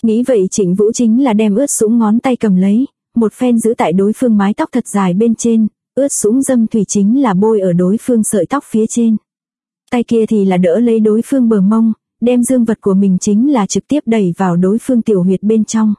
Nghĩ vậy Trịnh Vũ chính là đem ướt sũng ngón tay cầm lấy, một phen giữ tại đối phương mái tóc thật dài bên trên, ướt sũng dâm thủy chính là bôi ở đối phương sợi tóc phía trên. Tay kia thì là đỡ lấy đối phương bờ mông, đem dương vật của mình chính là trực tiếp đẩy vào đối phương tiểu huyệt bên trong.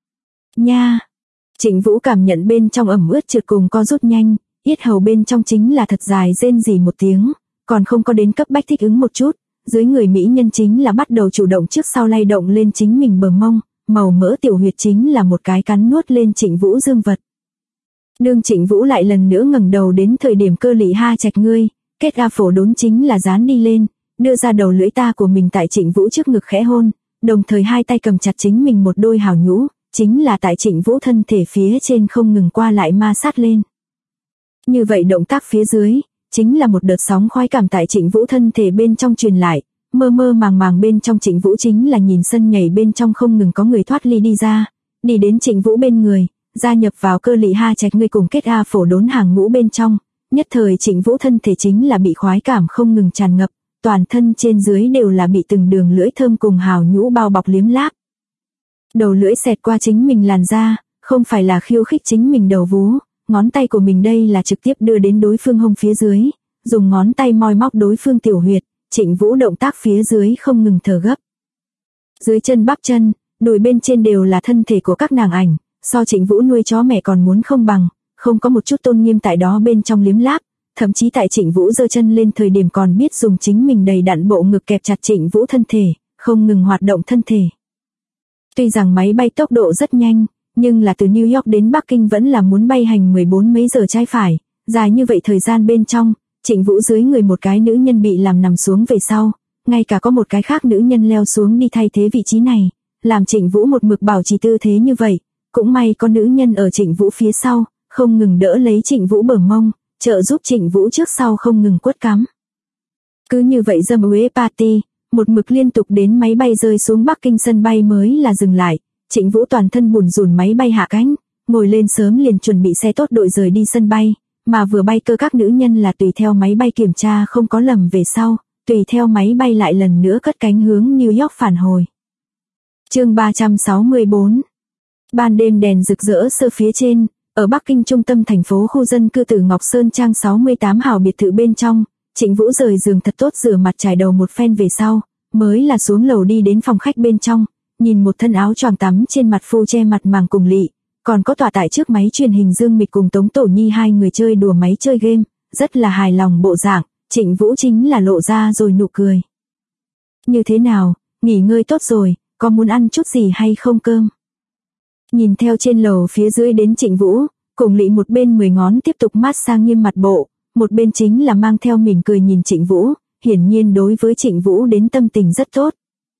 Nha! Trịnh Vũ cảm nhận bên trong ẩm ướt trượt cùng co rút nhanh, yết hầu bên trong chính là thật dài rên rỉ một tiếng, còn không có đến cấp bách thích ứng một chút, dưới người mỹ nhân chính là bắt đầu chủ động trước sau lay động lên chính mình bờ mông, màu mỡ tiểu huyệt chính là một cái cắn nuốt lên Trịnh Vũ dương vật. Đương Trịnh Vũ lại lần nữa ngẩng đầu đến thời điểm cơ lị ha chạch ngươi, kết ga phổ đốn chính là dán đi lên, đưa ra đầu lưỡi ta của mình tại Trịnh Vũ trước ngực khẽ hôn, đồng thời hai tay cầm chặt chính mình một đôi hào nhũ, chính là tại Trịnh Vũ thân thể phía trên không ngừng qua lại ma sát lên. Như vậy động tác phía dưới, chính là một đợt sóng khoái cảm tại Trịnh Vũ thân thể bên trong truyền lại, mơ mơ màng màng bên trong Trịnh Vũ chính là nhìn sân nhảy bên trong không ngừng có người thoát ly đi ra, đi đến Trịnh Vũ bên người, gia nhập vào cơ lị ha chạch ngươi cùng kết a phổ đốn hàng ngũ bên trong, nhất thời Trịnh Vũ thân thể chính là bị khoái cảm không ngừng tràn ngập, toàn thân trên dưới đều là bị từng đường lưỡi thơm cùng hào nhũ bao bọc liếm láp. Đầu lưỡi xẹt qua chính mình làn da, không phải là khiêu khích chính mình đầu vú, ngón tay của mình đây là trực tiếp đưa đến đối phương hông phía dưới, dùng ngón tay moi móc đối phương tiểu huyệt, Trịnh Vũ động tác phía dưới không ngừng thở gấp. Dưới chân bắp chân, đùi bên trên đều là thân thể của các nàng ảnh, so Trịnh Vũ nuôi chó mẹ còn muốn không bằng, không có một chút tôn nghiêm tại đó bên trong liếm láp, thậm chí tại Trịnh Vũ giơ chân lên thời điểm còn biết dùng chính mình đầy đặn bộ ngực kẹp chặt Trịnh Vũ thân thể, không ngừng hoạt động thân thể. Tuy rằng máy bay tốc độ rất nhanh, nhưng là từ New York đến Bắc Kinh vẫn là muốn bay hành 14 mấy giờ trái phải, dài như vậy thời gian bên trong, Trịnh Vũ dưới người một cái nữ nhân bị làm nằm xuống về sau, ngay cả có một cái khác nữ nhân leo xuống đi thay thế vị trí này, làm Trịnh Vũ một mực bảo trì tư thế như vậy, cũng may có nữ nhân ở Trịnh Vũ phía sau, không ngừng đỡ lấy Trịnh Vũ bờ mông, trợ giúp Trịnh Vũ trước sau không ngừng quất cắm. Cứ như vậy dâm uế party, một mực liên tục đến máy bay rơi xuống Bắc Kinh sân bay mới là dừng lại, Trịnh Vũ toàn thân bùn rùn máy bay hạ cánh, ngồi lên sớm liền chuẩn bị xe tốt đội rời đi sân bay, mà vừa bay cơ các nữ nhân là tùy theo máy bay kiểm tra không có lầm về sau, tùy theo máy bay lại lần nữa cất cánh hướng New York phản hồi. Chương 364. Ban đêm đèn rực rỡ sơ phía trên, ở Bắc Kinh trung tâm thành phố khu dân cư Tử Ngọc Sơn Trang 68 hào biệt thự bên trong, Trịnh Vũ rời giường thật tốt rửa mặt chải đầu một phen về sau, mới là xuống lầu đi đến phòng khách bên trong, nhìn một thân áo choàng tắm trên mặt phô che mặt màng cùng lị, còn có tỏa tại trước máy truyền hình Dương Mịch cùng Tống Tổ Nhi hai người chơi đùa máy chơi game, rất là hài lòng bộ dạng, Trịnh Vũ chính là lộ ra rồi nụ cười. Như thế nào, nghỉ ngơi tốt rồi, có muốn ăn chút gì hay không cơm? Nhìn theo trên lầu phía dưới đến Trịnh Vũ, cùng lị một bên 10 ngón tiếp tục massage nghiêm mặt bộ, một bên chính là mang theo mỉm cười nhìn Trịnh Vũ, hiển nhiên đối với Trịnh Vũ đến tâm tình rất tốt.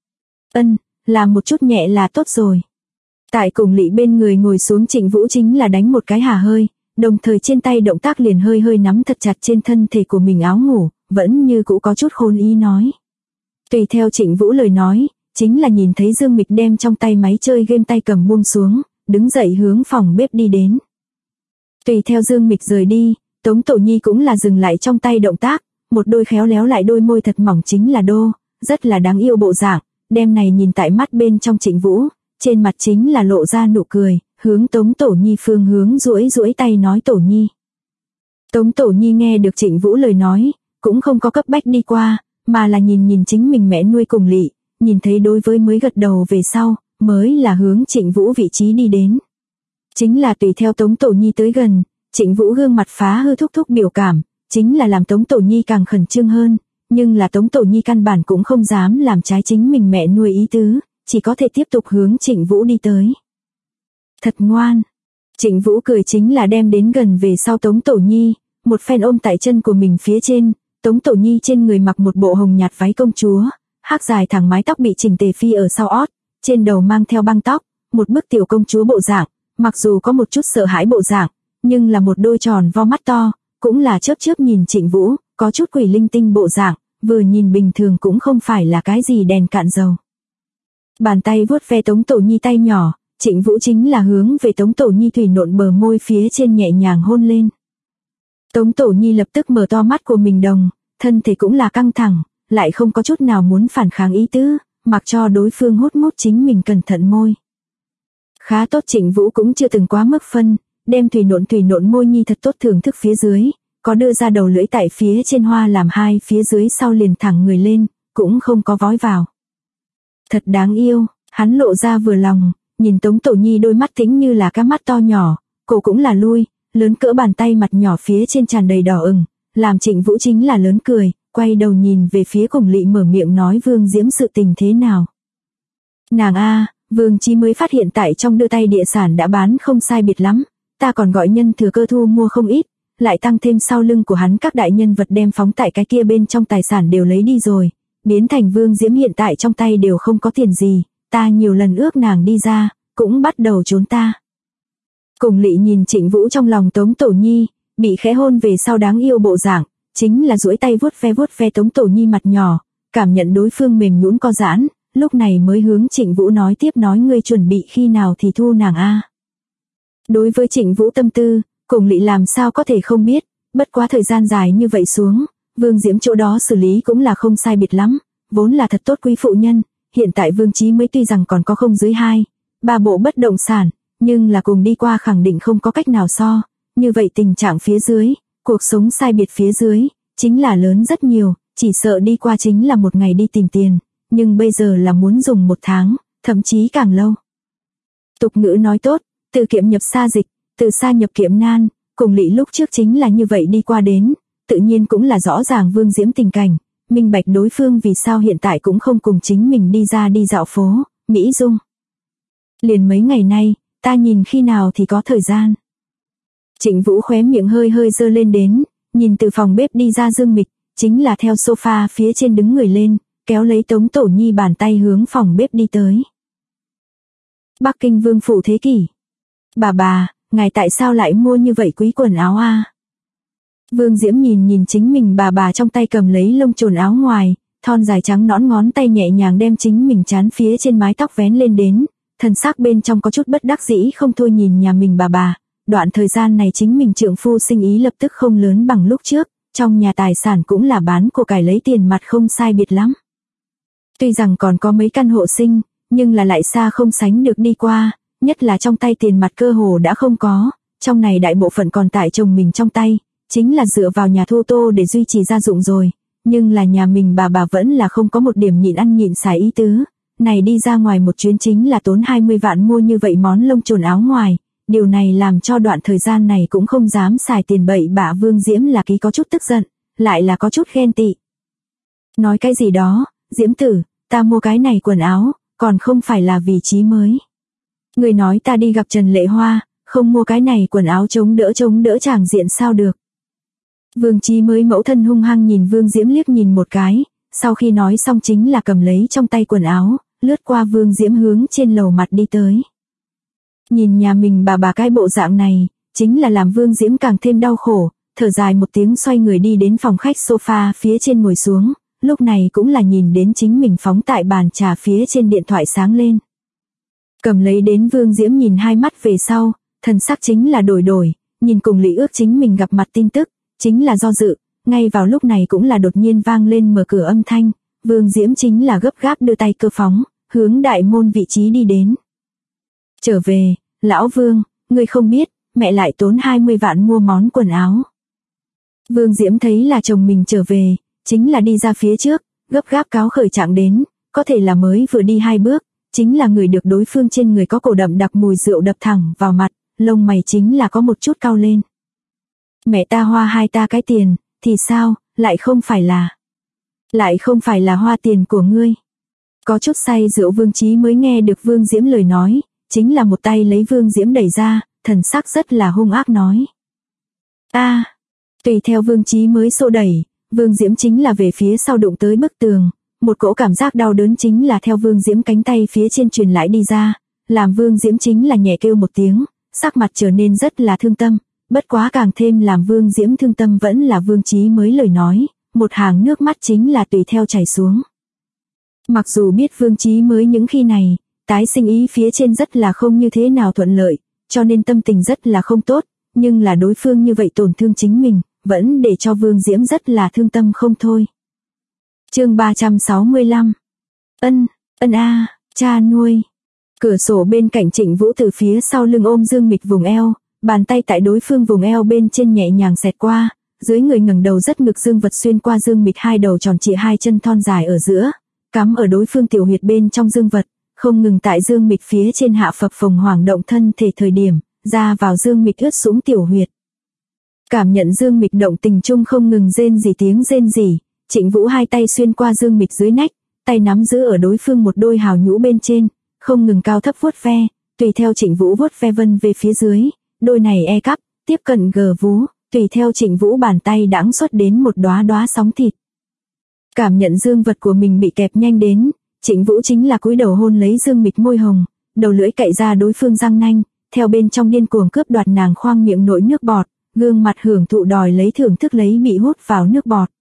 Làm một chút nhẹ là tốt rồi. Tại cùng lị bên người ngồi xuống Trịnh Vũ chính là đánh một cái hà hơi, đồng thời trên tay động tác liền hơi hơi nắm thật chặt trên thân thể của mình áo ngủ, vẫn như cũ có chút khôn ý nói. Tùy theo Trịnh Vũ lời nói, chính là nhìn thấy Dương Mịch đem trong tay máy chơi game tay cầm buông xuống, đứng dậy hướng phòng bếp đi đến. Tùy theo Dương Mịch rời đi, Tống Tổ Nhi cũng là dừng lại trong tay động tác, một đôi khéo léo lại đôi môi thật mỏng chính là đô, rất là đáng yêu bộ dạng, đem này nhìn tại mắt bên trong Trịnh Vũ, trên mặt chính là lộ ra nụ cười, hướng Tống Tổ Nhi phương hướng duỗi tay nói Tổ Nhi. Tống Tổ Nhi nghe được Trịnh Vũ lời nói, cũng không có cấp bách đi qua, mà là nhìn chính mình mẹ nuôi cùng lị, nhìn thấy đối với mới gật đầu về sau, mới là hướng Trịnh Vũ vị trí đi đến. Chính là tùy theo Tống Tổ Nhi tới gần, Trịnh Vũ gương mặt phá hư thúc thúc biểu cảm, chính là làm Tống Tổ Nhi càng khẩn trương hơn, nhưng là Tống Tổ Nhi căn bản cũng không dám làm trái chính mình mẹ nuôi ý tứ, chỉ có thể tiếp tục hướng Trịnh Vũ đi tới. Thật ngoan. Trịnh Vũ cười chính là đem đến gần về sau Tống Tổ Nhi, một phen ôm tại chân của mình phía trên, Tống Tổ Nhi trên người mặc một bộ hồng nhạt váy công chúa, hắc dài thẳng mái tóc bị chỉnh tề phi ở sau ót, trên đầu mang theo băng tóc, một bức tiểu công chúa bộ dạng, mặc dù có một chút sợ hãi bộ dạng, nhưng là một đôi tròn vo mắt to, cũng là chớp nhìn Trịnh Vũ, có chút quỷ linh tinh bộ dạng, vừa nhìn bình thường cũng không phải là cái gì đèn cạn dầu. Bàn tay vuốt ve Tống Tổ Nhi tay nhỏ, Trịnh Vũ chính là hướng về Tống Tổ Nhi thủy nộn bờ môi phía trên nhẹ nhàng hôn lên. Tống Tổ Nhi lập tức mở to mắt của mình đồng, thân thể cũng là căng thẳng, lại không có chút nào muốn phản kháng ý tứ, mặc cho đối phương hút mút chính mình cẩn thận môi. Khá tốt, Trịnh Vũ cũng chưa từng quá mức phân, đem thủy nộn môi nhi thật tốt thưởng thức phía dưới, có đưa ra đầu lưỡi tại phía trên hoa làm hai phía dưới sau liền thẳng người lên, cũng không có vói vào. Thật đáng yêu, hắn lộ ra vừa lòng, nhìn Tống Tổ Nhi đôi mắt thính như là các mắt to nhỏ, cổ cũng là lui, lớn cỡ bàn tay, mặt nhỏ phía trên tràn đầy đỏ ửng, làm Trịnh Vũ chính là lớn cười, quay đầu nhìn về phía Cùng Lị mở miệng nói Vương Diễm sự tình thế nào. Nàng a, Vương Chí mới phát hiện tại trong đưa tay địa sản đã bán không sai biệt lắm, ta còn gọi nhân thừa cơ thu mua không ít, lại tăng thêm sau lưng của hắn các đại nhân vật đem phóng tại cái kia bên trong tài sản đều lấy đi rồi, biến thành Vương Diễm hiện tại trong tay đều không có tiền gì, ta nhiều lần ước nàng đi ra, cũng bắt đầu trốn ta. Cùng Lị nhìn Trịnh Vũ trong lòng Tống Tổ Nhi, bị khẽ hôn về sau đáng yêu bộ dạng, chính là duỗi tay vuốt ve Tống Tổ Nhi mặt nhỏ, cảm nhận đối phương mềm nhũn co giãn, lúc này mới hướng Trịnh Vũ nói tiếp nói ngươi chuẩn bị khi nào thì thu nàng a. Đối với Trịnh Vũ tâm tư, Cùng Lị làm sao có thể không biết, bất quá thời gian dài như vậy xuống, Vương Diễm chỗ đó xử lý cũng là không sai biệt lắm, vốn là thật tốt quý phụ nhân, hiện tại Vương Chí mới tuy rằng còn có không dưới 2-3 bộ bất động sản, nhưng là cùng đi qua khẳng định không có cách nào so, như vậy tình trạng phía dưới, cuộc sống sai biệt phía dưới, chính là lớn rất nhiều, chỉ sợ đi qua chính là một ngày đi tìm tiền, nhưng bây giờ là muốn dùng 1 tháng, thậm chí càng lâu. Tục ngữ nói tốt, từ kiệm nhập xa dịch, từ xa nhập kiệm nan, Cùng Lị lúc trước chính là như vậy đi qua đến, tự nhiên cũng là rõ ràng Vương Diễm tình cảnh, minh bạch đối phương vì sao hiện tại cũng không cùng chính mình đi ra đi dạo phố, Mỹ Dung. Liền mấy ngày nay, ta nhìn khi nào thì có thời gian. Trịnh Vũ khóe miệng hơi hơi dơ lên đến, nhìn từ phòng bếp đi ra Dương Mịch, chính là theo sofa phía trên đứng người lên, kéo lấy Tống Tổ Nhi bàn tay hướng phòng bếp đi tới. Bắc Kinh Vương phủ thế kỷ. Bà, ngài tại sao lại mua như vậy quý quần áo a? Vương Diễm nhìn chính mình bà trong tay cầm lấy lông chồn áo ngoài, thon dài trắng nõn ngón tay nhẹ nhàng đem chính mình trán phía trên mái tóc vén lên đến, thần sắc bên trong có chút bất đắc dĩ không thôi nhìn nhà mình bà. Đoạn thời gian này chính mình trượng phu sinh ý lập tức không lớn bằng lúc trước, trong nhà tài sản cũng là bán của cải lấy tiền mặt không sai biệt lắm. Tuy rằng còn có mấy căn hộ sinh, nhưng là lại xa không sánh được đi qua, nhất là trong tay tiền mặt cơ hồ đã không có, trong này đại bộ phận còn tại chồng mình trong tay, chính là dựa vào nhà thô tô để duy trì gia dụng rồi, nhưng là nhà mình bà vẫn là không có một điểm nhịn ăn nhịn xài ý tứ, này đi ra ngoài một chuyến chính là tốn 20 vạn mua như vậy món lông chồn áo ngoài. Điều này làm cho đoạn thời gian này cũng không dám xài tiền bậy bạ. Vương Diễm là ký có chút tức giận, lại là có chút ghen tị. Nói cái gì đó, Diễm tử, ta mua cái này quần áo, còn không phải là vì Chí mới. Người nói ta đi gặp Trần Lệ Hoa, không mua cái này quần áo chống đỡ tràng diện sao được. Vương Chí mới mẫu thân hung hăng nhìn Vương Diễm liếc nhìn một cái, sau khi nói xong chính là cầm lấy trong tay quần áo, lướt qua Vương Diễm hướng trên lầu mặt đi tới. Nhìn nhà mình bà cái bộ dạng này, chính là làm Vương Diễm càng thêm đau khổ, thở dài một tiếng xoay người đi đến phòng khách sofa phía trên ngồi xuống, lúc này cũng là nhìn đến chính mình phóng tại bàn trà phía trên điện thoại sáng lên. Cầm lấy đến Vương Diễm nhìn hai mắt về sau, thần sắc chính là đổi, nhìn Cùng Lị ước chính mình gặp mặt tin tức, chính là do dự, ngay vào lúc này cũng là đột nhiên vang lên mở cửa âm thanh, Vương Diễm chính là gấp gáp đưa tay cơ phóng, hướng đại môn vị trí đi đến. Trở về, lão Vương, ngươi không biết, mẹ lại tốn 20 vạn mua món quần áo. Vương Diễm thấy là chồng mình trở về, chính là đi ra phía trước, gấp gáp cáo khởi trạng đến, có thể là mới vừa đi 2 bước, chính là người được đối phương trên người có cổ đậm đặc mùi rượu đập thẳng vào mặt, lông mày chính là có một chút cau lên. Mẹ ta hoa hai ta cái tiền, thì sao, lại không phải là hoa tiền của ngươi. Có chút say rượu Vương Chí mới nghe được Vương Diễm lời nói, chính là một tay lấy Vương Diễm đẩy ra, thần sắc rất là hung ác nói. Tùy theo Vương Chí mới xô đẩy, Vương Diễm chính là về phía sau đụng tới bức tường, một cỗ cảm giác đau đớn chính là theo Vương Diễm cánh tay phía trên truyền lại đi ra, làm Vương Diễm chính là nhẹ kêu một tiếng, sắc mặt trở nên rất là thương tâm, bất quá càng thêm làm Vương Diễm thương tâm vẫn là Vương Chí mới lời nói, một hàng nước mắt chính là tùy theo chảy xuống. Mặc dù biết Vương Chí mới những khi này, tái sinh ý phía trên rất là không như thế nào thuận lợi, cho nên tâm tình rất là không tốt, nhưng là đối phương như vậy tổn thương chính mình, vẫn để cho Vương Diễm rất là thương tâm không thôi. Chương 365. Ân a, cha nuôi. Cửa sổ bên cạnh Trịnh Vũ từ phía sau lưng ôm Dương Mịch vùng eo, bàn tay tại đối phương vùng eo bên trên nhẹ nhàng xẹt qua, dưới người ngẩng đầu rất ngực dương vật xuyên qua Dương Mịch hai đầu tròn trịa hai chân thon dài ở giữa, cắm ở đối phương tiểu huyệt bên trong dương vật, không ngừng tại Dương Mịch phía trên hạ phập phồng hoảng động thân thể thời điểm, ra vào Dương Mịch ướt sũng tiểu huyệt. Cảm nhận Dương Mịch động tình chung không ngừng rên rỉ tiếng rên rỉ, Trịnh Vũ hai tay xuyên qua Dương Mịch dưới nách, tay nắm giữ ở đối phương một đôi hào nhũ bên trên, không ngừng cao thấp vuốt ve, tùy theo Trịnh Vũ vuốt ve vân về phía dưới, đôi này e cắp, tiếp cận gờ vú, tùy theo Trịnh Vũ bàn tay đãng xuất đến một đóa đóa sóng thịt. Cảm nhận dương vật của mình bị kẹp nhanh đến, Trịnh Vũ chính là cúi đầu hôn lấy Dương Mịch môi hồng, đầu lưỡi cạy ra đối phương răng nanh, theo bên trong điên cuồng cướp đoạt nàng khoang miệng nổi nước bọt, gương mặt hưởng thụ đòi lấy thưởng thức lấy bị hút vào nước bọt.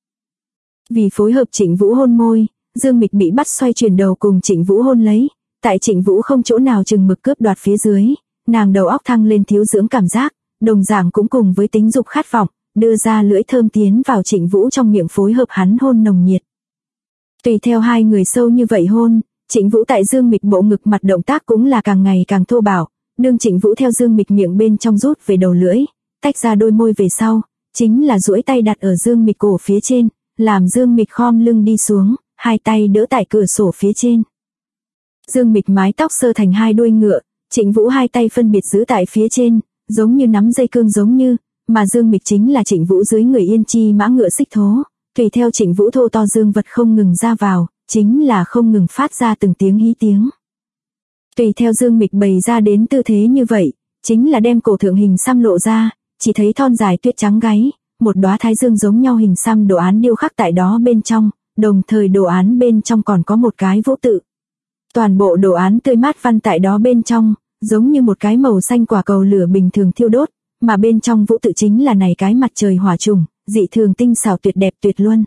Vì phối hợp Trịnh Vũ hôn môi, Dương Mịch bị bắt xoay chuyển đầu cùng Trịnh Vũ hôn lấy, tại Trịnh Vũ không chỗ nào chừng mực cướp đoạt phía dưới, nàng đầu óc thăng lên thiếu dưỡng cảm giác, đồng dạng cũng cùng với tính dục khát vọng, đưa ra lưỡi thơm tiến vào Trịnh Vũ trong miệng phối hợp hắn hôn nồng nhiệt. Tùy theo hai người sâu như vậy hôn, Trịnh Vũ tại Dương Mịch bộ ngực mặt động tác cũng là càng ngày càng thô bạo, đương Trịnh Vũ theo Dương Mịch miệng bên trong rút về đầu lưỡi, tách ra đôi môi về sau, chính là duỗi tay đặt ở Dương Mịch cổ phía trên, làm Dương Mịch khom lưng đi xuống, hai tay đỡ tại cửa sổ phía trên. Dương Mịch mái tóc sơ thành hai đuôi ngựa, Trịnh Vũ hai tay phân biệt giữ tại phía trên, giống như nắm dây cương giống như, mà Dương Mịch chính là Trịnh Vũ dưới người yên chi mã ngựa xích thố, tùy theo Trịnh Vũ thô to dương vật không ngừng ra vào, chính là không ngừng phát ra từng tiếng hí tiếng. Tùy theo Dương Mịch bày ra đến tư thế như vậy, chính là đem cổ thượng hình xăm lộ ra, chỉ thấy thon dài tuyết trắng gáy, một đóa thái dương giống nhau hình xăm đồ án điêu khắc tại đó bên trong, đồng thời đồ án bên trong còn có một cái vũ tự. Toàn bộ đồ án tươi mát văn tại đó bên trong, giống như một cái màu xanh quả cầu lửa bình thường thiêu đốt, mà bên trong vũ tự chính là này cái mặt trời hỏa trùng, dị thường tinh xảo tuyệt đẹp tuyệt luân.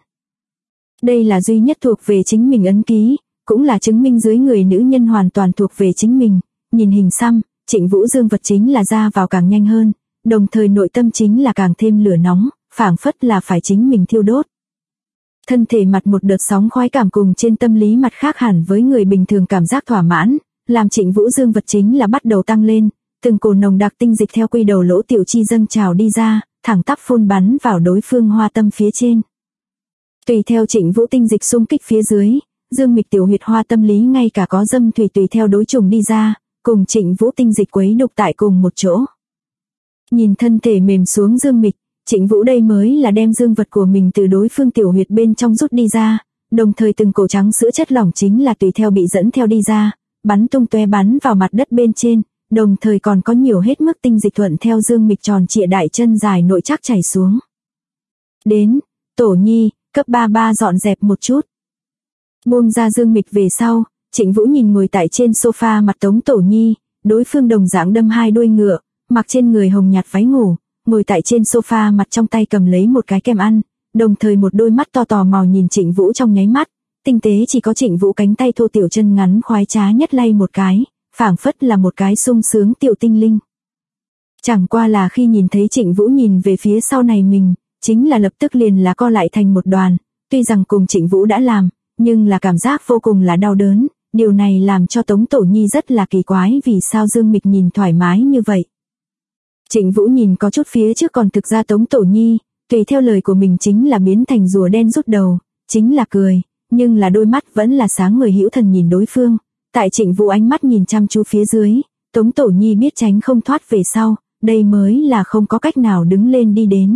Đây là duy nhất thuộc về chính mình ấn ký, cũng là chứng minh dưới người nữ nhân hoàn toàn thuộc về chính mình. Nhìn hình xăm, Trịnh Vũ dương vật chính là ra vào càng nhanh hơn, đồng thời nội tâm chính là càng thêm lửa nóng, phảng phất là phải chính mình thiêu đốt. Thân thể mặt một đợt sóng khoái cảm cùng trên tâm lý mặt khác hẳn với người bình thường cảm giác thỏa mãn, làm Trịnh Vũ dương vật chính là bắt đầu tăng lên, từng cổ nồng đặc tinh dịch theo quy đầu lỗ tiểu chi dâng trào đi ra, thẳng tắp phun bắn vào đối phương hoa tâm phía trên. Tùy theo Trịnh Vũ tinh dịch xung kích phía dưới, Dương Mịch tiểu huyệt hoa tâm lý ngay cả có dâm thủy tùy theo đối trùng đi ra, cùng Trịnh Vũ tinh dịch quấy đục tại cùng một chỗ. Nhìn thân thể mềm xuống Dương Mịch, Trịnh Vũ đây mới là đem dương vật của mình từ đối phương tiểu huyệt bên trong rút đi ra, đồng thời từng cổ trắng sữa chất lỏng chính là tùy theo bị dẫn theo đi ra, bắn tung tóe bắn vào mặt đất bên trên, đồng thời còn có nhiều hết mức tinh dịch thuận theo Dương Mịch tròn trịa đại chân dài nội chắc chảy xuống. Đến, Tổ Nhi, cấp 33 dọn dẹp một chút. Buông ra Dương Mịch về sau, Trịnh Vũ nhìn ngồi tại trên sofa mặt Tống Tổ Nhi, đối phương đồng dạng đâm hai đuôi ngựa, mặc trên người hồng nhạt váy ngủ, ngồi tại trên sofa mặt trong tay cầm lấy một cái kem ăn, đồng thời một đôi mắt to tò mò nhìn Trịnh Vũ trong nháy mắt, tinh tế chỉ có Trịnh Vũ cánh tay thô tiểu chân ngắn khoái trá nhất lay một cái, phảng phất là một cái sung sướng tiểu tinh linh. Chẳng qua là khi nhìn thấy Trịnh Vũ nhìn về phía sau này mình, chính là lập tức liền là co lại thành một đoàn, tuy rằng cùng Trịnh Vũ đã làm, nhưng là cảm giác vô cùng là đau đớn, điều này làm cho Tống Tổ Nhi rất là kỳ quái vì sao Dương Mịch nhìn thoải mái như vậy. Trịnh Vũ nhìn có chút phía trước còn thực ra Tống Tổ Nhi, tùy theo lời của mình chính là biến thành rùa đen rút đầu, chính là cười, nhưng là đôi mắt vẫn là sáng người hữu thần nhìn đối phương. Tại Trịnh Vũ ánh mắt nhìn chăm chú phía dưới, Tống Tổ Nhi biết tránh không thoát về sau, đây mới là không có cách nào đứng lên đi đến.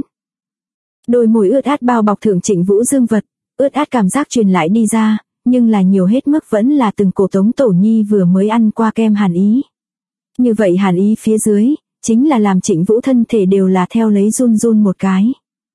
Đôi môi ướt át bao bọc thượng Trịnh Vũ dương vật, ướt át cảm giác truyền lại đi ra, nhưng là nhiều hết mức vẫn là từng cổ Tống Tổ Nhi vừa mới ăn qua kem hàn ý. Như vậy hàn ý phía dưới, chính là làm Trịnh Vũ thân thể đều là theo lấy run run một cái.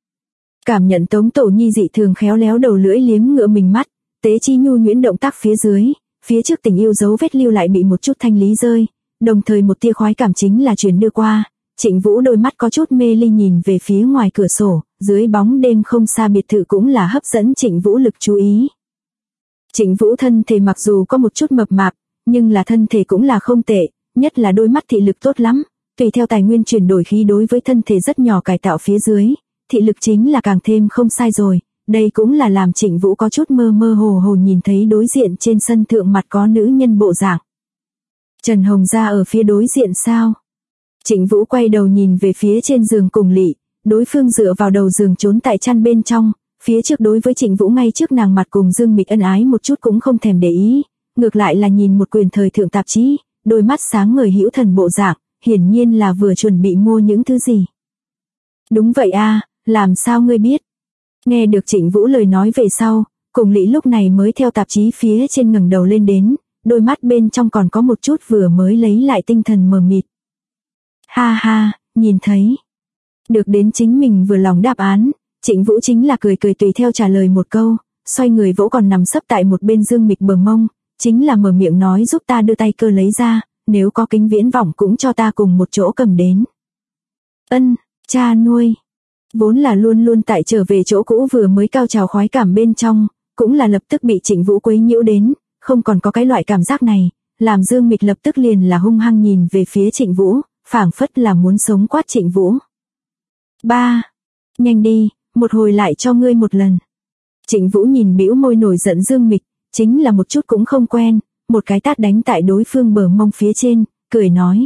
Cảm nhận Tống Tổ Nhi dị thường khéo léo đầu lưỡi liếm ngựa mình mắt, tế chi nhu nhuyễn động tác phía dưới, phía trước tình yêu dấu vết lưu lại bị một chút thanh lý rơi, đồng thời một tia khoái cảm chính là truyền đưa qua, Trịnh Vũ đôi mắt có chút mê ly nhìn về phía ngoài cửa sổ, dưới bóng đêm không xa biệt thự cũng là hấp dẫn Trịnh Vũ lực chú ý. Trịnh Vũ thân thể mặc dù có một chút mập mạp, nhưng là thân thể cũng là không tệ, nhất là đôi mắt thị lực tốt lắm, tùy theo tài nguyên chuyển đổi khí đối với thân thể rất nhỏ cải tạo phía dưới, thị lực chính là càng thêm không sai rồi, Đây cũng là làm Trịnh Vũ có chút mơ mơ hồ hồ nhìn thấy đối diện trên sân thượng mặt có nữ nhân bộ dạng. Trần Hồng ra ở phía đối diện sao? Trịnh Vũ quay đầu nhìn về phía trên giường cùng Lị, đối phương dựa vào đầu giường trốn tại chăn bên trong, phía trước đối với Trịnh Vũ ngay trước nàng mặt cùng Dương Mịch ân ái một chút cũng không thèm để ý, ngược lại là nhìn một quyển thời thượng tạp chí, đôi mắt sáng ngời hữu thần bộ dạng, hiển nhiên là vừa chuẩn bị mua những thứ gì. Đúng vậy a, làm sao ngươi biết? Nghe được Trịnh Vũ lời nói về sau, cùng Lị lúc này mới theo tạp chí phía trên ngẩng đầu lên đến, đôi mắt bên trong còn có một chút vừa mới lấy lại tinh thần mờ mịt. Ha ha, nhìn thấy. Được đến chính mình vừa lòng đáp án, Trịnh Vũ chính là cười cười tùy theo trả lời một câu, xoay người vỗ còn nằm sấp tại một bên Dương Mịch bờ mông, chính là mở miệng nói giúp ta đưa tay cơ lấy ra, nếu có kính viễn vọng cũng cho ta cùng một chỗ cầm đến. Ân, cha nuôi. Vốn là luôn luôn tại trở về chỗ cũ vừa mới cao trào khoái cảm bên trong, cũng là lập tức bị Trịnh Vũ quấy nhiễu đến, không còn có cái loại cảm giác này, làm Dương Mịch lập tức liền là hung hăng nhìn về phía Trịnh Vũ, phảng phất là muốn sống quát Trịnh Vũ. Ba, nhanh đi, một hồi lại cho ngươi một lần. Trịnh Vũ nhìn bĩu môi nổi giận Dương Mịch, chính là một chút cũng không quen, một cái tát đánh tại đối phương bờ mông phía trên, cười nói.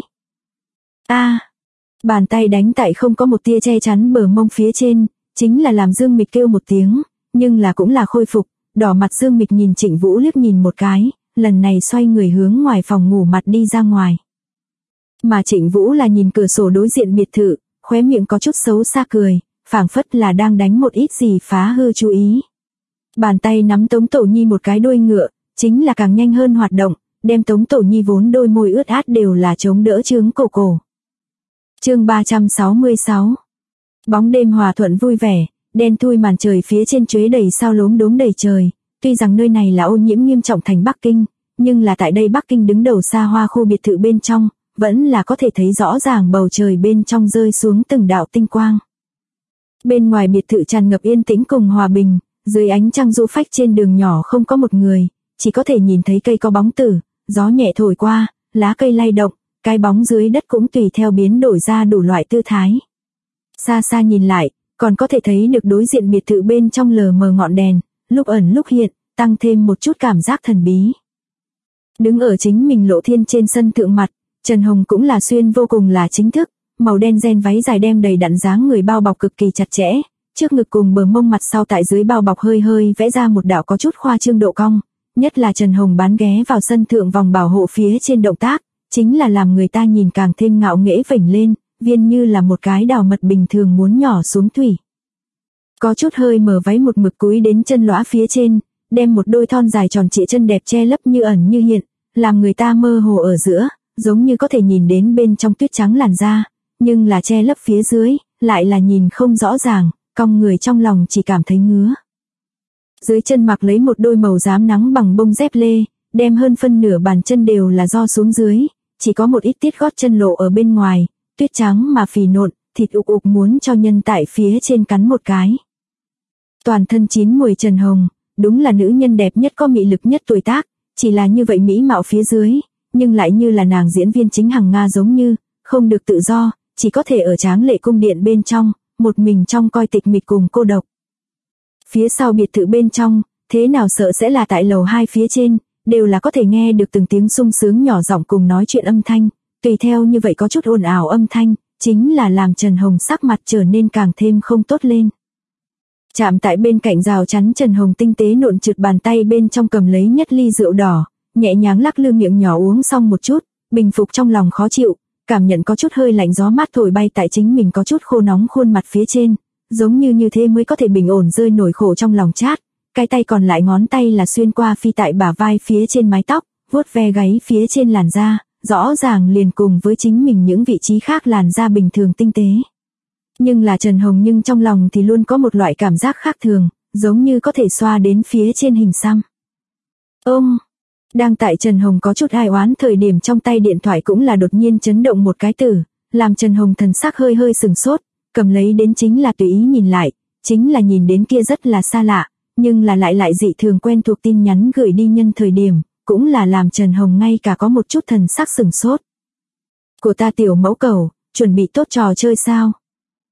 Bàn tay đánh tại không có một tia che chắn bờ mông phía trên, chính là làm Dương Mịch kêu một tiếng, nhưng là cũng là khôi phục, đỏ mặt Dương Mịch nhìn Trịnh Vũ liếc nhìn một cái, lần này xoay người hướng ngoài phòng ngủ mặt đi ra ngoài. Mà Trịnh Vũ là nhìn cửa sổ đối diện biệt thự, khóe miệng có chút xấu xa cười, phảng phất là đang đánh một ít gì phá hư chú ý. Bàn tay nắm Tống Tổ Nhi một cái đuôi ngựa, chính là càng nhanh hơn hoạt động, đem Tống Tổ Nhi vốn đôi môi ướt át đều là chống đỡ trướng cổ. Chương 366. Bóng đêm hòa thuận vui vẻ, đen thui màn trời phía trên chuế đầy sao lốm đốm đầy trời, tuy rằng nơi này là ô nhiễm nghiêm trọng thành Bắc Kinh, nhưng là tại đây Bắc Kinh đứng đầu xa hoa khu biệt thự bên trong, vẫn là có thể thấy rõ ràng bầu trời bên trong rơi xuống từng đạo tinh quang. Bên ngoài biệt thự tràn ngập yên tĩnh cùng hòa bình, dưới ánh trăng du phách trên đường nhỏ không có một người, chỉ có thể nhìn thấy cây có bóng tử, gió nhẹ thổi qua, lá cây lay động, cái bóng dưới đất cũng tùy theo biến đổi ra đủ loại tư thái. Xa xa nhìn lại, còn có thể thấy được đối diện biệt thự bên trong lờ mờ ngọn đèn, lúc ẩn lúc hiện, tăng thêm một chút cảm giác thần bí. Đứng ở chính mình Lộ Thiên trên sân thượng mặt, Trần Hồng cũng là xuyên vô cùng là chính thức, màu đen ren váy dài đem đầy đặn dáng người bao bọc cực kỳ chặt chẽ, trước ngực cùng bờ mông mặt sau tại dưới bao bọc hơi hơi vẽ ra một đạo có chút khoa trương độ cong, nhất là Trần Hồng bán ghé vào sân thượng vòng bảo hộ phía trên động tác, chính là làm người ta nhìn càng thêm ngạo nghễ vểnh lên, viên như là một cái đào mật bình thường muốn nhỏ xuống thủy. Có chút hơi mở váy một mực cúi đến chân lõa phía trên, đem một đôi thon dài tròn trịa chân đẹp che lấp như ẩn như hiện, làm người ta mơ hồ ở giữa, giống như có thể nhìn đến bên trong tuyết trắng làn da, nhưng là che lấp phía dưới, lại là nhìn không rõ ràng, cong người trong lòng chỉ cảm thấy ngứa. Dưới chân mặc lấy một đôi màu rám nắng bằng bông dép lê, đem hơn phân nửa bàn chân đều là do xuống dưới, chỉ có một ít tiết gót chân lộ ở bên ngoài, tuyết trắng mà phì nộn, thịt ục ục muốn cho nhân tại phía trên cắn một cái. Toàn thân chín mùi Trần Hồng, đúng là nữ nhân đẹp nhất có mị lực nhất tuổi tác, chỉ là như vậy mỹ mạo phía dưới, nhưng lại như là nàng diễn viên chính Hằng Nga giống như, không được tự do, chỉ có thể ở tráng lệ cung điện bên trong, một mình trong coi tịch mịch cùng cô độc. Phía sau biệt thự bên trong, thế nào sợ sẽ là tại lầu 2 phía trên, đều là có thể nghe được từng tiếng sung sướng nhỏ giọng cùng nói chuyện âm thanh, tùy theo như vậy có chút ồn ào âm thanh, chính là làm Trần Hồng sắc mặt trở nên càng thêm không tốt lên. Chạm tại bên cạnh rào chắn, Trần Hồng tinh tế nộn trượt bàn tay bên trong cầm lấy nhất ly rượu đỏ, nhẹ nhàng lắc lư miệng nhỏ uống xong một chút, bình phục trong lòng khó chịu, cảm nhận có chút hơi lạnh gió mát thổi bay tại chính mình có chút khô nóng khuôn mặt phía trên, giống như thế mới có thể bình ổn rơi nổi khổ trong lòng chát, cái tay còn lại ngón tay là xuyên qua phi tại bả vai phía trên mái tóc, vuốt ve gáy phía trên làn da, rõ ràng liền cùng với chính mình những vị trí khác làn da bình thường tinh tế. Nhưng là Trần Hồng nhưng trong lòng thì luôn có một loại cảm giác khác thường, giống như có thể xoa đến phía trên hình xăm. Đang tại Trần Hồng có chút ai oán thời điểm, trong tay điện thoại cũng là đột nhiên chấn động một cái từ, làm Trần Hồng thần sắc hơi hơi sừng sốt, cầm lấy đến chính là tùy ý nhìn lại, chính là nhìn đến kia rất là xa lạ, nhưng là lại dị thường quen thuộc tin nhắn gửi đi nhân thời điểm, cũng là làm Trần Hồng ngay cả có một chút thần sắc sừng sốt. Của ta tiểu mẫu cầu, chuẩn bị tốt trò chơi sao?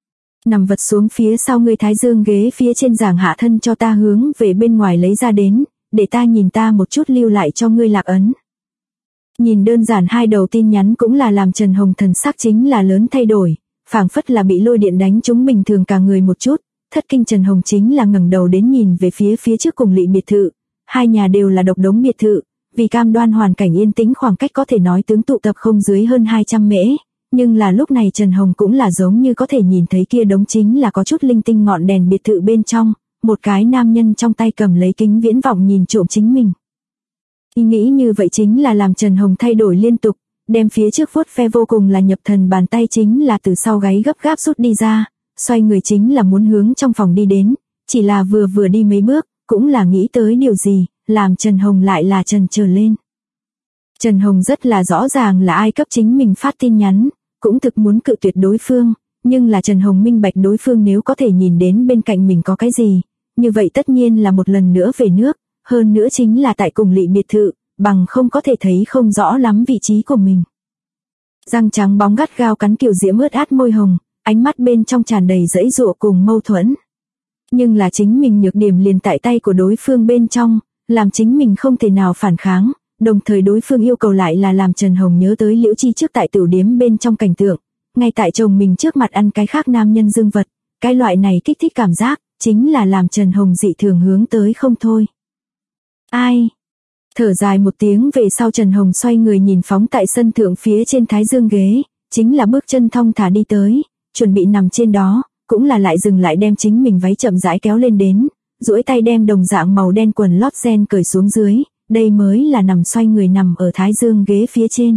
Nằm vật xuống phía sau người thái dương ghế phía trên giảng hạ thân cho ta hướng về bên ngoài lấy ra đến, để ta nhìn ta một chút lưu lại cho ngươi lạc ấn. Nhìn đơn giản hai đầu tin nhắn cũng là làm Trần Hồng thần sắc chính là lớn thay đổi, phảng phất là bị lôi điện đánh trúng bình thường cả người một chút, thất kinh Trần Hồng chính là ngẩng đầu đến nhìn về phía trước cùng lỵ biệt thự, hai nhà đều là độc đống biệt thự, vì cam đoan hoàn cảnh yên tĩnh khoảng cách có thể nói tướng tụ tập không dưới hơn 200 mễ, nhưng là lúc này Trần Hồng cũng là giống như có thể nhìn thấy kia đống chính là có chút linh tinh ngọn đèn biệt thự bên trong, một cái nam nhân trong tay cầm lấy kính viễn vọng nhìn trộm chính mình. Ý nghĩ như vậy chính là làm Trần Hồng thay đổi liên tục, đem phía trước vuốt ve vô cùng là nhập thần bàn tay chính là từ sau gáy gấp gáp rút đi ra, xoay người chính là muốn hướng trong phòng đi đến, chỉ là vừa đi mấy bước, cũng là nghĩ tới điều gì, làm Trần Hồng lại là trần trở lên. Trần Hồng rất là rõ ràng là ai cấp chính mình phát tin nhắn, cũng thực muốn cự tuyệt đối phương, nhưng là Trần Hồng minh bạch đối phương nếu có thể nhìn đến bên cạnh mình có cái gì, như vậy tất nhiên là một lần nữa về nước, hơn nữa chính là tại cùng lỵ biệt thự, bằng không có thể thấy không rõ lắm vị trí của mình. Răng trắng bóng gắt gao cắn kiểu diễm ướt át môi hồng, ánh mắt bên trong tràn đầy dãy dụa cùng mâu thuẫn. Nhưng là chính mình nhược điểm liền tại tay của đối phương bên trong, làm chính mình không thể nào phản kháng, đồng thời đối phương yêu cầu lại là làm Trần Hồng nhớ tới Liễu Chi trước tại tửu điếm bên trong cảnh tượng, ngay tại chồng mình trước mặt ăn cái khác nam nhân dương vật, cái loại này kích thích cảm giác, chính là làm Trần Hồng dị thường hướng tới không thôi. Ai? Thở dài một tiếng về sau Trần Hồng xoay người nhìn phóng tại sân thượng phía trên thái dương ghế, chính là bước chân thong thả đi tới, chuẩn bị nằm trên đó, cũng là lại dừng lại đem chính mình váy chậm rãi kéo lên đến, duỗi tay đem đồng dạng màu đen quần lót ren cởi xuống dưới, đây mới là nằm xoay người nằm ở thái dương ghế phía trên.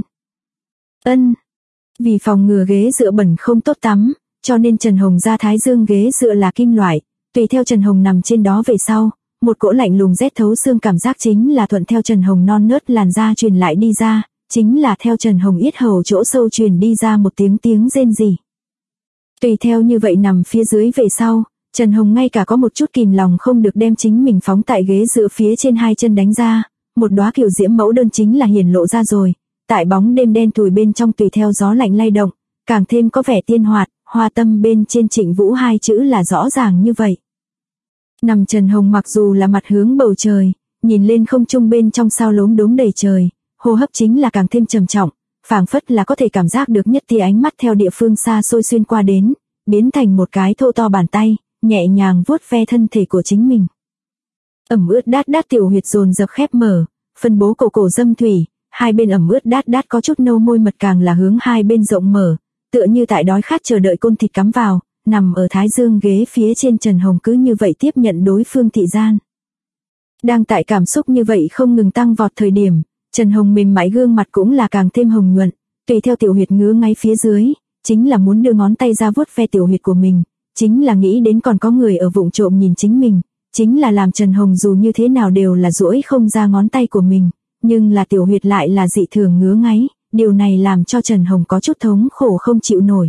Vì phòng ngừa ghế dựa bẩn không tốt tắm, cho nên Trần Hồng ra thái dương ghế dựa là kim loại, tùy theo Trần Hồng nằm trên đó về sau, một cỗ lạnh lùng rét thấu xương cảm giác chính là thuận theo Trần Hồng non nớt làn da truyền lại đi ra, chính là theo Trần Hồng yết hầu chỗ sâu truyền đi ra một tiếng rên rỉ. Tùy theo như vậy nằm phía dưới về sau, Trần Hồng ngay cả có một chút kìm lòng không được đem chính mình phóng tại ghế dựa phía trên hai chân đánh ra, một đóa kiểu diễm mẫu đơn chính là hiển lộ ra rồi, tại bóng đêm đen thùi bên trong tùy theo gió lạnh lay động, càng thêm có vẻ tiên hoạt, hoa tâm bên trên Trịnh Vũ hai chữ là rõ ràng như vậy. Nằm Trần Hồng mặc dù là mặt hướng bầu trời, nhìn lên không trung bên trong sao lốm đốm đầy trời, hô hấp chính là càng thêm trầm trọng, phảng phất là có thể cảm giác được nhất tia ánh mắt theo địa phương xa xôi xuyên qua đến, biến thành một cái thô to bàn tay, nhẹ nhàng vuốt ve thân thể của chính mình. Ẩm ướt đát đát tiểu huyệt dồn dập khép mở, phân bố cổ dâm thủy, hai bên ẩm ướt đát đát có chút nâu môi mật càng là hướng hai bên rộng mở, tựa như tại đói khát chờ đợi côn thịt cắm vào, nằm ở thái dương ghế phía trên Trần Hồng cứ như vậy tiếp nhận đối phương thị gian. Đang tại cảm xúc như vậy không ngừng tăng vọt thời điểm, Trần Hồng mềm mại gương mặt cũng là càng thêm hồng nhuận, tùy theo tiểu huyệt ngứa ngáy phía dưới, chính là muốn đưa ngón tay ra vuốt ve tiểu huyệt của mình, chính là nghĩ đến còn có người ở vụng trộm nhìn chính mình, chính là làm Trần Hồng dù như thế nào đều là duỗi không ra ngón tay của mình, nhưng là tiểu huyệt lại là dị thường ngứa ngáy, điều này làm cho Trần Hồng có chút thống khổ không chịu nổi.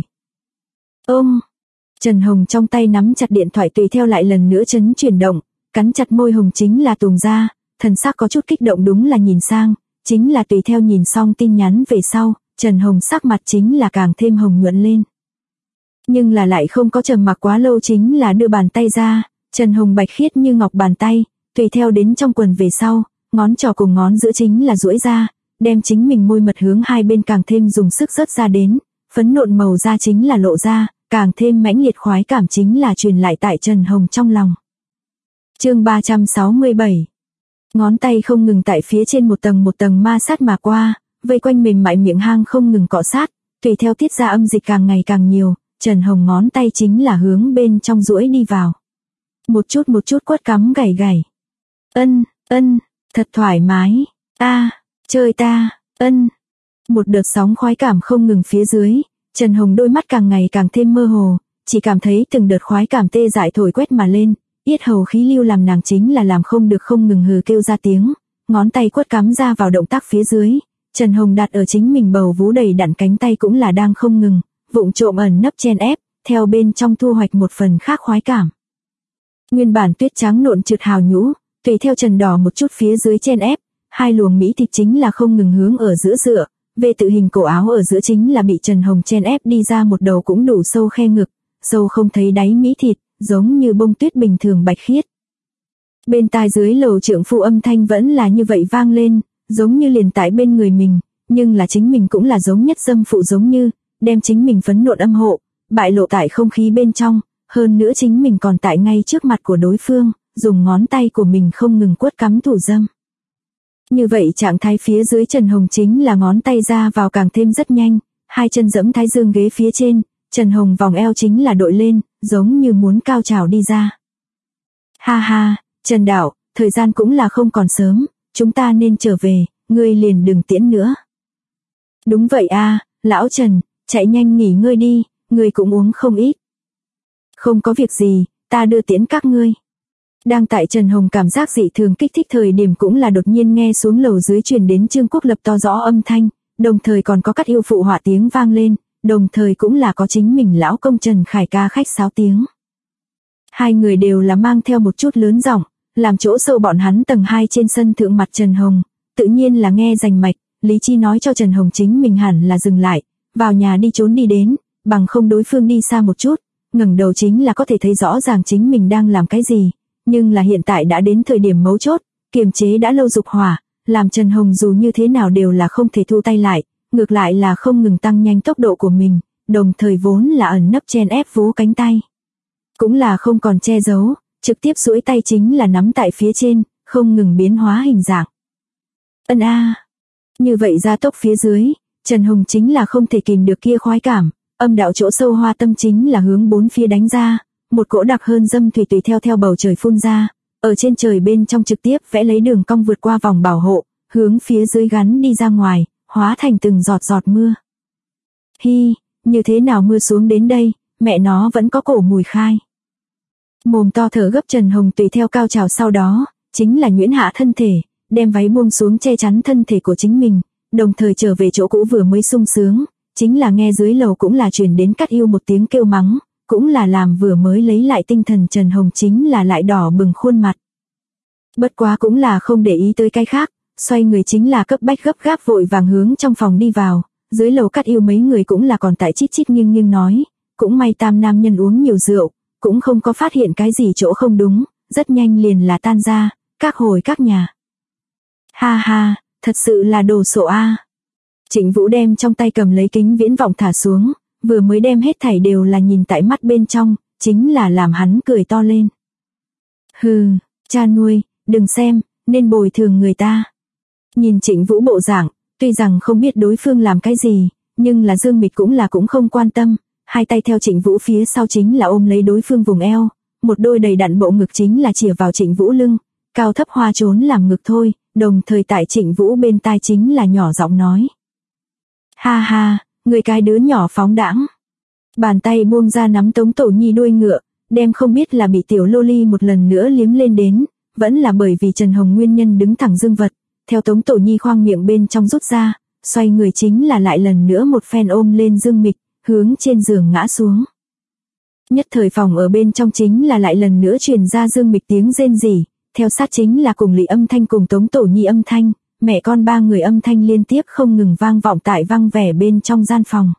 Trần Hồng trong tay nắm chặt điện thoại tùy theo lại lần nữa chấn chuyển động, cắn chặt môi hồng chính là tùng ra, thần sắc có chút kích động đúng là nhìn sang, chính là tùy theo nhìn xong tin nhắn về sau, Trần Hồng sắc mặt chính là càng thêm hồng nhuận lên. Nhưng là lại không có trầm mặc quá lâu chính là đưa bàn tay ra, Trần Hồng bạch khiết như ngọc bàn tay, tùy theo đến trong quần về sau, ngón trỏ cùng ngón giữa chính là duỗi ra, đem chính mình môi mật hướng hai bên càng thêm dùng sức rớt ra đến, phấn nộn màu da chính là lộ ra, càng thêm mãnh liệt khoái cảm chính là truyền lại tại Trần Hồng trong lòng. Chương 367. Ngón tay không ngừng tại phía trên một tầng ma sát mà qua, vây quanh mềm mại miệng hang không ngừng cọ sát, tùy theo tiết ra âm dịch càng ngày càng nhiều, Trần Hồng ngón tay chính là hướng bên trong duỗi đi vào. Một chút quất cắm gảy gảy. Thật thoải mái. Chơi ta. Một đợt sóng khoái cảm không ngừng phía dưới, Trần Hồng đôi mắt càng ngày càng thêm mơ hồ, chỉ cảm thấy từng đợt khoái cảm tê dại thổi quét mà lên, yết hầu khí lưu làm nàng chính là làm không được không ngừng hừ kêu ra tiếng, ngón tay quất cắm ra vào động tác phía dưới, Trần Hồng đặt ở chính mình bầu vú đầy đặn cánh tay cũng là đang không ngừng, vụng trộm ẩn nấp chen ép, theo bên trong thu hoạch một phần khác khoái cảm. Nguyên bản tuyết trắng nộn trượt hào nhũ, tùy theo trần đỏ một chút phía dưới chen ép, hai luồng mỹ thịt chính là không ngừng hướng ở giữa dựa, về tự hình cổ áo ở giữa chính là bị Trần Hồng chen ép đi ra một đầu cũng đủ sâu khe ngực, sâu không thấy đáy mỹ thịt, giống như bông tuyết bình thường bạch khiết. Bên tai dưới lầu trượng phu âm thanh vẫn là như vậy vang lên, giống như liền tại bên người mình, nhưng là chính mình cũng là giống nhất dâm phụ giống như, đem chính mình phấn nộn âm hộ, bại lộ tại không khí bên trong, hơn nữa chính mình còn tại ngay trước mặt của đối phương, dùng ngón tay của mình không ngừng quất cắm thủ dâm. Như vậy trạng thái phía dưới Trần Hồng chính là ngón tay ra vào càng thêm rất nhanh, hai chân giẫm thái dương ghế phía trên, Trần Hồng vòng eo chính là đội lên, giống như muốn cao trào đi ra. Ha ha, Trần Đạo, thời gian cũng là không còn sớm, chúng ta nên trở về, ngươi liền đừng tiễn nữa. Đúng vậy a, lão Trần, chạy nhanh nghỉ ngơi đi, ngươi cũng uống không ít. Không có việc gì, ta đưa tiễn các ngươi. Đang tại Trần Hồng cảm giác dị thường kích thích thời điểm cũng là đột nhiên nghe xuống lầu dưới truyền đến Trương Quốc Lập to rõ âm thanh, đồng thời còn có các yêu phụ họa tiếng vang lên, đồng thời cũng là có chính mình lão công Trần Khải ca khách sáo tiếng. Hai người đều là mang theo một chút lớn giọng, làm chỗ sâu bọn hắn tầng 2 trên sân thượng mặt Trần Hồng, tự nhiên là nghe rành mạch, lý trí nói cho Trần Hồng chính mình hẳn là dừng lại, vào nhà đi trốn đi đến, bằng không đối phương đi xa một chút, ngẩng đầu chính là có thể thấy rõ ràng chính mình đang làm cái gì, nhưng là hiện tại đã đến thời điểm mấu chốt, kiềm chế đã lâu dục hỏa, làm Trần Hồng dù như thế nào đều là không thể thu tay lại, ngược lại là không ngừng tăng nhanh tốc độ của mình, đồng thời vốn là ẩn nấp chen ép vú cánh tay. Cũng là không còn che giấu, trực tiếp duỗi tay chính là nắm tại phía trên, không ngừng biến hóa hình dạng. Ân a. Như vậy ra tốc phía dưới, Trần Hồng chính là không thể kìm được kia khoái cảm, âm đạo chỗ sâu hoa tâm chính là hướng bốn phía đánh ra, một cỗ đặc hơn dâm thủy tùy theo bầu trời phun ra, ở trên trời bên trong trực tiếp vẽ lấy đường cong vượt qua vòng bảo hộ, hướng phía dưới gắn đi ra ngoài, hóa thành từng giọt giọt mưa. Hi, như thế nào mưa xuống đến đây, mẹ nó vẫn có cổ mùi khai. Mồm to thở gấp Trần Hồng tùy theo cao trào sau đó, chính là nhuyễn hạ thân thể, đem váy buông xuống che chắn thân thể của chính mình, đồng thời trở về chỗ cũ vừa mới sung sướng, chính là nghe dưới lầu cũng là truyền đến cắt yêu một tiếng kêu mắng, cũng là làm vừa mới lấy lại tinh thần Trần Hồng chính là lại đỏ bừng khuôn mặt. Bất quá cũng là không để ý tới cái khác, xoay người chính là cấp bách gấp gáp vội vàng hướng trong phòng đi vào, dưới lầu cắt yêu mấy người cũng là còn tại chít chít nghiêng nói, cũng may tam nam nhân uống nhiều rượu, cũng không có phát hiện cái gì chỗ không đúng, rất nhanh liền là tan ra, các hồi các nhà. Ha ha, thật sự là đồ sộ a. Trịnh Vũ đem trong tay cầm lấy kính viễn vọng thả xuống, vừa mới đem hết thảy đều là nhìn tại mắt bên trong, chính là làm hắn cười to lên. Hừ, cha nuôi, đừng xem, nên bồi thường người ta. Nhìn Trịnh Vũ bộ dạng, tuy rằng không biết đối phương làm cái gì, nhưng là Dương Mịch cũng không quan tâm, hai tay theo Trịnh Vũ phía sau chính là ôm lấy đối phương vùng eo, một đôi đầy đặn bộ ngực chính là chìa vào Trịnh Vũ lưng, cao thấp hoa trốn làm ngực thôi, đồng thời tại Trịnh Vũ bên tai chính là nhỏ giọng nói. Ha ha, người cái đứa nhỏ phóng đãng. Bàn tay buông ra nắm Tống Tổ Nhi đuôi ngựa, đem không biết là bị tiểu loli một lần nữa liếm lên đến, vẫn là bởi vì Trần Hồng nguyên nhân đứng thẳng dương vật, theo Tống Tổ Nhi khoang miệng bên trong rút ra, xoay người chính là lại lần nữa một phen ôm lên Dương Mịch, hướng trên giường ngã xuống. Nhất thời phòng ở bên trong chính là lại lần nữa truyền ra Dương Mịch tiếng rên rỉ, theo sát chính là cùng Lý âm thanh cùng Tống Tổ Nhi âm thanh, mẹ con ba người âm thanh liên tiếp không ngừng vang vọng tại vang vẻ bên trong gian phòng.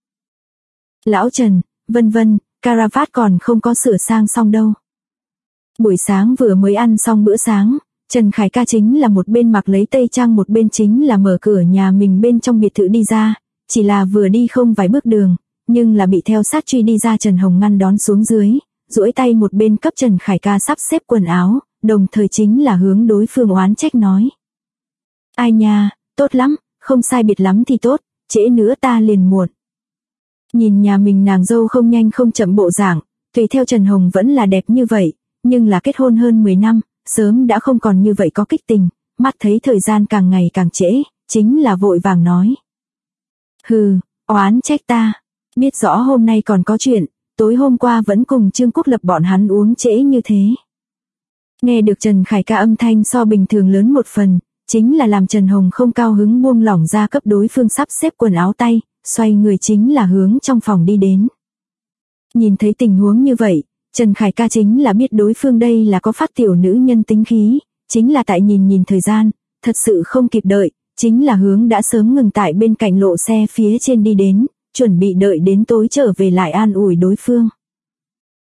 Lão Trần, vân vân, caravat còn không có sửa sang xong đâu. Buổi sáng vừa mới ăn xong bữa sáng, Trần Khải ca chính là một bên mặc lấy tây trang một bên chính là mở cửa nhà mình bên trong biệt thự đi ra, chỉ là vừa đi không vài bước đường, nhưng là bị theo sát truy đi ra Trần Hồng ngăn đón xuống dưới, duỗi tay một bên cấp Trần Khải ca sắp xếp quần áo, đồng thời chính là hướng đối phương oán trách nói. Ai nha, tốt lắm, không sai biệt lắm thì tốt, trễ nữa ta liền muộn. Nhìn nhà mình nàng dâu không nhanh không chậm bộ dạng, tùy theo Trần Hồng vẫn là đẹp như vậy, nhưng là kết hôn hơn 10 năm, sớm đã không còn như vậy có kích tình, mắt thấy thời gian càng ngày càng trễ, chính là vội vàng nói. Hừ, oán trách ta, biết rõ hôm nay còn có chuyện, tối hôm qua vẫn cùng Trương Quốc Lập bọn hắn uống trễ như thế. Nghe được Trần Khải ca âm thanh so bình thường lớn một phần, chính là làm Trần Hồng không cao hứng buông lỏng ra cấp đối phương sắp xếp quần áo tay, xoay người chính là hướng trong phòng đi đến. Nhìn thấy tình huống như vậy, Trần Khải ca chính là biết đối phương đây là có phát tiểu nữ nhân tính khí, chính là tại nhìn thời gian, thật sự không kịp đợi, chính là hướng đã sớm ngừng tại bên cạnh lộ xe phía trên đi đến, chuẩn bị đợi đến tối trở về lại an ủi đối phương.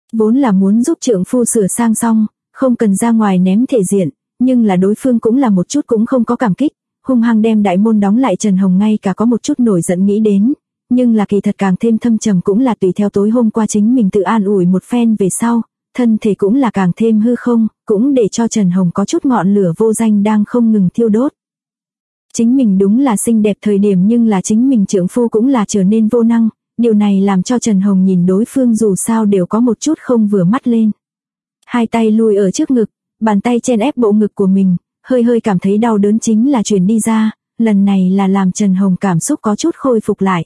Vốn là muốn giúp trượng phu sửa sang xong, không cần ra ngoài ném thể diện, nhưng là đối phương cũng là một chút cũng không có cảm kích, hung hăng đem đại môn đóng lại. Trần Hồng ngay cả có một chút nổi giận nghĩ đến, nhưng là kỳ thật càng thêm thâm trầm cũng là tùy theo tối hôm qua chính mình tự an ủi một phen về sau, thân thể cũng là càng thêm hư không, cũng để cho Trần Hồng có chút ngọn lửa vô danh đang không ngừng thiêu đốt. Chính mình đúng là xinh đẹp thời điểm nhưng là chính mình trượng phu cũng là trở nên vô năng, điều này làm cho Trần Hồng nhìn đối phương dù sao đều có một chút không vừa mắt lên. Hai tay lùi ở trước ngực, bàn tay chen ép bộ ngực của mình, hơi hơi cảm thấy đau đớn chính là truyền đi ra, lần này là làm Trần Hồng cảm xúc có chút khôi phục lại.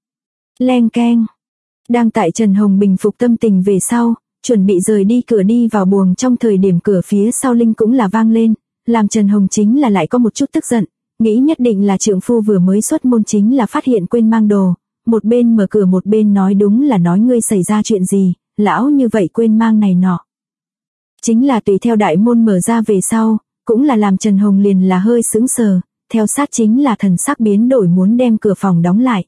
Leng keng. Đang tại Trần Hồng bình phục tâm tình về sau, chuẩn bị rời đi cửa đi vào buồng trong thời điểm cửa phía sau linh cũng là vang lên, làm Trần Hồng chính là lại có một chút tức giận, nghĩ nhất định là trượng phu vừa mới xuất môn chính là phát hiện quên mang đồ, một bên mở cửa một bên nói đúng là nói ngươi xảy ra chuyện gì, lão như vậy quên mang này nọ. Chính là tùy theo đại môn mở ra về sau, cũng là làm Trần Hồng liền là hơi sững sờ, theo sát chính là thần sắc biến đổi muốn đem cửa phòng đóng lại.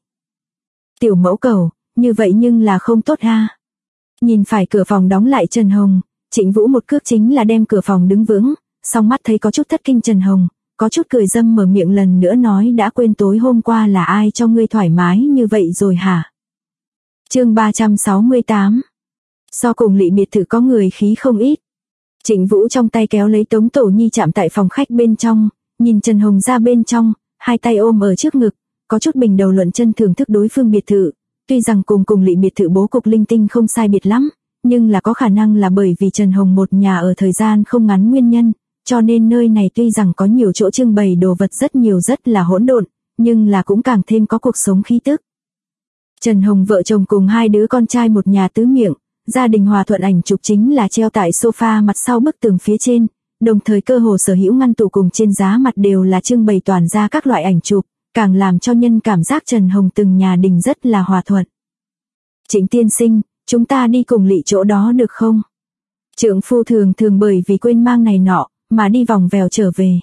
Tiểu mẫu cầu, như vậy nhưng là không tốt ha. Nhìn phải cửa phòng đóng lại Trần Hồng, Trịnh Vũ một cước chính là đem cửa phòng đứng vững, song mắt thấy có chút thất kinh Trần Hồng, có chút cười dâm mở miệng lần nữa nói đã quên tối hôm qua là ai cho ngươi thoải mái như vậy rồi hả? Chương 368. So cùng Lị biệt thự có người khí không ít. Trịnh Vũ trong tay kéo lấy Tống Tổ Nhi chạm tại phòng khách bên trong, nhìn Trần Hồng ra bên trong, hai tay ôm ở trước ngực, có chút bình đầu luận chân thưởng thức đối phương biệt thự. Tuy rằng cùng Lị biệt thự bố cục linh tinh không sai biệt lắm, nhưng là có khả năng là bởi vì Trần Hồng một nhà ở thời gian không ngắn nguyên nhân, cho nên nơi này tuy rằng có nhiều chỗ trưng bày đồ vật rất nhiều rất là hỗn độn, nhưng là cũng càng thêm có cuộc sống khí tức. Trần Hồng vợ chồng cùng hai đứa con trai một nhà tứ miệng, gia đình hòa thuận ảnh chụp chính là treo tại sofa mặt sau bức tường phía trên, đồng thời cơ hồ sở hữu ngăn tủ cùng trên giá mặt đều là trưng bày toàn ra các loại ảnh chụp, càng làm cho nhân cảm giác Trần Hồng từng nhà đình rất là hòa thuận. Trịnh tiên sinh, chúng ta đi cùng Lị chỗ đó được không? Trượng phu thường thường bởi vì quên mang này nọ, mà đi vòng vèo trở về.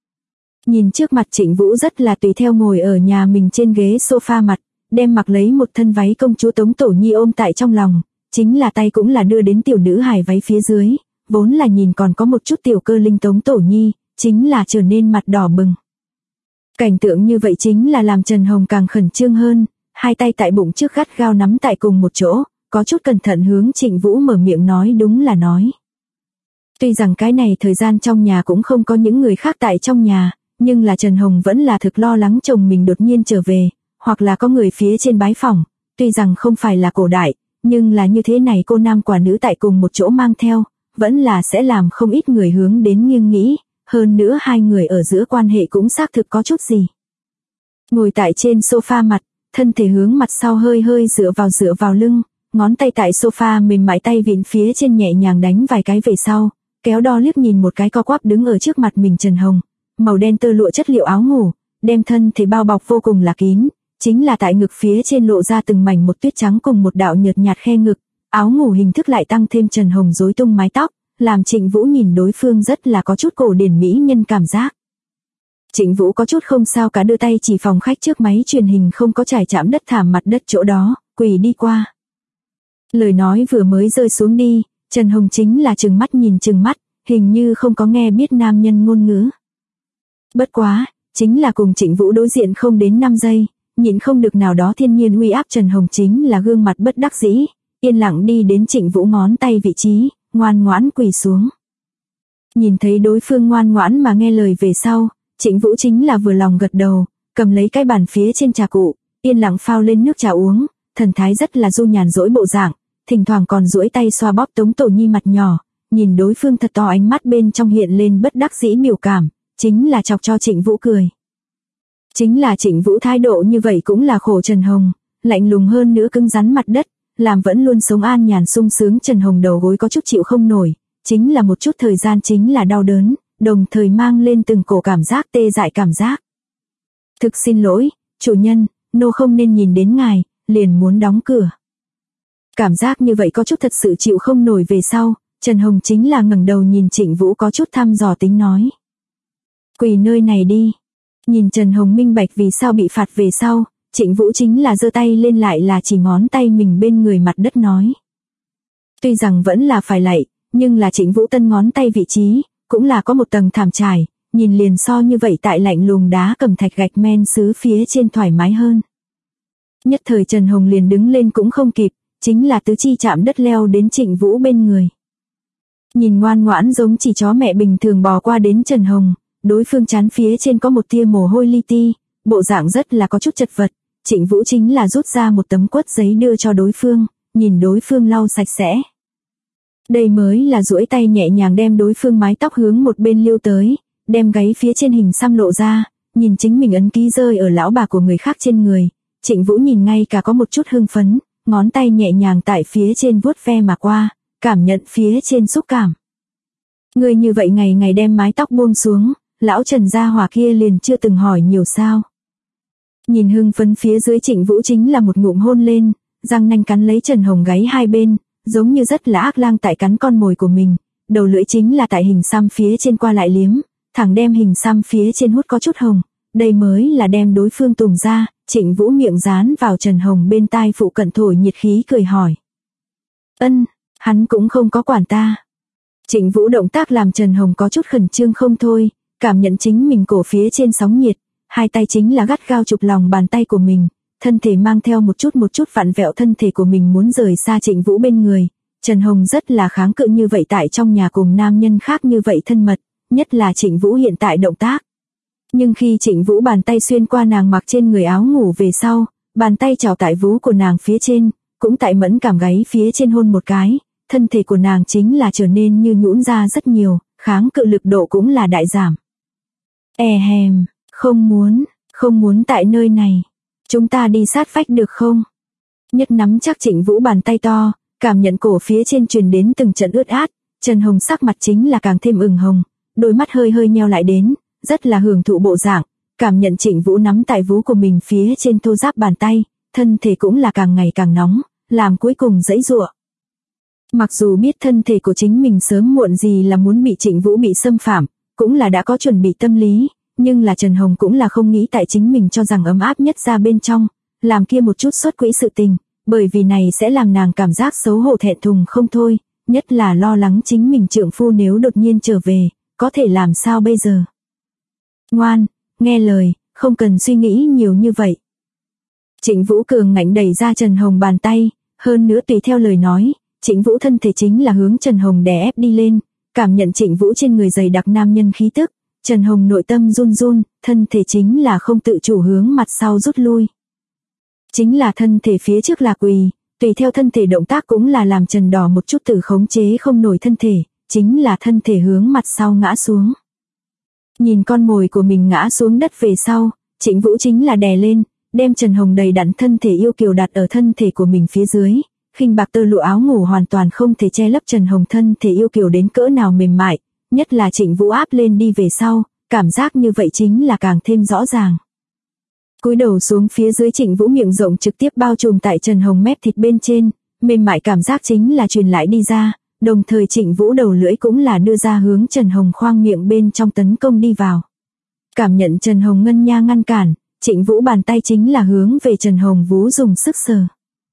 Nhìn trước mặt Trịnh Vũ rất là tùy theo ngồi ở nhà mình trên ghế sofa mặt, đem mặc lấy một thân váy công chúa Tống Tổ Nhi ôm tại trong lòng, chính là tay cũng là đưa đến tiểu nữ hài váy phía dưới, vốn là nhìn còn có một chút tiểu cơ linh Tống Tổ Nhi, chính là trở nên mặt đỏ bừng. Cảnh tượng như vậy chính là làm Trần Hồng càng khẩn trương hơn, hai tay tại bụng trước gắt gao nắm tại cùng một chỗ, có chút cẩn thận hướng Trịnh Vũ mở miệng nói đúng là nói. Tuy rằng cái này thời gian trong nhà cũng không có những người khác tại trong nhà, nhưng là Trần Hồng vẫn là thực lo lắng chồng mình đột nhiên trở về, hoặc là có người phía trên bái phỏng, tuy rằng không phải là cổ đại, nhưng là như thế này cô nam quả nữ tại cùng một chỗ mang theo, vẫn là sẽ làm không ít người hướng đến nghiêng nghĩ, hơn nữa hai người ở giữa quan hệ cũng xác thực có chút gì. Ngồi tại trên sofa mặt, thân thể hướng mặt sau hơi hơi dựa vào lưng, ngón tay tại sofa mềm mại tay vịn phía trên nhẹ nhàng đánh vài cái về sau, kéo đo liếc nhìn một cái co quắp đứng ở trước mặt mình Trần Hồng, màu đen tơ lụa chất liệu áo ngủ, đem thân thể bao bọc vô cùng là kín, chính là tại ngực phía trên lộ ra từng mảnh một tuyết trắng cùng một đạo nhợt nhạt khe ngực, áo ngủ hình thức lại tăng thêm Trần Hồng rối tung mái tóc, làm Trịnh Vũ nhìn đối phương rất là có chút cổ điển mỹ nhân cảm giác. Trịnh Vũ có chút không sao cả đưa tay chỉ phòng khách trước máy truyền hình không có trải chạm đất thảm mặt đất chỗ đó, quỳ đi qua. Lời nói vừa mới rơi xuống đi, Trần Hồng chính là trừng mắt, hình như không có nghe biết nam nhân ngôn ngữ. Bất quá, chính là cùng Trịnh Vũ đối diện không đến 5 giây, nhịn không được nào đó thiên nhiên uy áp Trần Hồng chính là gương mặt bất đắc dĩ, yên lặng đi đến Trịnh Vũ ngón tay vị trí, ngoan ngoãn quỳ xuống. Nhìn thấy đối phương ngoan ngoãn mà nghe lời về sau, Trịnh Vũ chính là vừa lòng gật đầu, cầm lấy cái bàn phía trên trà cụ, yên lặng phao lên nước trà uống, thần thái rất là du nhàn dỗi bộ dạng, thỉnh thoảng còn duỗi tay xoa bóp Tống Tổ Nhi mặt nhỏ, nhìn đối phương thật to ánh mắt bên trong hiện lên bất đắc dĩ biểu cảm, chính là chọc cho Trịnh Vũ cười. Chính là Trịnh Vũ thái độ như vậy cũng là khổ Trần Hồng, lạnh lùng hơn nữa cứng rắn mặt đất, làm vẫn luôn sống an nhàn sung sướng Trần Hồng đầu gối có chút chịu không nổi, chính là một chút thời gian chính là đau đớn, đồng thời mang lên từng cổ cảm giác tê dại cảm giác. Thực xin lỗi, chủ nhân, nô không nên nhìn đến ngài, liền muốn đóng cửa. Cảm giác như vậy có chút thật sự chịu không nổi về sau, Trần Hồng chính là ngẩng đầu nhìn Trịnh Vũ có chút thăm dò tính nói. Quỳ nơi này đi. Nhìn Trần Hồng minh bạch vì sao bị phạt về sau, Trịnh Vũ chính là giơ tay lên lại là chỉ ngón tay mình bên người mặt đất nói. Tuy rằng vẫn là phải lạy, nhưng là Trịnh Vũ Tân ngón tay vị trí, cũng là có một tầng thảm trải, nhìn liền so như vậy tại lạnh lùng đá cẩm thạch gạch men sứ phía trên thoải mái hơn. Nhất thời Trần Hồng liền đứng lên cũng không kịp, chính là tứ chi chạm đất leo đến Trịnh Vũ bên người. Nhìn ngoan ngoãn giống chỉ chó mẹ bình thường bò qua đến Trần Hồng, đối phương trán phía trên có một tia mồ hôi li ti, bộ dạng rất là có chút chật vật. Trịnh Vũ chính là rút ra một tấm quất giấy đưa cho đối phương, nhìn đối phương lau sạch sẽ. Đây mới là duỗi tay nhẹ nhàng đem đối phương mái tóc hướng một bên liêu tới, đem gáy phía trên hình xăm lộ ra, nhìn chính mình ấn ký rơi ở lão bà của người khác trên người. Trịnh Vũ nhìn ngay cả có một chút hưng phấn, ngón tay nhẹ nhàng tại phía trên vuốt ve mà qua, cảm nhận phía trên xúc cảm. Người như vậy ngày ngày đem mái tóc buông xuống, lão Trần gia hỏa kia liền chưa từng hỏi nhiều sao. Nhìn hưng phấn phía dưới Trịnh Vũ chính là một ngụm hôn lên, răng nanh cắn lấy Trần Hồng gáy hai bên, giống như rất là ác lang tại cắn con mồi của mình, đầu lưỡi chính là tại hình xăm phía trên qua lại liếm, thẳng đem hình xăm phía trên hút có chút hồng, đây mới là đem đối phương tùng ra. Trịnh Vũ miệng dán vào Trần Hồng bên tai phụ cận thổi nhiệt khí cười hỏi. Hắn cũng không có quản ta. Trịnh Vũ động tác làm Trần Hồng có chút khẩn trương không thôi, cảm nhận chính mình cổ phía trên sóng nhiệt, hai tay chính là gắt gao chụp lòng bàn tay của mình, thân thể mang theo một chút vặn vẹo thân thể của mình muốn rời xa Trịnh Vũ bên người. Trần Hồng rất là kháng cự như vậy tại trong nhà cùng nam nhân khác như vậy thân mật, nhất là Trịnh Vũ hiện tại động tác. Nhưng khi Trịnh Vũ bàn tay xuyên qua nàng mặc trên người áo ngủ về sau, bàn tay chào tại vú của nàng phía trên, cũng tại mẫn cảm gáy phía trên hôn một cái, thân thể của nàng chính là trở nên như nhũn ra rất nhiều, kháng cự lực độ cũng là đại giảm. Không muốn tại nơi này. Chúng ta đi sát vách được không? Nhất nắm chắc Trịnh Vũ bàn tay to, cảm nhận cổ phía trên truyền đến từng trận ướt át, Trần Hồng sắc mặt chính là càng thêm ửng hồng, đôi mắt hơi nheo lại đến, rất là hưởng thụ bộ dạng, cảm nhận Trịnh Vũ nắm tại vú của mình phía trên thô ráp bàn tay, thân thể cũng là càng ngày càng nóng, làm cuối cùng giãy giụa. Mặc dù biết thân thể của chính mình sớm muộn gì là muốn bị Trịnh Vũ bị xâm phạm, cũng là đã có chuẩn bị tâm lý, nhưng là Trần Hồng cũng là không nghĩ tại chính mình cho rằng ấm áp nhất ra bên trong, làm kia một chút xuất quỹ sự tình, bởi vì này sẽ làm nàng cảm giác xấu hổ thẹn thùng không thôi, nhất là lo lắng chính mình trượng phu nếu đột nhiên trở về, có thể làm sao bây giờ. Ngoan, nghe lời, không cần suy nghĩ nhiều như vậy. Trịnh Vũ cường ngạnh đẩy ra Trần Hồng bàn tay, hơn nữa tùy theo lời nói, Trịnh Vũ thân thể chính là hướng Trần Hồng đè ép đi lên, cảm nhận Trịnh Vũ trên người dày đặc nam nhân khí tức, Trần Hồng nội tâm run run, thân thể chính là không tự chủ hướng mặt sau rút lui. Chính là thân thể phía trước là quỳ, tùy theo thân thể động tác cũng là làm Trần Đỏ một chút tự khống chế không nổi thân thể, chính là thân thể hướng mặt sau ngã xuống. Nhìn con mồi của mình ngã xuống đất về sau, Trịnh Vũ chính là đè lên, đem Trần Hồng đầy đặn thân thể yêu kiều đặt ở thân thể của mình phía dưới, khinh bạc tơ lụa áo ngủ hoàn toàn không thể che lấp Trần Hồng thân thể yêu kiều đến cỡ nào mềm mại, nhất là Trịnh Vũ áp lên đi về sau, cảm giác như vậy chính là càng thêm rõ ràng. Cúi đầu xuống phía dưới Trịnh Vũ miệng rộng trực tiếp bao trùm tại Trần Hồng mép thịt bên trên, mềm mại cảm giác chính là truyền lại đi ra, đồng thời Trịnh Vũ đầu lưỡi cũng là đưa ra hướng Trần Hồng khoang miệng bên trong tấn công đi vào. Cảm nhận Trần Hồng ngân nha ngăn cản, Trịnh Vũ bàn tay chính là hướng về Trần Hồng vú dùng sức sờ.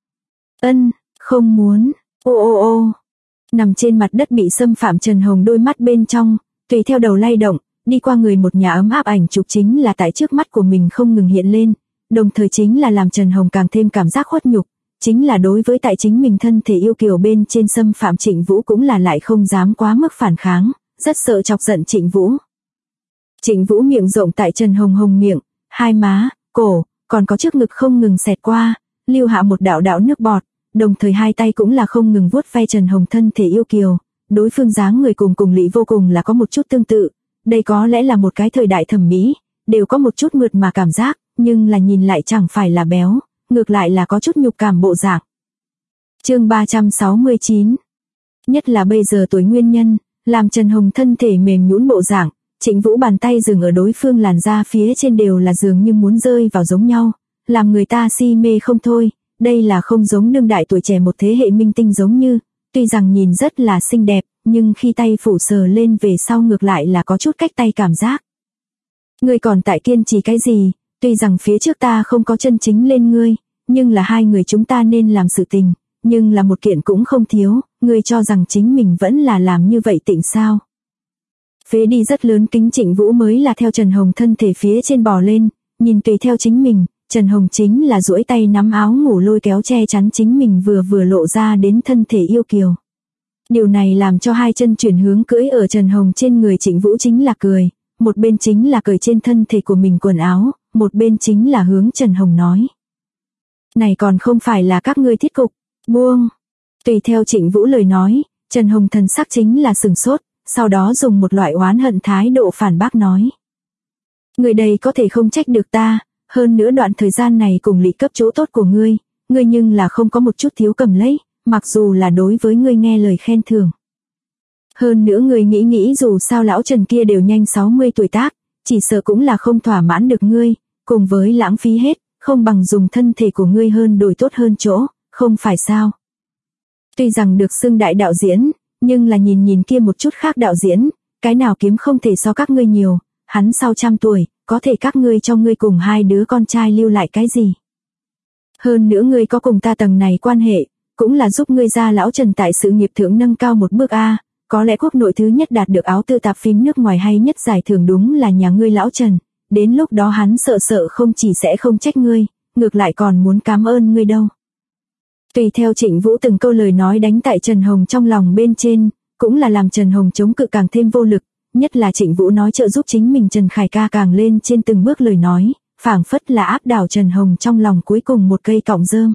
Không muốn, ô. Nằm trên mặt đất bị xâm phạm Trần Hồng đôi mắt bên trong, tùy theo đầu lay động, đi qua người một nhà ấm áp ảnh chụp chính là tại trước mắt của mình không ngừng hiện lên, đồng thời chính là làm Trần Hồng càng thêm cảm giác khuất nhục, chính là đối với tại chính mình thân thể yêu kiều bên trên xâm phạm Trịnh Vũ cũng là lại không dám quá mức phản kháng, rất sợ chọc giận Trịnh Vũ. Trịnh Vũ miệng rộng tại Trần Hồng miệng, hai má, cổ, còn có trước ngực không ngừng xẹt qua, lưu hạ một đạo nước bọt, đồng thời hai tay cũng là không ngừng vuốt ve Trần Hồng thân thể yêu kiều, đối phương dáng người cùng Lý vô cùng là có một chút tương tự, đây có lẽ là một cái thời đại thẩm mỹ, đều có một chút mượt mà cảm giác, nhưng là nhìn lại chẳng phải là béo, ngược lại là có chút nhục cảm bộ dạng. Chương 369. Nhất là bây giờ tuổi nguyên nhân, làm Trần Hồng thân thể mềm nhũn bộ dạng, Trịnh Vũ bàn tay dừng ở đối phương làn da phía trên đều là dường như muốn rơi vào giống nhau, làm người ta si mê không thôi, đây là không giống đương đại tuổi trẻ một thế hệ minh tinh giống như, tuy rằng nhìn rất là xinh đẹp, nhưng khi tay phủ sờ lên về sau ngược lại là có chút cách tay cảm giác. Ngươi còn tại kiên trì cái gì, tuy rằng phía trước ta không có chân chính lên ngươi, nhưng là hai người chúng ta nên làm sự tình, nhưng là một kiện cũng không thiếu, ngươi cho rằng chính mình vẫn là làm như vậy tịnh sao. Phế đi rất lớn kính Trịnh Vũ mới là theo Trần Hồng thân thể phía trên bò lên, nhìn tùy theo chính mình, Trần Hồng chính là duỗi tay nắm áo ngủ lôi kéo che chắn chính mình vừa lộ ra đến thân thể yêu kiều. Điều này làm cho hai chân chuyển hướng cưỡi ở Trần Hồng trên người Trịnh Vũ chính là cười, một bên chính là cởi trên thân thể của mình quần áo, một bên chính là hướng Trần Hồng nói. Này còn không phải là các ngươi thiết cục, buông. Tùy theo Trịnh Vũ lời nói, Trần Hồng thần sắc chính là sừng sốt, sau đó dùng một loại oán hận thái độ phản bác nói. Người đây có thể không trách được ta, hơn nữa đoạn thời gian này cùng lỵ cấp chỗ tốt của ngươi nhưng là không có một chút thiếu cầm lấy, mặc dù là đối với ngươi nghe lời khen thưởng. Hơn nữa ngươi nghĩ dù sao lão Trần kia đều nhanh 60 tuổi tác, chỉ sợ cũng là không thỏa mãn được ngươi, cùng với lãng phí hết, không bằng dùng thân thể của ngươi hơn đổi tốt hơn chỗ, không phải sao. Tuy rằng được xưng đại đạo diễn, nhưng là nhìn kia một chút khác đạo diễn, cái nào kiếm không thể so các ngươi nhiều, hắn sau 100 tuổi, có thể các ngươi cho ngươi cùng hai đứa con trai lưu lại cái gì. Hơn nữa ngươi có cùng ta tầng này quan hệ, cũng là giúp ngươi ra lão Trần tại sự nghiệp thượng nâng cao một bước a, có lẽ quốc nội thứ nhất đạt được áo tư tạp phim nước ngoài hay nhất giải thưởng đúng là nhà ngươi lão Trần, đến lúc đó hắn sợ không chỉ sẽ không trách ngươi, ngược lại còn muốn cảm ơn ngươi đâu. Tùy theo Trịnh Vũ từng câu lời nói đánh tại Trần Hồng trong lòng bên trên, cũng là làm Trần Hồng chống cự càng thêm vô lực, nhất là Trịnh Vũ nói trợ giúp chính mình Trần Khải ca càng lên trên từng bước lời nói, phảng phất là áp đảo Trần Hồng trong lòng cuối cùng một cây cọng rơm.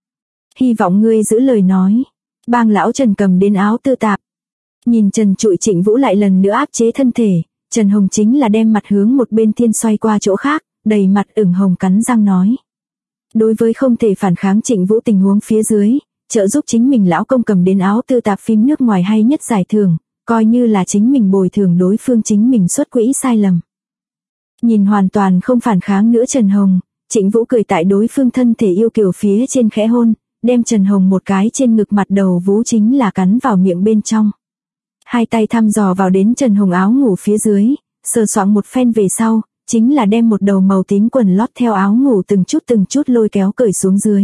Hy vọng ngươi giữ lời nói. Bang lão Trần cầm đến áo tư tạp. Nhìn Trần trụi Trịnh Vũ lại lần nữa áp chế thân thể, Trần Hồng chính là đem mặt hướng một bên thiên xoay qua chỗ khác, đầy mặt ửng hồng cắn răng nói. Đối với không thể phản kháng Trịnh Vũ tình huống phía dưới, trợ giúp chính mình lão công cầm đến áo tư tạp phim nước ngoài hay nhất giải thưởng, coi như là chính mình bồi thường đối phương chính mình xuất quỹ sai lầm. Nhìn hoàn toàn không phản kháng nữa Trần Hồng, Trịnh Vũ cười tại đối phương thân thể yêu kiều phía trên khẽ hôn, đem Trần Hồng một cái trên ngực mặt đầu vú chính là cắn vào miệng bên trong. Hai tay thăm dò vào đến Trần Hồng áo ngủ phía dưới, sờ soạng một phen về sau, chính là đem một đầu màu tím quần lót theo áo ngủ từng chút lôi kéo cởi xuống dưới.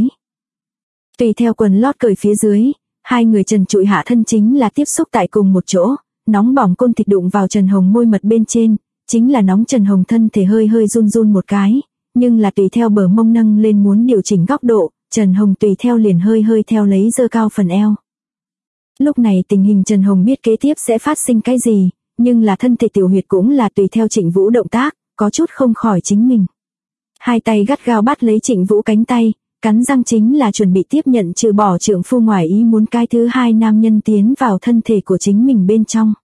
Tùy theo quần lót cởi phía dưới, hai người trần trụi hạ thân chính là tiếp xúc tại cùng một chỗ, nóng bỏng côn thịt đụng vào Trần Hồng môi mật bên trên, chính là nóng Trần Hồng thân thể hơi run một cái, nhưng là tùy theo bờ mông nâng lên muốn điều chỉnh góc độ, Trần Hồng tùy theo liền hơi theo lấy dơ cao phần eo. Lúc này tình hình Trần Hồng biết kế tiếp sẽ phát sinh cái gì, nhưng là thân thể tiểu huyệt cũng là tùy theo Trịnh Vũ động tác, có chút không khỏi chính mình. Hai tay gắt gao bắt lấy Trịnh Vũ cánh tay, cắn răng chính là chuẩn bị tiếp nhận trừ bỏ trượng phu ngoài ý muốn cái thứ hai nam nhân tiến vào thân thể của chính mình bên trong.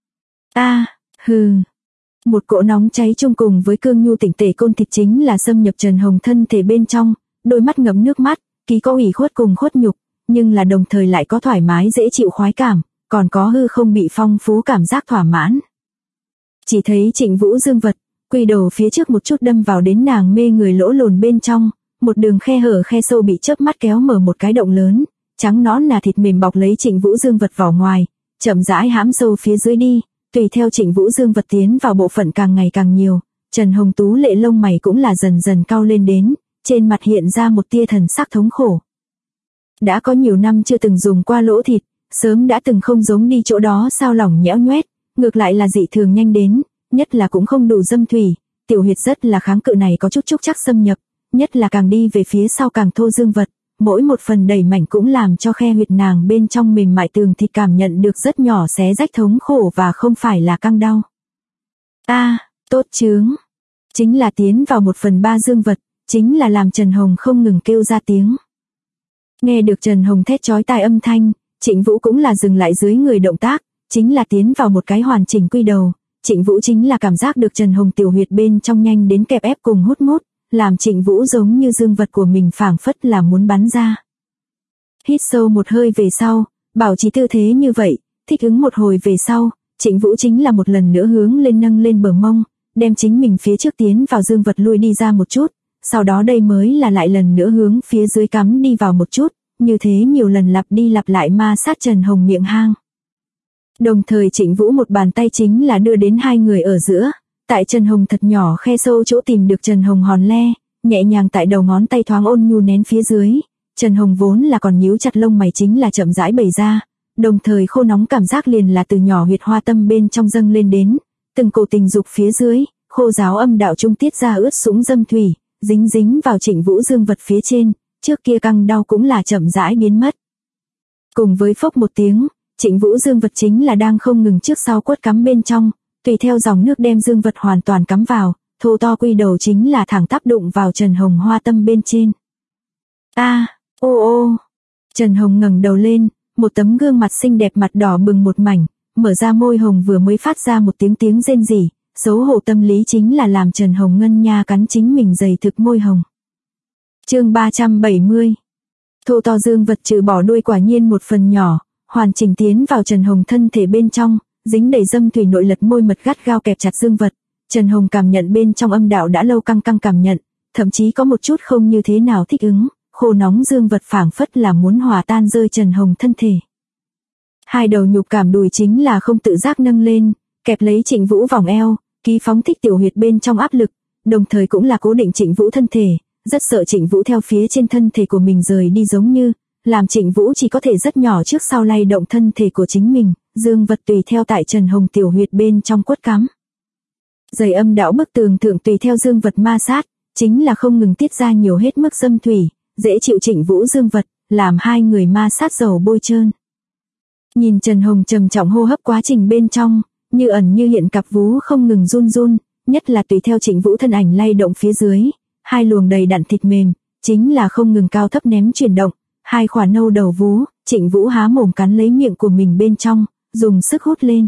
Hừ. Một cỗ nóng cháy chung cùng với cương nhu tỉnh tể côn thịt chính là xâm nhập Trần Hồng thân thể bên trong, đôi mắt ngấm nước mắt, ký có ủy khuất cùng khuất nhục, nhưng là đồng thời lại có thoải mái dễ chịu khoái cảm, còn có hư không bị phong phú cảm giác thỏa mãn. Chỉ thấy Trịnh Vũ dương vật, quỳ đầu phía trước một chút đâm vào đến nàng mê người lỗ lồn bên trong, một đường khe hở khe sâu bị chớp mắt kéo mở một cái động lớn, trắng nõn là thịt mềm bọc lấy Trịnh Vũ dương vật vỏ ngoài, chậm rãi hãm sâu phía dưới đi, tùy theo Trịnh Vũ dương vật tiến vào bộ phận càng ngày càng nhiều, Trần Hồng tú lệ lông mày cũng là dần dần cau lên đến, trên mặt hiện ra một tia thần sắc thống khổ. Đã có nhiều năm chưa từng dùng qua lỗ thịt, sớm đã từng không giống đi chỗ đó sao lỏng nhẽo nhoét, ngược lại là dị thường nhanh đến, nhất là cũng không đủ dâm thủy, tiểu huyệt rất là kháng cự này có chút trúc chắc xâm nhập, nhất là càng đi về phía sau càng thô dương vật, mỗi một phần đẩy mảnh cũng làm cho khe huyệt nàng bên trong mềm mại tường thịt cảm nhận được rất nhỏ xé rách thống khổ và không phải là căng đau. Tốt chướng. Chính là tiến vào 1/3 dương vật, chính là làm Trần Hồng không ngừng kêu ra tiếng. Nghe được Trần Hồng thét chói tai âm thanh, Trịnh Vũ cũng là dừng lại dưới người động tác, chính là tiến vào một cái hoàn chỉnh quy đầu. Trịnh Vũ chính là cảm giác được Trần Hồng tiểu huyệt bên trong nhanh đến kẹp ép cùng hút mút, làm Trịnh Vũ giống như dương vật của mình phảng phất là muốn bắn ra. Hít sâu một hơi về sau, bảo trì tư thế như vậy, thích ứng một hồi về sau, Trịnh Vũ chính là một lần nữa hướng lên nâng lên bờ mông, đem chính mình phía trước tiến vào dương vật lui đi ra một chút, sau đó đây mới là lại lần nữa hướng phía dưới cắm đi vào một chút, như thế nhiều lần lặp đi lặp lại ma sát Trần Hồng miệng hang. Đồng thời Trịnh Vũ một bàn tay chính là đưa đến hai người ở giữa, tại Trần Hồng thật nhỏ khe sâu chỗ tìm được Trần Hồng hòn le, nhẹ nhàng tại đầu ngón tay thoáng ôn nhu nén phía dưới, Trần Hồng vốn là còn nhíu chặt lông mày chính là chậm rãi bày ra, đồng thời khô nóng cảm giác liền là từ nhỏ huyệt hoa tâm bên trong dâng lên đến, từng cổ tình dục phía dưới, khô giáo âm đạo trung tiết ra ướt sũng dâm thủy, dính dính vào Trịnh Vũ dương vật phía trên, trước kia căng đau cũng là chậm rãi biến mất. Cùng với phốc một tiếng, Trịnh Vũ dương vật chính là đang không ngừng trước sau quất cắm bên trong, tùy theo dòng nước đem dương vật hoàn toàn cắm vào, thô to quy đầu chính là thẳng tắp đụng vào Trần Hồng hoa tâm bên trên. Ô ô, Trần Hồng ngẩng đầu lên, một tấm gương mặt xinh đẹp mặt đỏ bừng một mảnh, mở ra môi hồng vừa mới phát ra một tiếng rên rỉ, xấu hổ tâm lý chính là làm Trần Hồng ngân nha cắn chính mình dày thực môi hồng. Chương 370. Thô to dương vật trừ bỏ đuôi quả nhiên một phần nhỏ, hoàn chỉnh tiến vào Trần Hồng thân thể bên trong, dính đầy dâm thủy nội lật môi mật gắt gao kẹp chặt dương vật. Trần Hồng cảm nhận bên trong âm đạo đã lâu căng cảm nhận, thậm chí có một chút không như thế nào thích ứng, khô nóng dương vật phảng phất là muốn hòa tan rơi Trần Hồng thân thể. Hai đầu nhục cảm đùi chính là không tự giác nâng lên, kẹp lấy Trịnh Vũ vòng eo, ký phóng thích tiểu huyệt bên trong áp lực, đồng thời cũng là cố định Trịnh Vũ thân thể, rất sợ Trịnh Vũ theo phía trên thân thể của mình rời đi giống như, làm Trịnh Vũ chỉ có thể rất nhỏ trước sau lay động thân thể của chính mình, dương vật tùy theo tại Trần Hồng tiểu huyệt bên trong quất cắm. Giày âm đạo bức tường thượng tùy theo dương vật ma sát, chính là không ngừng tiết ra nhiều hết mức dâm thủy, dễ chịu Trịnh Vũ dương vật, làm hai người ma sát dầu bôi trơn. Nhìn Trần Hồng trầm trọng hô hấp quá trình bên trong, như ẩn như hiện cặp vú không ngừng run, nhất là tùy theo Trịnh Vũ thân ảnh lay động phía dưới, hai luồng đầy đặn thịt mềm, chính là không ngừng cao thấp ném chuyển động, hai khỏa nâu đầu vú, Trịnh Vũ há mồm cắn lấy miệng của mình bên trong, dùng sức hút lên.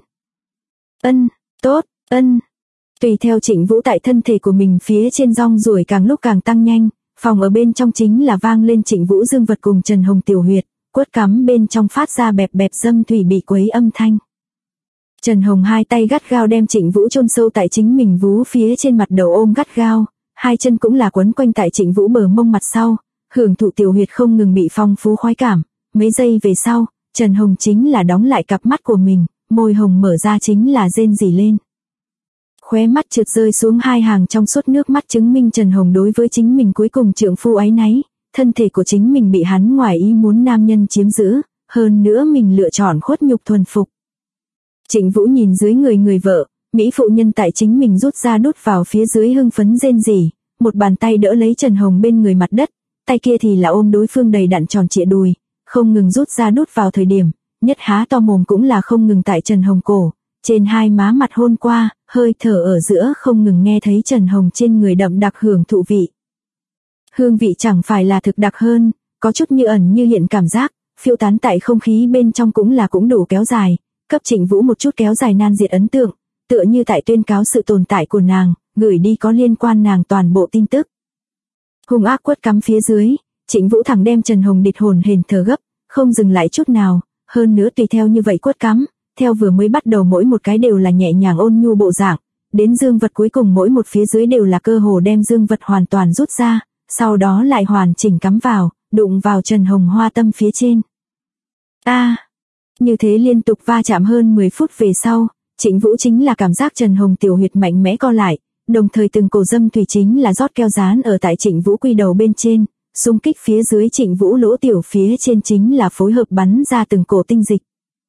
Tốt, Tùy theo Trịnh Vũ tại thân thể của mình phía trên rong ruổi càng lúc càng tăng nhanh, phòng ở bên trong chính là vang lên Trịnh Vũ dương vật cùng Trần Hồng tiểu huyệt, quất cắm bên trong phát ra bẹp dâm thủy bị quấy âm thanh. Trần Hồng hai tay gắt gao đem Trịnh Vũ chôn sâu tại chính mình vú phía trên mặt đầu ôm gắt gao, hai chân cũng là quấn quanh tại Trịnh Vũ bờ mông mặt sau, hưởng thụ tiểu huyệt không ngừng bị phong phú khoái cảm. Mấy giây về sau, Trần Hồng chính là đóng lại cặp mắt của mình, môi hồng mở ra chính là rên rỉ lên. Khóe mắt trượt rơi xuống hai hàng trong suốt nước mắt chứng minh Trần Hồng đối với chính mình cuối cùng trượng phu áy náy, thân thể của chính mình bị hắn ngoài ý muốn nam nhân chiếm giữ, hơn nữa mình lựa chọn khuất nhục thuần phục. Trịnh Vũ nhìn dưới người vợ, mỹ phụ nhân tại chính mình rút ra đút vào phía dưới hưng phấn rên rỉ, một bàn tay đỡ lấy Trần Hồng bên người mặt đất, tay kia thì là ôm đối phương đầy đặn tròn trịa đùi, không ngừng rút ra đút vào thời điểm, nhất há to mồm cũng là không ngừng tại Trần Hồng cổ, trên hai má mặt hôn qua, hơi thở ở giữa không ngừng nghe thấy Trần Hồng trên người đậm đặc hưởng thụ vị. Hương vị chẳng phải là thực đặc hơn, có chút như ẩn như hiện cảm giác, phiêu tán tại không khí bên trong cũng đủ kéo dài, cấp Trịnh Vũ một chút kéo dài nan diệt ấn tượng, tựa như tại tuyên cáo sự tồn tại của nàng, gửi đi có liên quan nàng toàn bộ tin tức. Hung ác quất cắm phía dưới, Trịnh Vũ thẳng đem Trần Hồng địt hồn hển thở gấp, không dừng lại chút nào, hơn nữa tùy theo như vậy quất cắm, theo vừa mới bắt đầu mỗi một cái đều là nhẹ nhàng ôn nhu bộ dạng, đến dương vật cuối cùng mỗi một phía dưới đều là cơ hồ đem dương vật hoàn toàn rút ra, sau đó lại hoàn chỉnh cắm vào, đụng vào Trần Hồng hoa tâm phía trên. Như thế liên tục va chạm hơn 10 phút về sau, Trịnh Vũ chính là cảm giác Trần Hồng tiểu huyệt mạnh mẽ co lại, đồng thời từng cổ dâm thủy chính là rót keo dán ở tại Trịnh Vũ quy đầu bên trên, xung kích phía dưới Trịnh Vũ lỗ tiểu phía trên chính là phối hợp bắn ra từng cổ tinh dịch.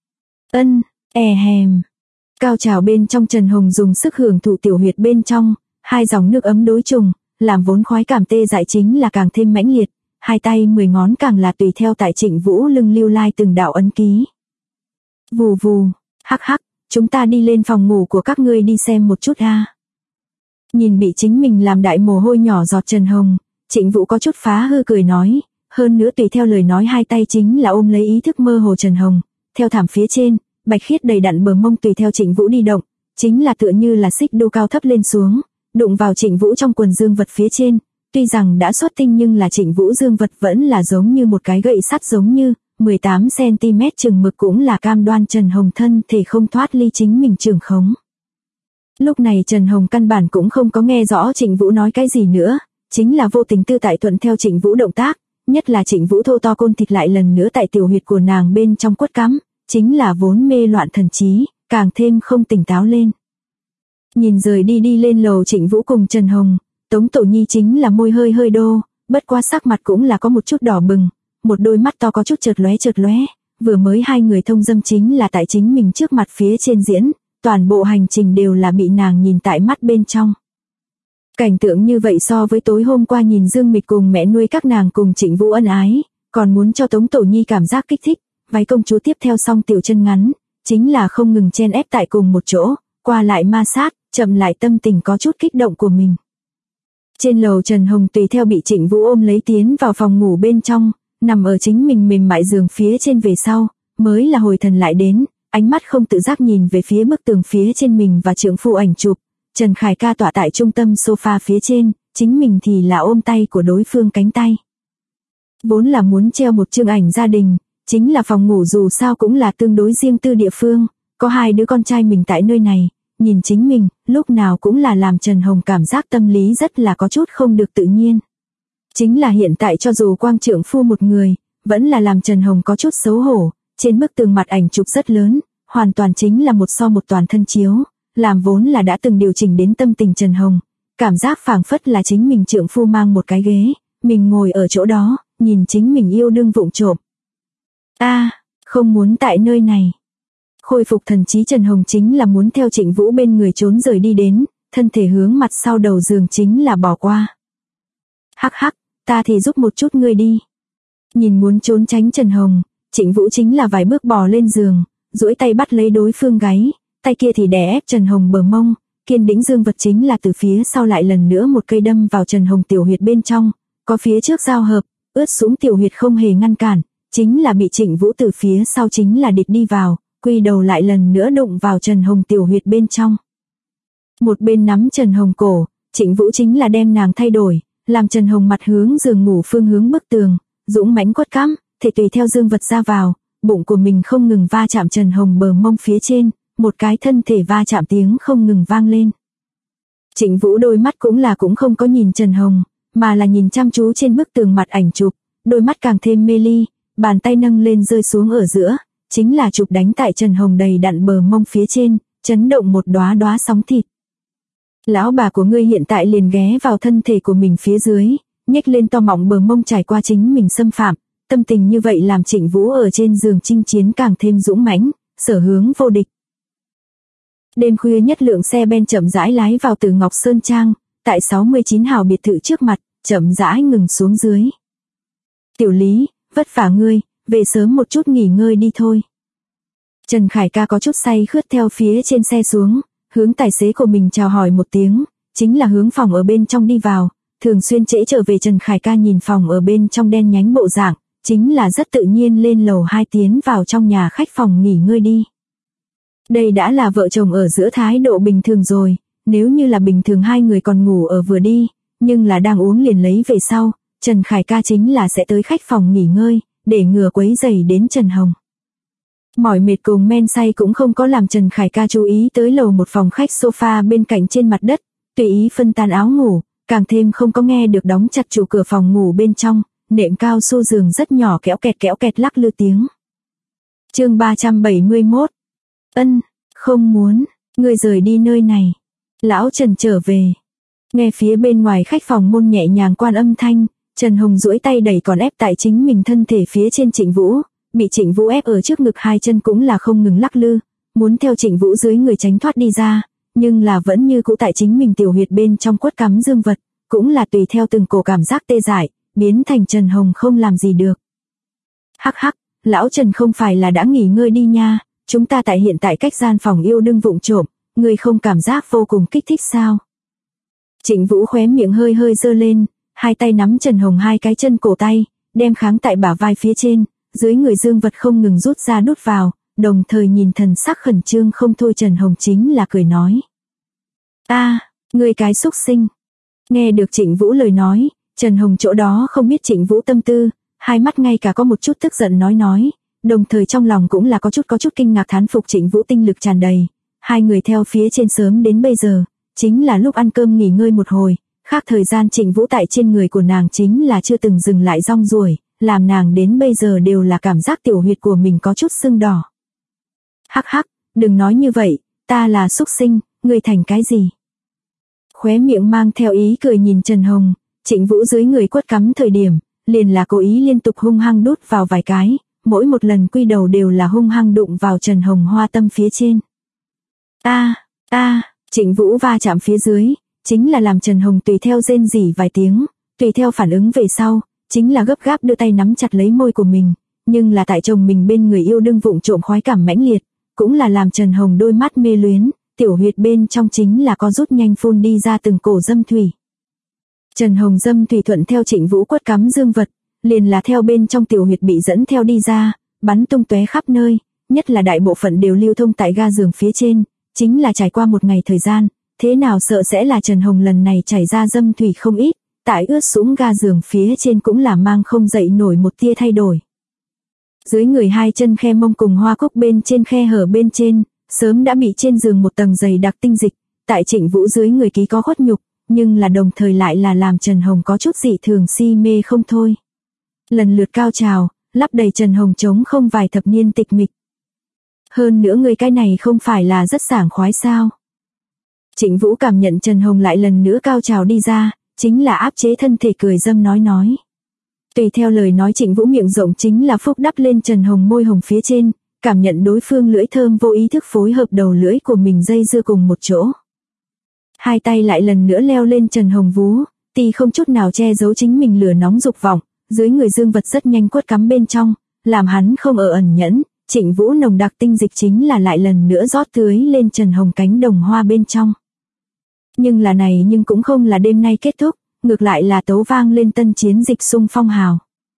Cao trào bên trong Trần Hồng dùng sức hưởng thụ tiểu huyệt bên trong, hai dòng nước ấm đối trùng, làm vốn khoái cảm tê dại chính là càng thêm mãnh liệt, hai tay 10 ngón càng là tùy theo tại Trịnh Vũ lưng lưu lai từng đạo ấn ký. Vù vù, hắc, chúng ta đi lên phòng ngủ của các ngươi đi xem một chút a. Nhìn bị chính mình làm đại mồ hôi nhỏ giọt Trần Hồng, Trịnh Vũ có chút phá hư cười nói, hơn nữa tùy theo lời nói hai tay chính là ôm lấy ý thức mơ hồ Trần Hồng, theo thảm phía trên, bạch khiết đầy đặn bờ mông tùy theo Trịnh Vũ đi động, chính là tựa như là xích đu cao thấp lên xuống, đụng vào Trịnh Vũ trong quần dương vật phía trên, tuy rằng đã xuất tinh nhưng là Trịnh Vũ dương vật vẫn là giống như một cái gậy sắt giống như 18cm chừng mực cũng là cam đoan Trần Hồng thân thể không thoát ly chính mình trường khống. Lúc này Trần Hồng căn bản cũng không có nghe rõ Trịnh Vũ nói cái gì nữa, chính là vô tình tư tại thuận theo Trịnh Vũ động tác, nhất là Trịnh Vũ thô to côn thịt lại lần nữa tại tiểu huyệt của nàng bên trong quất cắm, chính là vốn mê loạn thần trí, càng thêm không tỉnh táo lên. Nhìn rời đi lên lầu Trịnh Vũ cùng Trần Hồng, Tống Tổ Nhi chính là môi hơi đô, bất qua sắc mặt cũng là có một chút đỏ bừng, một đôi mắt to có chút chợt lóe, vừa mới hai người thông dâm chính là tại chính mình trước mặt phía trên diễn, toàn bộ hành trình đều là bị nàng nhìn tại mắt bên trong. Cảnh tượng như vậy so với tối hôm qua nhìn Dương Mịch cùng mẹ nuôi các nàng cùng Trịnh Vũ ân ái, còn muốn cho Tống Tổ Nhi cảm giác kích thích, váy công chúa tiếp theo xong tiểu chân ngắn, chính là không ngừng chen ép tại cùng một chỗ, qua lại ma sát, chậm lại tâm tình có chút kích động của mình. Trên lầu Trần Hồng tùy theo bị Trịnh Vũ ôm lấy tiến vào phòng ngủ bên trong, nằm ở chính mình mềm mại giường phía trên về sau, mới là hồi thần lại đến, ánh mắt không tự giác nhìn về phía bức tường phía trên mình và trượng phu ảnh chụp. Trần Khải Ca tọa tại trung tâm sofa phía trên, chính mình thì là ôm tay của đối phương cánh tay. Vốn là muốn treo một chương ảnh gia đình, chính là phòng ngủ dù sao cũng là tương đối riêng tư địa phương, có hai đứa con trai mình tại nơi này, nhìn chính mình, lúc nào cũng là làm Trần Hồng cảm giác tâm lý rất là có chút không được tự nhiên. Chính là hiện tại cho dù quang trượng phu một người, vẫn là làm Trần Hồng có chút xấu hổ, trên bức tường mặt ảnh chụp rất lớn, hoàn toàn chính là một so một toàn thân chiếu, làm vốn là đã từng điều chỉnh đến tâm tình Trần Hồng, cảm giác phảng phất là chính mình trượng phu mang một cái ghế, mình ngồi ở chỗ đó, nhìn chính mình yêu đương vụng trộm. Không muốn tại nơi này. Khôi phục thần trí Trần Hồng chính là muốn theo Trịnh Vũ bên người trốn rời đi đến, thân thể hướng mặt sau đầu giường chính là bỏ qua. Hắc hắc, ta thì giúp một chút ngươi đi. Nhìn muốn trốn tránh Trần Hồng, Trịnh Vũ chính là vài bước bò lên giường, duỗi tay bắt lấy đối phương gáy, tay kia thì đè ép Trần Hồng bờ mông, kiên đĩnh dương vật chính là từ phía sau lại lần nữa một cây đâm vào Trần Hồng tiểu huyệt bên trong, có phía trước giao hợp, ướt sũng tiểu huyệt không hề ngăn cản, chính là bị Trịnh Vũ từ phía sau chính là địch đi vào, quy đầu lại lần nữa đụng vào Trần Hồng tiểu huyệt bên trong. Một bên nắm Trần Hồng cổ, Trịnh Vũ chính là đem nàng thay đổi, làm Trần Hồng mặt hướng giường ngủ phương hướng bức tường, dũng mãnh quất cắm, thể tùy theo dương vật ra vào, bụng của mình không ngừng va chạm Trần Hồng bờ mông phía trên, một cái thân thể va chạm tiếng không ngừng vang lên. Trịnh Vũ đôi mắt cũng không có nhìn Trần Hồng, mà là nhìn chăm chú trên bức tường mặt ảnh chụp, đôi mắt càng thêm mê ly, bàn tay nâng lên rơi xuống ở giữa, chính là chụp đánh tại Trần Hồng đầy đặn bờ mông phía trên, chấn động một đóa đóa sóng thịt. Lão bà của ngươi hiện tại liền ghé vào thân thể của mình phía dưới, nhếch lên to mọng bờ mông trải qua chính mình xâm phạm, tâm tình như vậy làm Trịnh Vũ ở trên giường chinh chiến càng thêm dũng mãnh, sở hướng vô địch. Đêm khuya nhất lượng xe ben chậm rãi lái vào từ Ngọc Sơn Trang, tại 69 hào biệt thự trước mặt, chậm rãi ngừng xuống dưới. Tiểu Lý, vất vả ngươi, về sớm một chút nghỉ ngơi đi thôi. Trần Khải Ca có chút say khướt theo phía trên xe xuống, hướng tài xế của mình chào hỏi một tiếng, chính là hướng phòng ở bên trong đi vào, thường xuyên trễ trở về Trần Khải Ca nhìn phòng ở bên trong đen nhánh bộ dạng, chính là rất tự nhiên lên lầu 2 tiến vào trong nhà khách phòng nghỉ ngơi đi. Đây đã là vợ chồng ở giữa thái độ bình thường rồi, nếu như là bình thường hai người còn ngủ ở vừa đi, nhưng là đang uống liền lấy về sau, Trần Khải Ca chính là sẽ tới khách phòng nghỉ ngơi, để ngừa quấy rầy đến Trần Hồng. Mỏi mệt cùng men say cũng không có làm Trần Khải Ca chú ý tới lầu một phòng khách sofa bên cạnh trên mặt đất, tùy ý phân tán áo ngủ, càng thêm không có nghe được đóng chặt trụ cửa phòng ngủ bên trong, nệm cao su giường rất nhỏ kéo kẹt lắc lư tiếng. Chương 371. Không muốn, ngươi rời đi nơi này. Lão Trần trở về. Nghe phía bên ngoài khách phòng môn nhẹ nhàng quan âm thanh, Trần Hồng duỗi tay đẩy còn ép tại chính mình thân thể phía trên Trịnh Vũ, bị Trịnh Vũ ép ở trước ngực hai chân cũng là không ngừng lắc lư, muốn theo Trịnh Vũ dưới người tránh thoát đi ra, nhưng là vẫn như cũ tại chính mình tiểu huyệt bên trong quất cắm dương vật, cũng là tùy theo từng cổ cảm giác tê dại, biến thành Trần Hồng không làm gì được. Hắc hắc, lão Trần không phải là đã nghỉ ngơi đi nha, chúng ta tại hiện tại cách gian phòng yêu đương vụng trộm, người không cảm giác vô cùng kích thích sao? Trịnh Vũ khóe miệng hơi hơi giơ lên, hai tay nắm Trần Hồng hai cái chân cổ tay, đem kháng tại bả vai phía trên, dưới người dương vật không ngừng rút ra đút vào, đồng thời nhìn thần sắc khẩn trương không thôi Trần Hồng chính là cười nói. Ngươi cái xúc sinh. Nghe được Trịnh Vũ lời nói, Trần Hồng chỗ đó không biết Trịnh Vũ tâm tư, hai mắt ngay cả có một chút tức giận nói, đồng thời trong lòng cũng là có chút kinh ngạc thán phục Trịnh Vũ tinh lực tràn đầy. Hai người theo phía trên sớm đến bây giờ, chính là lúc ăn cơm nghỉ ngơi một hồi, khác thời gian Trịnh Vũ tại trên người của nàng chính là chưa từng dừng lại rong ruổi, làm nàng đến bây giờ đều là cảm giác tiểu huyệt của mình có chút sưng đỏ. Hắc hắc, đừng nói như vậy, ta là xúc sinh, ngươi thành cái gì? Khóe miệng mang theo ý cười nhìn Trần Hồng, Trịnh Vũ dưới người quất cắm thời điểm, liền là cố ý liên tục hung hăng đút vào vài cái, mỗi một lần quy đầu đều là hung hăng đụng vào Trần Hồng Hoa tâm phía trên. Trịnh Vũ va chạm phía dưới, chính là làm Trần Hồng tùy theo rên rỉ vài tiếng, tùy theo phản ứng về sau, chính là gấp gáp đưa tay nắm chặt lấy môi của mình, nhưng là tại chồng mình bên người yêu đương vụng trộm khoái cảm mãnh liệt, cũng là làm Trần Hồng đôi mắt mê luyến, tiểu huyệt bên trong chính là có rút nhanh phun đi ra từng cổ dâm thủy. Trần Hồng dâm thủy thuận theo Trịnh Vũ quất cắm dương vật, liền là theo bên trong tiểu huyệt bị dẫn theo đi ra, bắn tung tóe khắp nơi, nhất là đại bộ phận đều lưu thông tại ga giường phía trên, chính là trải qua một ngày thời gian, thế nào sợ sẽ là Trần Hồng lần này chảy ra dâm thủy không ít, tại ướt sũng ga giường phía trên cũng là mang không dậy nổi một tia thay đổi. Dưới người hai chân khe mông cùng hoa cúc bên trên khe hở bên trên, sớm đã bị trên giường một tầng dày đặc tinh dịch, tại Trịnh Vũ dưới người ký có khuất nhục, nhưng là đồng thời lại là làm Trần Hồng có chút dị thường si mê không thôi. Lần lượt cao trào, lắp đầy Trần Hồng trống không vài thập niên tịch mịch. Hơn nữa người cái này không phải là rất sảng khoái sao? Trịnh Vũ cảm nhận Trần Hồng lại lần nữa cao trào đi ra, chính là áp chế thân thể cười dâm nói. Tùy theo lời nói Trịnh Vũ miệng rộng chính là phúc đắp lên Trần Hồng môi hồng phía trên, cảm nhận đối phương lưỡi thơm vô ý thức phối hợp đầu lưỡi của mình dây dưa cùng một chỗ. Hai tay lại lần nữa leo lên Trần Hồng vú, tì không chút nào che giấu chính mình lửa nóng dục vọng, dưới người dương vật rất nhanh quất cắm bên trong, làm hắn không ở ẩn nhẫn, Trịnh Vũ nồng đặc tinh dịch chính là lại lần nữa rót tưới lên Trần Hồng cánh đồng hoa bên trong. Nhưng cũng không là đêm nay kết thúc, ngược lại là tấu vang lên tân chiến dịch xung phong hào.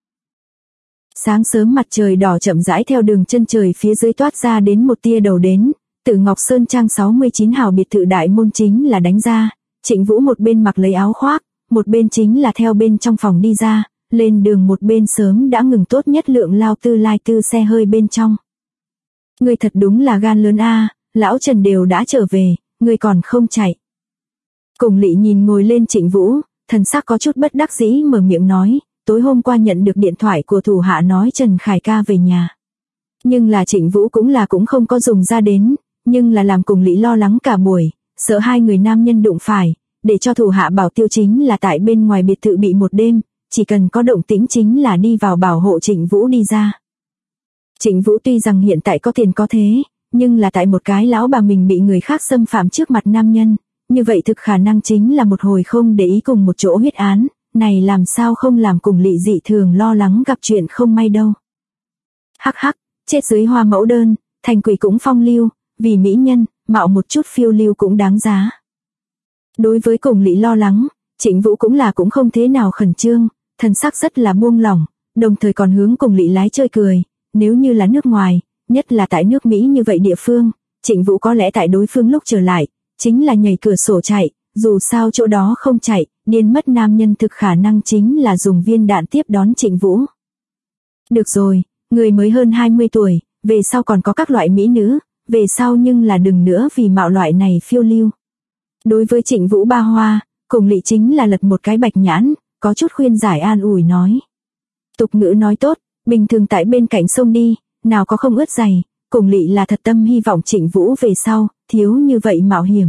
Sáng sớm mặt trời đỏ chậm rãi theo đường chân trời phía dưới toát ra đến một tia đầu đến, từ Ngọc Sơn Trang 69 hào biệt thự đại môn chính là đánh ra, Trịnh Vũ một bên mặc lấy áo khoác, một bên chính là theo bên trong phòng đi ra, lên đường một bên sớm đã ngừng tốt nhất lượng lao tư lai tư xe hơi bên trong. Ngươi thật đúng là gan lớn a, lão Trần đều đã trở về, ngươi còn không chạy. Cùng Lị nhìn ngồi lên Trịnh Vũ, thần sắc có chút bất đắc dĩ mở miệng nói, tối hôm qua nhận được điện thoại của thủ hạ nói Trần Khải ca về nhà. Nhưng là Trịnh Vũ cũng không có dùng ra đến, nhưng là làm Cùng Lị lo lắng cả buổi, sợ hai người nam nhân đụng phải, để cho thủ hạ bảo tiêu chính là tại bên ngoài biệt thự bị một đêm, chỉ cần có động tĩnh chính là đi vào bảo hộ Trịnh Vũ đi ra. Trịnh Vũ tuy rằng hiện tại có tiền có thế, nhưng là tại một cái lão bà mình bị người khác xâm phạm trước mặt nam nhân, như vậy thực khả năng chính là một hồi không để ý cùng một chỗ huyết án, này làm sao không làm Cùng Lị dị thường lo lắng gặp chuyện không may đâu. Hắc, chết dưới hoa mẫu đơn, thành quỷ cũng phong lưu, vì mỹ nhân, mạo một chút phiêu lưu cũng đáng giá. Đối với Cùng Lị lo lắng, Trịnh Vũ cũng không thế nào khẩn trương, thần sắc rất là buông lỏng, đồng thời còn hướng Cùng Lị lái chơi cười, nếu như là nước ngoài, nhất là tại nước Mỹ như vậy địa phương, Trịnh Vũ có lẽ tại đối phương lúc trở lại, chính là nhảy cửa sổ chạy, dù sao chỗ đó không chạy, điên mất nam nhân thực khả năng chính là dùng viên đạn tiếp đón Trịnh Vũ. Được rồi, người mới hơn 20 tuổi, về sau còn có các loại mỹ nữ, về sau nhưng là đừng nữa vì mạo loại này phiêu lưu. Đối với Trịnh Vũ ba hoa, Cùng Lị chính là lật một cái bạch nhãn, có chút khuyên giải an ủi nói. Tục ngữ nói tốt, bình thường tại bên cạnh sông đi, nào có không ướt giày, Cùng Lị là thật tâm hy vọng Trịnh Vũ về sau, thiếu như vậy mạo hiểm.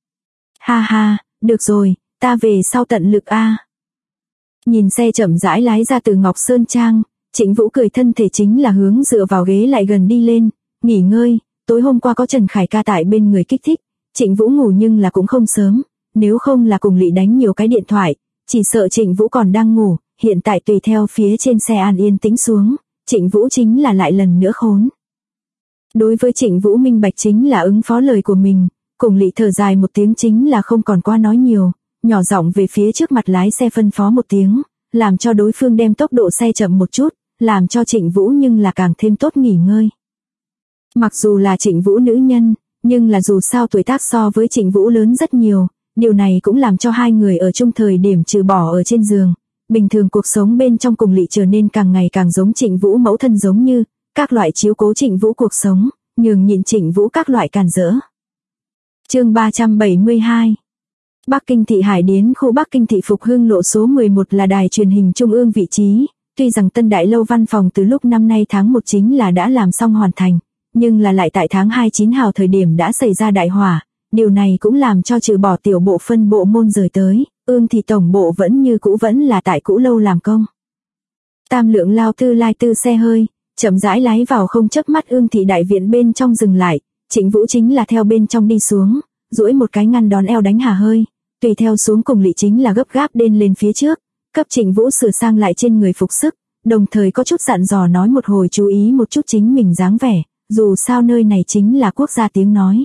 Ha, được rồi, ta về sau tận lực a. Nhìn xe chậm rãi lái ra từ Ngọc Sơn Trang, Trịnh Vũ cười thân thể chính là hướng dựa vào ghế lại gần đi lên, nghỉ ngơi, tối hôm qua có Trần Khải ca tại bên người kích thích, Trịnh Vũ ngủ nhưng là cũng không sớm, nếu không là Cùng Lị đánh nhiều cái điện thoại, chỉ sợ Trịnh Vũ còn đang ngủ, hiện tại tùy theo phía trên xe an yên tĩnh xuống, Trịnh Vũ chính là lại lần nữa khốn. Đối với Trịnh Vũ minh bạch chính là ứng phó lời của mình, Cùng Lị thở dài một tiếng chính là không còn qua nói nhiều, nhỏ giọng về phía trước mặt lái xe phân phó một tiếng, làm cho đối phương đem tốc độ xe chậm một chút, làm cho Trịnh Vũ nhưng là càng thêm tốt nghỉ ngơi. Mặc dù là Trịnh Vũ nữ nhân, nhưng là dù sao tuổi tác so với Trịnh Vũ lớn rất nhiều, điều này cũng làm cho hai người ở chung thời điểm trừ bỏ ở trên giường, bình thường cuộc sống bên trong Cùng Lị trở nên càng ngày càng giống Trịnh Vũ mẫu thân giống như, các loại chiếu cố Trịnh Vũ cuộc sống, nhường nhịn Trịnh Vũ các loại càn rỡ. Chương 372. Bắc Kinh thị Hải Điến khu Bắc Kinh thị Phục Hưng lộ số 11 là đài truyền hình trung ương vị trí, tuy rằng Tân Đại Lâu văn phòng từ lúc năm nay tháng 1 chính là đã làm xong hoàn thành, nhưng là lại tại tháng 29 hào thời điểm đã xảy ra đại hỏa, điều này cũng làm cho trừ bỏ tiểu bộ phân bộ môn rời tới, ương thị tổng bộ vẫn như cũ vẫn là tại cũ lâu làm công. Tam lượng lao tư lai tư xe hơi, chậm rãi lái vào không chớp mắt Ương thị đại viện bên trong dừng lại, Trịnh Vũ chính là theo bên trong đi xuống, duỗi một cái ngăn đón eo đánh hà hơi, tùy theo xuống cùng Lị chính là gấp gáp đên lên phía trước, cấp Trịnh Vũ sửa sang lại trên người phục sức, đồng thời có chút dặn dò nói một hồi chú ý một chút chính mình dáng vẻ, dù sao nơi này chính là quốc gia tiếng nói.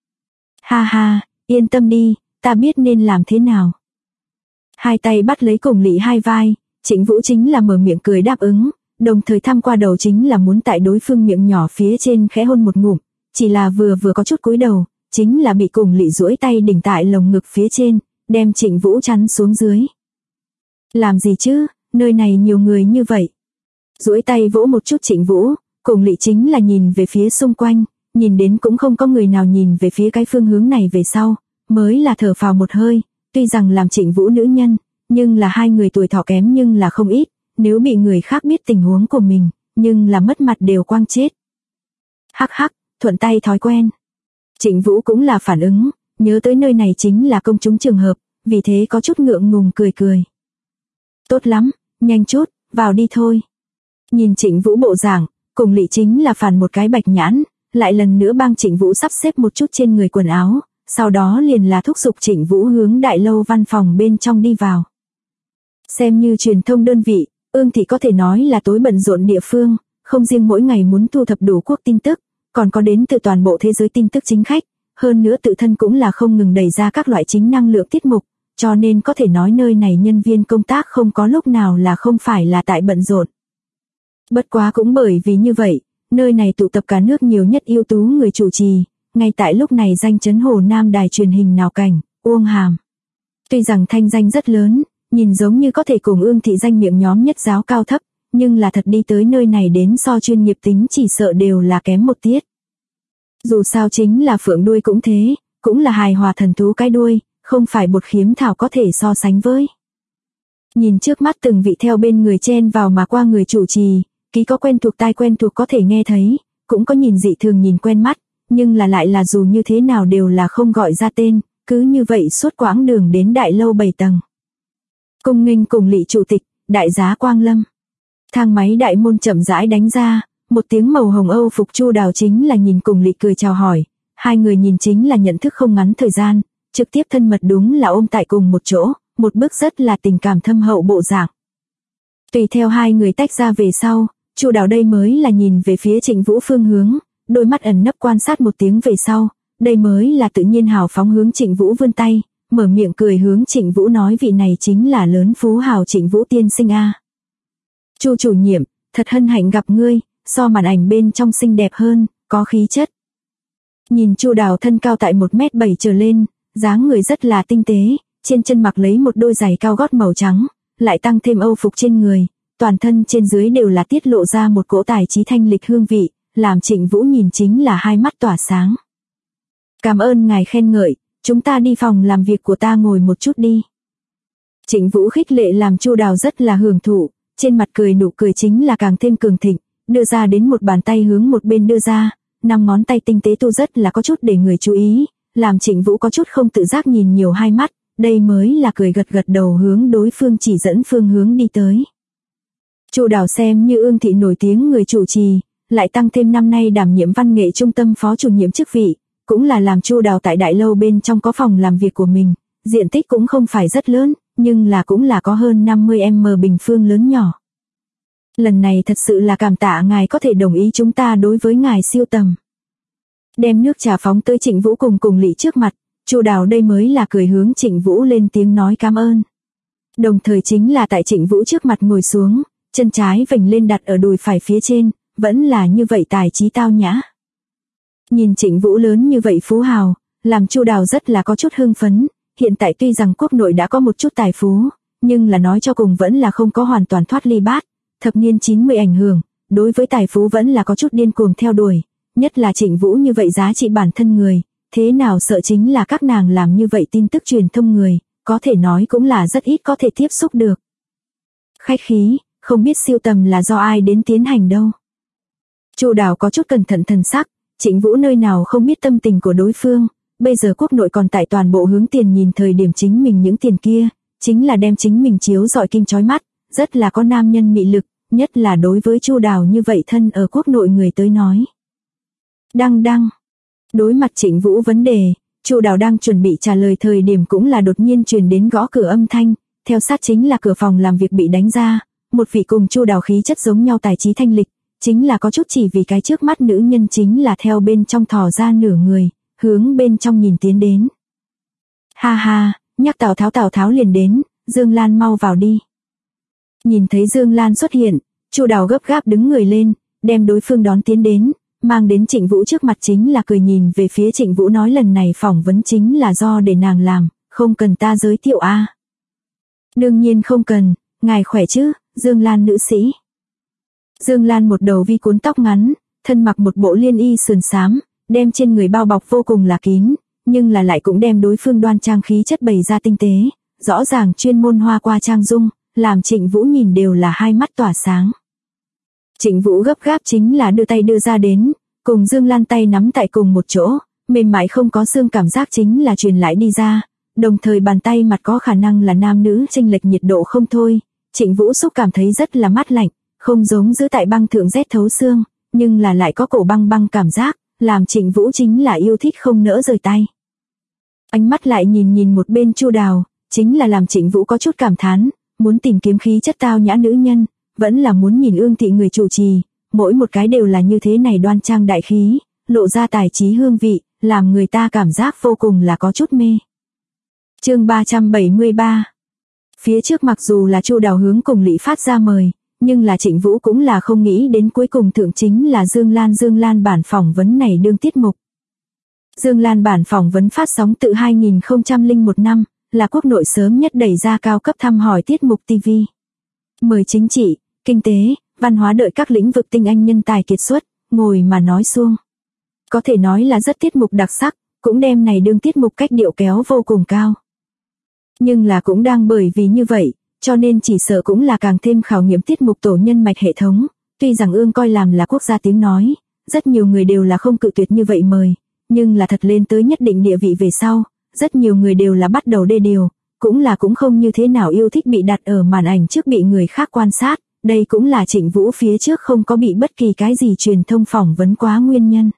Ha ha, yên tâm đi, ta biết nên làm thế nào. Hai tay bắt lấy cùng Lị hai vai, Trịnh Vũ chính là mở miệng cười đáp ứng, đồng thời thăm qua đầu chính là muốn tại đối phương miệng nhỏ phía trên khẽ hôn một ngụm, chỉ là vừa có chút cúi đầu, chính là bị cùng Lị duỗi tay đỉnh tại lồng ngực phía trên, đem Trịnh Vũ chắn xuống dưới. Làm gì chứ, nơi này nhiều người như vậy. Duỗi tay vỗ một chút Trịnh Vũ, cùng Lị chính là nhìn về phía xung quanh, nhìn đến cũng không có người nào nhìn về phía cái phương hướng này về sau, mới là thở phào một hơi, tuy rằng làm Trịnh Vũ nữ nhân, nhưng là hai người tuổi thọ kém nhưng là không ít, nếu bị người khác biết tình huống của mình, nhưng là mất mặt đều quang chết. Hắc hắc, thuận tay thói quen. Trịnh Vũ cũng là phản ứng, nhớ tới nơi này chính là công chúng trường hợp, vì thế có chút ngượng ngùng cười cười. Tốt lắm, nhanh chút, vào đi thôi. Nhìn Trịnh Vũ bộ dạng, cùng Lị chính là phản một cái bạch nhãn, lại lần nữa bang Trịnh Vũ sắp xếp một chút trên người quần áo, sau đó liền là thúc giục Trịnh Vũ hướng đại lâu văn phòng bên trong đi vào. Xem như truyền thông đơn vị, Ương thị có thể nói là tối bận rộn địa phương, không riêng mỗi ngày muốn thu thập đủ quốc tin tức, còn có đến từ toàn bộ thế giới tin tức chính khách, hơn nữa tự thân cũng là không ngừng đẩy ra các loại chính năng lượng tiết mục, cho nên có thể nói nơi này nhân viên công tác không có lúc nào là không phải là tại bận rộn. Bất quá cũng bởi vì như vậy, nơi này tụ tập cả nước nhiều nhất ưu tú người chủ trì, ngay tại lúc này danh chấn Hồ Nam đài truyền hình Nào Cảnh, Uông Hàm. Tuy rằng thanh danh rất lớn, nhìn giống như có thể cùng Ương thị danh miệng nhóm nhất giáo cao thấp, nhưng là thật đi tới nơi này đến so chuyên nghiệp tính chỉ sợ đều là kém một tiết. Dù sao chính là phượng đuôi cũng thế, cũng là hài hòa thần thú cái đuôi, không phải bột khiếm thảo có thể so sánh với. Nhìn trước mắt từng vị theo bên người chen vào mà qua người chủ trì, ký có quen thuộc tai quen thuộc có thể nghe thấy, cũng có nhìn dị thường nhìn quen mắt, nhưng là lại là dù như thế nào đều là không gọi ra tên, cứ như vậy suốt quãng đường đến đại lâu 7 tầng. Cung nghênh cùng Lị chủ tịch, đại giá Quang Lâm. Thang máy đại môn chậm rãi đánh ra, một tiếng màu hồng Âu phục Chu Đào chính là nhìn cùng Lị cười chào hỏi, hai người nhìn chính là nhận thức không ngắn thời gian, trực tiếp thân mật đúng là ôm tại cùng một chỗ, một bước rất là tình cảm thâm hậu bộ dạng. Tùy theo hai người tách ra về sau, Chu Đào đây mới là nhìn về phía Trịnh Vũ phương hướng, đôi mắt ẩn nấp quan sát một tiếng về sau, đây mới là tự nhiên hào phóng hướng Trịnh Vũ vươn tay, mở miệng cười hướng Trịnh Vũ nói vị này chính là lớn phú hào Trịnh Vũ tiên sinh a. Chu chủ nhiệm, thật hân hạnh gặp ngươi, so màn ảnh bên trong xinh đẹp hơn, có khí chất. Nhìn Chu Đào thân cao tại 1m7 trở lên, dáng người rất là tinh tế, trên chân mặc lấy một đôi giày cao gót màu trắng, lại tăng thêm Âu phục trên người, toàn thân trên dưới đều là tiết lộ ra một cỗ tài trí thanh lịch hương vị, làm Trịnh Vũ nhìn chính là hai mắt tỏa sáng. Cảm ơn ngài khen ngợi, chúng ta đi phòng làm việc của ta ngồi một chút đi. Trịnh Vũ khích lệ làm Chu Đào rất là hưởng thụ, trên mặt cười nụ cười chính là càng thêm cường thịnh, đưa ra đến một bàn tay hướng một bên đưa ra, 5 ngón tay tinh tế tu rất là có chút để người chú ý, làm Trịnh Vũ có chút không tự giác nhìn nhiều hai mắt, đây mới là cười gật gật đầu hướng đối phương chỉ dẫn phương hướng đi tới. Chu Đào xem như Ương thị nổi tiếng người chủ trì, lại tăng thêm năm nay đảm nhiệm văn nghệ trung tâm phó chủ nhiệm chức vị, cũng là làm Chu Đào tại đại lâu bên trong có phòng làm việc của mình, diện tích cũng không phải rất lớn, nhưng là cũng là có hơn 50m bình phương lớn nhỏ. Lần này thật sự là cảm tạ ngài có thể đồng ý chúng ta đối với ngài siêu tầm. Đem nước trà phóng tới Trịnh Vũ cùng Lị trước mặt, Chu Đào đây mới là cười hướng Trịnh Vũ lên tiếng nói cảm ơn. Đồng thời chính là tại Trịnh Vũ trước mặt ngồi xuống, chân trái vểnh lên đặt ở đùi phải phía trên, vẫn là như vậy tài trí tao nhã. Nhìn Trịnh Vũ lớn như vậy phú hào, làm Chu Đào rất là có chút hưng phấn, hiện tại tuy rằng quốc nội đã có một chút tài phú, nhưng là nói cho cùng vẫn là không có hoàn toàn thoát ly bát, thập niên 90 ảnh hưởng, đối với tài phú vẫn là có chút điên cuồng theo đuổi, nhất là Trịnh Vũ như vậy giá trị bản thân người, thế nào sợ chính là các nàng làm như vậy tin tức truyền thông người, có thể nói cũng là rất ít có thể tiếp xúc được. Khách khí, không biết siêu tầm là do ai đến tiến hành đâu. Chu Đào có chút cẩn thận thần sắc, Trịnh Vũ nơi nào không biết tâm tình của đối phương, bây giờ quốc nội còn tại toàn bộ hướng tiền nhìn thời điểm chính mình những tiền kia, chính là đem chính mình chiếu rọi kim chói mắt, rất là có nam nhân mị lực, nhất là đối với Chu Đào như vậy thân ở quốc nội người tới nói. Đăng đăng. Đối mặt Trịnh Vũ vấn đề, Chu Đào đang chuẩn bị trả lời thời điểm cũng là đột nhiên truyền đến gõ cửa âm thanh, theo sát chính là cửa phòng làm việc bị đánh ra, một vị cùng Chu Đào khí chất giống nhau tài trí thanh lịch, chính là có chút chỉ vì cái trước mắt nữ nhân chính là theo bên trong thò ra nửa người, hướng bên trong nhìn tiến đến. Ha ha, nhắc Tào Tháo liền đến, Dương Lan mau vào đi. Nhìn thấy Dương Lan xuất hiện, Chu Đào gấp gáp đứng người lên, đem đối phương đón tiến đến, mang đến Trịnh Vũ trước mặt chính là cười nhìn về phía Trịnh Vũ nói lần này phỏng vấn chính là do để nàng làm, không cần ta giới thiệu a. Đương nhiên không cần, ngài khỏe chứ, Dương Lan nữ sĩ. Dương Lan một đầu vi cuốn tóc ngắn, thân mặc một bộ liên y sườn xám, đem trên người bao bọc vô cùng là kín, nhưng là lại cũng đem đối phương đoan trang khí chất bày ra tinh tế, rõ ràng chuyên môn hoa qua trang dung, làm Trịnh Vũ nhìn đều là hai mắt tỏa sáng. Trịnh Vũ gấp gáp chính là đưa tay đưa ra đến, cùng Dương Lan tay nắm tại cùng một chỗ, mềm mại không có xương cảm giác chính là truyền lại đi ra, đồng thời bàn tay mặt có khả năng là nam nữ chênh lệch nhiệt độ không thôi, Trịnh Vũ xúc cảm thấy rất là mát lạnh, không giống giữ tại băng thượng rét thấu xương, nhưng là lại có cổ băng băng cảm giác, làm Trịnh Vũ chính là yêu thích không nỡ rời tay. Ánh mắt lại nhìn một bên Chu Đào, chính là làm Trịnh Vũ có chút cảm thán, muốn tìm kiếm khí chất tao nhã nữ nhân, vẫn là muốn nhìn Ương thị người chủ trì, mỗi một cái đều là như thế này đoan trang đại khí, lộ ra tài trí hương vị, làm người ta cảm giác vô cùng là có chút mê. Chương 373. Phía trước mặc dù là Chu Đào hướng cùng Lý phát ra mời, nhưng là Trịnh Vũ cũng là không nghĩ đến cuối cùng thượng chính là Dương Lan bản phỏng vấn này đương tiết mục. Dương Lan bản phỏng vấn phát sóng từ 2001 năm, là quốc nội sớm nhất đẩy ra cao cấp thăm hỏi tiết mục TV. Mời chính trị, kinh tế, văn hóa đợi các lĩnh vực tinh anh nhân tài kiệt xuất, ngồi mà nói suông. Có thể nói là rất tiết mục đặc sắc, cũng đem này đương tiết mục cách điệu kéo vô cùng cao. Nhưng là cũng đang bởi vì như vậy, cho nên chỉ sợ cũng là càng thêm khảo nghiệm tiết mục tổ nhân mạch hệ thống, tuy rằng ương coi làm là quốc gia tiếng nói, rất nhiều người đều là không cự tuyệt như vậy mời, nhưng là thật lên tới nhất định địa vị về sau, rất nhiều người đều là bắt đầu đê điều, cũng không như thế nào yêu thích bị đặt ở màn ảnh trước bị người khác quan sát, đây cũng là Trịnh Vũ phía trước không có bị bất kỳ cái gì truyền thông phỏng vấn quá nguyên nhân.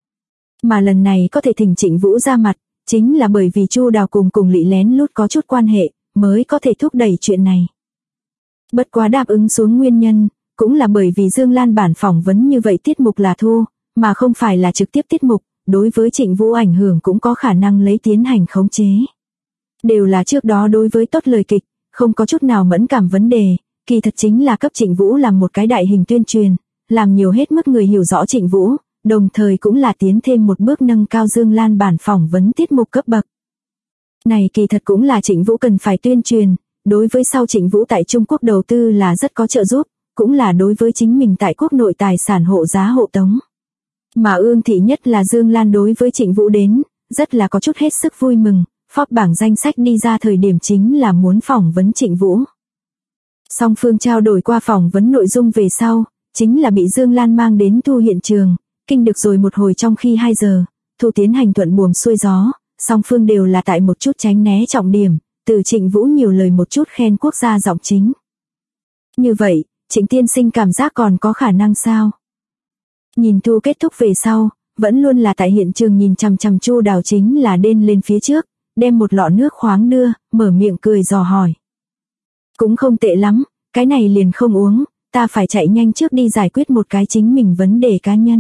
Mà lần này có thể thỉnh Trịnh Vũ ra mặt, chính là bởi vì Chu Đào cùng Lý lén lút có chút quan hệ, mới có thể thúc đẩy chuyện này. Bất quá đáp ứng xuống nguyên nhân, cũng là bởi vì Dương Lan bản phỏng vấn như vậy tiết mục là thu, mà không phải là trực tiếp tiết mục, đối với Trịnh Vũ ảnh hưởng cũng có khả năng lấy tiến hành khống chế. Đều là trước đó đối với tốt lời kịch, không có chút nào mẫn cảm vấn đề, kỳ thật chính là cấp Trịnh Vũ làm một cái đại hình tuyên truyền, làm nhiều hết mức người hiểu rõ Trịnh Vũ, đồng thời cũng là tiến thêm một bước nâng cao Dương Lan bản phỏng vấn tiết mục cấp bậc. Này kỳ thật cũng là Trịnh Vũ cần phải tuyên truyền, đối với sau Trịnh Vũ tại Trung Quốc đầu tư là rất có trợ giúp, cũng là đối với chính mình tại quốc nội tài sản hộ giá hộ tống. Mà Ương thị nhất là Dương Lan đối với Trịnh Vũ đến, rất là có chút hết sức vui mừng, Forbes bảng danh sách đi ra thời điểm chính là muốn phỏng vấn Trịnh Vũ. Song phương trao đổi qua phỏng vấn nội dung về sau, chính là bị Dương Lan mang đến thu hiện trường, kinh được rồi một hồi trong khi 2 giờ, thu tiến hành thuận buồm xuôi gió, song phương đều là tại một chút tránh né trọng điểm, từ Trịnh Vũ nhiều lời một chút khen quốc gia giọng chính. Như vậy, Trịnh tiên sinh cảm giác còn có khả năng sao? Nhìn thu kết thúc về sau, vẫn luôn là tại hiện trường nhìn chằm chằm Chu Đào chính là đên lên phía trước, đem một lọ nước khoáng đưa, mở miệng cười dò hỏi. Cũng không tệ lắm, cái này liền không uống, ta phải chạy nhanh trước đi giải quyết một cái chính mình vấn đề cá nhân.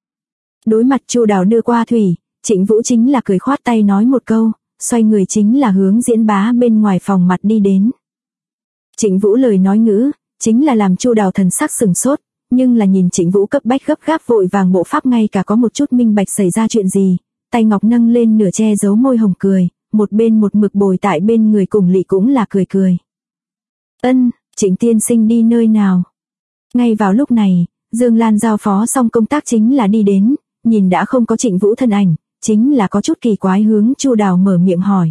Đối mặt Chu Đào đưa qua thủy, Trịnh Vũ chính là cười khoát tay nói một câu, xoay người chính là hướng diễn bá bên ngoài phòng mặt đi đến. Trịnh Vũ lời nói ngữ, chính là làm Chu Đào thần sắc sừng sốt, nhưng là nhìn Trịnh Vũ cấp bách gấp gáp vội vàng bộ pháp ngay cả có một chút minh bạch xảy ra chuyện gì, tay ngọc nâng lên nửa che giấu môi hồng cười, một bên một mực bồi tại bên người cùng Lý cũng là cười cười. Ân, Trịnh tiên sinh đi nơi nào? Ngay vào lúc này, Dương Lan giao phó xong công tác chính là đi đến, nhìn đã không có Trịnh Vũ thân ảnh, chính là có chút kỳ quái hướng Chu Đào mở miệng hỏi.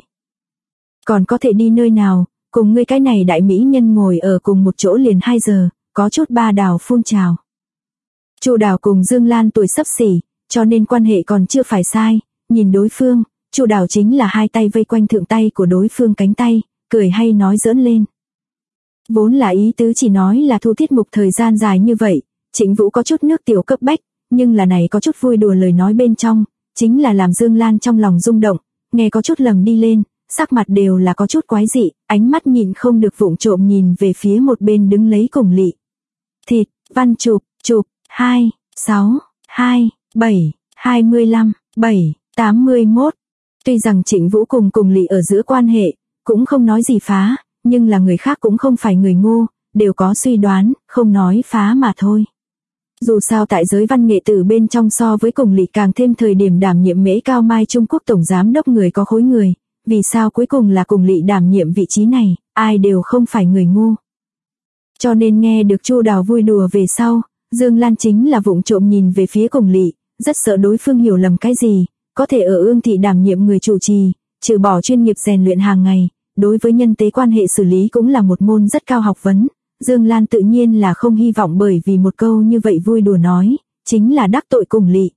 Còn có thể đi nơi nào, cùng ngươi cái này đại mỹ nhân ngồi ở cùng một chỗ liền 2 giờ, có chút ba đào phun trào. Chu Đào cùng Dương Lan tuổi xấp xỉ, cho nên quan hệ còn chưa phải sai, nhìn đối phương, Chu Đào chính là hai tay vây quanh thượng tay của đối phương cánh tay, cười hay nói giỡn lên. Vốn là ý tứ chỉ nói là thu tiết mục thời gian dài như vậy, Trịnh Vũ có chút nước tiểu cấp bách, nhưng là này có chút vui đùa lời nói bên trong, chính là làm Dương Lan trong lòng rung động, nghe có chút lầm đi lên, sắc mặt đều là có chút quái dị, ánh mắt nhịn không được vụng trộm nhìn về phía một bên đứng lấy Cùng Lị. Thịt, văn chụp, 2, 6, 2, 7, 25, 7, 81. Tuy rằng Trịnh Vũ cùng Cùng Lị ở giữa quan hệ, cũng không nói gì phá, nhưng là người khác cũng không phải người ngu, đều có suy đoán, không nói phá mà thôi. Dù sao tại giới văn nghệ tử bên trong so với Cùng Lị càng thêm thời điểm đảm nhiệm Mễ Cao Mai Trung Quốc Tổng Giám đốc người có khối người, vì sao cuối cùng là Cùng Lị đảm nhiệm vị trí này, ai đều không phải người ngu. Cho nên nghe được Chu Đào vui đùa về sau, Dương Lan chính là vụng trộm nhìn về phía Cùng Lị, rất sợ đối phương hiểu lầm cái gì, có thể ở Ương thị đảm nhiệm người chủ trì, trừ bỏ chuyên nghiệp rèn luyện hàng ngày, đối với nhân tế quan hệ xử lý cũng là một môn rất cao học vấn. Dương Lan tự nhiên là không hy vọng bởi vì một câu như vậy vui đùa nói, chính là đắc tội Cùng Lị.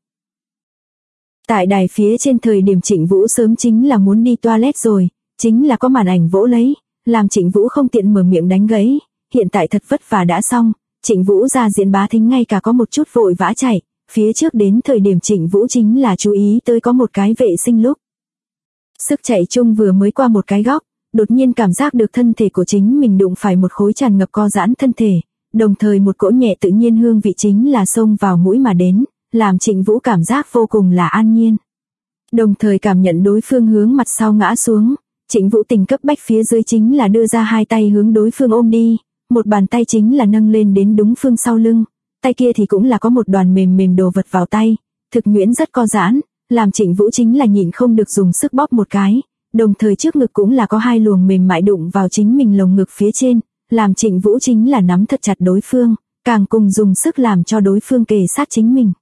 Tại đài phía trên thời điểm Trịnh Vũ sớm chính là muốn đi toilet rồi, chính là có màn ảnh vỗ lấy, làm Trịnh Vũ không tiện mở miệng đánh gãy, hiện tại thật vất vả đã xong, Trịnh Vũ ra diễn bá thính ngay cả có một chút vội vã chạy, phía trước đến thời điểm Trịnh Vũ chính là chú ý tới có một cái vệ sinh lúc. Sức chạy chung vừa mới qua một cái góc, đột nhiên cảm giác được thân thể của chính mình đụng phải một khối tràn ngập co giãn thân thể, đồng thời một cỗ nhẹ tự nhiên hương vị chính là xông vào mũi mà đến, làm Trịnh Vũ cảm giác vô cùng là an nhiên. Đồng thời cảm nhận đối phương hướng mặt sau ngã xuống, Trịnh Vũ tình cấp bách phía dưới chính là đưa ra hai tay hướng đối phương ôm đi, một bàn tay chính là nâng lên đến đúng phương sau lưng, tay kia thì cũng là có một đoàn mềm mềm đồ vật vào tay, thực nhuyễn rất co giãn, làm Trịnh Vũ chính là nhịn không được dùng sức bóp một cái, đồng thời trước ngực cũng là có hai luồng mềm mại đụng vào chính mình lồng ngực phía trên, làm Trịnh Vũ chính là nắm thật chặt đối phương, càng cùng dùng sức làm cho đối phương kề sát chính mình.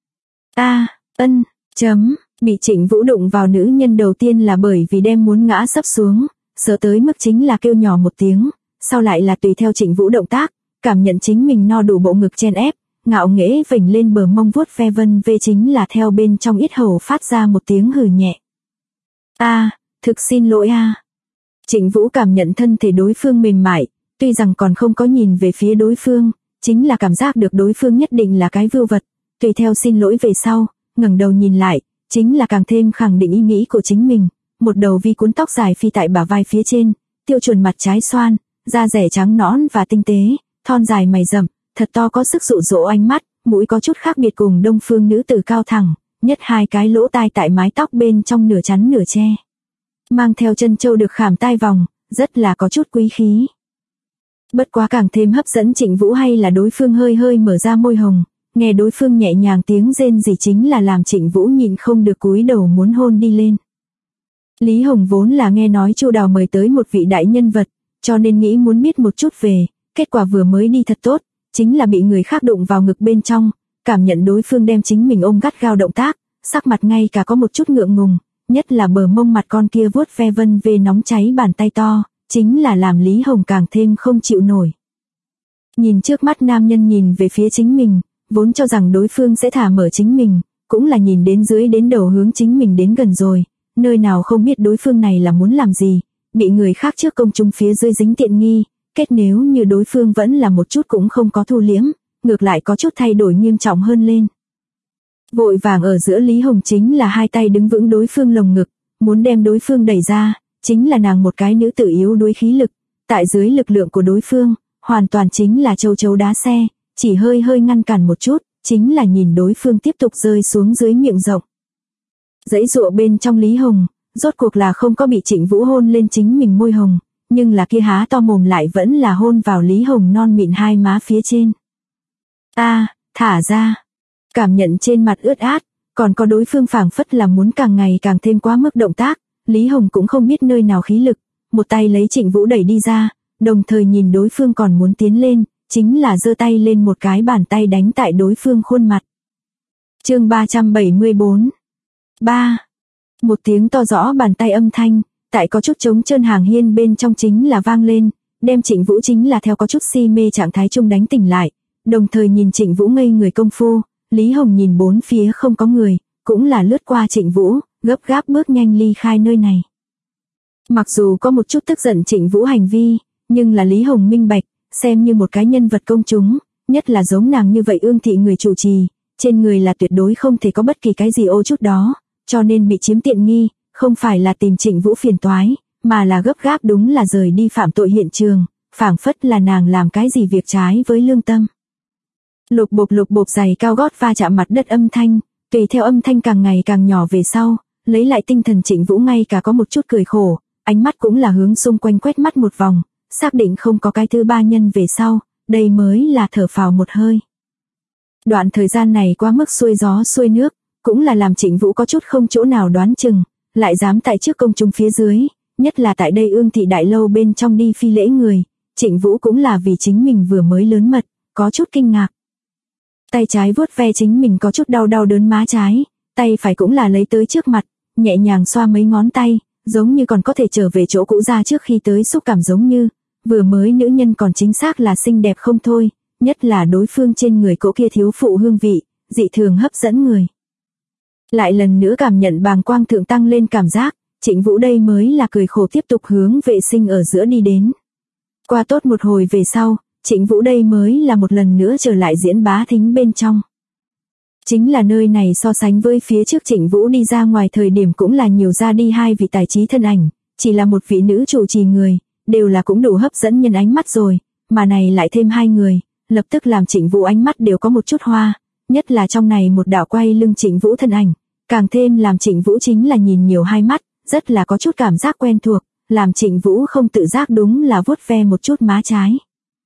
Bị Trịnh Vũ đụng vào nữ nhân đầu tiên là bởi vì đem muốn ngã sấp xuống, sợ tới mức chính là kêu nhỏ một tiếng, sau lại là tùy theo Trịnh Vũ động tác, cảm nhận chính mình no đủ bộ ngực chen ép, ngạo nghễ vểnh lên bờ mông vuốt ve vân vê chính là theo bên trong yết hầu phát ra một tiếng hừ nhẹ. Thực xin lỗi Trịnh Vũ cảm nhận thân thể đối phương mềm mại, tuy rằng còn không có nhìn về phía đối phương, chính là cảm giác được đối phương nhất định là cái vưu vật, tùy theo xin lỗi về sau, ngẩng đầu nhìn lại, chính là càng thêm khẳng định ý nghĩ của chính mình, một đầu vi cuốn tóc dài phi tại bả vai phía trên, tiêu chuẩn mặt trái xoan, da rẻ trắng nõn và tinh tế, thon dài mày rậm, thật to có sức dụ dỗ ánh mắt, mũi có chút khác biệt cùng đông phương nữ tử cao thẳng, nhất hai cái lỗ tai tại mái tóc bên trong nửa chắn nửa che. Mang theo chân châu được khảm tai vòng, rất là có chút quý khí. Bất quá càng thêm hấp dẫn Trịnh Vũ hay là đối phương hơi hơi mở ra môi hồng, nghe đối phương nhẹ nhàng tiếng rên rỉ chính là làm Trịnh Vũ nhịn không được cúi đầu muốn hôn đi lên. Lý Hồng vốn là nghe nói Chu Đào mời tới một vị đại nhân vật, cho nên nghĩ muốn biết một chút về, kết quả vừa mới đi thật tốt, chính là bị người khác đụng vào ngực bên trong, cảm nhận đối phương đem chính mình ôm gắt gao động tác, sắc mặt ngay cả có một chút ngượng ngùng, nhất là bờ mông mặt con kia vuốt ve vân về nóng cháy bàn tay to, chính là làm Lý Hồng càng thêm không chịu nổi. Nhìn trước mắt nam nhân nhìn về phía chính mình, vốn cho rằng đối phương sẽ thả mở chính mình, cũng là nhìn đến dưới đến đầu hướng chính mình đến gần rồi, nơi nào không biết đối phương này là muốn làm gì, bị người khác trước công chúng phía dưới dính tiện nghi, kết nếu như đối phương vẫn là một chút cũng không có thu liếm, ngược lại có chút thay đổi nghiêm trọng hơn lên. Vội vàng ở giữa Lý Hồng chính là hai tay đứng vững đối phương lồng ngực, muốn đem đối phương đẩy ra, chính là nàng một cái nữ tử yếu đuối khí lực, tại dưới lực lượng của đối phương, hoàn toàn chính là châu chấu đá xe, chỉ hơi hơi ngăn cản một chút, chính là nhìn đối phương tiếp tục rơi xuống dưới miệng rộng. Dãy dụa bên trong Lý Hồng, rốt cuộc là không có bị Trịnh Vũ hôn lên chính mình môi hồng, nhưng là kia há to mồm lại vẫn là hôn vào Lý Hồng non mịn hai má phía trên. Thả ra. Cảm nhận trên mặt ướt át, còn có đối phương phảng phất là muốn càng ngày càng thêm quá mức động tác, Lý Hồng cũng không biết nơi nào khí lực, một tay lấy Trịnh Vũ đẩy đi ra, đồng thời nhìn đối phương còn muốn tiến lên, chính là giơ tay lên một cái bàn tay đánh tại đối phương khuôn mặt. Chương 374. Một tiếng to rõ bàn tay âm thanh, tại có chút trống trơn hàng hiên bên trong chính là vang lên, đem Trịnh Vũ chính là theo có chút si mê trạng thái chung đánh tỉnh lại, đồng thời nhìn Trịnh Vũ ngây người công phu, Lý Hồng nhìn bốn phía không có người, cũng là lướt qua Trịnh Vũ, gấp gáp bước nhanh ly khai nơi này. Mặc dù có một chút tức giận Trịnh Vũ hành vi, nhưng là Lý Hồng minh bạch, xem như một cái nhân vật công chúng, nhất là giống nàng như vậy ương thị người chủ trì, trên người là tuyệt đối không thể có bất kỳ cái gì ô chút đó, cho nên bị chiếm tiện nghi, không phải là tìm Trịnh Vũ phiền toái, mà là gấp gáp đúng là rời đi phạm tội hiện trường, phảng phất là nàng làm cái gì việc trái với lương tâm. Lục bộp giày cao gót va chạm mặt đất âm thanh, tùy theo âm thanh càng ngày càng nhỏ về sau, lấy lại tinh thần Trịnh Vũ ngay cả có một chút cười khổ, ánh mắt cũng là hướng xung quanh quét mắt một vòng, xác định không có cái thứ ba nhân về sau, đây mới là thở phào một hơi. Đoạn thời gian này quá mức xuôi gió xuôi nước, cũng là làm Trịnh Vũ có chút không chỗ nào đoán chừng, lại dám tại trước công chúng phía dưới, nhất là tại đây ương thị đại lâu bên trong đi phi lễ người, Trịnh Vũ cũng là vì chính mình vừa mới lớn mật, có chút kinh ngạc. Tay trái vuốt ve chính mình có chút đau đớn má trái, tay phải cũng là lấy tới trước mặt, nhẹ nhàng xoa mấy ngón tay, giống như còn có thể trở về chỗ cũ ra trước khi tới xúc cảm giống như, vừa mới nữ nhân còn chính xác là xinh đẹp không thôi, nhất là đối phương trên người cỗ kia thiếu phụ hương vị, dị thường hấp dẫn người. Lại lần nữa cảm nhận bàng quang thượng tăng lên cảm giác, Trịnh Vũ đây mới là cười khổ tiếp tục hướng vệ sinh ở giữa đi đến. Qua tốt một hồi về sau, Trịnh Vũ đây mới là một lần nữa trở lại diễn bá thính bên trong. Chính là nơi này so sánh với phía trước Trịnh Vũ đi ra ngoài thời điểm cũng là nhiều ra đi hai vị tài trí thân ảnh, chỉ là một vị nữ chủ trì người, đều là cũng đủ hấp dẫn nhân ánh mắt rồi, mà này lại thêm hai người, lập tức làm Trịnh Vũ ánh mắt đều có một chút hoa, nhất là trong này một đạo quay lưng Trịnh Vũ thân ảnh, càng thêm làm Trịnh Vũ chính là nhìn nhiều hai mắt, rất là có chút cảm giác quen thuộc, làm Trịnh Vũ không tự giác đúng là vuốt ve một chút má trái.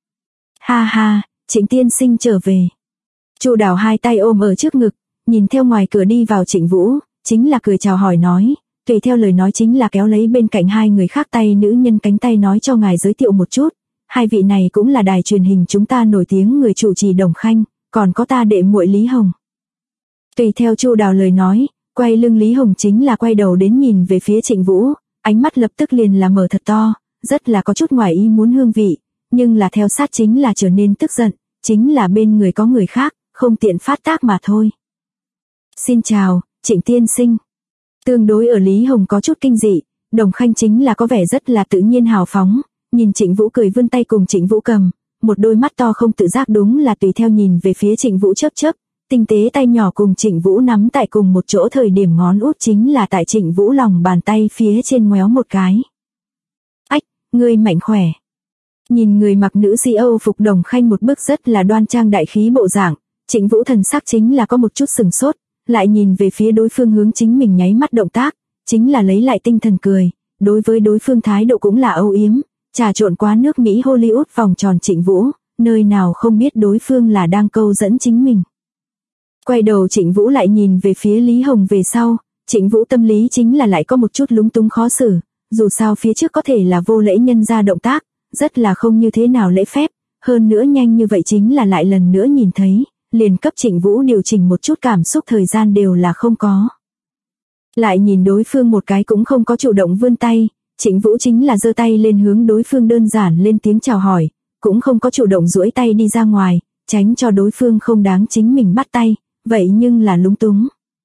Ha ha, Trịnh tiên sinh trở về. Chu Đào hai tay ôm ở trước ngực, nhìn theo ngoài cửa đi vào Trịnh Vũ, chính là cười chào hỏi nói, tùy theo lời nói chính là kéo lấy bên cạnh hai người khác tay nữ nhân cánh tay nói cho ngài giới thiệu một chút, hai vị này cũng là đài truyền hình chúng ta nổi tiếng người chủ trì Đồng Khanh, còn có ta đệ muội Lý Hồng. Tùy theo Chu Đào lời nói, quay lưng Lý Hồng chính là quay đầu đến nhìn về phía Trịnh Vũ, ánh mắt lập tức liền là mở thật to, rất là có chút ngoài ý muốn hương vị, nhưng là theo sát chính là trở nên tức giận, chính là bên người có người khác, không tiện phát tác mà thôi. Xin chào, Trịnh tiên sinh. Tương đối ở Lý Hồng có chút kinh dị, Đồng Khanh chính là có vẻ rất là tự nhiên hào phóng, nhìn Trịnh Vũ cười vươn tay cùng Trịnh Vũ cầm, một đôi mắt to không tự giác đúng là tùy theo nhìn về phía Trịnh Vũ chớp chớp, tinh tế tay nhỏ cùng Trịnh Vũ nắm tại cùng một chỗ thời điểm ngón út chính là tại Trịnh Vũ lòng bàn tay phía trên ngoéo một cái. Ách, ngươi mạnh khỏe. Nhìn người mặc nữ si Âu phục Đồng Khanh một bức rất là đoan trang đại khí bộ dạng, Trịnh Vũ thần sắc chính là có một chút sừng sốt, lại nhìn về phía đối phương hướng chính mình nháy mắt động tác, chính là lấy lại tinh thần cười, đối với đối phương thái độ cũng là âu yếm, trà trộn quá nước Mỹ Hollywood vòng tròn Trịnh Vũ, nơi nào không biết đối phương là đang câu dẫn chính mình. Quay đầu Trịnh Vũ lại nhìn về phía Lý Hồng về sau, Trịnh Vũ tâm lý chính là lại có một chút lúng túng khó xử, dù sao phía trước có thể là vô lễ nhân ra động tác, rất là không như thế nào lễ phép, hơn nữa nhanh như vậy chính là lại lần nữa nhìn thấy, liền cấp Trịnh Vũ điều chỉnh một chút cảm xúc thời gian đều là không có. Lại nhìn đối phương một cái cũng không có chủ động vươn tay, Trịnh Vũ chính là giơ tay lên hướng đối phương đơn giản lên tiếng chào hỏi, cũng không có chủ động duỗi tay đi ra ngoài, tránh cho đối phương không đáng chính mình bắt tay, vậy nhưng là lúng túng.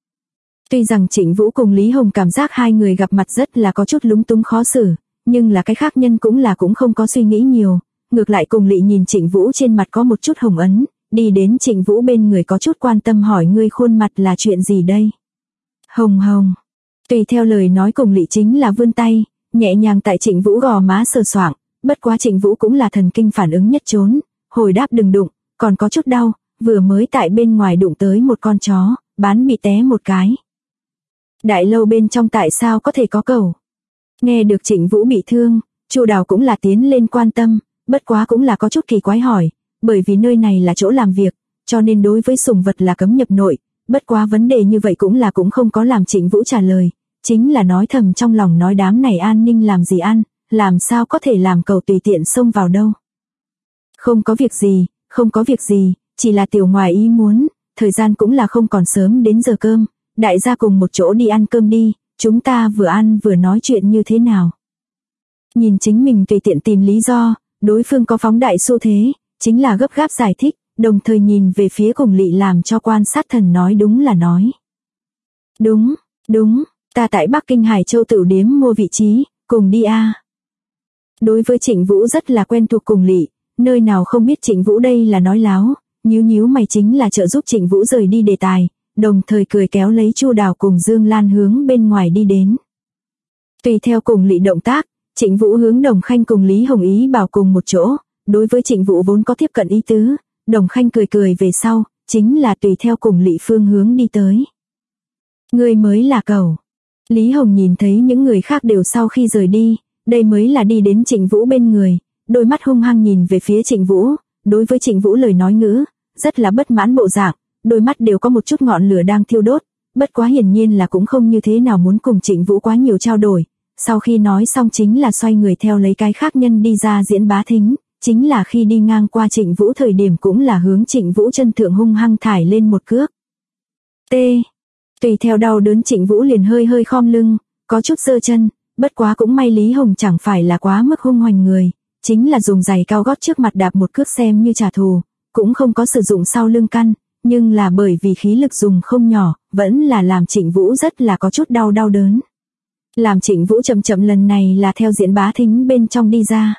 Tuy rằng Trịnh Vũ cùng Lý Hồng cảm giác hai người gặp mặt rất là có chút lúng túng khó xử, nhưng là cái khác nhân cũng không có suy nghĩ nhiều, ngược lại cùng lị nhìn Trịnh Vũ trên mặt có một chút hồng ấn, đi đến Trịnh Vũ bên người có chút quan tâm hỏi ngươi khuôn mặt là chuyện gì đây? Hồng hồng. Tùy theo lời nói cùng lị chính là vươn tay, nhẹ nhàng tại Trịnh Vũ gò má sờ soạng, bất quá Trịnh Vũ cũng là thần kinh phản ứng nhất trốn, hồi đáp đừng đụng, còn có chút đau, vừa mới tại bên ngoài đụng tới một con chó, bán bị té một cái. Đại lâu bên trong tại sao có thể có cẩu? Nghe được Trịnh Vũ bị thương, Chu Đào cũng là tiến lên quan tâm, bất quá cũng là có chút kỳ quái hỏi, bởi vì nơi này là chỗ làm việc, cho nên đối với sủng vật là cấm nhập nội, bất quá vấn đề như vậy cũng không có làm Trịnh Vũ trả lời, chính là nói thầm trong lòng nói đám này an ninh làm gì ăn, làm sao có thể làm cẩu tùy tiện xông vào đâu. Không có việc gì, chỉ là tiểu ngoài ý muốn, thời gian cũng là không còn sớm đến giờ cơm, đại gia cùng một chỗ đi ăn cơm đi, chúng ta vừa ăn vừa nói chuyện như thế nào. Nhìn chính mình tùy tiện tìm lý do, đối phương có phóng đại xu thế, chính là gấp gáp giải thích, đồng thời nhìn về phía cùng lị làm cho quan sát thần nói đúng là nói. Đúng, ta tại Bắc Kinh Hải Châu Tửu Điếm mua vị trí, cùng đi a. Đối với Trịnh Vũ rất là quen thuộc cùng lỵ, nơi nào không biết Trịnh Vũ đây là nói láo, nhíu mày chính là trợ giúp Trịnh Vũ rời đi đề tài, đồng thời cười kéo lấy Chu Đào cùng Dương Lan hướng bên ngoài đi đến. Tùy theo cùng lỵ động tác, Trịnh Vũ hướng Đồng Khanh cùng Lý Hồng Ý bảo cùng một chỗ, đối với Trịnh Vũ vốn có tiếp cận ý tứ, Đồng Khanh cười về sau, chính là tùy theo cùng lỵ phương hướng đi tới. Ngươi mới là cẩu. Lý Hồng nhìn thấy những người khác đều sau khi rời đi, đây mới là đi đến Trịnh Vũ bên người, đôi mắt hung hăng nhìn về phía Trịnh Vũ, đối với Trịnh Vũ lời nói ngữ, rất là bất mãn bộ dạng, đôi mắt đều có một chút ngọn lửa đang thiêu đốt, bất quá hiển nhiên là cũng không như thế nào muốn cùng Trịnh Vũ quá nhiều trao đổi. Sau khi nói xong chính là xoay người theo lấy cái khác nhân đi ra diễn bá thính, chính là khi đi ngang qua Trịnh Vũ thời điểm cũng là hướng Trịnh Vũ chân thượng hung hăng thải lên một cước. T. Tùy theo đau đớn Trịnh Vũ liền hơi khom lưng, có chút giơ chân, bất quá cũng may Lý Hồng chẳng phải là quá mức hung hoành người, chính là dùng giày cao gót trước mặt đạp một cước xem như trả thù, cũng không có sử dụng sau lưng căn, nhưng là bởi vì khí lực dùng không nhỏ, vẫn là làm Trịnh Vũ rất là có chút đau đớn. Làm Trịnh Vũ chậm lần này là theo diễn bá thính bên trong đi ra.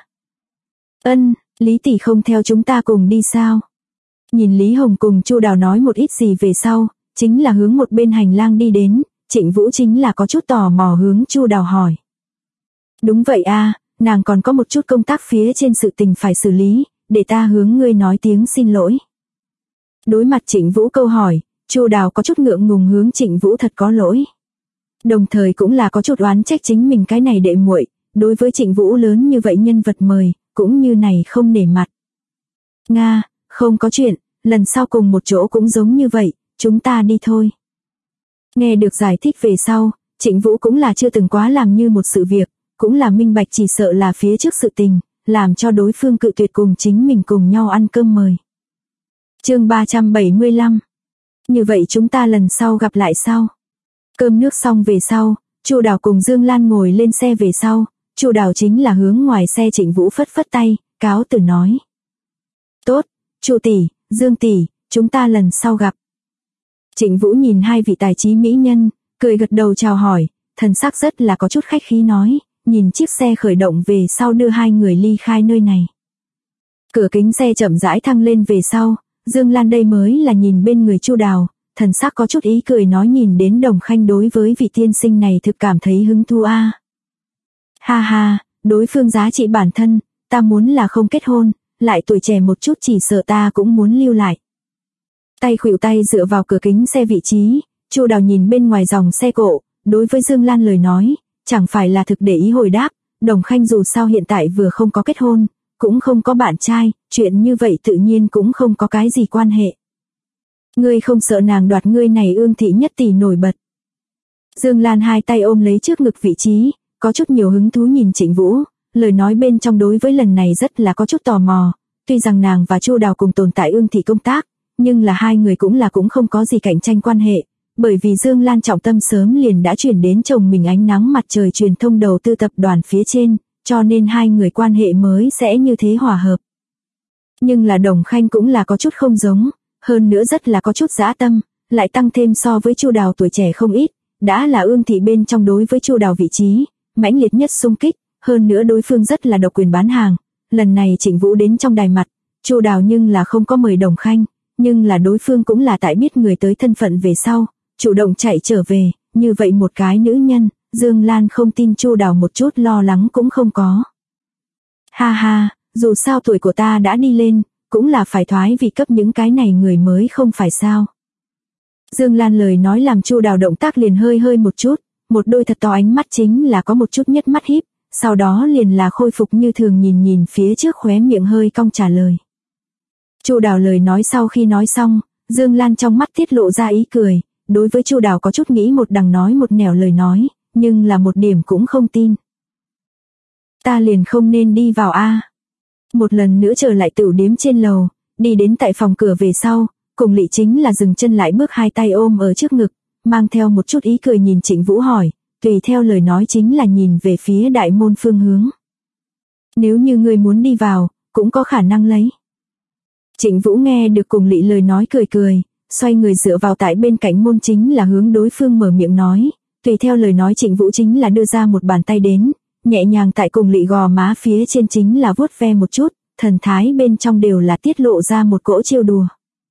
Ân, Lý tỷ không theo chúng ta cùng đi sao? Nhìn Lý Hồng cùng Chu Đào nói một ít gì về sau, chính là hướng một bên hành lang đi đến, Trịnh Vũ chính là có chút tò mò hướng Chu Đào hỏi. Đúng vậy a, nàng còn có một chút công tác phía trên sự tình phải xử lý, để ta hướng ngươi nói tiếng xin lỗi. Đối mặt Trịnh Vũ câu hỏi, Chu Đào có chút ngượng ngùng hướng Trịnh Vũ thật có lỗi. Đồng thời cũng là có chút oán trách chính mình cái này đệ muội, đối với Trịnh Vũ lớn như vậy nhân vật mời, cũng như này không nể mặt. Nga, không có chuyện, lần sau cùng một chỗ cũng giống như vậy, chúng ta đi thôi. Nghe được giải thích về sau, Trịnh Vũ cũng là chưa từng quá làm như một sự việc, cũng là minh bạch chỉ sợ là phía trước sự tình, làm cho đối phương cự tuyệt cùng chính mình cùng nhau ăn cơm mời. Chương 375. Như vậy chúng ta lần sau gặp lại sau. Cơm nước xong về sau, Chu Đào cùng Dương Lan ngồi lên xe về sau, Chu Đào chính là hướng ngoài xe Trịnh Vũ phất tay, cáo từ nói. Tốt, Chu tỷ, Dương tỷ, chúng ta lần sau gặp. Trịnh Vũ nhìn hai vị tài trí mỹ nhân, cười gật đầu chào hỏi, thần sắc rất là có chút khách khí nói, nhìn chiếc xe khởi động về sau đưa hai người ly khai nơi này. Cửa kính xe chậm rãi thăng lên về sau, Dương Lan đây mới là nhìn bên người Chu Đào, thần sắc có chút ý cười nói nhìn đến Đồng Khanh đối với vị tiên sinh này thực cảm thấy hứng thú a. Ha ha, đối phương giá trị bản thân, ta muốn là không kết hôn, lại tuổi trẻ một chút chỉ sợ ta cũng muốn lưu lại. Tay khuỷu tay dựa vào cửa kính xe vị trí, Chu Đào nhìn bên ngoài dòng xe cộ, đối với Dương Lan lời nói, chẳng phải là thực để ý hồi đáp, Đồng Khanh dù sao hiện tại vừa không có kết hôn, cũng không có bạn trai, chuyện như vậy tự nhiên cũng không có cái gì quan hệ. Ngươi không sợ nàng đoạt ngươi này ương thị nhất tỷ nổi bật. Dương Lan hai tay ôm lấy trước ngực vị trí, có chút nhiều hứng thú nhìn Trịnh Vũ, lời nói bên trong đối với lần này rất là có chút tò mò, tuy rằng nàng và Chu Đào cùng tồn tại ương thị công tác, nhưng là hai người cũng không có gì cạnh tranh quan hệ, bởi vì Dương Lan trọng tâm sớm liền đã chuyển đến chồng mình ánh nắng mặt trời truyền thông đầu tư tập đoàn phía trên, cho nên hai người quan hệ mới sẽ như thế hòa hợp. Nhưng là Đồng Khanh cũng là có chút không giống, hơn nữa rất là có chút dã tâm, lại tăng thêm so với Chu Đào tuổi trẻ không ít, đã là ương thị bên trong đối với Chu Đào vị trí, mãnh liệt nhất xung kích, hơn nữa đối phương rất là độc quyền bán hàng. Lần này Trịnh Vũ đến trong đài mặt, Chu Đào nhưng là không có mời Đồng Khanh, nhưng là đối phương cũng là tại biết người tới thân phận về sau, chủ động chạy trở về, như vậy một cái nữ nhân, Dương Lan không tin Chu Đào một chút lo lắng cũng không có. Ha ha, dù sao tuổi của ta đã đi lên, cũng là phải thoái vì cấp những cái này người mới không phải sao. Dương Lan lời nói làm Chu Đào động tác liền hơi một chút, một đôi thật to ánh mắt chính là có một chút nhất mắt híp, sau đó liền là khôi phục như thường nhìn phía trước khóe miệng hơi cong trả lời. Chu Đào lời nói sau khi nói xong, Dương Lan trong mắt tiết lộ ra ý cười, đối với Chu Đào có chút nghĩ một đằng nói một nẻo lời nói, nhưng là một điểm cũng không tin. Ta liền không nên đi vào a. Một lần nữa trở lại tửu điếm trên lầu, đi đến tại phòng cửa về sau, cùng Lị chính là dừng chân lại bước hai tay ôm ở trước ngực, mang theo một chút ý cười nhìn Trịnh Vũ hỏi, tùy theo lời nói chính là nhìn về phía đại môn phương hướng. Nếu như ngươi muốn đi vào, cũng có khả năng lấy. Trịnh Vũ nghe được cùng Lị lời nói cười, xoay người dựa vào tại bên cạnh môn chính là hướng đối phương mở miệng nói, tùy theo lời nói Trịnh Vũ chính là đưa ra một bàn tay đến, nhẹ nhàng tại cùng lị gò má phía trên chính là vuốt ve một chút, thần thái bên trong đều là tiết lộ ra một cỗ trêu đùa.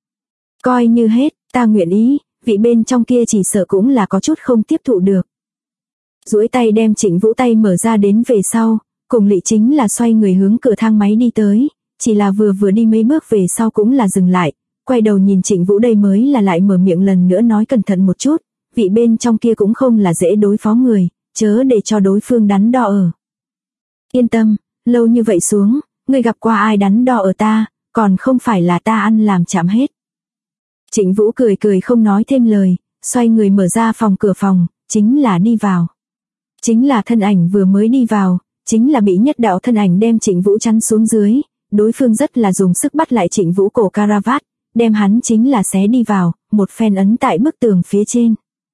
Coi như hết, ta nguyện ý, vị bên trong kia chỉ sợ cũng là có chút không tiếp thụ được. Duỗi tay đem Trịnh Vũ tay mở ra đến về sau, cùng lị chính là xoay người hướng cửa thang máy đi tới, chỉ là vừa đi mấy bước về sau cũng là dừng lại, quay đầu nhìn Trịnh Vũ đây mới là lại mở miệng lần nữa nói cẩn thận một chút, vị bên trong kia cũng không là dễ đối phó người, chớ để cho đối phương đắn đo ở. Yên tâm, lâu như vậy xuống, ngươi gặp qua ai đắn đo ở ta, còn không phải là ta ăn làm chạm hết. Trịnh Vũ cười cười không nói thêm lời, xoay người mở ra cửa phòng, chính là đi vào. Chính là thân ảnh vừa mới đi vào, chính là bị nhất đạo thân ảnh đem Trịnh Vũ chắn xuống dưới, đối phương rất là dùng sức bắt lại Trịnh Vũ cổ caravat, đem hắn chính là xé đi vào, một phen ấn tại bức tường phía trên.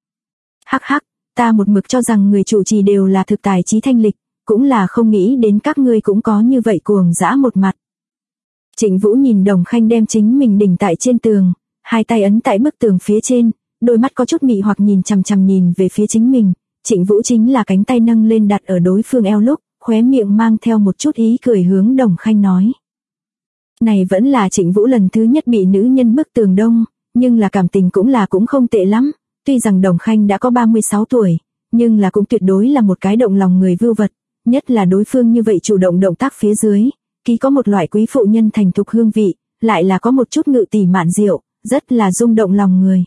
Hắc hắc, ta một mực cho rằng người chủ trì đều là thực tài trí thanh lịch, cũng là không nghĩ đến các ngươi cũng có như vậy cuồng dã một mặt. Trịnh Vũ nhìn Đồng Khanh đem chính mình đỉnh tại trên tường, hai tay ấn tại bức tường phía trên, đôi mắt có chút mị hoặc nhìn chằm chằm nhìn về phía chính mình. Trịnh Vũ chính là cánh tay nâng lên đặt ở đối phương eo lúc, khóe miệng mang theo một chút ý cười hướng Đồng Khanh nói. Này vẫn là Trịnh Vũ lần thứ nhất bị nữ nhân bức tường đông, nhưng là cảm tình cũng không tệ lắm. Tuy rằng Đồng Khanh đã có 36 tuổi, nhưng là cũng tuyệt đối là một cái động lòng người vưu vật, nhất là đối phương như vậy chủ động động tác phía dưới, ký có một loại quý phụ nhân thành thục hương vị, lại là có một chút ngự tỉ mạn diệu, rất là rung động lòng người.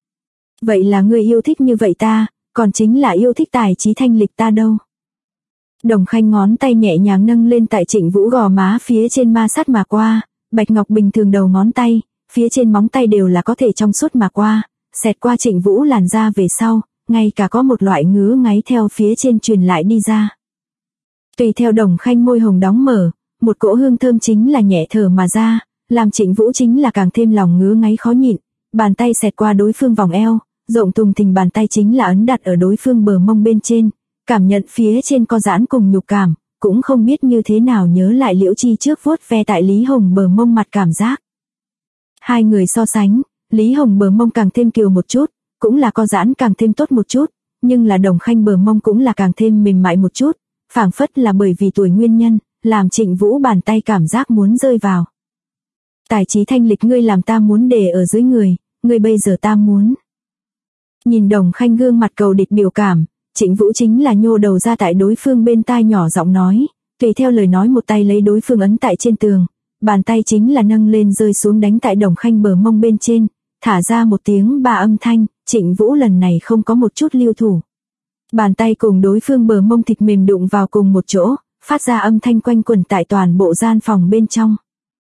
Vậy là ngươi yêu thích như vậy ta, còn chính là yêu thích tài trí thanh lịch ta đâu. Đồng Khanh ngón tay nhẹ nhàng nâng lên tại Trịnh Vũ gò má phía trên ma sát mà qua, bạch ngọc bình thường đầu ngón tay, phía trên móng tay đều là có thể trong suốt mà qua, xẹt qua Trịnh Vũ làn da về sau, ngay cả có một loại ngứa ngáy theo phía trên truyền lại đi ra. Tùy theo Đồng Khanh môi hồng đóng mở, một cỗ hương thơm chính là nhẹ thở mà ra, làm Trịnh Vũ chính là càng thêm lòng ngứa ngáy khó nhịn, bàn tay xẹt qua đối phương vòng eo, rộng thùng thình bàn tay chính là ấn đặt ở đối phương bờ mông bên trên, cảm nhận phía trên co giãn cùng nhục cảm, cũng không biết như thế nào nhớ lại Liễu Chi trước vuốt ve tại Lý Hồng bờ mông mặt cảm giác. Hai người so sánh, Lý Hồng bờ mông càng thêm kiều một chút, cũng là co giãn càng thêm tốt một chút, nhưng là Đồng Khanh bờ mông cũng là càng thêm mềm mại một chút, phảng phất là bởi vì tuổi nguyên nhân, làm Trịnh Vũ bàn tay cảm giác muốn rơi vào. Tài trí thanh lịch ngươi làm ta muốn để ở dưới người, ngươi bây giờ ta muốn. Nhìn Đồng Khanh gương mặt cầu địch biểu cảm, Trịnh Vũ chính là nhô đầu ra tại đối phương bên tai nhỏ giọng nói, tùy theo lời nói một tay lấy đối phương ấn tại trên tường, bàn tay chính là nâng lên rơi xuống đánh tại Đồng Khanh bờ mông bên trên, thả ra một tiếng ba âm thanh, Trịnh Vũ lần này không có một chút lưu thủ. Bàn tay cùng đối phương bờ mông thịt mềm đụng vào cùng một chỗ, phát ra âm thanh quanh quẩn tại toàn bộ gian phòng bên trong.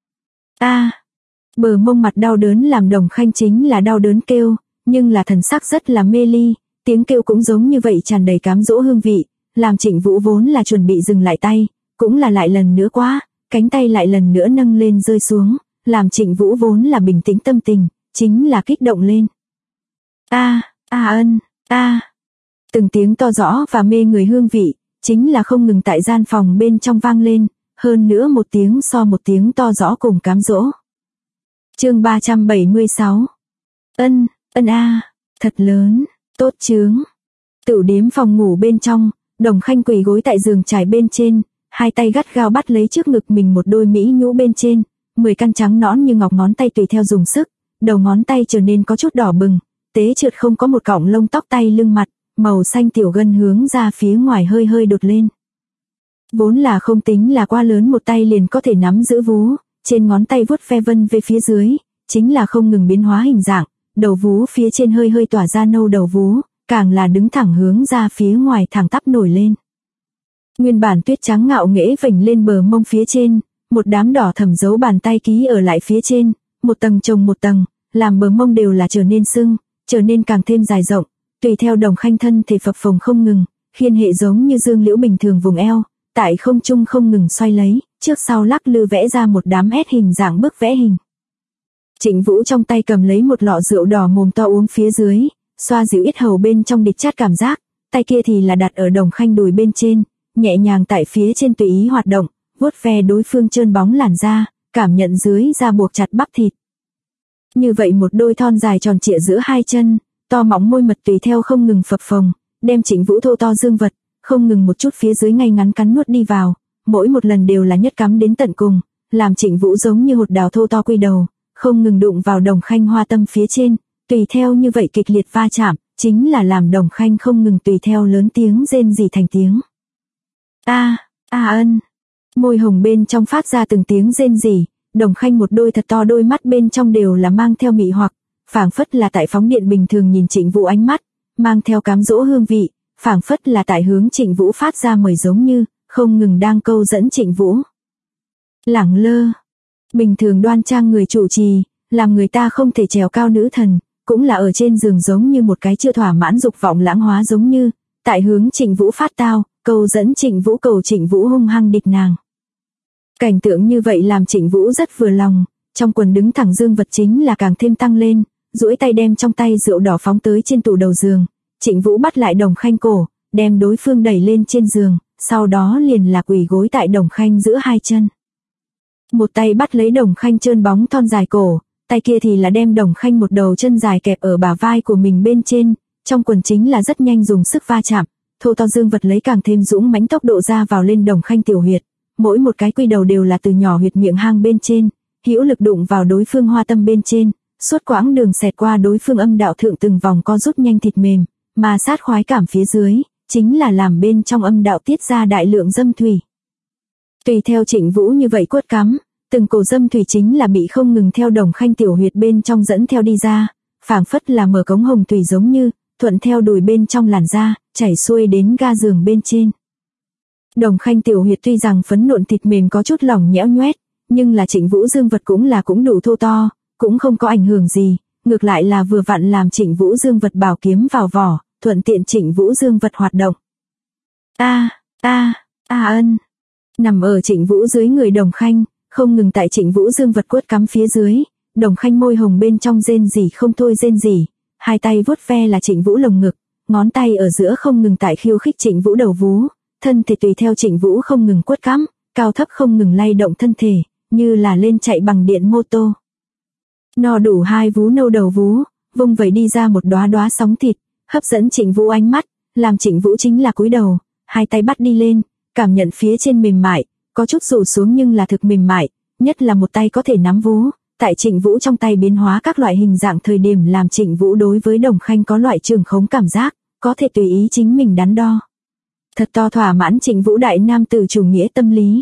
Bờ mông mặt đau đớn làm Đồng Khanh chính là đau đớn kêu, nhưng là thần sắc rất là mê ly, tiếng kêu cũng giống như vậy tràn đầy cám dỗ hương vị, làm Trịnh Vũ vốn là chuẩn bị dừng lại tay, cũng là lại lần nữa quá, cánh tay lại lần nữa nâng lên rơi xuống, làm Trịnh Vũ vốn là bình tĩnh tâm tình, chính là kích động lên. Từng tiếng to rõ và mê người hương vị, chính là không ngừng tại gian phòng bên trong vang lên, hơn nữa một tiếng so một tiếng to rõ cùng cám dỗ. Chương 376. Thật lớn, tốt chướng. Tửu điếm phòng ngủ bên trong, Đồng Khanh quỳ gối tại giường trải bên trên, hai tay gắt gao bắt lấy trước ngực mình một đôi mỹ nhũ bên trên, 10 căn trắng nõn như ngọc ngón tay tùy theo dùng sức, đầu ngón tay trở nên có chút đỏ bừng, tế trượt không có một cọng lông tóc tay lưng mặt, màu xanh tiểu gân hướng ra phía ngoài hơi hơi đột lên. Vốn là không tính là quá lớn một tay liền có thể nắm giữ vú, trên ngón tay vuốt ve vân về phía dưới, chính là không ngừng biến hóa hình dạng, đầu vú phía trên hơi hơi tỏa ra nâu đầu vú, càng là đứng thẳng hướng ra phía ngoài thẳng tắp nổi lên. Nguyên bản tuyết trắng ngạo nghễ vểnh lên bờ mông phía trên, một đám đỏ thẫm dấu bàn tay ký ở lại phía trên, một tầng chồng một tầng, làm bờ mông đều là trở nên sưng, trở nên càng thêm dài rộng, tùy theo Đồng Khanh thân thể phập phồng không ngừng, khiên hệ giống như dương liễu bình thường vùng eo, tại không trung không ngừng xoay lấy, trước sau lắc lư vẽ ra một đám S hình dạng bức vẽ hình. Trịnh Vũ trong tay cầm lấy một lọ rượu đỏ mồm to uống phía dưới, xoa dịu yết hầu bên trong địch chát cảm giác, tay kia thì là đặt ở Đồng Khanh đùi bên trên, nhẹ nhàng tại phía trên tùy ý hoạt động, vuốt ve đối phương trơn bóng làn da, cảm nhận dưới da buộc chặt bắp thịt. Như vậy một đôi thon dài tròn trịa giữa hai chân, to mỏng môi mật tùy theo không ngừng phập phồng, đem Trịnh Vũ thô to dương vật, không ngừng một chút phía dưới ngay ngắn cắn nuốt đi vào, mỗi một lần đều là nhất cắm đến tận cùng, làm Trịnh Vũ giống như hột đào thô to quy đầu, không ngừng đụng vào Đồng Khanh hoa tâm phía trên, tùy theo như vậy kịch liệt va chạm, chính là làm Đồng Khanh không ngừng tùy theo lớn tiếng rên rỉ thành tiếng. Ân. Môi hồng bên trong phát ra từng tiếng rên rỉ, Đồng Khanh một đôi thật to đôi mắt bên trong đều là mang theo mị hoặc, phảng phất là tại phóng điện bình thường nhìn Trịnh Vũ ánh mắt, mang theo cám dỗ hương vị, phảng phất là tại hướng Trịnh Vũ phát ra mời giống như, không ngừng đang câu dẫn Trịnh Vũ. Lẳng lơ, bình thường đoan trang người chủ trì, làm người ta không thể trèo cao nữ thần, cũng là ở trên giường giống như một cái chưa thỏa mãn dục vọng lãng hóa giống như, tại hướng Trịnh Vũ phát tao, câu dẫn Trịnh Vũ cầu Trịnh Vũ hung hăng địch nàng. Cảnh tượng như vậy làm Trịnh Vũ rất vừa lòng, trong quần đứng thẳng dương vật chính là càng thêm tăng lên, duỗi tay đem trong tay rượu đỏ phóng tới trên tủ đầu giường, Trịnh Vũ bắt lại Đồng Khanh cổ, đem đối phương đẩy lên trên giường, sau đó liền là quỳ gối tại Đồng Khanh giữa hai chân. Một tay bắt lấy Đồng Khanh trơn bóng thon dài cổ, tay kia thì là đem Đồng Khanh một đầu chân dài kẹp ở bả vai của mình bên trên, trong quần chính là rất nhanh dùng sức va chạm, thô to dương vật lấy càng thêm dũng mãnh tốc độ ra vào lên Đồng Khanh tiểu huyệt, mỗi một cái quy đầu đều là từ nhỏ huyệt miệng hang bên trên, hữu lực đụng vào đối phương hoa tâm bên trên, suốt quãng đường xẹt qua đối phương âm đạo thượng từng vòng co rút nhanh thịt mềm, mà sát khoái cảm phía dưới, chính là làm bên trong âm đạo tiết ra đại lượng dâm thủy. Tùy theo Trịnh Vũ như vậy quất cắm, từng cổ dâm thủy chính là bị không ngừng theo Đồng Khanh tiểu huyệt bên trong dẫn theo đi ra, phảng phất là mở cống hồng thủy giống như, thuận theo đùi bên trong làn da, chảy xuôi đến ga giường bên trên. Đồng Khanh tiểu huyệt tuy rằng phấn nộn thịt mềm có chút lỏng nhẽo nhoét, nhưng là Trịnh Vũ dương vật cũng đủ thô to, cũng không có ảnh hưởng gì, ngược lại là vừa vặn làm Trịnh Vũ dương vật bảo kiếm vào vỏ, thuận tiện Trịnh Vũ dương vật hoạt động. Ân. Nằm ở Trịnh Vũ dưới người Đồng Khanh, không ngừng tại Trịnh Vũ dương vật quất cắm phía dưới, Đồng Khanh môi hồng bên trong rên rỉ không thôi rên rỉ, hai tay vuốt ve là Trịnh Vũ lồng ngực, ngón tay ở giữa không ngừng tại khiêu khích Trịnh Vũ đầu vú, thân thể tùy theo Trịnh Vũ không ngừng quất cắm, cao thấp không ngừng lay động thân thể, như là lên chạy bằng điện mô tô. No đủ hai vú nâu đầu vú, vung vẩy đi ra một đóa đóa sóng thịt, hấp dẫn Trịnh Vũ ánh mắt, làm Trịnh Vũ chính là cúi đầu, hai tay bắt đi lên, cảm nhận phía trên mềm mại, có chút rủ xuống nhưng là thực mềm mại, nhất là một tay có thể nắm vú, tại Trịnh Vũ trong tay biến hóa các loại hình dạng thời điểm làm Trịnh Vũ đối với Đồng Khanh có loại trường khống cảm giác, có thể tùy ý chính mình đắn đo. Thật to thỏa mãn Trịnh Vũ đại nam tử chủ nghĩa tâm lý.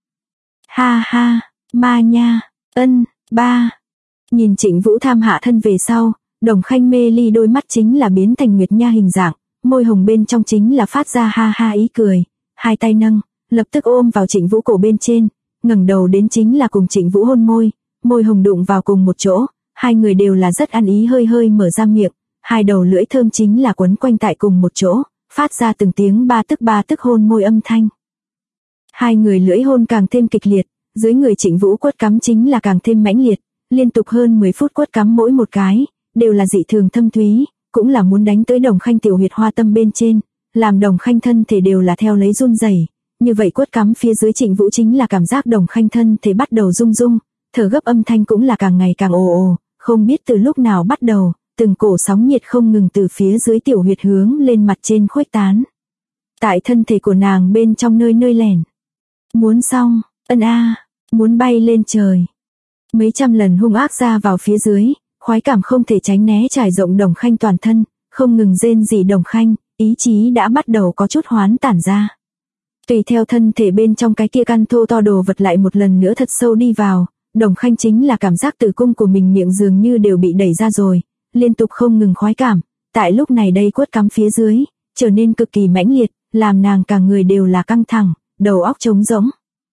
Ha, ma nha, ba. Nhìn Trịnh Vũ tham hạ thân về sau, Đồng Khanh mê ly đôi mắt chính là biến thành nguyệt nha hình dạng, môi hồng bên trong chính là phát ra ha ý cười, hai tay nâng, lập tức ôm vào Trịnh Vũ cổ bên trên, ngẩng đầu đến chính là cùng Trịnh Vũ hôn môi, môi hồng đụng vào cùng một chỗ, hai người đều là rất ăn ý hơi hơi mở ra miệng, hai đầu lưỡi thơm chính là quấn quanh tại cùng một chỗ, phát ra từng tiếng ba tức hôn môi âm thanh. Hai người lưỡi hôn càng thêm kịch liệt, dưới người Trịnh Vũ quất cắm chính là càng thêm mãnh liệt, liên tục hơn 10 phút quất cắm mỗi một cái, đều là dị thường thâm thúy, cũng là muốn đánh tới Đồng Khanh tiểu huyệt hoa tâm bên trên, làm Đồng Khanh thân thể đều là theo lấy run rẩy. Như vậy quất cắm phía dưới Trịnh Vũ chính là cảm giác Đồng Khanh thân thể bắt đầu rung rung, thở gấp âm thanh cũng là càng ngày càng ồ, không biết từ lúc nào bắt đầu, từng cổ sóng nhiệt không ngừng từ phía dưới tiểu huyệt hướng lên mặt trên khuếch tán. Tại thân thể của nàng bên trong nơi lẻn. Muốn xong, muốn bay lên trời. Mấy trăm lần hung ác ra vào phía dưới, khoái cảm không thể tránh né trải rộng Đồng Khanh toàn thân, không ngừng rên rỉ Đồng Khanh, ý chí đã bắt đầu có chút hoán tản ra. Tùy theo thân thể bên trong cái kia căn thô to đồ vật lại một lần nữa thật sâu đi vào, Đồng Khanh chính là cảm giác tử cung của mình miệng dường như đều bị đẩy ra rồi, liên tục không ngừng khoái cảm, tại lúc này đây quất cắm phía dưới, trở nên cực kỳ mãnh liệt, làm nàng cả người đều là căng thẳng, đầu óc trống rỗng.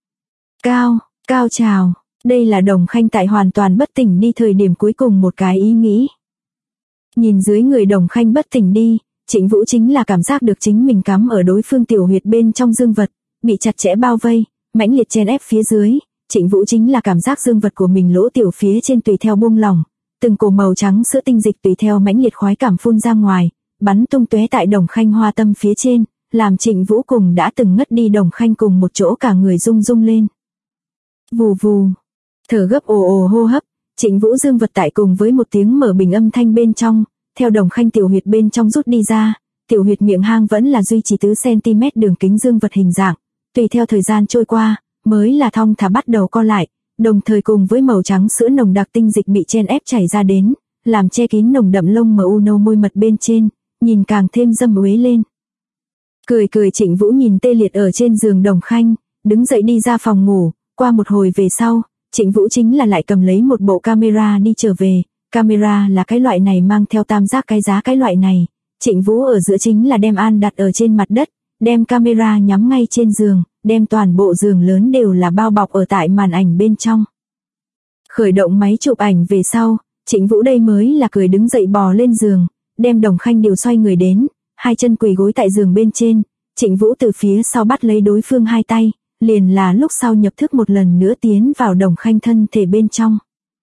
Cao trào, đây là Đồng Khanh tại hoàn toàn bất tỉnh đi thời điểm cuối cùng một cái ý nghĩ. Nhìn dưới người Đồng Khanh bất tỉnh đi, Trịnh Vũ chính là cảm giác được chính mình cắm ở đối phương tiểu huyệt bên trong dương vật, bị chặt chẽ bao vây, mãnh liệt chen ép phía dưới, Trịnh Vũ chính là cảm giác dương vật của mình lỗ tiểu phía trên tùy theo buông lỏng, từng cổ màu trắng sữa tinh dịch tùy theo mãnh liệt khoái cảm phun ra ngoài, bắn tung tóe tại Đồng Khanh hoa tâm phía trên, làm Trịnh Vũ cùng đã từng ngất đi Đồng Khanh cùng một chỗ cả người rung rung lên. Vù vù, thở gấp ồ hô hấp, Trịnh Vũ dương vật tại cùng với một tiếng mở bình âm thanh bên trong, theo Đồng Khanh tiểu huyệt bên trong rút đi ra, tiểu huyệt miệng hang vẫn là duy trì 4cm đường kính dương vật hình dạng, tùy theo thời gian trôi qua, mới là thong thả bắt đầu co lại, đồng thời cùng với màu trắng sữa nồng đặc tinh dịch bị chen ép chảy ra đến, làm che kín nồng đậm lông mờ u nâu môi mật bên trên, nhìn càng thêm dâm uế lên. Cười cười Trịnh Vũ nhìn tê liệt ở trên giường Đồng Khanh, đứng dậy đi ra phòng ngủ, qua một hồi về sau, Trịnh Vũ chính là lại cầm lấy một bộ camera đi trở về, camera là cái loại này mang theo tam giác cái giá cái loại này, Trịnh Vũ ở giữa chính là đem An đặt ở trên mặt đất, đem camera nhắm ngay trên giường, đem toàn bộ giường lớn đều là bao bọc ở tại màn ảnh bên trong. Khởi động máy chụp ảnh về sau, Trịnh Vũ đây mới là cười đứng dậy bò lên giường, đem Đồng Khanh điều xoay người đến, hai chân quỳ gối tại giường bên trên, Trịnh Vũ từ phía sau bắt lấy đối phương hai tay, liền là lúc sau nhập thức một lần nữa tiến vào Đồng Khanh thân thể bên trong.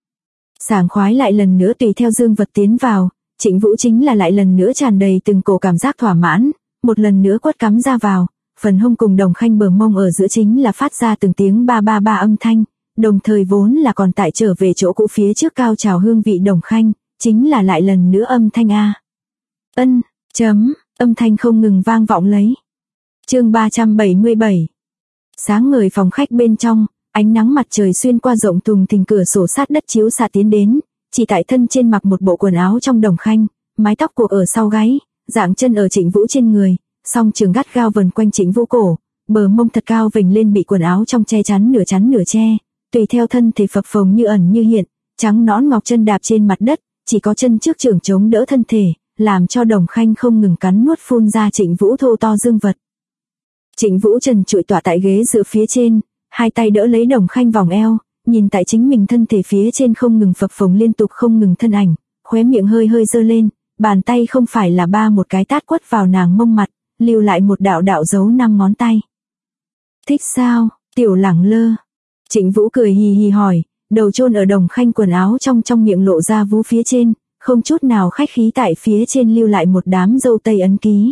Sảng khoái lại lần nữa tùy theo dương vật tiến vào, Trịnh Vũ chính là lại lần nữa tràn đầy từng cổ cảm giác thỏa mãn, một lần nữa quất cắm ra vào, phần hông cùng Đồng Khanh bờ mông ở giữa chính là phát ra từng tiếng ba ba ba âm thanh, đồng thời vốn là còn tại trở về chỗ cũ phía trước cao trào hương vị Đồng Khanh, chính là lại lần nữa âm thanh A. Ân, chấm, âm thanh không ngừng vang vọng lấy. Chương 377. Sáng ngời phòng khách bên trong, ánh nắng mặt trời xuyên qua rộng thùng thình cửa sổ sát đất chiếu xạ tiến đến, chỉ tại thân trên mặc một bộ quần áo trong Đồng Khanh, mái tóc cuộc ở sau gáy, dạng chân ở Trịnh Vũ trên người, song trường gắt gao vần quanh Trịnh Vũ cổ, bờ mông thật cao vểnh lên bị quần áo trong che chắn nửa che, tùy theo thân thể phập phồng như ẩn như hiện, trắng nõn ngọc chân đạp trên mặt đất, chỉ có chân trước trưởng chống đỡ thân thể, làm cho Đồng Khanh không ngừng cắn nuốt phun ra Trịnh Vũ thô to dương vật. Trịnh Vũ trần trụi tỏa tại ghế dựa phía trên, hai tay đỡ lấy Đồng Khanh vòng eo, nhìn tại chính mình thân thể phía trên không ngừng phập phồng liên tục không ngừng thân ảnh, khóe miệng hơi hơi giơ lên, bàn tay không phải là ba một cái tát quất vào nàng mông mặt, lưu lại một đạo đạo dấu 5 ngón tay. Thích sao, tiểu lẳng lơ? Trịnh Vũ cười hì hì hỏi, đầu chôn ở Đồng Khanh quần áo trong miệng lộ ra vú phía trên, không chút nào khách khí tại phía trên lưu lại một đám dâu tây ấn ký.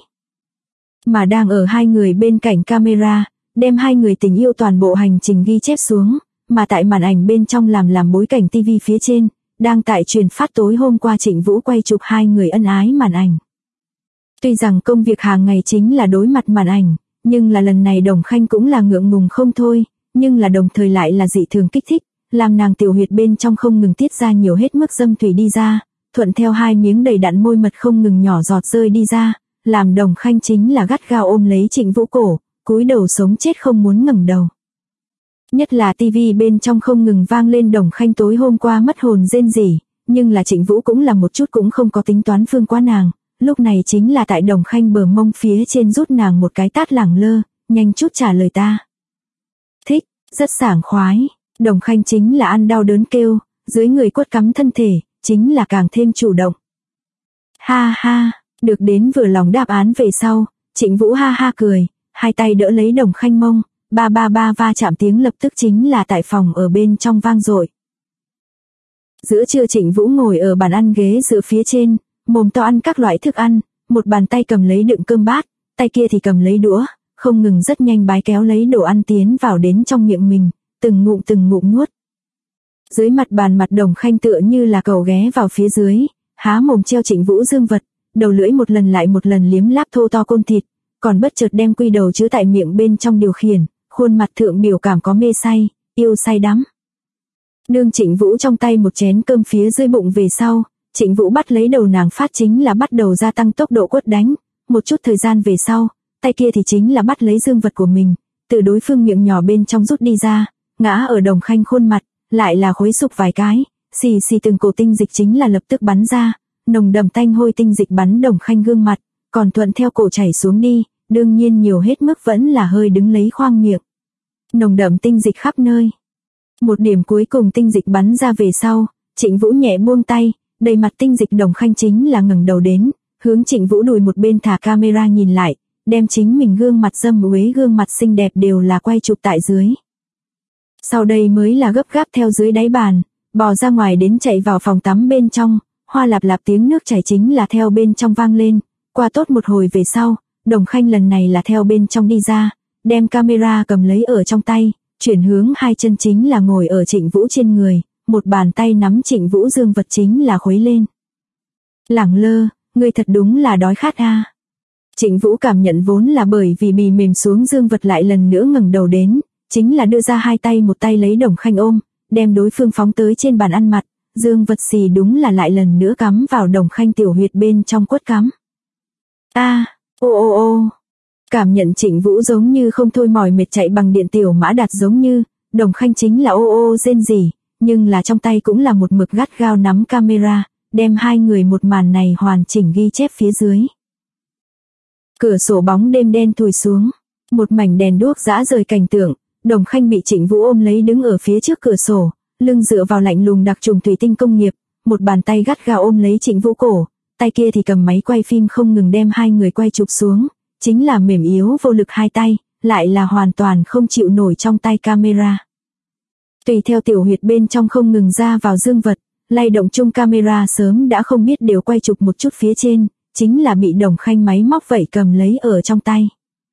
Mà đang ở hai người bên cạnh camera, đem hai người tình yêu toàn bộ hành trình ghi chép xuống, mà tại màn ảnh bên trong làm bối cảnh tivi phía trên, đang tại truyền phát tối hôm qua Trịnh Vũ quay chụp hai người ân ái màn ảnh. Tuy rằng công việc hàng ngày chính là đối mặt màn ảnh, nhưng là lần này Đồng Khanh cũng là ngượng ngùng không thôi, nhưng là đồng thời lại là dị thường kích thích, làm nàng tiểu huyệt bên trong không ngừng tiết ra nhiều hết mức dâm thủy đi ra, thuận theo hai miếng đầy đặn môi mật không ngừng nhỏ giọt rơi đi ra, làm Đồng Khanh chính là gắt gao ôm lấy Trịnh Vũ cổ, cúi đầu sống chết không muốn ngẩng đầu. Nhất là tivi bên trong không ngừng vang lên Đồng Khanh tối hôm qua mất hồn rên rỉ, nhưng là Trịnh Vũ cũng là một chút cũng không có tính toán phương quá nàng, lúc này chính là tại Đồng Khanh bờ mông phía trên rút nàng một cái tát lẳng lơ, nhanh chút trả lời ta. Thích, rất sảng khoái, Đồng Khanh chính là ăn đau đớn kêu, dưới người quất cắm thân thể, chính là càng thêm chủ động. Ha ha, được đến vừa lòng đáp án về sau, Trịnh Vũ ha ha cười, hai tay đỡ lấy Đồng Khanh mông, ba ba ba va chạm tiếng lập tức chính là tại phòng ở bên trong vang dội. Giữa trưa Trịnh Vũ ngồi ở bàn ăn ghế dựa phía trên, mồm to ăn các loại thức ăn, một bàn tay cầm lấy đựng cơm bát, tay kia thì cầm lấy đũa, không ngừng rất nhanh bái kéo lấy đồ ăn tiến vào đến trong miệng mình, từng ngụm nuốt. Dưới mặt bàn mặt Đồng Khanh tựa như là cầu ghé vào phía dưới, há mồm treo Trịnh Vũ dương vật, đầu lưỡi một lần lại một lần liếm láp thô to côn thịt, còn bất chợt đem quy đầu chứa tại miệng bên trong điều khiển, khuôn mặt thượng biểu cảm có mê say, yêu say đắm. Nương Trịnh Vũ trong tay một chén cơm phía dưới bụng về sau, Trịnh Vũ bắt lấy đầu nàng phát chính là bắt đầu gia tăng tốc độ quất đánh, một chút thời gian về sau, tay kia thì chính là bắt lấy dương vật của mình, từ đối phương miệng nhỏ bên trong rút đi ra, ngã ở Đồng Khanh khuôn mặt, lại là khuấy sục vài cái, xì xì từng cổ tinh dịch chính là lập tức bắn ra, nồng đậm tanh hôi tinh dịch bắn Đồng Khanh gương mặt, còn thuận theo cổ chảy xuống đi, đương nhiên nhiều hết mức vẫn là hơi đứng lấy khoang miệng. Nồng đậm tinh dịch khắp nơi. Một điểm cuối cùng tinh dịch bắn ra về sau, Trịnh Vũ nhẹ buông tay, đầy mặt tinh dịch Đồng Khanh chính là ngẩng đầu đến, hướng Trịnh Vũ đùi một bên thả camera nhìn lại, đem chính mình gương mặt dâm uế gương mặt xinh đẹp đều là quay chụp tại dưới. Sau đây mới là gấp gáp theo dưới đáy bàn, bò ra ngoài đến chạy vào phòng tắm bên trong, hoa lạp lạp tiếng nước chảy chính là theo bên trong vang lên, qua tốt một hồi về sau, Đồng Khanh lần này là theo bên trong đi ra, đem camera cầm lấy ở trong tay, chuyển hướng hai chân chính là ngồi ở Trịnh Vũ trên người, một bàn tay nắm Trịnh Vũ dương vật chính là khuấy lên. Lẳng lơ, ngươi thật đúng là đói khát a. Trịnh Vũ cảm nhận vốn là bởi vì bì mềm xuống Dương Vật lại lần nữa ngẩng đầu đến, chính là đưa ra hai tay, một tay lấy Đồng Khanh ôm, đem đối phương phóng tới trên bàn ăn mặt, Dương Vật xì đúng là lại lần nữa cắm vào Đồng Khanh tiểu huyệt bên trong quất cắm. Ô ô ô. Cảm nhận Trịnh Vũ giống như không thôi mỏi mệt chạy bằng điện tiểu mã đạt giống như, Đồng Khanh chính là ô ô rên rỉ, nhưng là trong tay cũng là một mực gắt gao nắm camera, đem hai người một màn này hoàn chỉnh ghi chép phía dưới. Cửa sổ bóng đêm đen thùi xuống, một mảnh đèn đuốc rã rời cảnh tượng, Đồng Khanh bị Trịnh Vũ ôm lấy đứng ở phía trước cửa sổ, lưng dựa vào lạnh lùng đặc trùng thủy tinh công nghiệp, một bàn tay gắt gao ôm lấy Trịnh Vũ cổ, tay kia thì cầm máy quay phim không ngừng đem hai người quay chụp xuống, chính là mềm yếu vô lực hai tay, lại là hoàn toàn không chịu nổi trong tay camera. Tùy theo tiểu huyệt bên trong không ngừng ra vào Dương Vật, lay động chung camera sớm đã không biết đều quay chụp một chút phía trên, chính là bị Đồng Khanh máy móc vậy cầm lấy ở trong tay.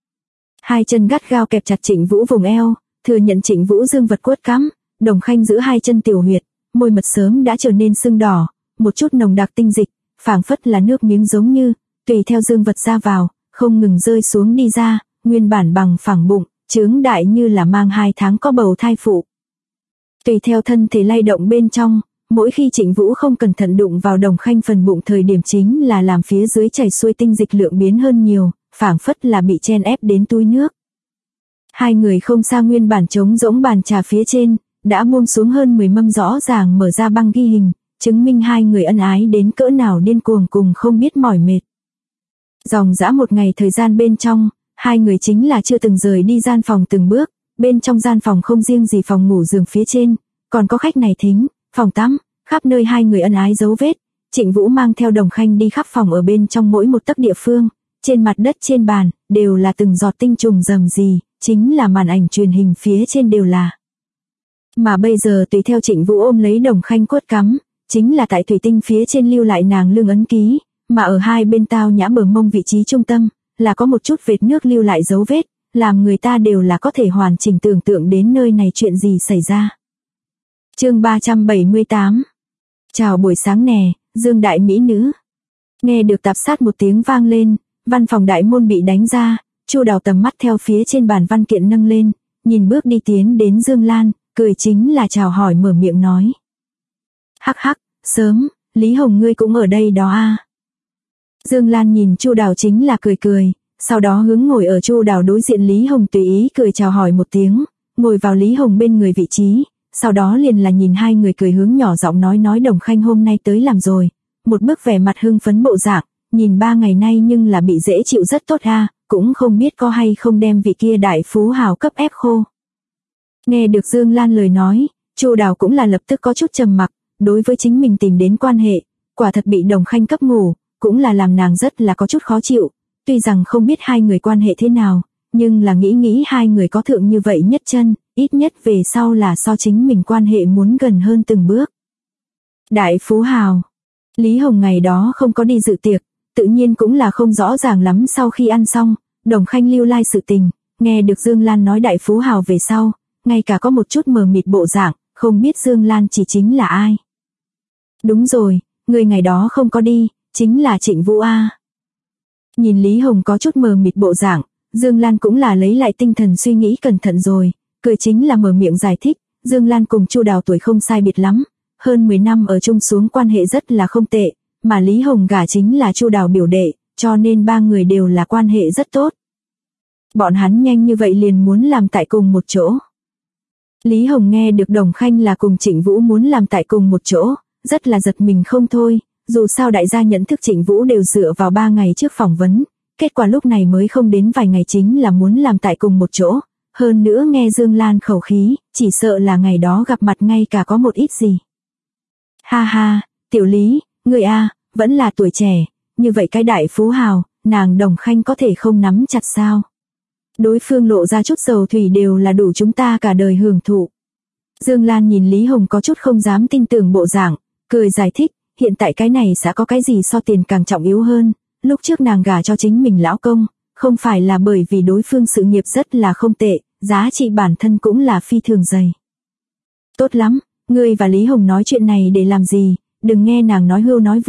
Hai chân gắt gao kẹp chặt Trịnh Vũ vùng eo, thừa nhận Trịnh Vũ Dương Vật quất cắm, Đồng Khanh giữ hai chân tiểu huyệt, môi mật sớm đã trở nên sưng đỏ, một chút nồng đặc tinh dịch, phảng phất là nước miếng giống như, tùy theo Dương Vật ra vào, không ngừng rơi xuống đi ra, nguyên bản bằng phẳng bụng, trướng đại như là mang 2 tháng có bầu thai phụ. Tùy theo thân thể lay động bên trong, mỗi khi Trịnh Vũ không cẩn thận đụng vào Đồng Khanh phần bụng thời điểm chính là làm phía dưới chảy xuôi tinh dịch lượng biến hơn nhiều, phảng phất là bị chen ép đến túi nước. Hai người không xa nguyên bản trống rỗng bàn trà phía trên, đã buông xuống hơn 10 mâm rõ ràng mở ra băng ghi hình, chứng minh hai người ân ái đến cỡ nào điên cuồng cùng không biết mỏi mệt. Dòng dã một ngày thời gian bên trong, hai người chính là chưa từng rời đi gian phòng từng bước, bên trong gian phòng không riêng gì phòng ngủ giường phía trên, còn có khách này thính, phòng tắm, khắp nơi hai người ân ái dấu vết. Trịnh Vũ mang theo Đồng Khanh đi khắp phòng ở bên trong mỗi một tấc địa phương, trên mặt đất trên bàn, đều là từng giọt tinh trùng rầm rì, chính là màn ảnh truyền hình phía trên đều là. Mà bây giờ tùy theo Trịnh Vũ ôm lấy Đồng Khanh quất cắm, chính là tại thủy tinh phía trên lưu lại nàng lưng ấn ký, mà ở hai bên tao nhã bờ mông vị trí trung tâm, là có một chút vệt nước lưu lại dấu vết, làm người ta đều là có thể hoàn chỉnh tưởng tượng đến nơi này chuyện gì xảy ra. Chương 378. Chào buổi sáng nè, Dương đại mỹ nữ. Nghe được tạp sát một tiếng vang lên, văn phòng đại môn bị đánh ra, Chu Đào tầm mắt theo phía trên bàn văn kiện nâng lên, nhìn bước đi tiến đến Dương Lan, cười chính là chào hỏi mở miệng nói. Hắc hắc, sớm, Lý Hồng ngươi cũng ở đây đó à. Dương Lan nhìn Chu Đào chính là cười cười, sau đó hướng ngồi ở Chu Đào đối diện Lý Hồng tùy ý cười chào hỏi một tiếng, ngồi vào Lý Hồng bên người vị trí, sau đó liền là nhìn hai người cười hướng nhỏ giọng nói Đồng Khanh hôm nay tới làm rồi, một bức vẻ mặt hưng phấn bộ dạng, nhìn 3 ngày nay nhưng là bị dễ chịu rất tốt ha, cũng không biết có hay không đem vị kia đại phú hào cấp ép khô. Nghe được Dương Lan lời nói, Chu Đào cũng là lập tức có chút trầm mặc, đối với chính mình tìm đến quan hệ, quả thật bị Đồng Khanh cấp ngủ, cũng là làm nàng rất là có chút khó chịu, tuy rằng không biết hai người quan hệ thế nào, nhưng là nghĩ hai người có thượng như vậy nhất chân, ít nhất về sau là so chính mình quan hệ muốn gần hơn từng bước. Đại phú hào. Lý Hồng ngày đó không có đi dự tiệc, tự nhiên cũng là không rõ ràng lắm sau khi ăn xong, Đồng Khanh lưu lai sự tình, nghe được Dương Lan nói đại phú hào về sau, ngay cả có một chút mờ mịt bộ dạng, không biết Dương Lan chỉ chính là ai. Đúng rồi, người ngày đó không có đi, chính là Trịnh Vũ A. Nhìn Lý Hồng có chút mờ mịt bộ dạng, Dương Lan cũng là lấy lại tinh thần suy nghĩ cẩn thận rồi, cười chính là mở miệng giải thích, Dương Lan cùng Chu Đào tuổi không sai biệt lắm, hơn 10 năm ở chung xuống quan hệ rất là không tệ, mà Lý Hồng gả chính là Chu Đào biểu đệ, cho nên ba người đều là quan hệ rất tốt. Bọn hắn nhanh như vậy liền muốn làm tại cùng một chỗ. Lý Hồng nghe được Đồng Khanh là cùng Trịnh Vũ muốn làm tại cùng một chỗ, rất là giật mình không thôi, dù sao đại gia nhận thức Trịnh Vũ đều dựa vào 3 ngày trước phỏng vấn, kết quả lúc này mới không đến vài ngày chính là muốn làm tại cùng một chỗ, hơn nữa nghe Dương Lan khẩu khí, chỉ sợ là ngày đó gặp mặt ngay cả có một ít gì. Ha ha, tiểu Lý, người a, vẫn là tuổi trẻ, như vậy cái đại phú hào, nàng Đồng Khanh có thể không nắm chặt sao? Đối phương lộ ra chút dầu thủy đều là đủ chúng ta cả đời hưởng thụ. Dương Lan nhìn Lý Hồng có chút không dám tin tưởng bộ dạng, cười giải thích, hiện tại cái này sẽ có cái gì so tiền càng trọng yếu hơn, lúc trước nàng gả cho chính mình lão công, không phải là bởi vì đối phương sự nghiệp rất là không tệ, giá trị bản thân cũng là phi thường dày. Tốt lắm, ngươi và Lý Hồng nói chuyện này để làm gì, đừng nghe nàng nói hưu nói vượn,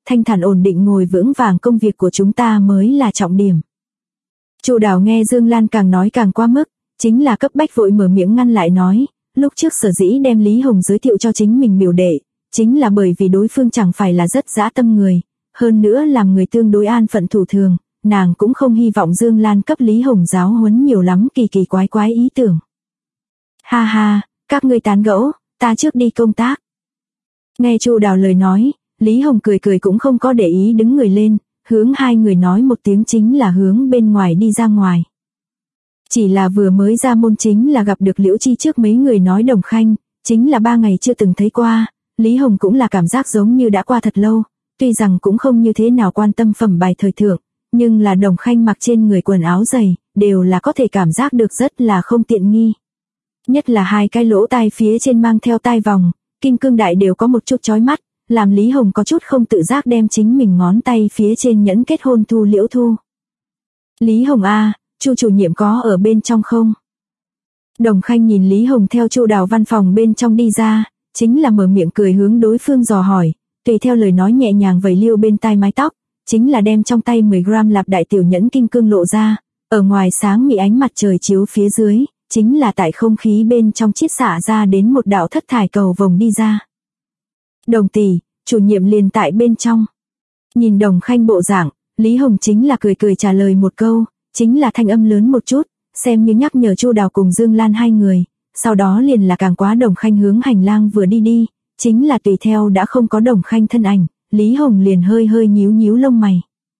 thanh thản ổn định ngồi vững vàng công việc của chúng ta mới là trọng điểm. Chu Đào nghe Dương Lan càng nói càng quá mức, chính là cấp bách vội mở miệng ngăn lại nói, lúc trước sở dĩ đem Lý Hồng giới thiệu cho chính mình biểu đệ, chính là bởi vì đối phương chẳng phải là rất dã tâm người, hơn nữa làm người tương đối an phận thủ thường, nàng cũng không hy vọng Dương Lan cấp Lý Hồng giáo huấn nhiều lắm kỳ kỳ quái quái ý tưởng. Ha ha, các ngươi tán gẫu, ta trước đi công tác. Nghe Chu Đào lời nói, Lý Hồng cười cười cũng không có để ý đứng người lên, hướng hai người nói một tiếng chính là hướng bên ngoài đi ra ngoài. Chỉ là vừa mới ra môn chính là gặp được Liễu Chi trước mấy người nói Đồng Khanh, chính là 3 ngày chưa từng thấy qua, Lý Hồng cũng là cảm giác giống như đã qua thật lâu, tuy rằng cũng không như thế nào quan tâm phẩm bài thời thượng, nhưng là Đồng Khanh mặc trên người quần áo dày, đều là có thể cảm giác được rất là không tiện nghi. Nhất là 2 cái lỗ tai phía trên mang theo tai vòng, kim cương đại đều có một chút chói mắt, làm Lý Hồng có chút không tự giác đem chính mình ngón tay phía trên nhẫn kết hôn thu Liễu Thu. Lý Hồng a, Chu chủ nhiệm có ở bên trong không? Đồng Khanh nhìn Lý Hồng theo Chu Đào văn phòng bên trong đi ra, chính là mở miệng cười hướng đối phương dò hỏi, tùy theo lời nói nhẹ nhàng vẩy liêu bên tai mái tóc, chính là đem trong tay 10 gram lạp đại tiểu nhẫn kim cương lộ ra, ở ngoài sáng mị ánh mặt trời chiếu phía dưới, chính là tại không khí bên trong chiết xạ ra đến một đạo thất thải cầu vồng đi ra. Đồng tỷ, chủ nhiệm liền tại bên trong. Nhìn Đồng Khanh bộ dạng, Lý Hồng chính là cười cười trả lời một câu, chính là thanh âm lớn một chút, xem như nhắc nhở Chu Đào cùng Dương Lan hai người, sau đó liền là càng quá Đồng Khanh hướng hành lang vừa đi đi, chính là tùy theo đã không có Đồng Khanh thân ảnh, Lý Hồng liền hơi hơi nhíu nhíu lông mày.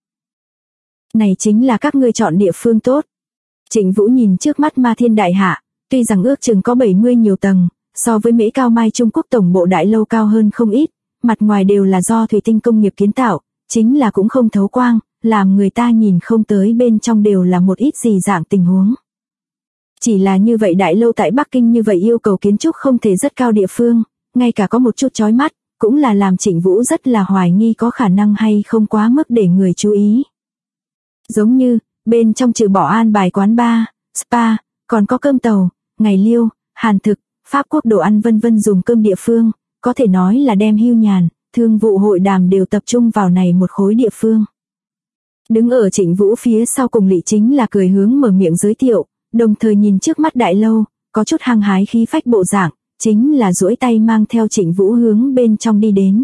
Này chính là các ngươi chọn địa phương tốt. Trịnh Vũ nhìn trước mắt Ma Thiên Đại Hạ, tuy rằng ước chừng có 70 nhiều tầng, so với Mễ Cao Mai Trung Quốc tổng bộ đại lâu cao hơn không ít, mặt ngoài đều là do thủy tinh công nghiệp kiến tạo, chính là cũng không thấu quang, làm người ta nhìn không tới bên trong đều là một ít gì dạng tình huống. Chỉ là như vậy đại lâu tại Bắc Kinh như vậy yêu cầu kiến trúc không thể rất cao địa phương, ngay cả có một chút chói mắt, cũng là làm Trịnh Vũ rất là hoài nghi có khả năng hay không quá mức để người chú ý. Giống như, bên trong trừ bỏ an bài quán bar, spa, còn có cơm tàu, ngày liêu, hàn thực, Pháp quốc đồ ăn vân vân dùng cơm địa phương, có thể nói là đem hưu nhàn, thương vụ hội đàm đều tập trung vào này một khối địa phương. Đứng ở Trịnh Vũ phía sau cùng Lị chính là cười hướng mở miệng giới thiệu, đồng thời nhìn trước mắt đại lâu, có chút hăng hái khí phách bộ dạng, chính là duỗi tay mang theo Trịnh Vũ hướng bên trong đi đến.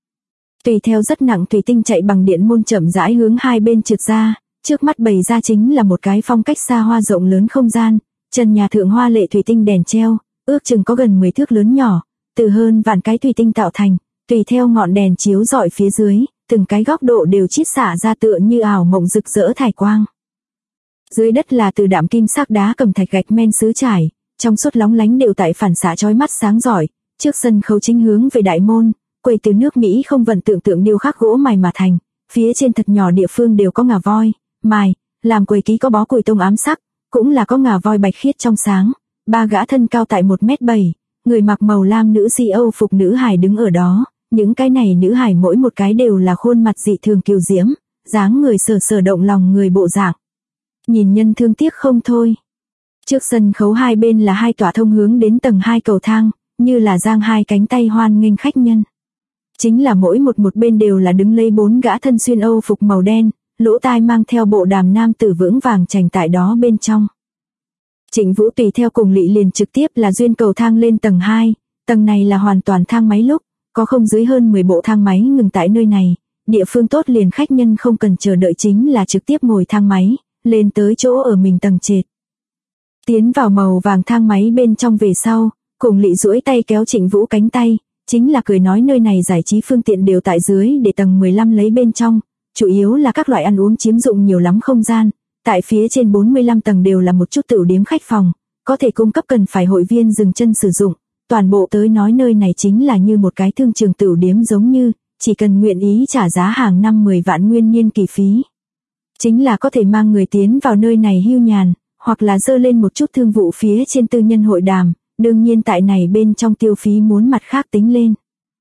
Tùy theo rất nặng thủy tinh chạy bằng điện môn chậm rãi hướng hai bên trượt ra, trước mắt bày ra chính là một cái phong cách xa hoa rộng lớn không gian, trần nhà thượng hoa lệ thủy tinh đèn treo, ước chừng có gần 10 thước lớn nhỏ, từ hơn vạn cái thủy tinh tạo thành, tùy theo ngọn đèn chiếu rọi phía dưới, từng cái góc độ đều chiết xạ ra tựa như ảo mộng rực rỡ thải quang. Dưới đất là từ đạm kim sắc đá cẩm thạch gạch men sứ trải, trong suốt lóng lánh đều tại phản xạ chói mắt sáng rọi, trước sân khấu chính hướng về đại môn, quầy từ nước Mỹ không vận tượng điêu khắc gỗ mài mà thành, phía trên thật nhỏ địa phương đều có ngà voi, mài, làm quầy ký có bó củi tông ám sắc, cũng là có ngà voi bạch khiết trong sáng, 3 gã thân cao tại 1m7, người mặc màu lam nữ si Âu phục nữ hài đứng ở đó, những cái này nữ hài mỗi một cái đều là khuôn mặt dị thường kiều diễm, dáng người sở động lòng người bộ dạng. Nhìn nhân thương tiếc không thôi. Trước sân khấu hai bên là 2 tòa thông hướng đến tầng 2 cầu thang, như là giang 2 cánh tay hoan nghênh khách nhân. Chính là mỗi một bên đều là đứng lấy 4 gã thân xuyên Âu phục màu đen, lỗ tai mang theo bộ đàm nam tử vững vàng chành tại đó bên trong. Trịnh Vũ tùy theo cùng Lị liền trực tiếp là duyên cầu thang lên tầng 2, tầng này là hoàn toàn thang máy lúc, có không dưới hơn 10 bộ thang máy ngừng tại nơi này, địa phương tốt liền khách nhân không cần chờ đợi chính là trực tiếp ngồi thang máy, lên tới chỗ ở mình tầng trệt. Tiến vào màu vàng thang máy bên trong về sau, cùng Lị duỗi tay kéo Trịnh Vũ cánh tay, chính là cười nói nơi này giải trí phương tiện đều tại dưới để tầng 15 lấy bên trong, chủ yếu là các loại ăn uống chiếm dụng nhiều lắm không gian, tại phía trên 45 tầng đều là một chút tửu điếm khách phòng, có thể cung cấp cần phải hội viên dừng chân sử dụng, toàn bộ tới nói nơi này chính là như một cái thương trường tửu điếm giống như, chỉ cần nguyện ý trả giá hàng năm 10 vạn nguyên niên kỳ phí. Chính là có thể mang người tiến vào nơi này hưu nhàn, hoặc là dơ lên một chút thương vụ phía trên tư nhân hội đàm, đương nhiên tại này bên trong tiêu phí muốn mặt khác tính lên.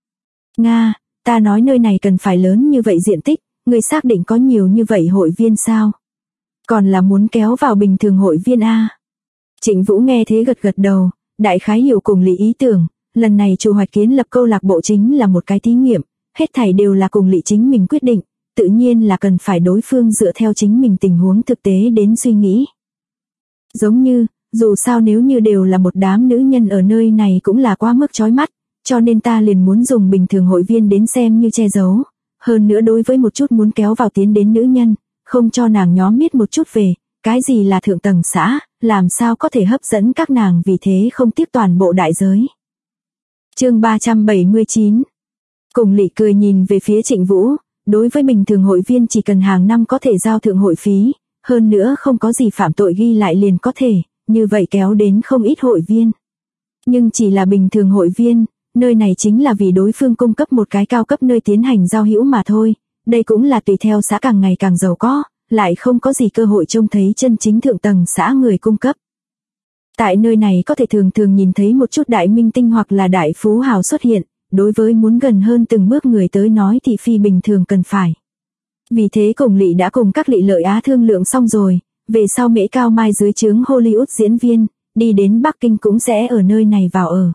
Nga, ta nói nơi này cần phải lớn như vậy diện tích, người xác định có nhiều như vậy hội viên sao? Còn là muốn kéo vào bình thường hội viên A. Trịnh Vũ nghe thế gật gật đầu, đại khái hiểu cùng Lý ý tưởng, lần này chủ hoạch kiến lập câu lạc bộ chính là một cái thí nghiệm, hết thảy đều là cùng Lị chính mình quyết định, tự nhiên là cần phải đối phương dựa theo chính mình tình huống thực tế đến suy nghĩ. Giống như, dù sao nếu như đều là một đám nữ nhân ở nơi này cũng là quá mức chói mắt, cho nên ta liền muốn dùng bình thường hội viên đến xem như che giấu. Hơn nữa đối với một chút muốn kéo vào tiến đến nữ nhân, không cho nàng nhóm biết một chút về, cái gì là thượng tầng xã, làm sao có thể hấp dẫn các nàng vì thế không tiếc toàn bộ đại giới. Chương 379. Cùng Lị cười nhìn về phía Trịnh Vũ, đối với bình thường hội viên chỉ cần hàng năm có thể giao thượng hội phí, hơn nữa không có gì phạm tội ghi lại liền có thể, như vậy kéo đến không ít hội viên. Nhưng chỉ là bình thường hội viên, nơi này chính là vì đối phương cung cấp một cái cao cấp nơi tiến hành giao hữu mà thôi, đây cũng là tùy theo xã càng ngày càng giàu có, lại không có gì cơ hội trông thấy chân chính thượng tầng xã người cung cấp. Tại nơi này có thể thường thường nhìn thấy một chút đại minh tinh hoặc là đại phú hào xuất hiện, đối với muốn gần hơn từng bước người tới nói thì phi bình thường cần phải. Vì thế Cùng Lị đã cùng các Lị Lợi Á thương lượng xong rồi, về sau Mễ Cao Mai dưới trướng Hollywood diễn viên, đi đến Bắc Kinh cũng sẽ ở nơi này vào ở.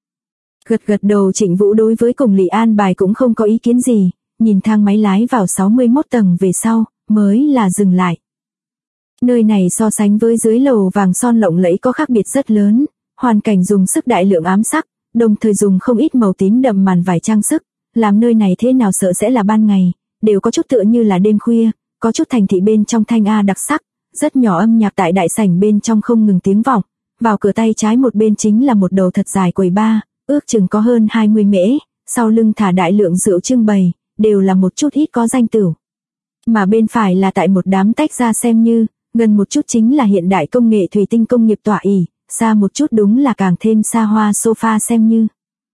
Gật đầu Trịnh Vũ đối với Cùng Lị an bài cũng không có ý kiến gì, nhìn thang máy lái vào 61 tầng về sau, mới là dừng lại. Nơi này so sánh với dưới lầu vàng son lộng lẫy có khác biệt rất lớn, hoàn cảnh dùng sức đại lượng ám sắc, đồng thời dùng không ít màu tím đậm màn vải trang sức, làm nơi này thế nào sợ sẽ là ban ngày, đều có chút tựa như là đêm khuya, có chút thành thị bên trong thanh A đặc sắc, rất nhỏ âm nhạc tại đại sảnh bên trong không ngừng tiếng vọng, vào cửa tay trái một bên chính là một đầu thật dài quầy bar, ước chừng có hơn 20 mễ, sau lưng thả đại lượng rượu trưng bày, đều là một chút ít có danh tửu. Mà bên phải là tại một đám tách ra xem như, gần một chút chính là hiện đại công nghệ thủy tinh công nghiệp tọa ỷ, xa một chút đúng là càng thêm xa hoa sofa xem như.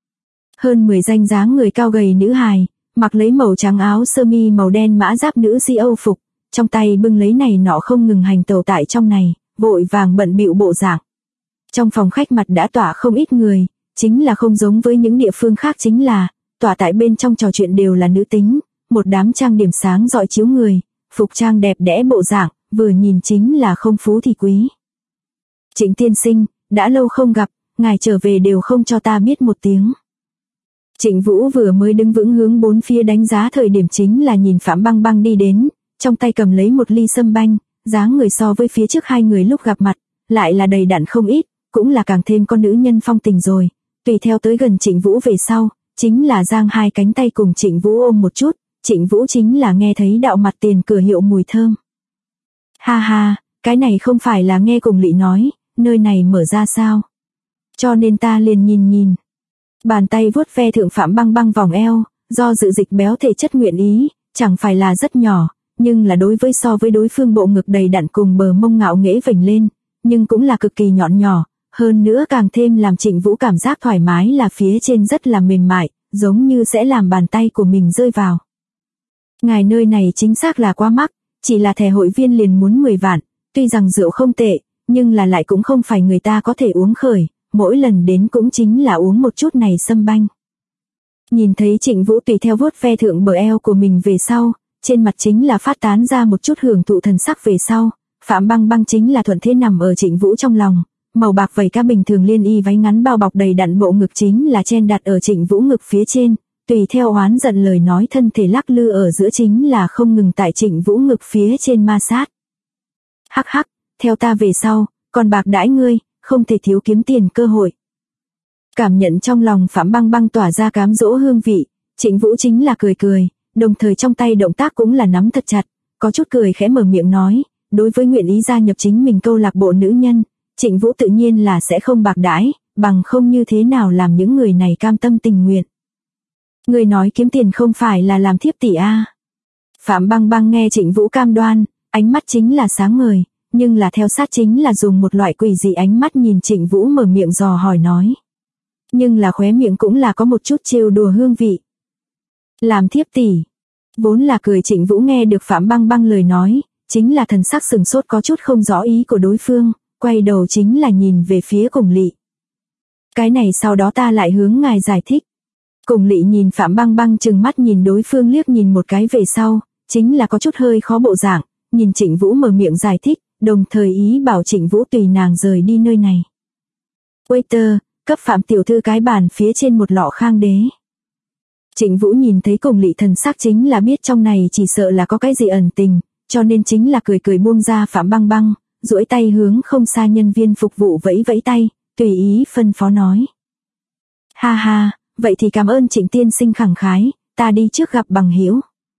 Hơn 10 danh dáng người cao gầy nữ hài, mặc lấy màu trắng áo sơ mi màu đen mã giáp nữ si Âu phục, trong tay bưng lấy này nọ không ngừng hành tẩu tại trong này, vội vàng bận bịu bộ dạng. Trong phòng khách mặt đã tỏa không ít người, chính là không giống với những địa phương khác chính là, tỏa tại bên trong trò chuyện đều là nữ tính, một đám trang điểm sáng rọi chiếu người, phục trang đẹp đẽ bộ dạng, vừa nhìn chính là không phú thì quý. Trịnh tiên sinh, đã lâu không gặp, ngài trở về đều không cho ta biết một tiếng. Trịnh Vũ vừa mới đứng vững hướng bốn phía đánh giá thời điểm chính là nhìn Phạm Băng Băng đi đến, trong tay cầm lấy một ly sâm banh, dáng người so với phía trước hai người lúc gặp mặt, lại là đầy đặn không ít, cũng là càng thêm con nữ nhân phong tình rồi. Tùy theo tới gần Trịnh Vũ về sau, chính là giang hai cánh tay cùng Trịnh Vũ ôm một chút, Trịnh Vũ chính là nghe thấy đạo mặt tiền cửa hiệu mùi thơm. Ha ha, cái này không phải là nghe Cùng Lị nói, nơi này mở ra sao? Cho nên ta liền nhìn. Bàn tay vuốt ve thượng Phạm Băng Băng vòng eo, do dự dịch béo thể chất nguyện ý, chẳng phải là rất nhỏ, nhưng là đối với so với đối phương bộ ngực đầy đặn cùng bờ mông ngạo nghễ vểnh lên, nhưng cũng là cực kỳ nhọn nhỏ, hơn nữa càng thêm làm Trịnh Vũ cảm giác thoải mái là phía trên rất là mềm mại, giống như sẽ làm bàn tay của mình rơi vào. Ngài nơi này chính xác là quá mắc, chỉ là thẻ hội viên liền muốn 10 vạn, tuy rằng rượu không tệ, nhưng là lại cũng không phải người ta có thể uống khởi, mỗi lần đến cũng chính là uống một chút này sâm banh. Nhìn thấy Trịnh Vũ tùy theo vuốt ve thượng bờ eo của mình về sau, trên mặt chính là phát tán ra một chút hưởng thụ thần sắc về sau, Phạm Băng Băng chính là thuận thế nằm ở Trịnh Vũ trong lòng, màu bạc vảy các bình thường liên y váy ngắn bao bọc đầy đặn bộ ngực chính là chen đặt ở Trịnh Vũ ngực phía trên, tùy theo oán giận lời nói thân thể lắc lư ở giữa chính là không ngừng tại Trịnh Vũ ngực phía trên ma sát. Hắc hắc, theo ta về sau, còn bạc đãi ngươi, không thể thiếu kiếm tiền cơ hội. Cảm nhận trong lòng Phạm Băng Băng tỏa ra cám dỗ hương vị, Trịnh Vũ chính là cười, đồng thời trong tay động tác cũng là nắm thật chặt, có chút cười khẽ mở miệng nói, đối với nguyện ý gia nhập chính mình câu lạc bộ nữ nhân, Trịnh Vũ tự nhiên là sẽ không bạc đãi, bằng không như thế nào làm những người này cam tâm tình nguyện. Người nói kiếm tiền không phải là làm thiếp tỷ a? Phạm Băng Băng nghe Trịnh Vũ cam đoan, ánh mắt chính là sáng ngời, nhưng là theo sát chính là dùng một loại quỷ dị ánh mắt nhìn Trịnh Vũ mở miệng dò hỏi nói. Nhưng là khóe miệng cũng là có một chút trêu đùa hương vị. Làm thiếp tỷ. Vốn là cười Trịnh Vũ nghe được Phạm Băng Băng lời nói, chính là thần sắc sừng sốt có chút không rõ ý của đối phương, quay đầu chính là nhìn về phía Cùng Lị. Cái này sau đó ta lại hướng ngài giải thích. Cùng Lị nhìn Phạm Băng Băng chừng mắt nhìn đối phương liếc nhìn một cái về sau, chính là có chút hơi khó bộ dạng, nhìn Trịnh Vũ mở miệng giải thích, đồng thời ý bảo Trịnh Vũ tùy nàng rời đi nơi này. Waiter, cấp Phạm tiểu thư cái bàn phía trên một lọ khang đế. Trịnh Vũ nhìn thấy Cùng Lị thần sắc chính là biết trong này chỉ sợ là có cái gì ẩn tình, cho nên chính là cười cười buông ra Phạm Băng Băng, duỗi tay hướng không xa nhân viên phục vụ vẫy vẫy tay, tùy ý phân phó nói. Ha ha, vậy thì cảm ơn Trịnh tiên sinh khẳng khái, ta đi trước gặp bằng hữu.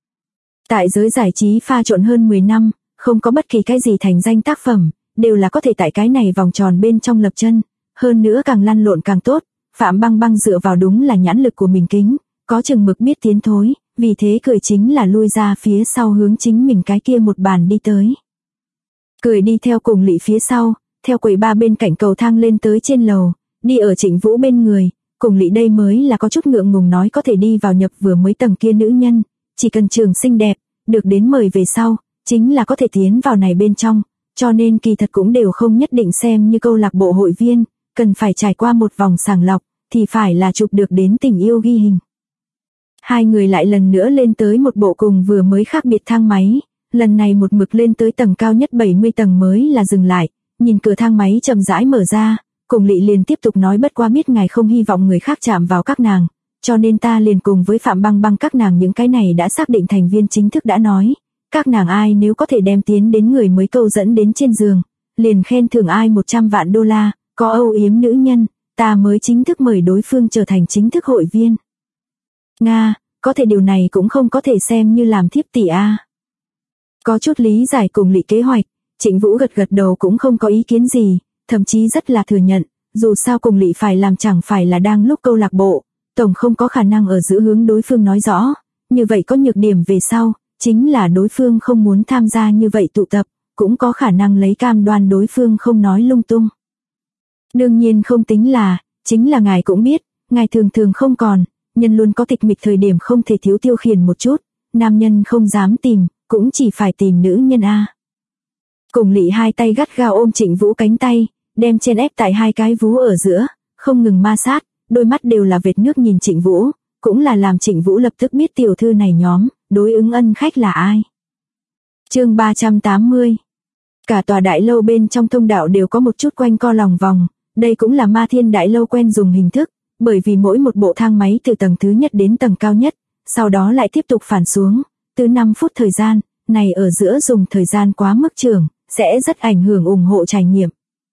Tại giới giải trí pha trộn hơn 10 năm, không có bất kỳ cái gì thành danh tác phẩm, đều là có thể tại cái này vòng tròn bên trong lập chân, hơn nữa càng lăn lộn càng tốt, Phạm Băng Băng dựa vào đúng là nhãn lực của mình kính, có chừng mực biết tiến thối, vì thế cười chính là lui ra phía sau hướng chính mình cái kia một bàn đi tới. Cười đi theo Cùng Lị phía sau, theo quầy ba bên cạnh cầu thang lên tới trên lầu, đi ở Trịnh Vũ bên người, Cùng Lị đây mới là có chút ngượng ngùng nói có thể đi vào nhập vừa mới tầng kia nữ nhân, chỉ cần trường xinh đẹp, được đến mời về sau, chính là có thể tiến vào này bên trong, cho nên kỳ thật cũng đều không nhất định xem như câu lạc bộ hội viên, cần phải trải qua một vòng sàng lọc, thì phải là chụp được đến tình yêu ghi hình. Hai người lại lần nữa lên tới một bộ cùng vừa mới khác biệt thang máy, lần này một mực lên tới tầng cao nhất 70 tầng mới là dừng lại, nhìn cửa thang máy chậm rãi mở ra, Cùng Lị liền tiếp tục nói bất quá biết ngài không hy vọng người khác chạm vào các nàng, cho nên ta liền cùng với Phạm Băng Băng các nàng những cái này đã xác định thành viên chính thức đã nói, các nàng ai nếu có thể đem tiến đến người mới câu dẫn đến trên giường, liền khen thưởng ai 100 vạn đô la, có âu yếm nữ nhân, ta mới chính thức mời đối phương trở thành chính thức hội viên. Nga, có thể điều này cũng không có thể xem như làm thiếp tỷ a. Có chút lý giải Cùng Lị kế hoạch, Trịnh Vũ gật gật đầu cũng không có ý kiến gì, thậm chí rất là thừa nhận, dù sao Cùng Lị phải làm chẳng phải là đang lúc câu lạc bộ, tổng không có khả năng ở giữa hướng đối phương nói rõ, như vậy có nhược điểm về sau, chính là đối phương không muốn tham gia như vậy tụ tập, cũng có khả năng lấy cam đoan đối phương không nói lung tung. Đương nhiên không tính là, chính là ngài cũng biết, ngài thường thường không còn, nhân luôn có tịch mịch thời điểm không thể thiếu tiêu khiển một chút, nam nhân không dám tìm, cũng chỉ phải tìm nữ nhân a. Cùng Lị hai tay gắt gao ôm Trịnh Vũ cánh tay, đem chen ép tại hai cái vú ở giữa, không ngừng ma sát, đôi mắt đều là vệt nước nhìn Trịnh Vũ, cũng là làm Trịnh Vũ lập tức biết tiểu thư này nhóm, đối ứng ân khách là ai. Chương 380. Cả tòa đại lâu bên trong thông đạo đều có một chút quanh co lòng vòng, đây cũng là Ma Thiên đại lâu quen dùng hình thức, bởi vì mỗi một bộ thang máy từ tầng thứ nhất đến tầng cao nhất, sau đó lại tiếp tục phản xuống, từ 5 phút thời gian, này ở giữa dùng thời gian quá mức trường, sẽ rất ảnh hưởng ủng hộ trải nghiệm.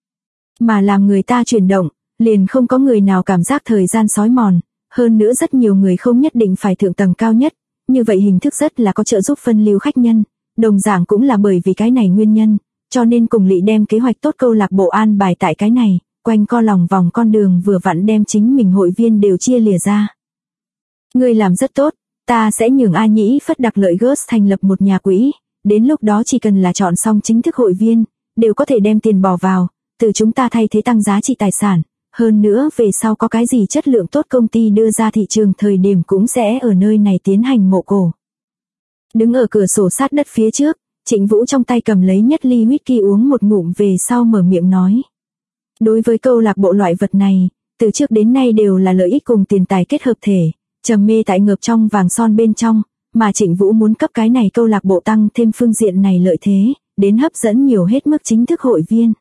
Mà làm người ta chuyển động, liền không có người nào cảm giác thời gian sói mòn, hơn nữa rất nhiều người không nhất định phải thượng tầng cao nhất, như vậy hình thức rất là có trợ giúp phân lưu khách nhân, đồng dạng cũng là bởi vì cái này nguyên nhân, cho nên Cùng Lị đem kế hoạch tốt câu lạc bộ an bài tại cái này, quanh co lòng vòng con đường vừa vặn đem chính mình hội viên đều chia lìa ra. Ngươi làm rất tốt, ta sẽ nhường A Nhĩ Phất Đặc Lợi Girls thành lập một nhà quỹ, đến lúc đó chỉ cần là chọn xong chính thức hội viên, đều có thể đem tiền bỏ vào, từ chúng ta thay thế tăng giá trị tài sản, hơn nữa về sau có cái gì chất lượng tốt công ty đưa ra thị trường thời điểm cũng sẽ ở nơi này tiến hành mộ cổ. Đứng ở cửa sổ sát đất phía trước, Trịnh Vũ trong tay cầm lấy nhất ly whisky uống một ngụm về sau mở miệng nói. Đối với câu lạc bộ loại vật này, từ trước đến nay đều là lợi ích cùng tiền tài kết hợp thể, trầm mê tại ngợp trong vàng son bên trong, mà Trịnh Vũ muốn cấp cái này câu lạc bộ tăng thêm phương diện này lợi thế, đến hấp dẫn nhiều hết mức chính thức hội viên.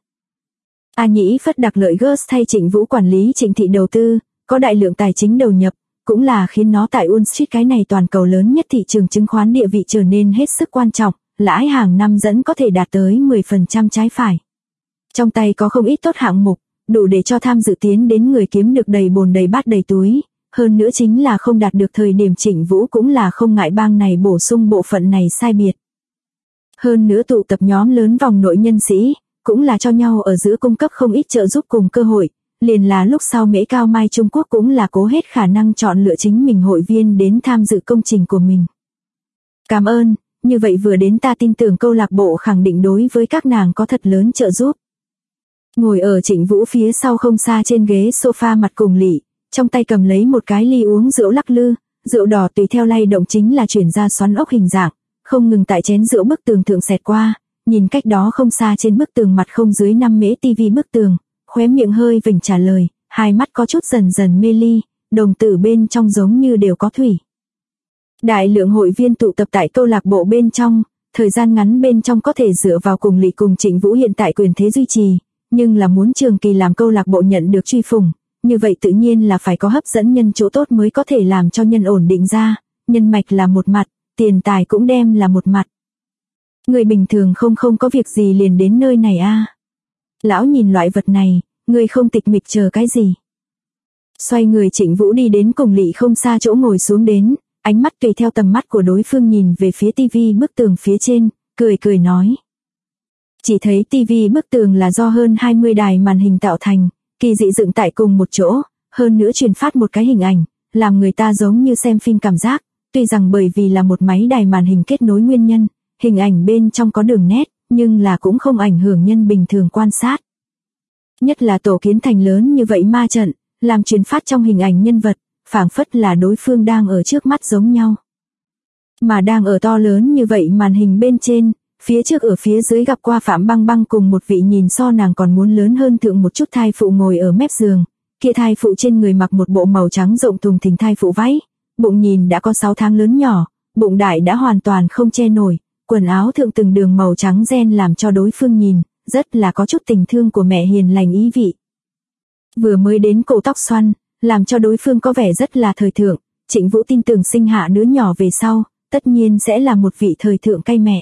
A Nhĩ Phất Đặc Lợi Girls thay Trịnh Vũ quản lý Trịnh thị đầu tư, có đại lượng tài chính đầu nhập, cũng là khiến nó tại Wall Street cái này toàn cầu lớn nhất thị trường chứng khoán địa vị trở nên hết sức quan trọng, lãi hàng năm dẫn có thể đạt tới 10% trái phải. Trong tay có không ít tốt hạng mục, đủ để cho tham dự tiến đến người kiếm được đầy bồn đầy bát đầy túi, hơn nữa chính là không đạt được thời điểm Trịnh Vũ cũng là không ngại bang này bổ sung bộ phận này sai biệt. Hơn nữa tụ tập nhóm lớn vòng nội nhân sĩ, cũng là cho nhau ở giữa cung cấp không ít trợ giúp cùng cơ hội, liền là lúc sau Mễ Cao Mai Trung Quốc cũng là cố hết khả năng chọn lựa chính mình hội viên đến tham dự công trình của mình. Cảm ơn, như vậy vừa đến ta tin tưởng câu lạc bộ khẳng định đối với các nàng có thật lớn trợ giúp. Ngồi ở Trịnh Vũ phía sau không xa trên ghế sofa mặt Cùng Lị, trong tay cầm lấy một cái ly uống rượu lắc lư, rượu đỏ tùy theo lay động chính là chuyển ra xoắn ốc hình dạng, không ngừng tại chén rượu bức tường thượng xẹt qua, nhìn cách đó không xa trên bức tường mặt không dưới 5 mễ tivi bức tường, khóe miệng hơi vểnh trả lời, hai mắt có chút dần dần mê ly, đồng tử bên trong giống như đều có thủy. Đại lượng hội viên tụ tập tại câu lạc bộ bên trong, thời gian ngắn bên trong có thể dựa vào Cùng Lị cùng Trịnh Vũ hiện tại quyền thế duy trì, nhưng là muốn trường kỳ làm câu lạc bộ nhận được truy phủng, như vậy tự nhiên là phải có hấp dẫn nhân chỗ tốt mới có thể làm cho nhân ổn định ra, nhân mạch là một mặt, tiền tài cũng đem là một mặt. Người bình thường không có việc gì liền đến nơi này a. Lão nhìn loại vật này, người không tịch mịch chờ cái gì. Xoay người Trịnh Vũ đi đến cùng Lị không xa chỗ ngồi xuống đến, ánh mắt tùy theo tầm mắt của đối phương nhìn về phía tivi bức tường phía trên, cười nói. Chỉ thấy tivi bức tường là do hơn 20 đài màn hình tạo thành, kỳ dị dựng tại cùng một chỗ, hơn nữa truyền phát một cái hình ảnh, làm người ta giống như xem phim cảm giác, tuy rằng bởi vì là một máy đài màn hình kết nối nguyên nhân, hình ảnh bên trong có đường nét, nhưng là cũng không ảnh hưởng nhân bình thường quan sát. Nhất là tổ kiến thành lớn như vậy ma trận, làm truyền phát trong hình ảnh nhân vật, phảng phất là đối phương đang ở trước mắt giống nhau. Mà đang ở to lớn như vậy màn hình bên trên, phía trước ở phía dưới gặp qua Phạm Băng Băng cùng một vị nhìn so nàng còn muốn lớn hơn thượng một chút thai phụ ngồi ở mép giường, kia thai phụ trên người mặc một bộ màu trắng rộng thùng thình thai phụ váy, bụng nhìn đã có 6 tháng lớn nhỏ, bụng đại đã hoàn toàn không che nổi, quần áo thượng từng đường màu trắng ren làm cho đối phương nhìn, rất là có chút tình thương của mẹ hiền lành ý vị. Vừa mới đến cổ tóc xoăn, làm cho đối phương có vẻ rất là thời thượng, Trịnh Vũ tin tưởng sinh hạ đứa nhỏ về sau, tất nhiên sẽ là một vị thời thượng cay mẹ.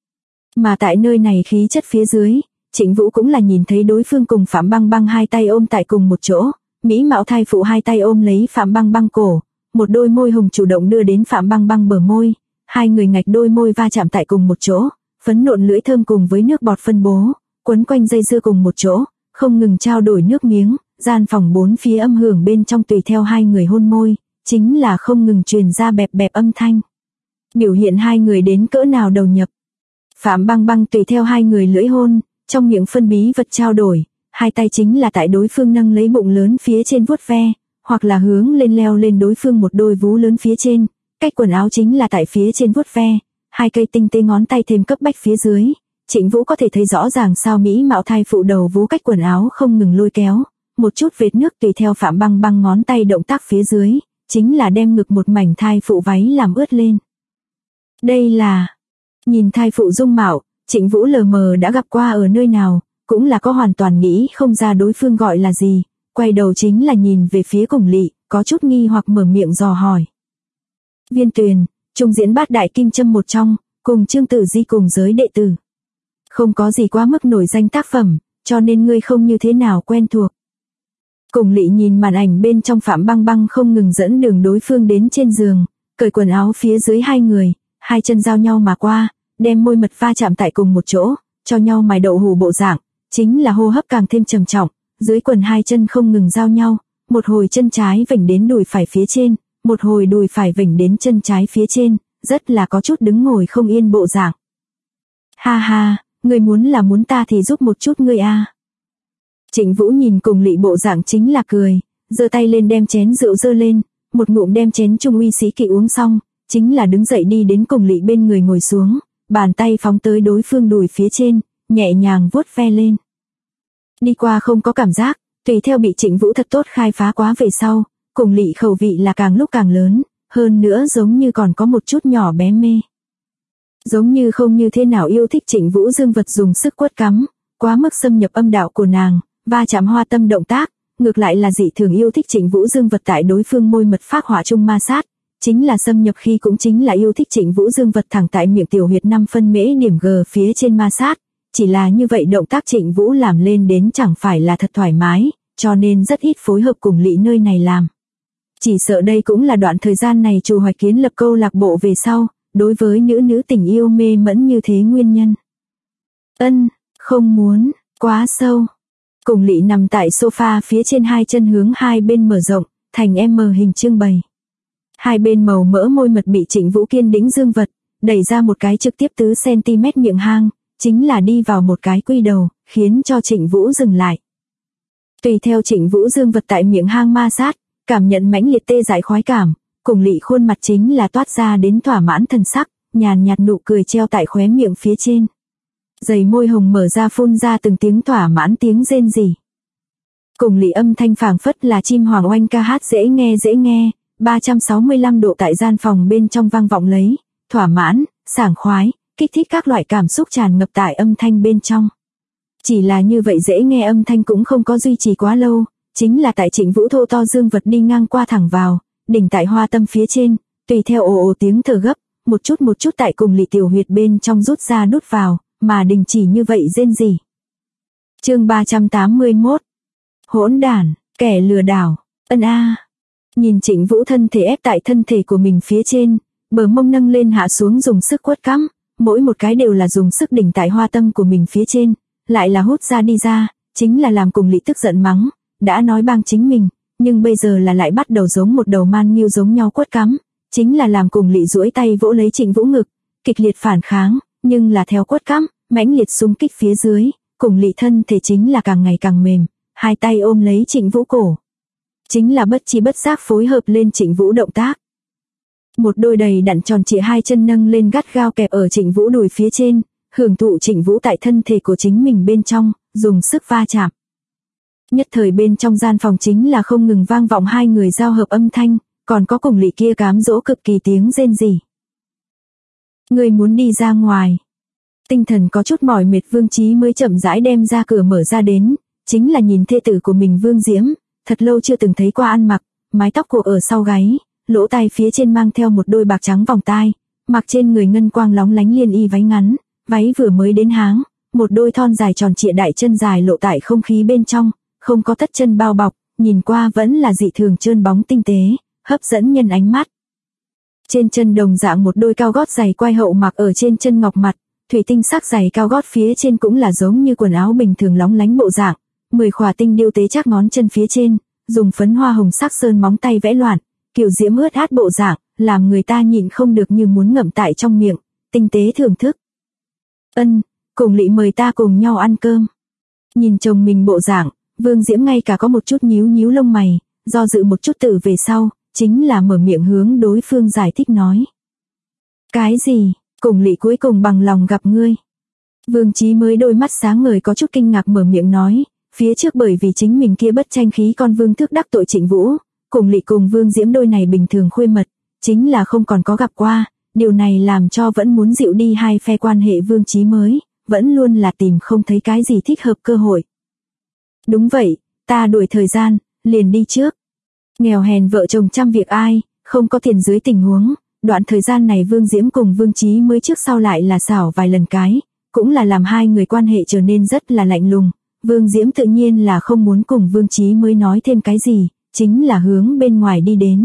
Mà tại nơi này khí chất phía dưới, Trịnh Vũ cũng là nhìn thấy đối phương cùng Phạm Băng Băng hai tay ôm tại cùng một chỗ, mỹ mạo thai phụ hai tay ôm lấy Phạm Băng Băng cổ, một đôi môi hồng chủ động đưa đến Phạm Băng Băng bờ môi, hai người ngạch đôi môi va chạm tại cùng một chỗ, phấn nộn lưỡi thơm cùng với nước bọt phân bố, quấn quanh dây dưa cùng một chỗ, không ngừng trao đổi nước miếng, gian phòng bốn phía âm hưởng bên trong tùy theo hai người hôn môi, chính là không ngừng truyền ra bẹp bẹp âm thanh. Biểu hiện hai người đến cỡ nào đầu nhập. Phạm Băng Băng tùy theo hai người lưỡi hôn, trong miệng phân bí vật trao đổi, hai tay chính là tại đối phương nâng lấy bụng lớn phía trên vuốt ve, hoặc là hướng lên leo lên đối phương một đôi vú lớn phía trên, cách quần áo chính là tại phía trên vuốt ve, hai cây tinh tế ngón tay thêm cấp bách phía dưới, Trịnh Vũ có thể thấy rõ ràng sao mỹ mạo thai phụ đầu vú cách quần áo không ngừng lôi kéo, một chút vệt nước tùy theo Phạm Băng Băng ngón tay động tác phía dưới, chính là đem ngực một mảnh thai phụ váy làm ướt lên. Đây là... Nhìn thai phụ dung mạo, Trịnh Vũ lờ mờ đã gặp qua ở nơi nào, cũng là có hoàn toàn nghĩ không ra đối phương gọi là gì, quay đầu chính là nhìn về phía Cùng Lị, có chút nghi hoặc mở miệng dò hỏi. Viên Tuyền, trung diễn bát đại kim châm một trong, cùng Trương Tử Di cùng giới đệ tử. Không có gì quá mức nổi danh tác phẩm, cho nên ngươi không như thế nào quen thuộc. Cùng Lị nhìn màn ảnh bên trong Phạm Băng Băng không ngừng dẫn đường đối phương đến trên giường, cởi quần áo phía dưới hai người, hai chân giao nhau mà qua, đem môi mật va chạm tại cùng một chỗ, cho nhau mài đậu hù bộ dạng, chính là hô hấp càng thêm trầm trọng, dưới quần hai chân không ngừng giao nhau, một hồi chân trái vểnh đến đùi phải phía trên, một hồi đùi phải vểnh đến chân trái phía trên, rất là có chút đứng ngồi không yên bộ dạng. Ha ha, ngươi muốn là muốn ta thì giúp một chút ngươi a. Trịnh Vũ nhìn Cùng Lị bộ dạng chính là cười, giơ tay lên đem chén rượu giơ lên, một ngụm đem chén trung uy xí kỵ uống xong, chính là đứng dậy đi đến Cùng Lị bên người ngồi xuống, bàn tay phóng tới đối phương đùi phía trên, nhẹ nhàng vuốt ve lên. Đi qua không có cảm giác, tùy theo bị Trịnh Vũ thật tốt khai phá quá về sau, Cùng Lị khẩu vị là càng lúc càng lớn, hơn nữa giống như còn có một chút nhỏ bé mê. Giống như không như thế nào yêu thích Trịnh Vũ dương vật dùng sức quất cắm, quá mức xâm nhập âm đạo của nàng, va chạm hoa tâm động tác, ngược lại là dị thường yêu thích Trịnh Vũ dương vật tại đối phương môi mật phác hỏa chung ma sát, chính là xâm nhập khi cũng chính là yêu thích Trịnh Vũ dương vật thẳng tại miệng tiểu huyệt 5 phân mễ điểm G phía trên ma sát, chỉ là như vậy động tác Trịnh Vũ làm lên đến chẳng phải là thật thoải mái, cho nên rất ít phối hợp Cùng Lị nơi này làm. Chỉ sợ đây cũng là đoạn thời gian này Chu Hoạch Kiến lập câu lạc bộ về sau, đối với nữ tình yêu mê mẫn như thế nguyên nhân. Không muốn, quá sâu. Cùng Lị nằm tại sofa phía trên hai chân hướng hai bên mở rộng, thành M hình trưng bày. Hai bên màu mỡ môi mật bị Trịnh Vũ kiên đĩnh dương vật, đẩy ra một cái trực tiếp 4 cm miệng hang, chính là đi vào một cái quy đầu, khiến cho Trịnh Vũ dừng lại. Tùy theo Trịnh Vũ dương vật tại miệng hang ma sát, cảm nhận mãnh liệt tê dại khoái cảm, Cùng Lị khuôn mặt chính là toát ra đến thỏa mãn thần sắc, nhàn nhạt nụ cười treo tại khóe miệng phía trên. Dày môi hồng mở ra phun ra từng tiếng thỏa mãn tiếng rên rỉ. Cùng Lị âm thanh phảng phất là chim hoàng oanh ca hát dễ nghe, 365 độ tại gian phòng bên trong vang vọng lấy, thỏa mãn, sảng khoái, kích thích các loại cảm xúc tràn ngập tại âm thanh bên trong. Chỉ là như vậy dễ nghe âm thanh cũng không có duy trì quá lâu, chính là tại Trịnh Vũ thô to dương vật đi ngang qua thẳng vào, đỉnh tại hoa tâm phía trên, tùy theo ồ ồ tiếng thở gấp, một chút tại cùng lị tiểu huyệt bên trong rút ra đút vào, mà đình chỉ như vậy rên rỉ. Chương 381. Hỗn đản, kẻ lừa đảo, ân a. Nhìn Trịnh Vũ thân thể ép tại thân thể của mình phía trên, bờ mông nâng lên hạ xuống dùng sức quất cắm, mỗi một cái đều là dùng sức đỉnh tại hoa tâm của mình phía trên, lại là hút ra đi ra, chính là làm cùng lị tức giận mắng, đã nói bang chính mình, nhưng bây giờ là lại bắt đầu giống một đầu man nghiêu giống nhau quất cắm, chính là làm cùng lị duỗi tay vỗ lấy Trịnh Vũ ngực, kịch liệt phản kháng, nhưng là theo quất cắm, mãnh liệt xung kích phía dưới, cùng lị thân thể chính là càng ngày càng mềm, hai tay ôm lấy Trịnh Vũ cổ. Chính là bất chi bất giác phối hợp lên Trịnh Vũ động tác. Một đôi đầy đặn tròn trịa hai chân nâng lên gắt gao kẹp ở Trịnh Vũ đùi phía trên, hưởng thụ Trịnh Vũ tại thân thể của chính mình bên trong, dùng sức va chạm. Nhất thời bên trong gian phòng chính là không ngừng vang vọng hai người giao hợp âm thanh, còn có cùng lị kia cám dỗ cực kỳ tiếng rên rỉ. Người muốn đi ra ngoài. Tinh thần có chút mỏi mệt Vương Chí mới chậm rãi đem ra cửa mở ra đến, chính là nhìn thê tử của mình Vương Diễm, thật lâu chưa từng thấy qua ăn mặc, mái tóc cột ở sau gáy, lỗ tai phía trên mang theo một đôi bạc trắng vòng tai, mặc trên người ngân quang lóng lánh liên y váy ngắn, váy vừa mới đến háng, một đôi thon dài tròn trịa đại chân dài lộ tại không khí bên trong, không có tất chân bao bọc, nhìn qua vẫn là dị thường trơn bóng tinh tế, hấp dẫn nhân ánh mắt. Trên chân đồng dạng một đôi cao gót giày quai hậu mặc ở trên chân ngọc mặt, thủy tinh sắc giày cao gót phía trên cũng là giống như quần áo bình thường lóng lánh bộ dạng, 10 khỏa tinh điêu tế chắc ngón chân phía trên, dùng phấn hoa hồng sắc sơn móng tay vẽ loạn, kiểu diễm ướt át bộ dạng, làm người ta nhịn không được như muốn ngậm tại trong miệng, tinh tế thưởng thức. Ân, cùng lị mời ta cùng nhau ăn cơm. Nhìn chồng mình bộ dạng, Vương Diễm ngay cả có một chút nhíu lông mày, do dự một chút từ về sau, chính là mở miệng hướng đối phương giải thích nói. Cái gì, cùng lị cuối cùng bằng lòng gặp ngươi. Vương Chí mới đôi mắt sáng ngời có chút kinh ngạc mở miệng nói, phía trước bởi vì chính mình kia bất tranh khí con Vương Thước đắc tội Trịnh Vũ, cùng lị cùng Vương Diễm đôi này bình thường khuê mật, chính là không còn có gặp qua, điều này làm cho vẫn muốn dịu đi hai phe quan hệ Vương Chí mới, vẫn luôn là tìm không thấy cái gì thích hợp cơ hội. Đúng vậy, ta đuổi thời gian, liền đi trước. Nghèo hèn vợ chồng trăm việc ai, không có tiền dưới tình huống, đoạn thời gian này Vương Diễm cùng Vương Chí mới trước sau lại là xảo vài lần cái, cũng là làm hai người quan hệ trở nên rất là lạnh lùng. Vương Diễm tự nhiên là không muốn cùng Vương Chí mới nói thêm cái gì, chính là hướng bên ngoài đi đến.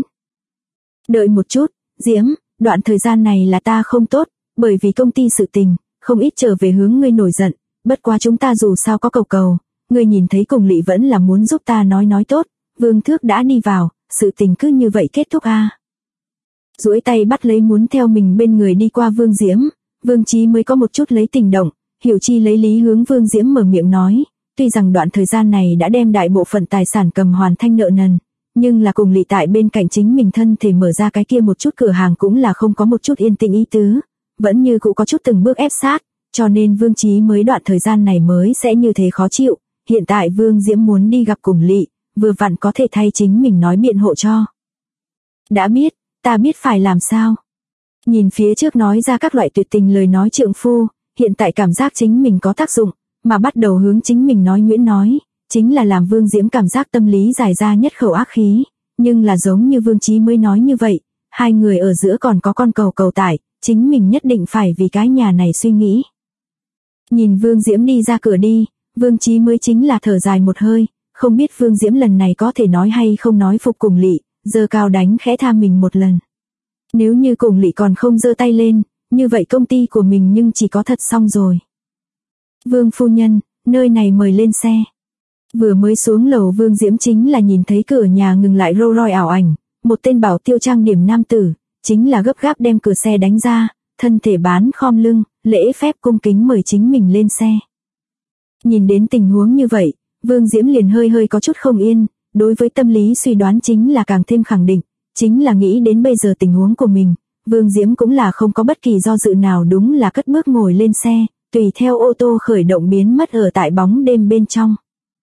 Đợi một chút, Diễm, đoạn thời gian này là ta không tốt, bởi vì công ty sự tình, không ít trở về hướng ngươi nổi giận, bất quá chúng ta dù sao có cầu, ngươi nhìn thấy cùng lị vẫn là muốn giúp ta nói tốt, Vương Thước đã đi vào, sự tình cứ như vậy kết thúc a. Duỗi tay bắt lấy muốn theo mình bên người đi qua Vương Diễm, Vương Chí mới có một chút lấy tình động, hiểu chi lấy lý hướng Vương Diễm mở miệng nói, tuy rằng đoạn thời gian này đã đem đại bộ phận tài sản cầm hoàn thanh nợ nần, nhưng là cùng lị tại bên cạnh chính mình thân thể mở ra cái kia một chút cửa hàng cũng là không có một chút yên tĩnh ý tứ, vẫn như cũng có chút từng bước ép sát, cho nên Vương Chí mới đoạn thời gian này mới sẽ như thế khó chịu, hiện tại Vương Diễm muốn đi gặp cùng lị, vừa vặn có thể thay chính mình nói biện hộ cho. Đã biết, ta biết phải làm sao. Nhìn phía trước nói ra các loại tuyệt tình lời nói trượng phu, hiện tại cảm giác chính mình có tác dụng, mà bắt đầu hướng chính mình nói nhuyễn nói, chính là làm Vương Diễm cảm giác tâm lý giải ra nhất khẩu ác khí, nhưng là giống như Vương Chí mới nói như vậy, hai người ở giữa còn có con cầu tải, chính mình nhất định phải vì cái nhà này suy nghĩ. Nhìn Vương Diễm đi ra cửa đi, Vương Chí mới chính là thở dài một hơi, không biết Vương Diễm lần này có thể nói hay không nói phục cùng lị, giơ cao đánh khẽ tha mình một lần. Nếu như cùng lị còn không giơ tay lên, như vậy công ty của mình nhưng chỉ có thật xong rồi. Vương phu nhân, nơi này mời lên xe. Vừa mới xuống lầu Vương Diễm chính là nhìn thấy cửa nhà ngừng lại Rolls Royce ảo ảnh, một tên bảo tiêu trang điểm nam tử, chính là gấp gáp đem cửa xe đánh ra, thân thể bán khom lưng, lễ phép cung kính mời chính mình lên xe. Nhìn đến tình huống như vậy, Vương Diễm liền hơi có chút không yên, đối với tâm lý suy đoán chính là càng thêm khẳng định, chính là nghĩ đến bây giờ tình huống của mình, Vương Diễm cũng là không có bất kỳ do dự nào đúng là cất bước ngồi lên xe, tùy theo ô tô khởi động biến mất ở tại bóng đêm bên trong.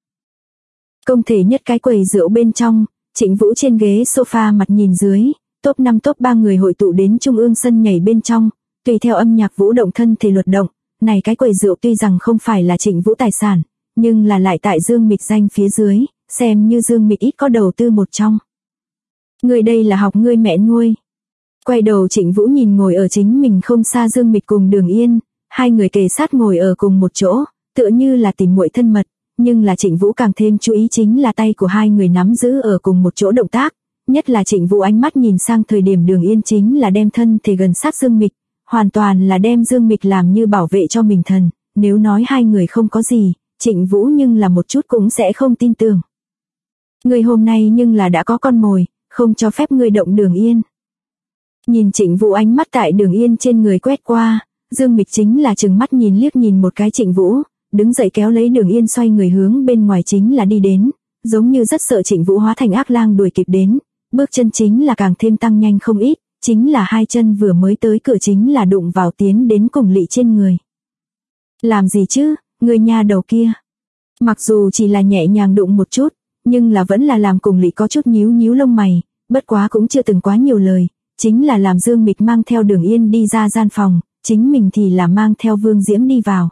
Công thể nhất cái quầy rượu bên trong, Trịnh Vũ trên ghế sofa mặt nhìn dưới, top 5 top 3 người hội tụ đến trung ương sân nhảy bên trong, tùy theo âm nhạc vũ động thân thể luật động, này cái quầy rượu tuy rằng không phải là Trịnh Vũ tài sản, nhưng là lại tại Dương Mịch danh phía dưới, xem như Dương Mịch ít có đầu tư một trong. Ngươi đây là học ngươi mẹ nuôi. Quay đầu Trịnh Vũ nhìn ngồi ở chính mình không xa Dương Mịch cùng Đường Yên, hai người kề sát ngồi ở cùng một chỗ, tựa như là tìm muội thân mật, nhưng là Trịnh Vũ càng thêm chú ý chính là tay của hai người nắm giữ ở cùng một chỗ động tác, nhất là Trịnh Vũ ánh mắt nhìn sang thời điểm Đường Yên chính là đem thân thể gần sát Dương Mịch, hoàn toàn là đem Dương Mịch làm như bảo vệ cho mình thần, nếu nói hai người không có gì, Trịnh Vũ nhưng là một chút cũng sẽ không tin tưởng. Ngươi hôm nay nhưng là đã có con mồi, không cho phép ngươi động Đường Yên. Nhìn Trịnh Vũ ánh mắt tại Đường Yên trên người quét qua, Dương Mịch chính là trừng mắt nhìn liếc nhìn một cái Trịnh Vũ, đứng dậy kéo lấy Đường Yên xoay người hướng bên ngoài chính là đi đến, giống như rất sợ Trịnh Vũ hóa thành ác lang đuổi kịp đến, bước chân chính là càng thêm tăng nhanh không ít, chính là hai chân vừa mới tới cửa chính là đụng vào tiến đến cùng Lị trên người. Làm gì chứ, người nha đầu kia. Mặc dù chỉ là nhẹ nhàng đụng một chút, nhưng là vẫn là làm cùng Lị có chút nhíu nhíu lông mày, bất quá cũng chưa từng quá nhiều lời, chính là làm Dương Mịch mang theo Đường Yên đi ra gian phòng, chính mình thì là mang theo Vương Diễm đi vào.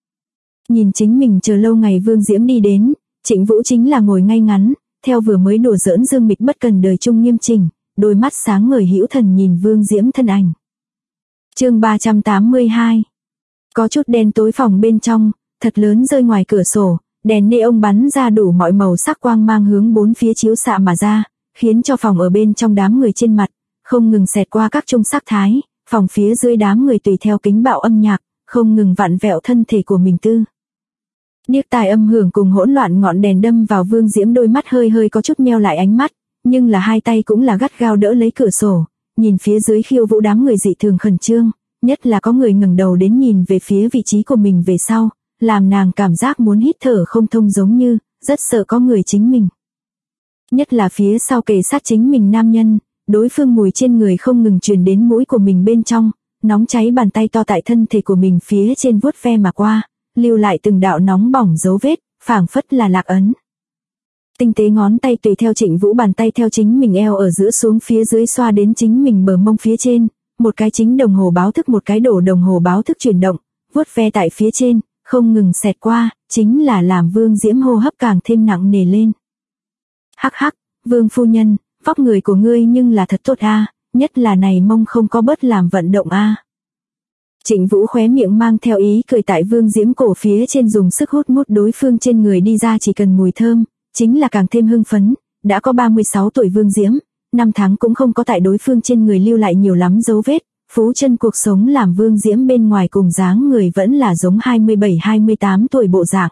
Nhìn chính mình chờ lâu ngày Vương Diễm đi đến, Trịnh Vũ chính là ngồi ngay ngắn, theo vừa mới đùa giỡn Dương Mịch bất cần đời chung nghiêm chỉnh, đôi mắt sáng ngời hữu thần nhìn Vương Diễm thân ảnh. Chương 382. Có chút đen tối phòng bên trong, thật lớn rơi ngoài cửa sổ, đèn neon bắn ra đủ mọi màu sắc quang mang hướng bốn phía chiếu xạ mà ra, khiến cho phòng ở bên trong đám người trên mặt không ngừng xẹt qua các trung sắc thái, phòng phía dưới đám người tùy theo kính bạo âm nhạc, không ngừng vặn vẹo thân thể của mình tư. Điếc tai âm hưởng cùng hỗn loạn ngọn đèn đâm vào Vương Diễm đôi mắt hơi hơi có chút meo lại ánh mắt, nhưng là hai tay cũng là gắt gao đỡ lấy cửa sổ, nhìn phía dưới khiêu vũ đám người dị thường khẩn trương, nhất là có người ngẩng đầu đến nhìn về phía vị trí của mình về sau, làm nàng cảm giác muốn hít thở không thông giống như, rất sợ có người chính mình. Nhất là phía sau kề sát chính mình nam nhân, đối phương mùi trên người không ngừng truyền đến mũi của mình bên trong, nóng cháy bàn tay to tại thân thể của mình phía trên vuốt ve mà qua, lưu lại từng đạo nóng bỏng dấu vết, phảng phất là lạc ấn. Tinh tế ngón tay tùy theo Trịnh Vũ bàn tay theo chính mình eo ở giữa xuống phía dưới xoa đến chính mình bờ mông phía trên, một cái chính đồng hồ báo thức một cái đổ đồng hồ báo thức chuyển động, vuốt ve tại phía trên, không ngừng xẹt qua, chính là làm Vương Diễm hô hấp càng thêm nặng nề lên. Hắc hắc, Vương phu nhân, vóc người của ngươi nhưng là thật tốt a, nhất là này mông không có bớt làm vận động a. Trịnh Vũ khóe miệng mang theo ý cười tại Vương Diễm cổ phía trên dùng sức hút mút đối phương trên người đi ra chỉ cần mùi thơm, chính là càng thêm hưng phấn, đã có 36 tuổi Vương Diễm, 5 tháng cũng không có tại đối phương trên người lưu lại nhiều lắm dấu vết, phú chân cuộc sống làm Vương Diễm bên ngoài cùng dáng người vẫn là giống 27-28 tuổi bộ dạng.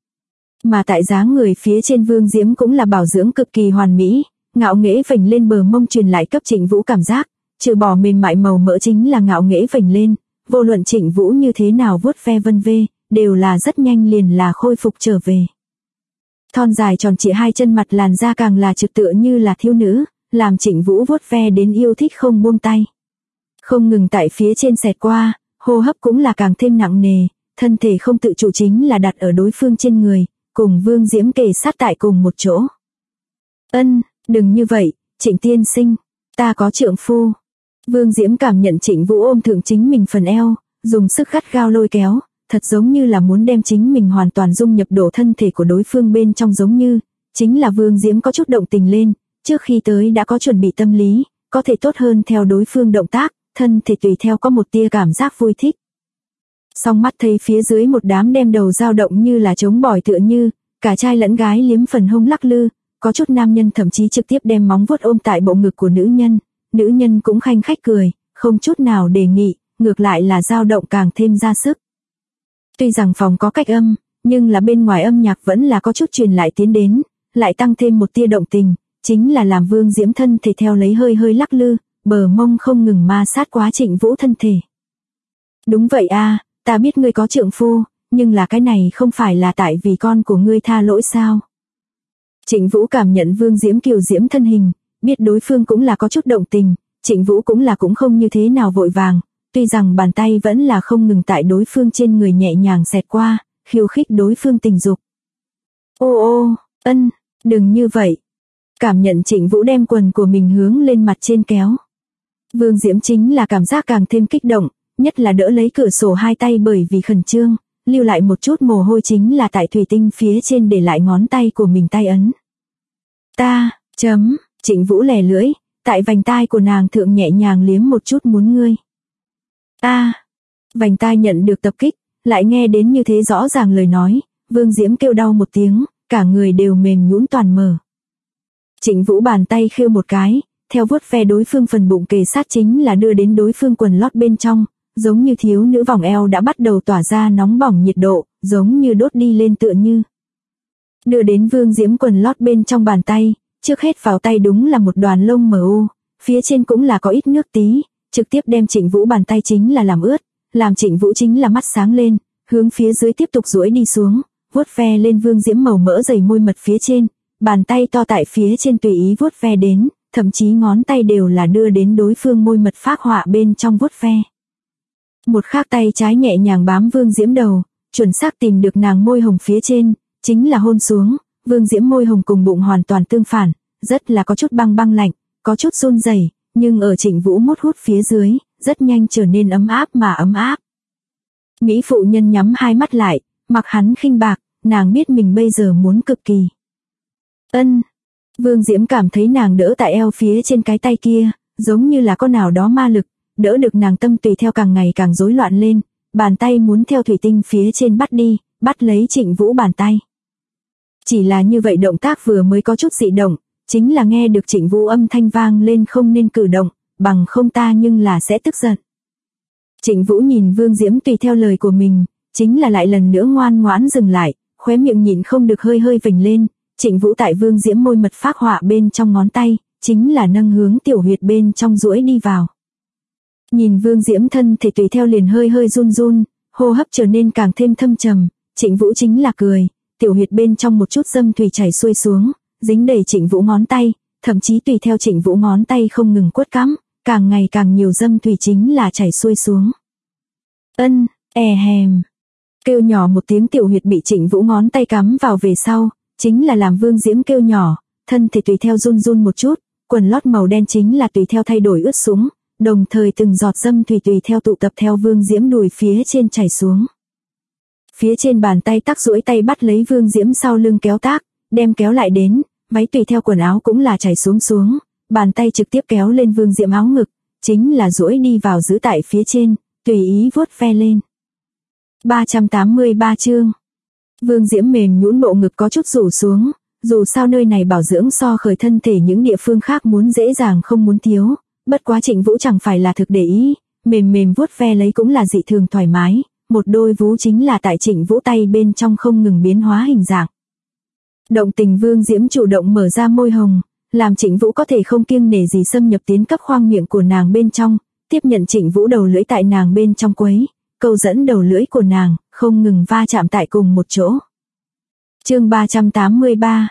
Mà tại dáng người phía trên Vương Diễm cũng là bảo dưỡng cực kỳ hoàn mỹ, ngạo nghễ vểnh lên bờ mông truyền lại cấp Trịnh Vũ cảm giác, trừ bỏ mềm mại màu mỡ chính là ngạo nghễ vểnh lên, vô luận Trịnh Vũ như thế nào vuốt ve vân vê, đều là rất nhanh liền là khôi phục trở về. Thon dài tròn trịa hai chân mặt làn da càng là trực tựa như là thiếu nữ, làm Trịnh Vũ vuốt ve đến yêu thích không buông tay. Không ngừng tại phía trên xẹt qua, hô hấp cũng là càng thêm nặng nề, thân thể không tự chủ chính là đặt ở đối phương trên người, cùng Vương Diễm kề sát tại cùng một chỗ. Ân, đừng như vậy, Trịnh tiên sinh, ta có trượng phu. Vương Diễm cảm nhận Trịnh Vũ ôm thượng chính mình phần eo, dùng sức gắt gao lôi kéo, thật giống như là muốn đem chính mình hoàn toàn dung nhập đổ thân thể của đối phương bên trong giống như, chính là Vương Diễm có chút động tình lên, trước khi tới đã có chuẩn bị tâm lý, có thể tốt hơn theo đối phương động tác, thân thể tùy theo có một tia cảm giác vui thích. Song mắt thấy phía dưới một đám đem đầu dao động như là trống bỏi tựa như, cả trai lẫn gái liếm phần hông lắc lư, có chút nam nhân thậm chí trực tiếp đem móng vuốt ôm tại bộ ngực của nữ nhân cũng khanh khách cười, không chút nào đề nghị, ngược lại là dao động càng thêm ra sức. Tuy rằng phòng có cách âm, nhưng là bên ngoài âm nhạc vẫn là có chút truyền lại tiến đến, lại tăng thêm một tia động tình, chính là làm Vương Diễm thân thể theo lấy hơi hơi lắc lư, bờ mông không ngừng ma sát quá Trịnh Vũ thân thể. Đúng vậy a, ta biết ngươi có trượng phu, nhưng là cái này không phải là tại vì con của ngươi tha lỗi sao? Trịnh Vũ cảm nhận Vương Diễm kiều diễm thân hình, biết đối phương cũng là có chút động tình, Trịnh Vũ cũng là cũng không như thế nào vội vàng, tuy rằng bàn tay vẫn là không ngừng tại đối phương trên người nhẹ nhàng xẹt qua, khiêu khích đối phương tình dục. Ô, ân, đừng như vậy. Cảm nhận Trịnh Vũ đem quần của mình hướng lên mặt trên kéo. Vương Diễm chính là cảm giác càng thêm kích động, nhất là đỡ lấy cửa sổ hai tay bởi vì khẩn trương, lưu lại một chút mồ hôi chính là tại thủy tinh phía trên để lại ngón tay của mình tay ấn. Trịnh Vũ lè lưỡi, tại vành tai của nàng thượng nhẹ nhàng liếm một chút muốn ngươi. Vành tai nhận được tập kích, lại nghe đến như thế rõ ràng lời nói, Vương Diễm kêu đau một tiếng, cả người đều mềm nhũn toàn mở. Trịnh Vũ bàn tay khêu một cái, theo vuốt ve đối phương phần bụng kề sát chính là đưa đến đối phương quần lót bên trong, giống như thiếu nữ vòng eo đã bắt đầu tỏa ra nóng bỏng nhiệt độ, giống như đốt đi lên tựa như. Đưa đến Vương Diễm quần lót bên trong bàn tay, trước hết vào tay đúng là một đoàn lông mờ u, phía trên cũng là có ít nước tí, trực tiếp đem Trịnh Vũ bàn tay chính là làm ướt, làm Trịnh Vũ chính là mắt sáng lên, hướng phía dưới tiếp tục duỗi đi xuống, vuốt ve lên Vương Diễm màu mỡ dày môi mật phía trên, bàn tay to tại phía trên tùy ý vuốt ve đến, thậm chí ngón tay đều là đưa đến đối phương môi mật phác họa bên trong vuốt ve. Một khác tay trái nhẹ nhàng bám Vương Diễm đầu, chuẩn xác tìm được nàng môi hồng phía trên, chính là hôn xuống, Vương Diễm môi hồng cùng bụng hoàn toàn tương phản, rất là có chút băng băng lạnh, có chút run rẩy, nhưng ở Trịnh Vũ mút hút phía dưới, rất nhanh trở nên ấm áp mà ấm áp. Mỹ phụ nhân nhắm hai mắt lại, mặc hắn khinh bạc, nàng biết mình bây giờ muốn cực kỳ. Vương Diễm cảm thấy nàng đỡ tại eo phía trên cái tay kia, giống như là có nào đó ma lực, đỡ được nàng tâm tùy theo càng ngày càng rối loạn lên, bàn tay muốn theo thủy tinh phía trên bắt đi, bắt lấy Trịnh Vũ bàn tay. Chỉ là như vậy động tác vừa mới có chút dị động, chính là nghe được Trịnh Vũ âm thanh vang lên không nên cử động, bằng không ta nhưng là sẽ tức giận. Trịnh Vũ nhìn Vương Diễm tùy theo lời của mình, chính là lại lần nữa ngoan ngoãn dừng lại, khóe miệng nhịn không được hơi hơi vểnh lên, Trịnh Vũ tại Vương Diễm môi mật phác họa bên trong ngón tay, chính là nâng hướng tiểu huyệt bên trong duỗi đi vào. Nhìn Vương Diễm thân thể tùy theo liền hơi hơi run run, hô hấp trở nên càng thêm thâm trầm, Trịnh Vũ chính là cười, tiểu huyệt bên trong một chút dâm thủy chảy xuôi xuống, dính đầy Trịnh Vũ ngón tay, thậm chí tùy theo Trịnh Vũ ngón tay không ngừng quất cắm, càng ngày càng nhiều dâm thủy chính là chảy xuôi xuống. Kêu nhỏ một tiếng tiểu huyệt bị Trịnh Vũ ngón tay cắm vào về sau, chính là làm Vương Diễm kêu nhỏ, thân thể tùy theo run run một chút, quần lót màu đen chính là tùy theo thay đổi ướt sũng, đồng thời từng giọt dâm thủy tùy theo tụ tập theo Vương Diễm đùi phía trên chảy xuống. Phía trên bàn tay tắc duỗi tay bắt lấy Vương Diễm sau lưng kéo tác, đem kéo lại đến, váy tùy theo quần áo cũng là chảy xuống, bàn tay trực tiếp kéo lên Vương Diễm áo ngực, chính là duỗi đi vào giữ tại phía trên, tùy ý vuốt ve lên. 383 chương. Vương Diễm mềm nhũn bộ ngực có chút rủ xuống, dù sao nơi này bảo dưỡng so khởi thân thể những địa phương khác muốn dễ dàng không muốn thiếu, bất quá Trịnh Vũ chẳng phải là thực để ý, mềm mềm vuốt ve lấy cũng là dị thường thoải mái, một đôi vú chính là tại Trịnh Vũ tay bên trong không ngừng biến hóa hình dạng. Động tình Vương Diễm chủ động mở ra môi hồng, làm Trịnh Vũ có thể không kiêng nể gì xâm nhập tiến cấp khoang miệng của nàng bên trong, tiếp nhận Trịnh Vũ đầu lưỡi tại nàng bên trong quấy, câu dẫn đầu lưỡi của nàng, không ngừng va chạm tại cùng một chỗ. Chương 383.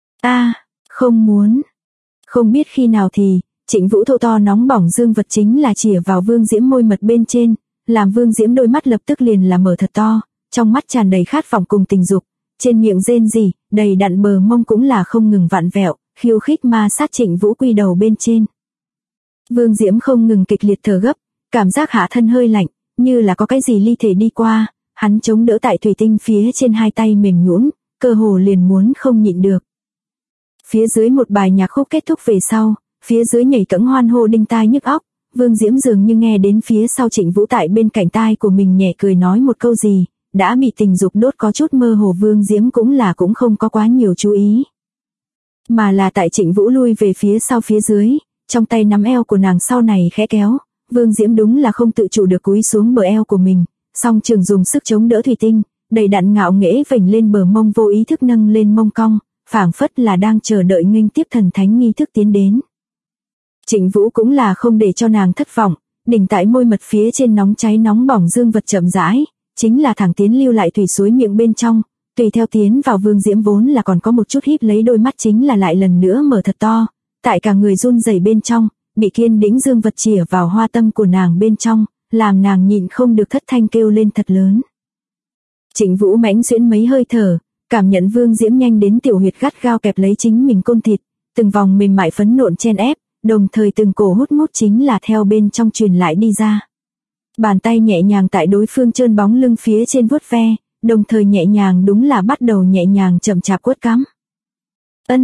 Không muốn. Không biết khi nào thì, Trịnh Vũ thô to nóng bỏng dương vật chính là chìa vào Vương Diễm môi mật bên trên, làm Vương Diễm đôi mắt lập tức liền là mở thật to, trong mắt tràn đầy khát vọng cùng tình dục, trên miệng rên rỉ, đầy đặn bờ mông cũng là không ngừng vặn vẹo, khiêu khích ma sát Trịnh Vũ quy đầu bên trên. Vương Diễm không ngừng kịch liệt thở gấp, cảm giác hạ thân hơi lạnh, như là có cái gì ly thể đi qua, hắn chống đỡ tại thủy tinh phía trên hai tay mềm nhũn, cơ hồ liền muốn không nhịn được. Phía dưới một bài nhạc khúc kết thúc về sau, phía dưới nhảy cẫng hoan hô đinh tai nhức óc, Vương Diễm dường như nghe đến phía sau Trịnh Vũ tại bên cạnh tai của mình nhẹ cười nói một câu gì, đã bị tình dục đốt có chút mơ hồ Vương Diễm cũng không có quá nhiều chú ý. Mà là tại Trịnh Vũ lui về phía sau phía dưới, trong tay nắm eo của nàng sau này khẽ kéo, Vương Diễm đúng là không tự chủ được cúi xuống bờ eo của mình, song trường dùng sức chống đỡ thủy tinh, đầy đặn ngạo nghễ vểnh lên bờ mông vô ý thức nâng lên mông cong, phảng phất là đang chờ đợi nghênh tiếp thần thánh nghi thức tiến đến. Trịnh Vũ cũng là không để cho nàng thất vọng, đỉnh tại môi mật phía trên nóng cháy nóng bỏng dương vật chậm rãi, chính là thẳng tiến lưu lại thủy suối miệng bên trong, tùy theo tiến vào Vương Diễm vốn là còn có một chút híp lấy đôi mắt chính là lại lần nữa mở thật to, tại cả người run rẩy bên trong, bị kiên đĩnh dương vật chìa vào hoa tâm của nàng bên trong, làm nàng nhịn không được thất thanh kêu lên thật lớn. Trịnh Vũ mãnh xuyễn mấy hơi thở, cảm nhận Vương Diễm nhanh đến tiểu huyệt gắt gao kẹp lấy chính mình côn thịt, từng vòng mềm mại phấn nộn chen ép, đồng thời từng cổ hút mút chính là theo bên trong truyền lại đi ra. Bàn tay nhẹ nhàng tại đối phương trơn bóng lưng phía trên vuốt ve, đồng thời nhẹ nhàng đúng là bắt đầu nhẹ nhàng chậm chạp quất cắm.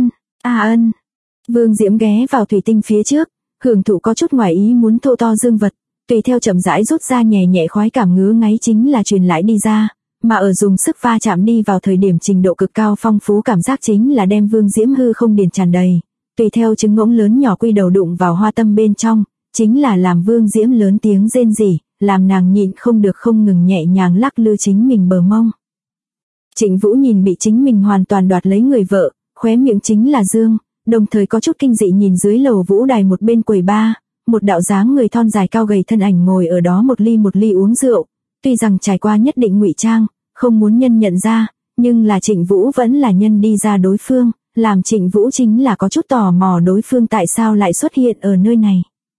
Ân. Vương Diễm ghé vào thủy tinh phía trước, hưởng thụ có chút ngoài ý muốn thô to dương vật, tùy theo chậm rãi rút ra nhẹ nhẹ khoái cảm ngứa ngáy chính là truyền lại đi ra, mà ở dùng sức va chạm đi vào thời điểm trình độ cực cao phong phú cảm giác chính là đem Vương Diễm hư không điền tràn đầy, tùy theo trứng ngỗng lớn nhỏ quy đầu đụng vào hoa tâm bên trong, chính là làm Vương Diễm lớn tiếng rên rỉ, làm nàng nhịn không được không ngừng nhẹ nhàng lắc lư chính mình bờ mông. Trịnh Vũ nhìn bị chính mình hoàn toàn đoạt lấy người vợ, khóe miệng chính là dương, đồng thời có chút kinh dị nhìn dưới lầu vũ đài một bên quầy ba, một đạo dáng người thon dài cao gầy thân ảnh ngồi ở đó một ly uống rượu, tuy rằng trải qua nhất định ngụy trang, không muốn nhân nhận ra, nhưng là Trịnh Vũ vẫn là nhân đi ra đối phương, làm Trịnh Vũ chính là có chút tò mò đối phương tại sao lại xuất hiện ở nơi này.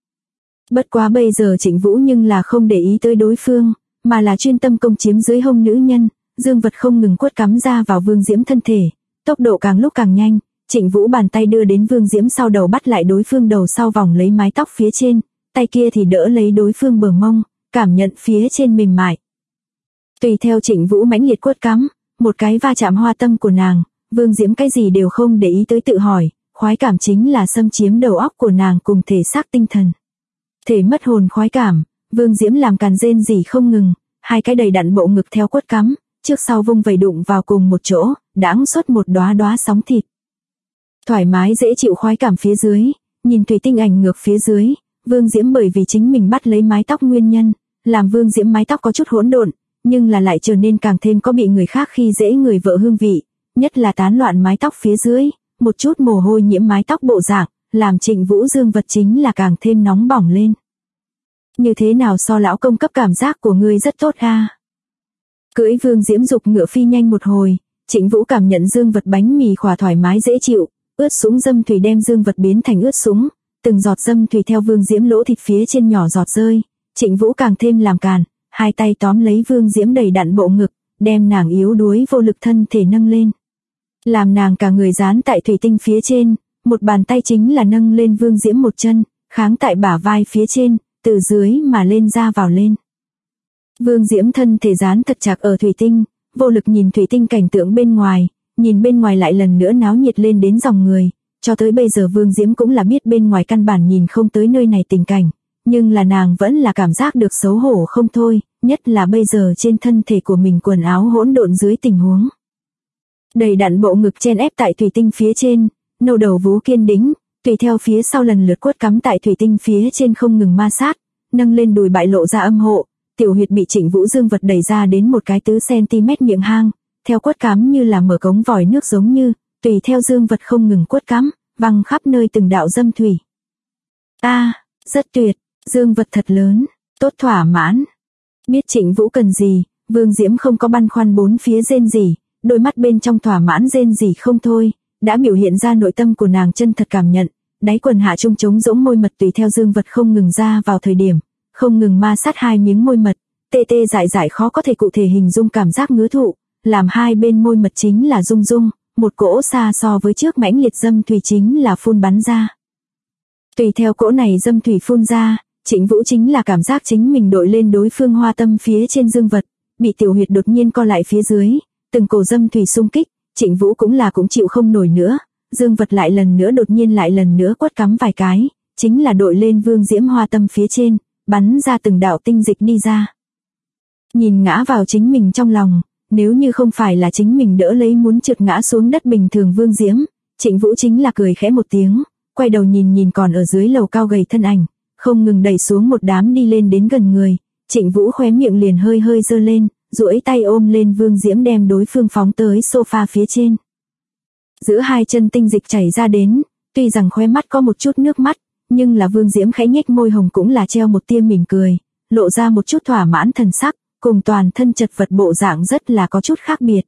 Bất quá bây giờ Trịnh Vũ nhưng là không để ý tới đối phương, mà là chuyên tâm công chiếm dưới hông nữ nhân, dương vật không ngừng quất cắm ra vào Vương Diễm thân thể, tốc độ càng lúc càng nhanh, Trịnh Vũ bàn tay đưa đến Vương Diễm sau đầu bắt lại đối phương đầu sau vòng lấy mái tóc phía trên, tay kia thì đỡ lấy đối phương bờ mông, cảm nhận phía trên mềm mại. Tùy theo Trịnh Vũ mãnh liệt quất cắm, một cái va chạm hoa tâm của nàng, Vương Diễm cái gì đều không để ý tới tự hỏi, khoái cảm chính là xâm chiếm đầu óc của nàng cùng thể xác tinh thần. Thể mất hồn khoái cảm, Vương Diễm làm càn rên rỉ không ngừng, hai cái đầy đặn bộ ngực theo quất cắm, trước sau vung vẩy đụng vào cùng một chỗ, đãng xuất một đóa đóa sóng thịt. Thoải mái dễ chịu khoái cảm phía dưới, nhìn thủy tinh ảnh ngược phía dưới, Vương Diễm bởi vì chính mình bắt lấy mái tóc nguyên nhân, làm Vương Diễm mái tóc có chút hỗn độn, nhưng là lại trở nên càng thêm có bị người khác khi dễ người vợ hương vị, nhất là tán loạn mái tóc phía dưới, một chút mồ hôi nhiễm mái tóc bộ dạng, làm Trịnh Vũ dương vật chính là càng thêm nóng bỏng lên. Như thế nào so lão công cấp cảm giác của ngươi rất tốt ha. Cưỡi Vương Diễm dục ngựa phi nhanh một hồi, Trịnh Vũ cảm nhận dương vật bánh mì khỏa thoải mái dễ chịu, ướt sũng dâm thủy đem dương vật biến thành ướt sũng, từng giọt dâm thủy theo Vương Diễm lỗ thịt phía trên nhỏ giọt rơi, Trịnh Vũ càng thêm làm càn, hai tay tóm lấy Vương Diễm đầy đặn bộ ngực, đem nàng yếu đuối vô lực thân thể nâng lên. Làm nàng cả người dán tại thủy tinh phía trên, một bàn tay chính là nâng lên Vương Diễm một chân, kháng tại bả vai phía trên, từ dưới mà lên ra vào lên. Vương Diễm thân thể dán thật chặt ở thủy tinh, vô lực nhìn thủy tinh cảnh tượng bên ngoài, nhìn bên ngoài lại lần nữa náo nhiệt lên đến dòng người, cho tới bây giờ Vương Diễm cũng là biết bên ngoài căn bản nhìn không tới nơi này tình cảnh, nhưng là nàng vẫn là cảm giác được xấu hổ không thôi, nhất là bây giờ trên thân thể của mình quần áo hỗn độn dưới tình huống. Đầy đặn bộ ngực chen ép tại thủy tinh phía trên, nâu đầu vú kiên đĩnh, tùy theo phía sau lần lượt quất cắm tại thủy tinh phía trên không ngừng ma sát, nâng lên đùi bại lộ ra âm hộ, tiểu huyệt bị Trịnh Vũ dương vật đẩy ra đến một cái 4 cm miệng hang, theo quất cắm như là mở cống vòi nước giống như, tùy theo dương vật không ngừng quất cắm, văng khắp nơi từng đạo dâm thủy. Rất tuyệt, dương vật thật lớn, tốt thỏa mãn. Biết Trịnh Vũ cần gì, Vương Diễm không có băn khoăn bốn phía rên rỉ, đôi mắt bên trong thỏa mãn rên rỉ không thôi, đã biểu hiện ra nội tâm của nàng chân thật cảm nhận, đáy quần hạ trung trống rỗng môi mật tùy theo dương vật không ngừng ra vào thời điểm, không ngừng ma sát hai miếng môi mật, tê tê dại dại khó có thể cụ thể hình dung cảm giác ngứa thụ, làm hai bên môi mật chính là rung rung, một cỗ xa so với trước mãnh liệt dâm thủy chính là phun bắn ra. Tùy theo cỗ này dâm thủy phun ra, Trịnh Vũ chính là cảm giác chính mình đội lên đối phương hoa tâm phía trên dương vật, bị tiểu huyệt đột nhiên co lại phía dưới, từng cổ dâm thủy xung kích, Trịnh Vũ cũng chịu không nổi nữa, dương vật lại lần nữa quất cắm vài cái, chính là đội lên Vương Diễm hoa tâm phía trên, bắn ra từng đạo tinh dịch đi ra. Nhìn ngã vào chính mình trong lòng, nếu như không phải là chính mình đỡ lấy muốn trượt ngã xuống đất bình thường Vương Diễm, Trịnh Vũ chính là cười khẽ một tiếng, quay đầu nhìn còn ở dưới lầu cao gầy thân ảnh, không ngừng đẩy xuống một đám đi lên đến gần người, Trịnh Vũ khóe miệng liền hơi giơ lên, duỗi tay ôm lên Vương Diễm đem đối phương phóng tới sofa phía trên. Giữa hai chân tinh dịch chảy ra đến, tuy rằng khóe mắt có một chút nước mắt, nhưng là Vương Diễm khẽ nhếch môi hồng cũng là treo một tia mỉm cười, lộ ra một chút thỏa mãn thần sắc, cùng toàn thân chật vật bộ dạng rất là có chút khác biệt.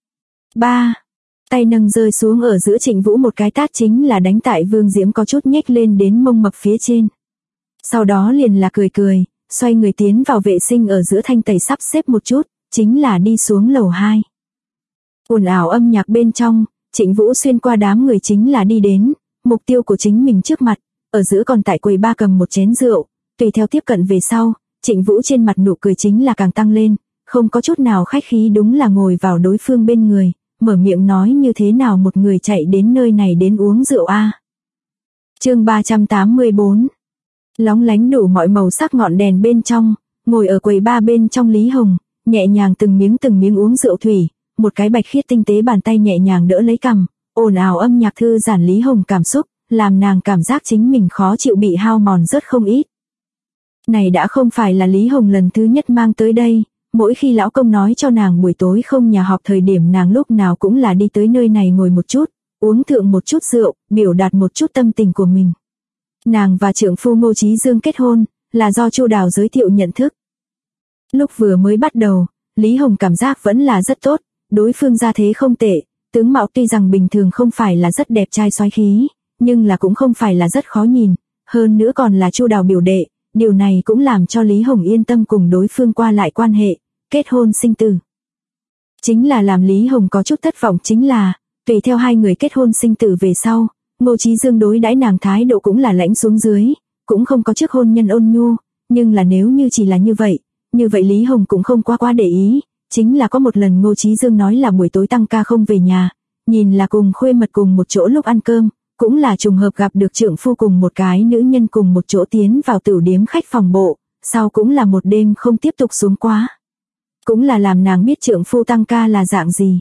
Tay nâng rơi xuống ở giữa Trịnh Vũ một cái tát chính là đánh tại Vương Diễm có chút nhếch lên đến mông mập phía trên. Sau đó liền là cười, xoay người tiến vào vệ sinh ở giữa thanh tẩy sắp xếp một chút, chính là đi xuống lầu 2. Ồn ào âm nhạc bên trong, Trịnh Vũ xuyên qua đám người chính là đi đến, mục tiêu của chính mình trước mặt, ở giữa còn tại quầy ba cầm một chén rượu, tùy theo tiếp cận về sau, Trịnh Vũ trên mặt nụ cười chính là càng tăng lên, không có chút nào khách khí đúng là ngồi vào đối phương bên người, mở miệng nói như thế nào một người chạy đến nơi này đến uống rượu a. Chương 384. Lóng lánh đủ mọi màu sắc ngọn đèn bên trong, ngồi ở quầy bar bên trong Lý Hồng, nhẹ nhàng từng miếng uống rượu thủy, một cái bạch khiết tinh tế bàn tay nhẹ nhàng đỡ lấy cằm, ồn ào âm nhạc thư giãn Lý Hồng cảm xúc, làm nàng cảm giác chính mình khó chịu bị hao mòn rất không ít. Này đã không phải là Lý Hồng lần thứ nhất mang tới đây, mỗi khi lão công nói cho nàng buổi tối không nhà họp thời điểm nàng lúc nào cũng là đi tới nơi này ngồi một chút, uống thượng một chút rượu, biểu đạt một chút tâm tình của mình. Nàng và trượng phu Ngô Chí Dương kết hôn, là do Chu Đào giới thiệu nhận thức. Lúc vừa mới bắt đầu, Lý Hồng cảm giác vẫn là rất tốt, đối phương gia thế không tệ, tướng mạo tuy rằng bình thường không phải là rất đẹp trai soái khí, nhưng là cũng không phải là rất khó nhìn, hơn nữa còn là Chu Đào biểu đệ, điều này cũng làm cho Lý Hồng yên tâm cùng đối phương qua lại quan hệ, kết hôn sinh tử. Chính là làm Lý Hồng có chút thất vọng chính là, tùy theo hai người kết hôn sinh tử về sau, Ngô Chí Dương đối đãi nàng thái độ cũng là lãnh xuống dưới, cũng không có trước hôn nhân ôn nhu, nhưng là nếu như chỉ là như vậy Lý Hồng cũng không quá để ý, chính là có một lần Ngô Chí Dương nói là buổi tối tăng ca không về nhà, nhìn là cùng khuê mật cùng một chỗ lúc ăn cơm, cũng là trùng hợp gặp được trượng phu cùng một cái nữ nhân cùng một chỗ tiến vào tửu điếm khách phòng bộ, sau cũng là một đêm không tiếp tục xuống quá. Cũng là làm nàng biết trượng phu tăng ca là dạng gì.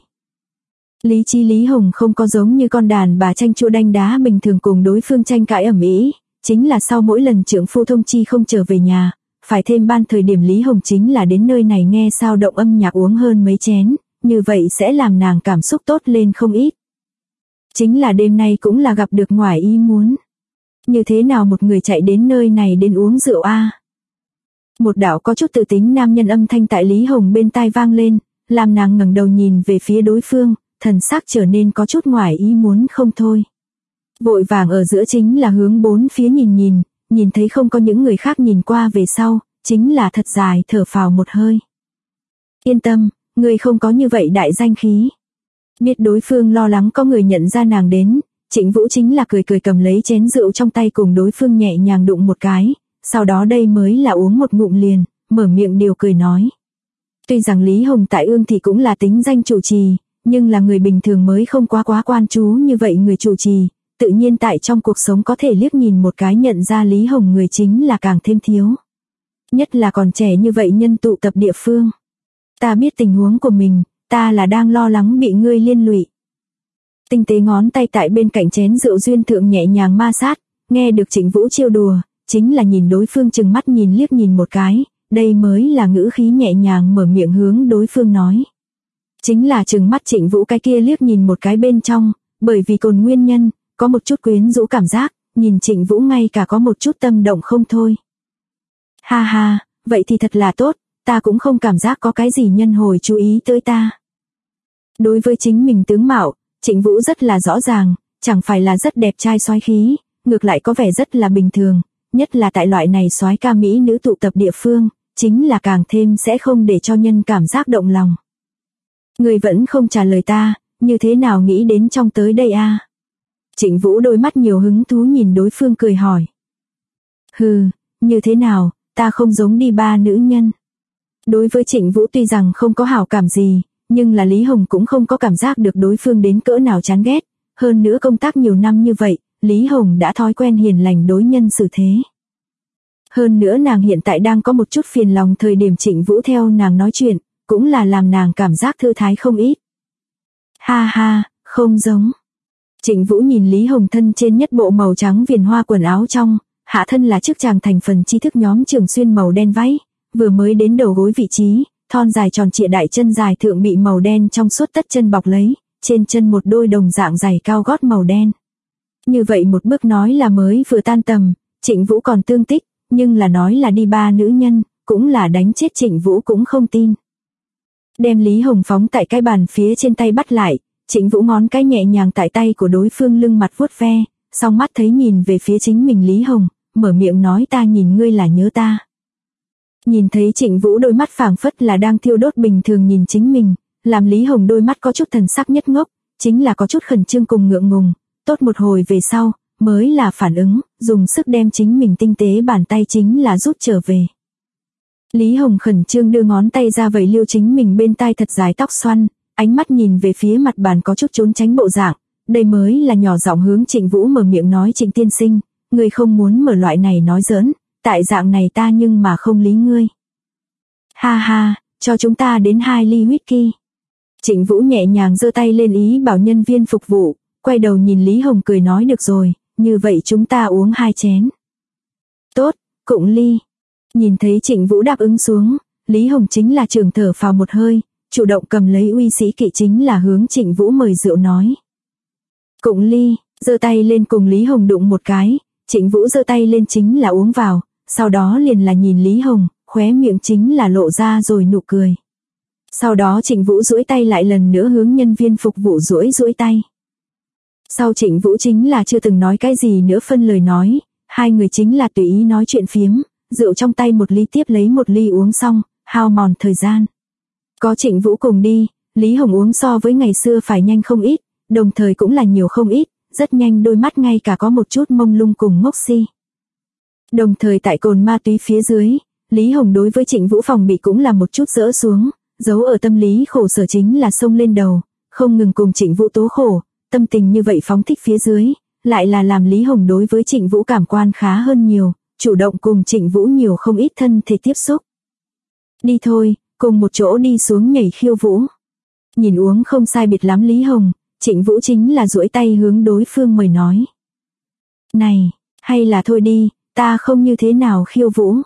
Lý trí Lý Hồng không có giống như con đàn bà tranh chua đanh đá bình thường cùng đối phương tranh cãi ầm ĩ, chính là sau mỗi lần trượng phu thông chi không trở về nhà, phải thêm ban thời điểm Lý Hồng chính là đến nơi này nghe sao động âm nhạc uống hơn mấy chén, như vậy sẽ làm nàng cảm xúc tốt lên không ít. Chính là đêm nay cũng là gặp được ngoài ý muốn. Như thế nào một người chạy đến nơi này đến uống rượu a? Một đạo có chút tự tính nam nhân âm thanh tại Lý Hồng bên tai vang lên, làm nàng ngẩng đầu nhìn về phía đối phương, thần sắc trở nên có chút ngoài ý muốn không thôi. Vội vàng ở giữa chính là hướng bốn phía nhìn thấy không có những người khác nhìn qua về sau, chính là thật dài thở phào một hơi. Yên tâm, người không có như vậy đại danh khí. Biết đối phương lo lắng có người nhận ra nàng đến, Trịnh Vũ chính là cười cầm lấy chén rượu trong tay cùng đối phương nhẹ nhàng đụng một cái, sau đó đây mới là uống một ngụm liền, mở miệng điều cười nói. Tuy rằng Lý Hồng tại Ương thì cũng là tính danh chủ trì, nhưng là người bình thường mới không quá quan chú như vậy người chủ trì, tự nhiên tại trong cuộc sống có thể liếc nhìn một cái nhận ra Lý Hồng người chính là càng thêm thiếu. Nhất là còn trẻ như vậy nhân tụ tập địa phương. Ta biết tình huống của mình, ta là đang lo lắng bị ngươi liên lụy. Tinh tế ngón tay tại bên cạnh chén rượu duyên thượng nhẹ nhàng ma sát, nghe được Trịnh Vũ trêu đùa, chính là nhìn đối phương chừng mắt liếc nhìn một cái, đây mới là ngữ khí nhẹ nhàng mở miệng hướng đối phương nói. Chính là chừng mắt Trịnh Vũ cái kia liếc nhìn một cái bên trong, bởi vì cồn nguyên nhân, có một chút quyến rũ cảm giác, nhìn Trịnh Vũ ngay cả có một chút tâm động không thôi. Ha ha, vậy thì thật là tốt, ta cũng không cảm giác có cái gì nhân hồi chú ý tới ta. Đối với chính mình tướng mạo, Trịnh Vũ rất là rõ ràng, chẳng phải là rất đẹp trai soái khí, ngược lại có vẻ rất là bình thường, nhất là tại loại này soái ca mỹ nữ tụ tập địa phương, chính là càng thêm sẽ không để cho nhân cảm giác động lòng. Người vẫn không trả lời ta, như thế nào nghĩ đến trong tới đây a? Trịnh Vũ đôi mắt nhiều hứng thú nhìn đối phương cười hỏi. Hừ, như thế nào, ta không giống đi ba nữ nhân. Đối với Trịnh Vũ tuy rằng không có hảo cảm gì, nhưng là Lý Hồng cũng không có cảm giác được đối phương đến cỡ nào chán ghét, hơn nữa công tác nhiều năm như vậy, Lý Hồng đã thói quen hiền lành đối nhân xử thế. Hơn nữa nàng hiện tại đang có một chút phiền lòng thời điểm Trịnh Vũ theo nàng nói chuyện, cũng là làm nàng cảm giác thư thái không ít. Ha ha, không giống. Trịnh Vũ nhìn Lý Hồng thân trên nhất bộ màu trắng viền hoa quần áo trong, hạ thân là chức chàng thành phần tri thức nhóm trường xuyên màu đen váy, vừa mới đến đầu gối vị trí, thon dài tròn trịa đại chân dài thượng bị màu đen trong suốt tất chân bọc lấy, trên chân một đôi đồng dạng giày cao gót màu đen. Như vậy một bước nói là mới vừa tan tầm, Trịnh Vũ còn tương tích, nhưng là nói là đi ba nữ nhân, cũng là đánh chết Trịnh Vũ cũng không tin. Đem Lý Hồng phóng tại cái bàn phía trên tay bắt lại, Trịnh Vũ ngón cái nhẹ nhàng tại tay của đối phương lưng mặt vuốt ve, song mắt thấy nhìn về phía chính mình Lý Hồng, mở miệng nói ta nhìn ngươi là nhớ ta. Nhìn thấy Trịnh Vũ đôi mắt phảng phất là đang thiêu đốt bình thường nhìn chính mình, làm Lý Hồng đôi mắt có chút thần sắc nhất ngốc, chính là có chút khẩn trương cùng ngượng ngùng, tốt một hồi về sau, mới là phản ứng, dùng sức đem chính mình tinh tế bàn tay chính là rút trở về. Lý Hồng khẩn trương đưa ngón tay ra vẩy liêu chính mình bên tai thật dài tóc xoăn, ánh mắt nhìn về phía mặt bàn có chút trốn tránh bộ dạng, đây mới là nhỏ giọng hướng Trịnh Vũ mở miệng nói Trịnh tiên sinh, ngươi không muốn mở loại này nói giỡn, tại dạng này ta nhưng mà không lý ngươi. Ha ha, cho chúng ta đến 2 ly whisky. Trịnh Vũ nhẹ nhàng giơ tay lên ý bảo nhân viên phục vụ, quay đầu nhìn Lý Hồng cười nói được rồi, như vậy chúng ta uống 2 chén. Tốt, cụng ly. Nhìn thấy Trịnh Vũ đáp ứng xuống, Lý Hồng chính là trường thở phào một hơi, chủ động cầm lấy uy sĩ kỵ chính là hướng Trịnh Vũ mời rượu nói. Cụng ly, giơ tay lên cùng Lý Hồng đụng một cái, Trịnh Vũ giơ tay lên chính là uống vào, sau đó liền là nhìn Lý Hồng, khóe miệng chính là lộ ra rồi nụ cười. Sau đó Trịnh Vũ duỗi tay lại lần nữa hướng nhân viên phục vụ duỗi tay. Sau Trịnh Vũ chính là chưa từng nói cái gì nữa phân lời nói, hai người chính là tùy ý nói chuyện phiếm, rượu trong tay một ly tiếp lấy một ly uống xong, hao mòn thời gian. Có Trịnh Vũ cùng đi, Lý Hồng uống so với ngày xưa phải nhanh không ít, đồng thời cũng là nhiều không ít, rất nhanh đôi mắt ngay cả có một chút mông lung cùng ngốc si. Đồng thời tại cồn ma túy phía dưới, Lý Hồng đối với Trịnh Vũ phòng bị cũng là một chút dỡ xuống, giấu ở tâm lý khổ sở chính là xông lên đầu, không ngừng cùng Trịnh Vũ tố khổ, tâm tình như vậy phóng thích phía dưới, lại là làm Lý Hồng đối với Trịnh Vũ cảm quan khá hơn nhiều, chủ động cùng Trịnh Vũ nhiều không ít thân thể tiếp xúc. Đi thôi, cùng một chỗ đi xuống nhảy khiêu vũ. Nhìn uống không sai biệt lắm Lý Hồng, Trịnh Vũ chính là duỗi tay hướng đối phương mời nói. Này, hay là thôi đi, ta không như thế nào khiêu vũ.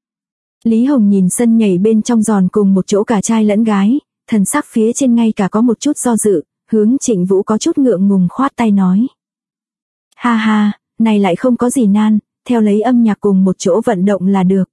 Lý Hồng nhìn sân nhảy bên trong giòn cùng một chỗ cả trai lẫn gái, thần sắc phía trên ngay cả có một chút do dự, hướng Trịnh Vũ có chút ngượng ngùng khoát tay nói. Ha ha, này lại không có gì nan, theo lấy âm nhạc cùng một chỗ vận động là được.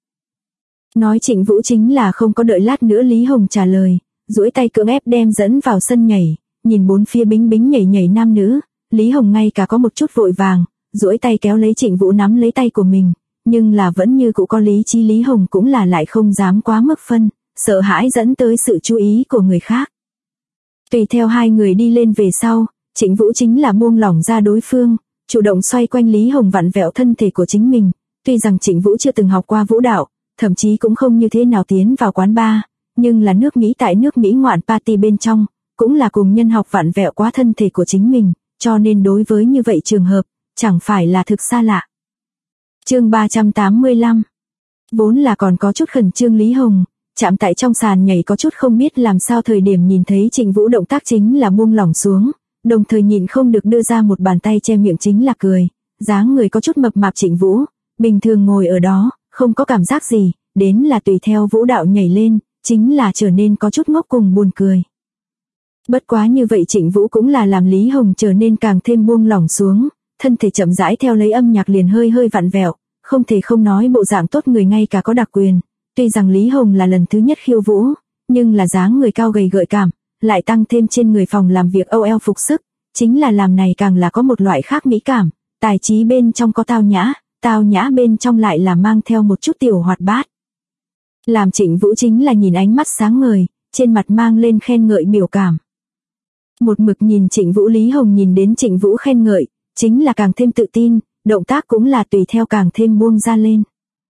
Nói Trịnh Vũ chính là không có đợi lát nữa Lý Hồng trả lời, duỗi tay cưỡng ép đem dẫn vào sân nhảy, nhìn bốn phía bính bính nhảy nhảy nam nữ, Lý Hồng ngay cả có một chút vội vàng, duỗi tay kéo lấy Trịnh Vũ nắm lấy tay của mình, nhưng là vẫn như cũ có lý trí Lý Hồng cũng là lại không dám quá mức phân, sợ hãi dẫn tới sự chú ý của người khác. Tùy theo hai người đi lên về sau, Trịnh Vũ chính là buông lỏng ra đối phương, chủ động xoay quanh Lý Hồng vặn vẹo thân thể của chính mình, tuy rằng Trịnh Vũ chưa từng học qua vũ đạo, thậm chí cũng không như thế nào tiến vào quán bar, nhưng là nước Mỹ tại nước Mỹ ngoạn party bên trong, cũng là cùng nhân học vặn vẹo quá thân thể của chính mình, cho nên đối với như vậy trường hợp, chẳng phải là thực xa lạ. Chương 385. Vốn là còn có chút khẩn trương Lý Hồng, chạm tại trong sàn nhảy có chút không biết làm sao thời điểm nhìn thấy Trịnh Vũ động tác chính là buông lỏng xuống, đồng thời nhìn không được đưa ra một bàn tay che miệng chính là cười, dáng người có chút mập mạp Trịnh Vũ, bình thường ngồi ở đó, không có cảm giác gì, đến là tùy theo vũ đạo nhảy lên, chính là trở nên có chút ngốc cùng buồn cười. Bất quá như vậy Trịnh Vũ cũng là làm Lý Hồng trở nên càng thêm buông lỏng xuống, thân thể chậm rãi theo lấy âm nhạc liền hơi hơi vặn vẹo, không thể không nói bộ dạng tốt người ngay cả có đặc quyền. Tuy rằng Lý Hồng là lần thứ nhất khiêu vũ, nhưng là dáng người cao gầy gợi cảm, lại tăng thêm trên người phòng làm việc âu eo phục sức, chính là làm này càng là có một loại khác mỹ cảm, tài trí bên trong có tao nhã bên trong lại là mang theo một chút tiểu hoạt bát. Làm Trịnh Vũ chính là nhìn ánh mắt sáng ngời, trên mặt mang lên khen ngợi biểu cảm. Một mực nhìn Trịnh Vũ Lý Hồng nhìn đến Trịnh Vũ khen ngợi, chính là càng thêm tự tin, động tác cũng là tùy theo càng thêm buông ra lên.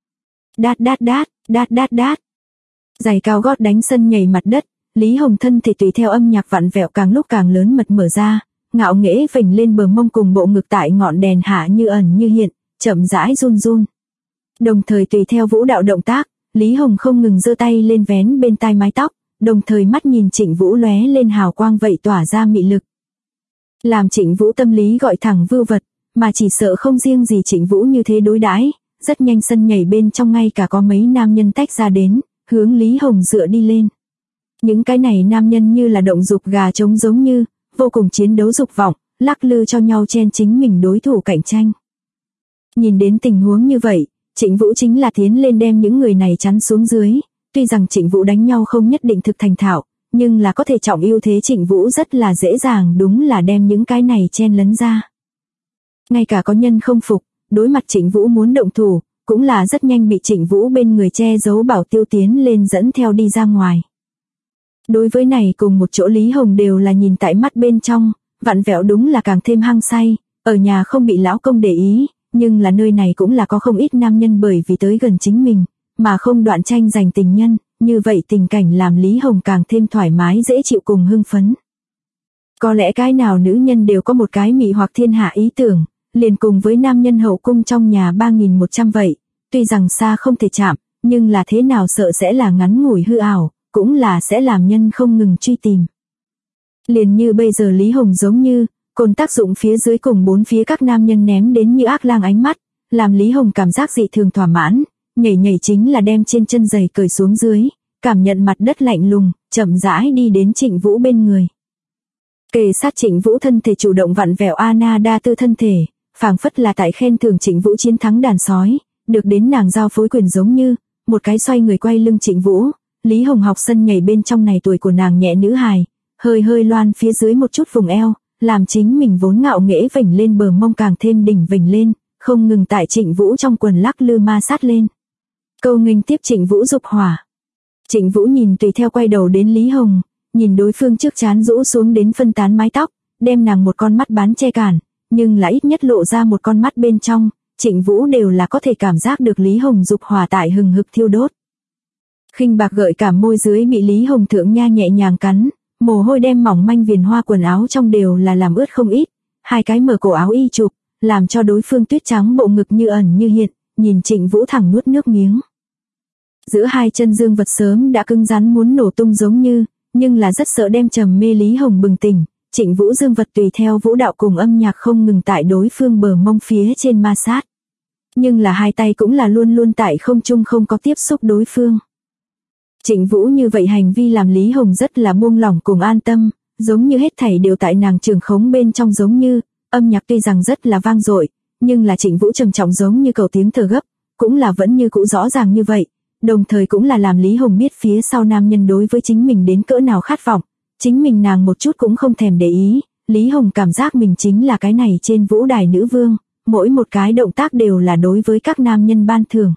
Đát đát đát, đát đát đát. Giày cao gót đánh sân nhảy mặt đất, Lý Hồng thân thể tùy theo âm nhạc vặn vẹo càng lúc càng lớn mật mở ra, ngạo nghễ vểnh lên bờ mông cùng bộ ngực tại ngọn đèn hạ như ẩn như hiện, chậm rãi run run. Đồng thời tùy theo vũ đạo động tác, Lý Hồng không ngừng giơ tay lên vén bên tai mái tóc, đồng thời mắt nhìn Trịnh Vũ lóe lên hào quang vậy tỏa ra mị lực. Làm Trịnh Vũ tâm lý gọi thẳng vưu vật, mà chỉ sợ không riêng gì Trịnh Vũ như thế đối đãi, rất nhanh sân nhảy bên trong ngay cả có mấy nam nhân tách ra đến, hướng Lý Hồng dựa đi lên. Những cái này nam nhân như là động dục gà trống giống như, vô cùng chiến đấu dục vọng, lắc lư cho nhau chen chính mình đối thủ cạnh tranh. Nhìn đến tình huống như vậy, Trịnh Vũ chính là tiến lên đem những người này chắn xuống dưới, tuy rằng Trịnh Vũ đánh nhau không nhất định thực thành thạo, nhưng là có thể trọng ưu thế Trịnh Vũ rất là dễ dàng đúng là đem những cái này chen lấn ra. Ngay cả có nhân không phục, đối mặt Trịnh Vũ muốn động thủ, cũng là rất nhanh bị Trịnh Vũ bên người che giấu bảo tiêu tiến lên dẫn theo đi ra ngoài. Đối với này cùng một chỗ Lý Hồng đều là nhìn tại mắt bên trong, vặn vẹo đúng là càng thêm hăng say, ở nhà không bị lão công để ý, nhưng là nơi này cũng là có không ít nam nhân bởi vì tới gần chính mình, mà không đoạn tranh giành tình nhân, như vậy tình cảnh làm Lý Hồng càng thêm thoải mái dễ chịu cùng hưng phấn. Có lẽ cái nào nữ nhân đều có một cái mị hoặc thiên hạ ý tưởng, liền cùng với nam nhân hậu cung trong nhà 3100 vậy, tuy rằng xa không thể chạm, nhưng là thế nào sợ sẽ là ngắn ngủi hư ảo, cũng là sẽ làm nhân không ngừng truy tìm. Liền như bây giờ Lý Hồng giống như, cồn tác dụng phía dưới cùng bốn phía các nam nhân ném đến như ác lang ánh mắt, làm Lý Hồng cảm giác dị thường thỏa mãn, nhảy chính là đem trên chân giày cởi xuống dưới, cảm nhận mặt đất lạnh lùng, chậm rãi đi đến Trịnh Vũ bên người. Kề sát Trịnh Vũ thân thể chủ động vặn vẹo Anna đa tư thân thể, phảng phất là tại khen thưởng Trịnh Vũ chiến thắng đàn sói, được đến nàng giao phối quyền giống như, một cái xoay người quay lưng Trịnh Vũ, Lý Hồng học sân nhảy bên trong này tuổi của nàng nhẹ nữ hài, hơi loan phía dưới một chút vùng eo, làm chính mình vốn ngạo nghễ vểnh lên bờ mông càng thêm đỉnh vểnh lên, không ngừng tại Trịnh Vũ trong quần lắc lư ma sát lên. Câu nghênh tiếp Trịnh Vũ dục hỏa. Trịnh Vũ nhìn tùy theo quay đầu đến Lý Hồng, nhìn đối phương trước trán rũ xuống đến phân tán mái tóc, đem nàng một con mắt bán che cản, nhưng là ít nhất lộ ra một con mắt bên trong, Trịnh Vũ đều là có thể cảm giác được Lý Hồng dục hỏa tại hừng hực thiêu đốt. Khinh bạc gợi cảm môi dưới bị Lý Hồng thượng nha nhẹ nhàng cắn, mồ hôi đem mỏng manh viền hoa quần áo trong đều là làm ướt không ít, hai cái mở cổ áo y chụp, làm cho đối phương tuyết trắng bộ ngực như ẩn như hiện, nhìn Trịnh Vũ thẳng nuốt nước miếng. Giữa hai chân dương vật sớm đã cứng rắn muốn nổ tung giống như, nhưng là rất sợ đem trầm mê Lý Hồng bừng tỉnh, Trịnh Vũ dương vật tùy theo vũ đạo cùng âm nhạc không ngừng tại đối phương bờ mông phía trên ma sát. Nhưng là hai tay cũng là luôn luôn tại không trung không có tiếp xúc đối phương. Trịnh Vũ như vậy hành vi làm Lý Hồng rất là buông lỏng cùng an tâm, giống như hết thảy đều tại nàng trường khống bên trong giống như, âm nhạc tuy rằng rất là vang dội, nhưng là Trịnh Vũ trầm trọng giống như cầu tiếng thở gấp, cũng là vẫn như cũ rõ ràng như vậy, đồng thời cũng là làm Lý Hồng biết phía sau nam nhân đối với chính mình đến cỡ nào khát vọng, chính mình nàng một chút cũng không thèm để ý, Lý Hồng cảm giác mình chính là cái này trên vũ đài nữ vương, mỗi một cái động tác đều là đối với các nam nhân ban thưởng.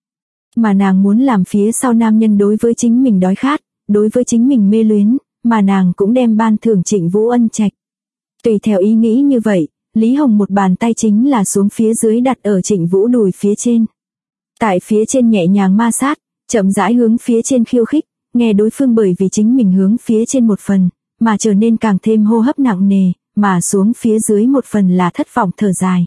Mà nàng muốn làm phía sau nam nhân đối với chính mình đói khát, đối với chính mình mê luyến, mà nàng cũng đem ban thưởng Trịnh Vũ ân trạch. Tùy theo ý nghĩ như vậy, Lý Hồng một bàn tay chính là xuống phía dưới đặt ở Trịnh Vũ đùi phía trên. Tại phía trên nhẹ nhàng ma sát, chậm rãi hướng phía trên khiêu khích, nghe đối phương bởi vì chính mình hướng phía trên một phần, mà trở nên càng thêm hô hấp nặng nề, mà xuống phía dưới một phần là thất vọng thở dài.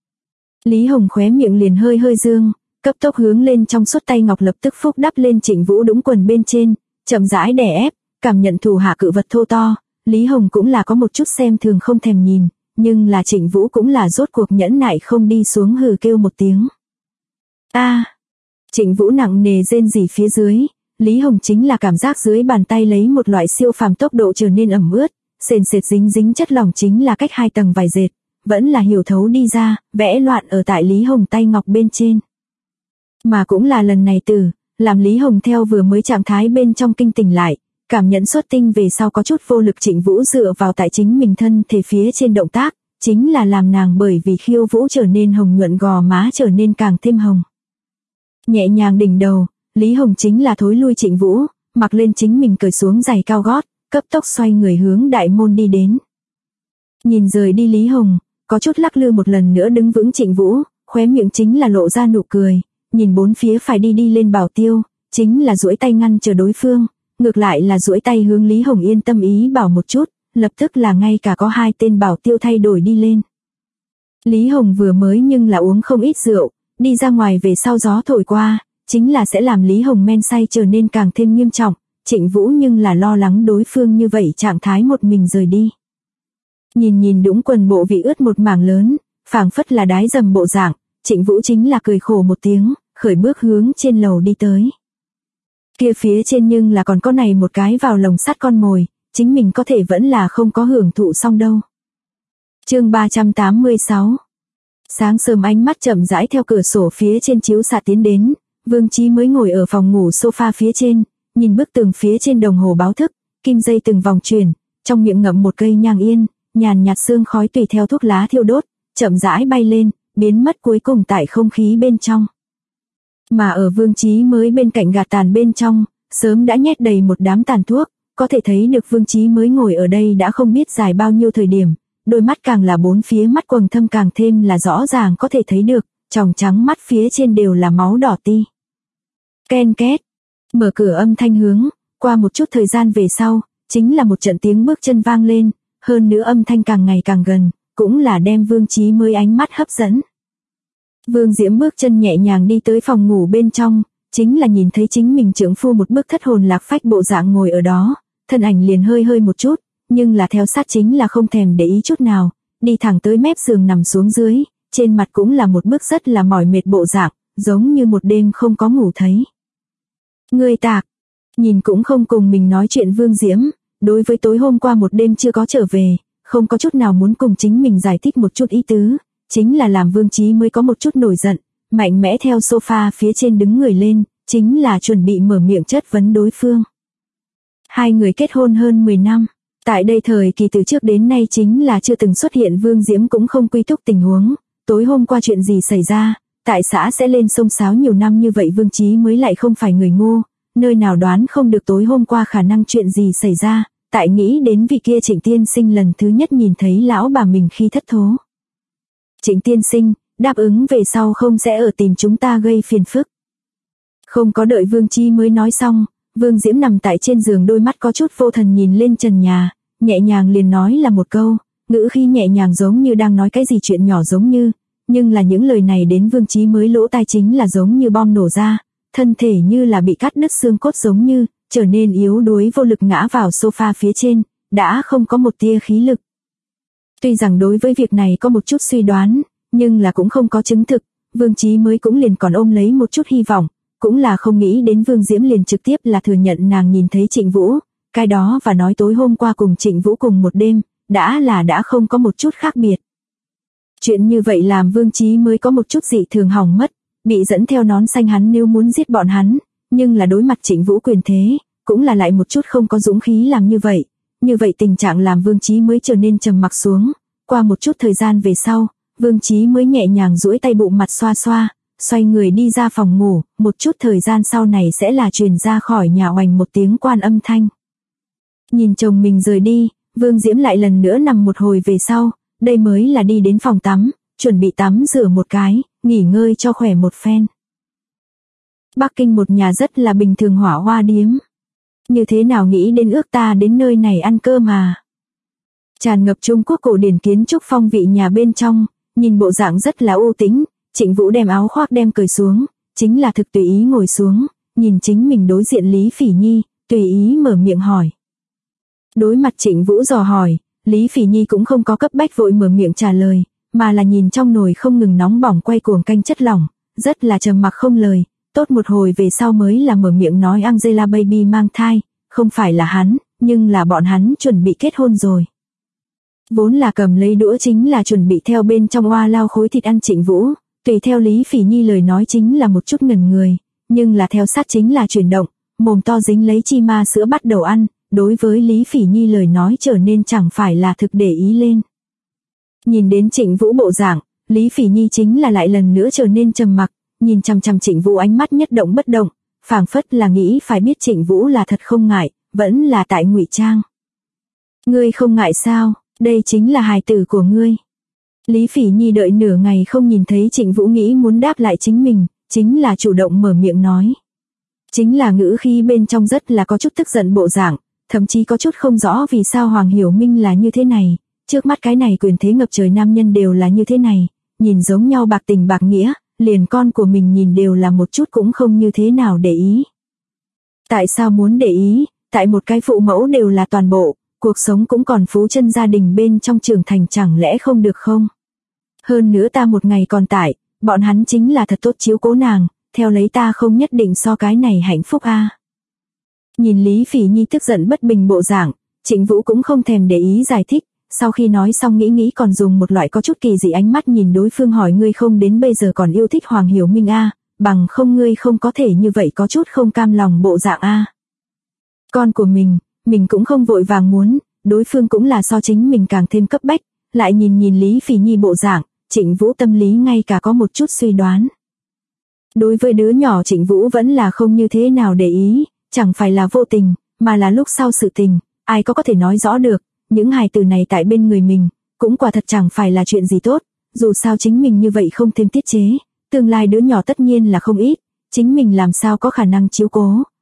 Lý Hồng khóe miệng liền hơi dương, cấp tốc hướng lên trong suốt tay ngọc lập tức phúc đắp lên Trịnh Vũ đũng quần bên trên, chậm rãi đè ép, cảm nhận thủ hạ cự vật thô to, Lý Hồng cũng là có một chút xem thường không thèm nhìn, nhưng là Trịnh Vũ cũng là rốt cuộc nhẫn nại không đi xuống hừ kêu một tiếng. Trịnh Vũ nặng nề rên rỉ phía dưới, Lý Hồng chính là cảm giác dưới bàn tay lấy một loại siêu phàm tốc độ trở nên ẩm ướt, sền sệt dính chất lỏng chính là cách 2 tầng vải dệt, vẫn là hiểu thấu đi ra, vẽ loạn ở tại Lý Hồng tay ngọc bên trên. Mà cũng là lần này làm Lý Hồng theo vừa mới trạng thái bên trong kinh tỉnh lại, cảm nhận xuất tinh về sau có chút vô lực. Trịnh Vũ dựa vào tại chính mình thân thể phía trên động tác, chính là làm nàng bởi vì khiêu vũ trở nên hồng nhuận gò má trở nên càng thêm hồng. Nhẹ nhàng đỉnh đầu, Lý Hồng chính là thối lui Trịnh Vũ, mặc lên chính mình cởi xuống giày cao gót, cấp tốc xoay người hướng đại môn đi đến. Nhìn rời đi Lý Hồng, có chút lắc lư một lần nữa đứng vững Trịnh Vũ, khóe miệng chính là lộ ra nụ cười, nhìn bốn phía phải đi lên Bảo Tiêu, chính là duỗi tay ngăn chờ đối phương, ngược lại là duỗi tay hướng Lý Hồng yên tâm ý bảo một chút, lập tức là ngay cả có 2 tên Bảo Tiêu thay đổi đi lên. Lý Hồng vừa mới nhưng là uống không ít rượu, đi ra ngoài về sau gió thổi qua, chính là sẽ làm Lý Hồng men say trở nên càng thêm nghiêm trọng, Trịnh Vũ nhưng là lo lắng đối phương như vậy trạng thái một mình rời đi. Nhìn đũng quần bộ vị ướt một mảng lớn, phảng phất là đái dầm bộ dạng, Trịnh Vũ chính là cười khổ một tiếng, khởi bước hướng trên lầu đi tới. Kia phía trên nhưng là còn có này một cái vào lồng sắt con mồi, chính mình có thể vẫn là không có hưởng thụ xong đâu. Chương 386. Sáng sớm ánh mắt chậm rãi theo cửa sổ phía trên chiếu xạ tiến đến, Vương Chí mới ngồi ở phòng ngủ sofa phía trên, nhìn bức tường phía trên đồng hồ báo thức, kim dây từng vòng chuyển, trong miệng ngậm một cây nhang yên, nhàn nhạt sương khói tùy theo thuốc lá thiêu đốt, chậm rãi bay lên, biến mất cuối cùng tại không khí bên trong. Mà ở Vương Chí mới bên cạnh gạt tàn bên trong, sớm đã nhét đầy một đám tàn thuốc, có thể thấy được Vương Chí mới ngồi ở đây đã không biết dài bao nhiêu thời điểm, đôi mắt càng là bốn phía mắt quầng thâm càng thêm là rõ ràng có thể thấy được, tròng trắng mắt phía trên đều là máu đỏ ti. Ken két. Mở cửa âm thanh hướng, qua một chút thời gian về sau, chính là một trận tiếng bước chân vang lên, hơn nữa âm thanh càng ngày càng gần, cũng là đem Vương Chí Mới ánh mắt hấp dẫn. Vương Diễm bước chân nhẹ nhàng đi tới phòng ngủ bên trong, chính là nhìn thấy chính mình trượng phu một bức thất hồn lạc phách bộ dạng ngồi ở đó, thân ảnh liền hơi hơi một chút, nhưng là theo sát chính là không thèm để ý chút nào, đi thẳng tới mép giường nằm xuống dưới, trên mặt cũng là một bức rất là mỏi mệt bộ dạng, giống như một đêm không có ngủ thấy. Ngươi tạc, nhìn cũng không cùng mình nói chuyện Vương Diễm, đối với tối hôm qua một đêm chưa có trở về, không có chút nào muốn cùng chính mình giải thích một chút ý tứ, chính là làm Vương Chí Mới có một chút nổi giận, mạnh mẽ theo sofa phía trên đứng người lên, chính là chuẩn bị mở miệng chất vấn đối phương. Hai người kết hôn hơn 10 năm, tại đây thời kỳ từ trước đến nay chính là chưa từng xuất hiện Vương Diễm cũng không quy thúc tình huống, tối hôm qua chuyện gì xảy ra, tại xã sẽ lên sông sáo nhiều năm như vậy Vương Chí Mới lại không phải người ngu, nơi nào đoán không được tối hôm qua khả năng chuyện gì xảy ra, tại nghĩ đến vị kia Trịnh tiên sinh lần thứ nhất nhìn thấy lão bà mình khi thất thố. Trịnh tiên sinh, đáp ứng về sau không sẽ ở tìm chúng ta gây phiền phức. Không có đợi Vương Chí Mới nói xong, Vương Diễm nằm tại trên giường đôi mắt có chút vô thần nhìn lên trần nhà, nhẹ nhàng liền nói là một câu, ngữ khí nhẹ nhàng giống như đang nói cái gì chuyện nhỏ giống như, nhưng là những lời này đến Vương Chí Mới lỗ tai chính là giống như bom nổ ra, thân thể như là bị cắt đứt xương cốt giống như, trở nên yếu đuối vô lực ngã vào sofa phía trên, đã không có một tia khí lực. Tuy rằng đối với việc này có một chút suy đoán, nhưng là cũng không có chứng thực, Vương Chí Mới cũng liền còn ôm lấy một chút hy vọng, cũng là không nghĩ đến Vương Diễm liền trực tiếp là thừa nhận nàng nhìn thấy Trịnh Vũ, cái đó và nói tối hôm qua cùng Trịnh Vũ cùng một đêm, đã không có một chút khác biệt. Chuyện như vậy làm Vương Chí Mới có một chút dị thường hỏng mất, bị dẫn theo nón xanh hắn nếu muốn giết bọn hắn, nhưng là đối mặt Trịnh Vũ quyền thế, cũng là lại một chút không có dũng khí làm như vậy. Như vậy tình trạng làm Vương Chí Mới trở nên trầm mặc xuống, qua một chút thời gian về sau, Vương Chí Mới nhẹ nhàng duỗi tay bụng mặt xoa xoa, xoay người đi ra phòng ngủ, một chút thời gian sau này sẽ là truyền ra khỏi nhà oành một tiếng quan âm thanh. Nhìn chồng mình rời đi, Vương Diễm lại lần nữa nằm một hồi về sau, đây mới là đi đến phòng tắm, chuẩn bị tắm rửa một cái, nghỉ ngơi cho khỏe một phen. Bắc Kinh một nhà rất là bình thường hỏa hoa điếm. Như thế nào nghĩ đến ước ta đến nơi này ăn cơm mà. Tràn ngập Trung Quốc cổ điển kiến trúc phong vị nhà bên trong, nhìn bộ dạng rất là u tĩnh, Trịnh Vũ đem áo khoác đem cởi xuống, chính là thực tùy ý ngồi xuống, nhìn chính mình đối diện Lý Phỉ Nhi, tùy ý mở miệng hỏi. Đối mặt Trịnh Vũ dò hỏi, Lý Phỉ Nhi cũng không có cấp bách vội mở miệng trả lời, mà là nhìn trong nồi không ngừng nóng bỏng quay cuồng canh chất lỏng, rất là trầm mặc không lời, tốt một hồi về sau mới là mở miệng nói Angela Baby mang thai, không phải là hắn, nhưng là bọn hắn chuẩn bị kết hôn rồi. Vốn là cầm lấy đũa chính là chuẩn bị theo bên trong oa lao khối thịt ăn Trịnh Vũ, tùy theo Lý Phỉ Nhi lời nói chính là một chút ngẩn người, nhưng là theo sát chính là chuyển động, mồm to dính lấy chi ma sữa bắt đầu ăn, đối với Lý Phỉ Nhi lời nói trở nên chẳng phải là thực để ý lên. Nhìn đến Trịnh Vũ bộ dạng, Lý Phỉ Nhi chính là lại lần nữa trở nên trầm mặc, nhìn chằm chằm Trịnh Vũ ánh mắt nhất động bất động, phảng phất là nghĩ phải biết Trịnh Vũ là thật không ngại, vẫn là tại ngụy trang. Ngươi không ngại sao, đây chính là hài tử của ngươi. Lý Phỉ Nhi đợi nửa ngày không nhìn thấy Trịnh Vũ nghĩ muốn đáp lại chính mình, chính là chủ động mở miệng nói. Chính là ngữ khí bên trong rất là có chút tức giận bộ dạng, thậm chí có chút không rõ vì sao Hoàng Hiểu Minh là như thế này, trước mắt cái này quyền thế ngập trời nam nhân đều là như thế này, nhìn giống nhau bạc tình bạc nghĩa, liền con của mình nhìn đều là một chút cũng không như thế nào để ý. Tại sao muốn để ý, tại một cái phụ mẫu đều là toàn bộ, cuộc sống cũng còn phú chân gia đình bên trong trưởng thành chẳng lẽ không được không? Hơn nữa ta một ngày còn tại, bọn hắn chính là thật tốt chiếu cố nàng, theo lấy ta không nhất định so cái này hạnh phúc a. Nhìn Lý Phỉ Nhi tức giận bất bình bộ dạng, Trịnh Vũ cũng không thèm để ý giải thích, sau khi nói xong nghĩ còn dùng một loại có chút kỳ dị ánh mắt nhìn đối phương hỏi ngươi không đến bây giờ còn yêu thích Hoàng Hiểu Minh a, bằng không ngươi không có thể như vậy có chút không cam lòng bộ dạng a. Con của mình cũng không vội vàng muốn, đối phương cũng là so chính mình càng thêm cấp bách, lại nhìn Lý Phỉ Nhi bộ dạng, Trịnh Vũ tâm lý ngay cả có một chút suy đoán. Đối với đứa nhỏ Trịnh Vũ vẫn là không như thế nào để ý, chẳng phải là vô tình, mà là lúc sau sự tình, ai có thể nói rõ được, những hài tử này tại bên người mình, cũng quả thật chẳng phải là chuyện gì tốt, dù sao chính mình như vậy không thêm tiết chế, tương lai đứa nhỏ tất nhiên là không ít, chính mình làm sao có khả năng chiếu cố,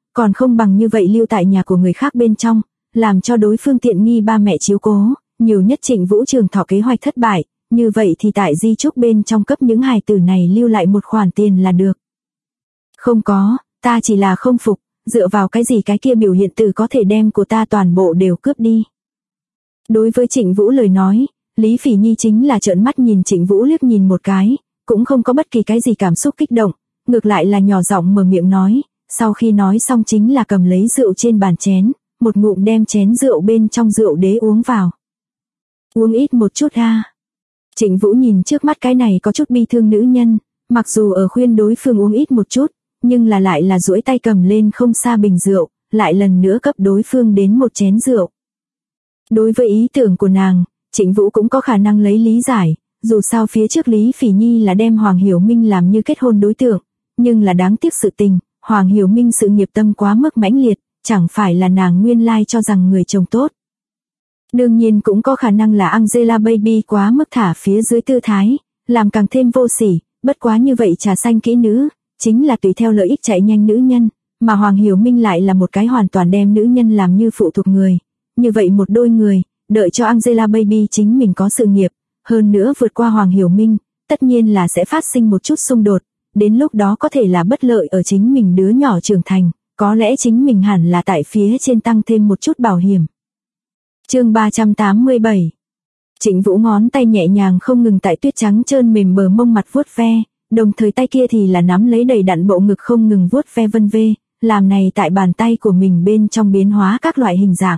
còn không bằng như vậy lưu tại nhà của người khác bên trong, làm cho đối phương tiện nghi ba mẹ chiếu cố, nhiều nhất Trịnh Vũ Trường Thọ kế hoạch thất bại, như vậy thì tại di chúc bên trong cấp những hài tử này lưu lại một khoản tiền là được. Không có, ta chỉ là không phục, dựa vào cái gì cái kia biểu hiện tử có thể đem của ta toàn bộ đều cướp đi. Đối với Trịnh Vũ lời nói, Lý Phỉ Nhi chính là trợn mắt nhìn Trịnh Vũ liếc nhìn một cái, cũng không có bất kỳ cái gì cảm xúc kích động, ngược lại là nhỏ giọng mở miệng nói, sau khi nói xong chính là cầm lấy rượu trên bàn chén, một ngụm đem chén rượu bên trong rượu đế uống vào. Uống ít một chút ha. Trịnh Vũ nhìn trước mắt cái này có chút bi thương nữ nhân, mặc dù ở khuyên đối phương uống ít một chút, nhưng là lại là duỗi tay cầm lên không xa bình rượu, lại lần nữa cấp đối phương đến một chén rượu. Đối với ý tưởng của nàng, Trịnh Vũ cũng có khả năng lấy lý giải, dù sao phía trước Lý Phỉ Nhi là đem Hoàng Hiểu Minh làm như kết hôn đối tượng, nhưng là đáng tiếc sự tình, Hoàng Hiểu Minh sự nghiệp tâm quá mức mãnh liệt, chẳng phải là nàng nguyên lai cho rằng người chồng tốt. Đương nhiên cũng có khả năng là Angelababy quá mức thả phía dưới tư thái, làm càng thêm vô sỉ, bất quá như vậy trà xanh kỹ nữ, chính là tùy theo lợi ích chạy nhanh nữ nhân, mà Hoàng Hiểu Minh lại là một cái hoàn toàn đem nữ nhân làm như phụ thuộc người. Như vậy một đôi người, đợi cho Angelababy chính mình có sự nghiệp, hơn nữa vượt qua Hoàng Hiểu Minh, tất nhiên là sẽ phát sinh một chút xung đột, đến lúc đó có thể là bất lợi ở chính mình đứa nhỏ trưởng thành, có lẽ chính mình hẳn là tại phía trên tăng thêm một chút bảo hiểm. Chương 387. Trịnh Vũ ngón tay nhẹ nhàng không ngừng tại tuyết trắng trơn mềm bờ mông mặt vuốt ve, đồng thời tay kia thì là nắm lấy đầy đặn bộ ngực không ngừng vuốt ve vân vê, làm này tại bàn tay của mình bên trong biến hóa các loại hình dạng.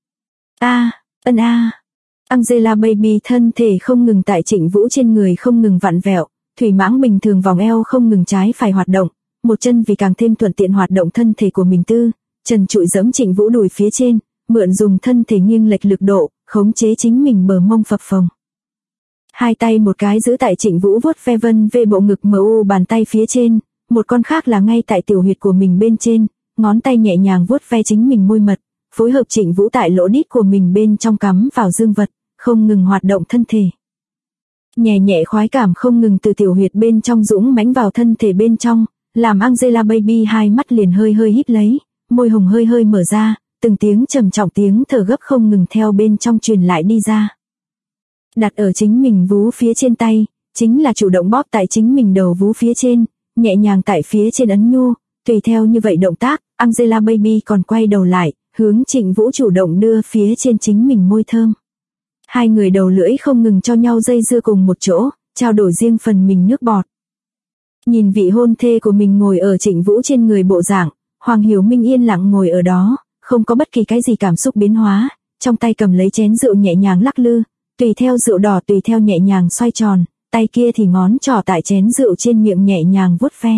Angelababy thân thể không ngừng tại Trịnh Vũ trên người không ngừng vặn vẹo, thủy mãng bình thường vòng eo không ngừng trái phải hoạt động, một chân vì càng thêm thuận tiện hoạt động thân thể của mình chân trụi giẫm Trịnh Vũ đùi phía trên, mượn dùng thân thể nghiêng lệch lực độ, khống chế chính mình bờ mông phập phồng. Hai tay một cái giữ tại Trịnh Vũ vuốt ve vân về bộ ngực mu bàn tay phía trên, một con khác là ngay tại tiểu huyệt của mình bên trên, ngón tay nhẹ nhàng vuốt ve chính mình môi mật, phối hợp Trịnh Vũ tại lỗ đít của mình bên trong cắm vào dương vật, không ngừng hoạt động thân thể. Nhẹ nhẹ khoái cảm không ngừng từ tiểu huyệt bên trong dũng mãnh vào thân thể bên trong, làm Angelababy hai mắt liền hơi hơi híp lấy, môi hồng hơi hơi mở ra, từng tiếng trầm trọng tiếng thở gấp không ngừng theo bên trong truyền lại đi ra. Đặt ở chính mình vú phía trên tay, chính là chủ động bóp tại chính mình đầu vú phía trên, nhẹ nhàng tại phía trên ấn nhu, tùy theo như vậy động tác, Angelababy còn quay đầu lại, hướng Trịnh Vũ chủ động đưa phía trên chính mình môi thơm. Hai người đầu lưỡi không ngừng cho nhau dây dưa cùng một chỗ, trao đổi riêng phần mình nước bọt. Nhìn vị hôn thê của mình ngồi ở Trịnh Vũ trên người bộ dạng, Hoàng Hiểu Minh yên lặng ngồi ở đó, không có bất kỳ cái gì cảm xúc biến hóa, trong tay cầm lấy chén rượu nhẹ nhàng lắc lư, tùy theo rượu đỏ tùy theo nhẹ nhàng xoay tròn, tay kia thì ngón trỏ tại chén rượu trên miệng nhẹ nhàng vuốt ve.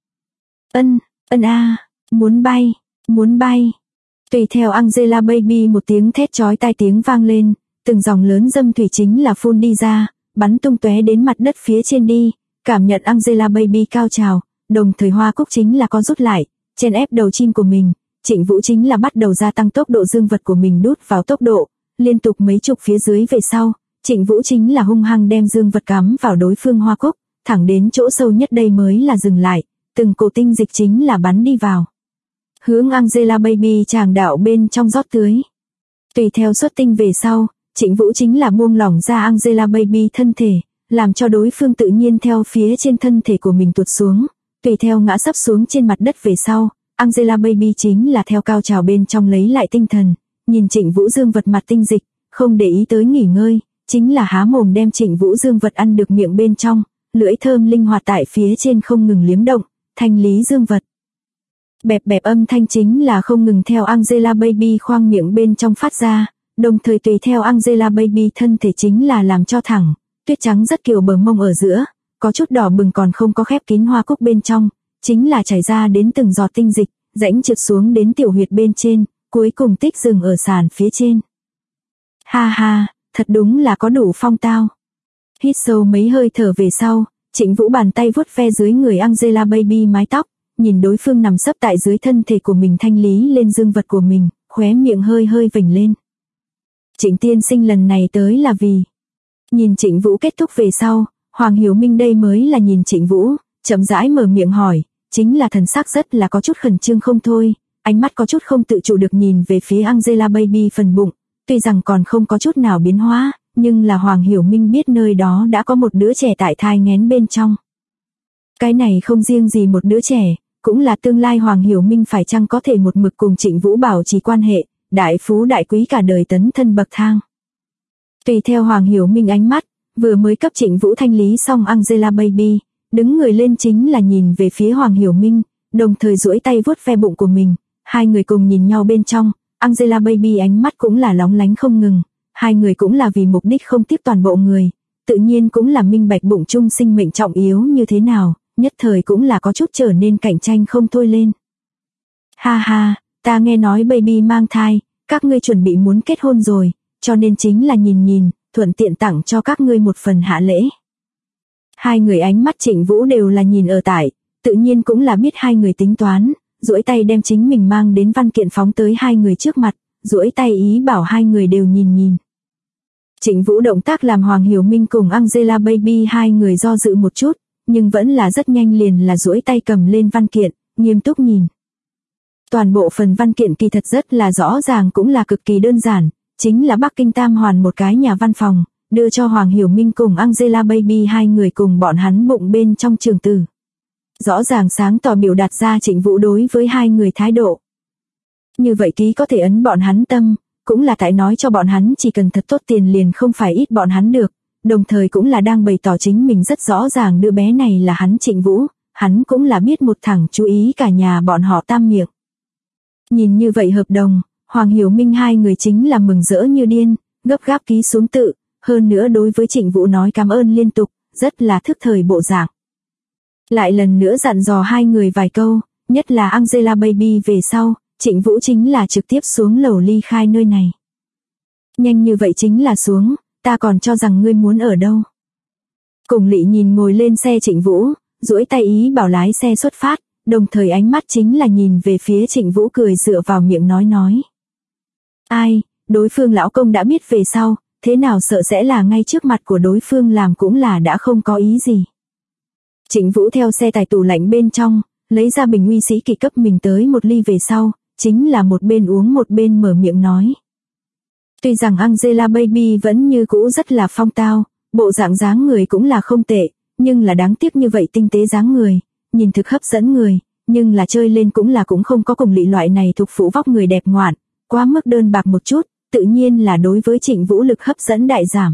Muốn bay. Tùy theo Angelababy một tiếng thét chói tai tiếng vang lên, từng dòng lớn dâm thủy chính là phun đi ra, bắn tung tóe đến mặt đất phía trên đi, cảm nhận Angelababy cao trào, đồng thời hoa cúc chính là có rút lại, chen ép đầu chim của mình, Trịnh Vũ chính là bắt đầu gia tăng tốc độ dương vật của mình đút vào tốc độ, liên tục mấy chục phía dưới về sau, Trịnh Vũ chính là hung hăng đem dương vật cắm vào đối phương hoa cúc, thẳng đến chỗ sâu nhất đây mới là dừng lại, từng cổ tinh dịch chính là bắn đi vào. Hướng Angelababy tràng đạo bên trong rót tưới. Tùy theo xuất tinh về sau, Trịnh Vũ chính là buông lỏng ra Angelababy thân thể, làm cho đối phương tự nhiên theo phía trên thân thể của mình tuột xuống, tùy theo ngã sấp xuống trên mặt đất về sau, Angelababy chính là theo cao trào bên trong lấy lại tinh thần, nhìn Trịnh Vũ dương vật mặt tinh dịch, không để ý tới nghỉ ngơi, chính là há mồm đem Trịnh Vũ dương vật ăn được miệng bên trong, lưỡi thơm linh hoạt tại phía trên không ngừng liếm động, thanh lý dương vật. Bẹp bẹp âm thanh chính là không ngừng theo Angelababy khoang miệng bên trong phát ra, đồng thời tùy theo Angelababy thân thể chính là làm cho thẳng, tuyết trắng rất kiều bờ mông ở giữa, có chút đỏ bừng còn không có khép kín hoa cúc bên trong, chính là chảy ra đến từng giọt tinh dịch, rãnh trượt xuống đến tiểu huyệt bên trên, cuối cùng tích dừng ở sàn phía trên. Ha ha, thật đúng là có đủ phong tao. Hít sâu mấy hơi thở về sau, Trịnh Vũ bàn tay vuốt ve dưới người Angelababy mái tóc, nhìn đối phương nằm sấp tại dưới thân thể của mình thanh lý lên dương vật của mình, khóe miệng hơi hơi vểnh lên. Trịnh tiên sinh lần này tới là vì. Nhìn Trịnh Vũ kết thúc về sau, Hoàng Hiểu Minh đây mới là nhìn Trịnh Vũ, chậm rãi mở miệng hỏi, chính là thần sắc rất là có chút khẩn trương không thôi. ánh mắt có chút không tự chủ được nhìn về phía Angelababy phần bụng, tuy rằng còn không có chút nào biến hóa, nhưng là Hoàng Hiểu Minh biết nơi đó đã có một đứa trẻ tại thai nghén bên trong. Cái này không riêng gì một đứa trẻ, cũng là tương lai Hoàng Hiểu Minh phải chăng có thể một mực cùng Trịnh Vũ bảo trì quan hệ, đại phú đại quý cả đời tấn thân bậc thang. Tùy theo Hoàng Hiểu Minh ánh mắt, vừa mới cấp Trịnh Vũ thanh lý xong Angelababy, đứng người lên chính là nhìn về phía Hoàng Hiểu Minh, đồng thời duỗi tay vuốt ve bụng của mình, hai người cùng nhìn nhau bên trong, Angelababy ánh mắt cũng là lóng lánh không ngừng, hai người cũng là vì mục đích không tiếp toàn bộ người, tự nhiên cũng là minh bạch bụng chung sinh mệnh trọng yếu như thế nào, nhất thời cũng là có chút trở nên cạnh tranh không thôi lên. Ha ha, ta nghe nói baby mang thai, các ngươi chuẩn bị muốn kết hôn rồi, cho nên chính là nhìn, thuận tiện tặng cho các ngươi một phần hạ lễ. Hai người ánh mắt Trịnh Vũ đều là nhìn ở tại, tự nhiên cũng là biết hai người tính toán, duỗi tay đem chính mình mang đến văn kiện phóng tới hai người trước mặt, duỗi tay ý bảo hai người đều nhìn. Trịnh Vũ động tác làm Hoàng Hiểu Minh cùng Angelababy hai người do dự một chút, nhưng vẫn là rất nhanh liền là duỗi tay cầm lên văn kiện, nghiêm túc nhìn. Toàn bộ phần văn kiện kỳ thật rất là rõ ràng cũng là cực kỳ đơn giản, chính là Bắc Kinh Tam Hoàn một cái nhà văn phòng, đưa cho Hoàng Hiểu Minh cùng Angelababy hai người cùng bọn hắn bụng bên trong trường tử. Rõ ràng sáng tỏ biểu đạt ra Trịnh Vũ đối với hai người thái độ. Như vậy ký có thể ấn bọn hắn tâm, cũng là tại nói cho bọn hắn chỉ cần thật tốt tiền liền không phải ít bọn hắn được, đồng thời cũng là đang bày tỏ chính mình rất rõ ràng đứa bé này là hắn Trịnh Vũ, hắn cũng là biết một thằng chú ý cả nhà bọn họ tam miệng. Nhìn như vậy hợp đồng, Hoàng Hiểu Minh hai người chính là mừng rỡ như điên, gấp gáp ký xuống tự, hơn nữa đối với Trịnh Vũ nói cảm ơn liên tục, rất là thức thời bộ dạng. Lại lần nữa dặn dò hai người vài câu, nhất là Angelababy về sau, Trịnh Vũ chính là trực tiếp xuống lầu ly khai nơi này. Nhanh như vậy chính là xuống, ta còn cho rằng ngươi muốn ở đâu. Cùng Lị nhìn ngồi lên xe Trịnh Vũ, duỗi tay ý bảo lái xe xuất phát, đồng thời ánh mắt chính là nhìn về phía Trịnh Vũ cười dựa vào miệng nói. Ai, đối phương lão công đã biết về sau, thế nào sợ sẽ là ngay trước mặt của đối phương làm cũng là đã không có ý gì. Trịnh Vũ theo xe tải tủ lạnh bên trong, lấy ra bình uy sĩ kỳ cấp mình tới một ly về sau, chính là một bên uống một bên mở miệng nói. Tuy rằng Angelababy vẫn như cũ rất là phong tao, bộ dạng dáng người cũng là không tệ, nhưng là đáng tiếc như vậy tinh tế dáng người, nhìn thực hấp dẫn người, nhưng là chơi lên cũng không có cùng Lị loại này thuộc phụ vóc người đẹp ngoạn, quá mức đơn bạc một chút, tự nhiên là đối với Trịnh Vũ lực hấp dẫn đại giảm.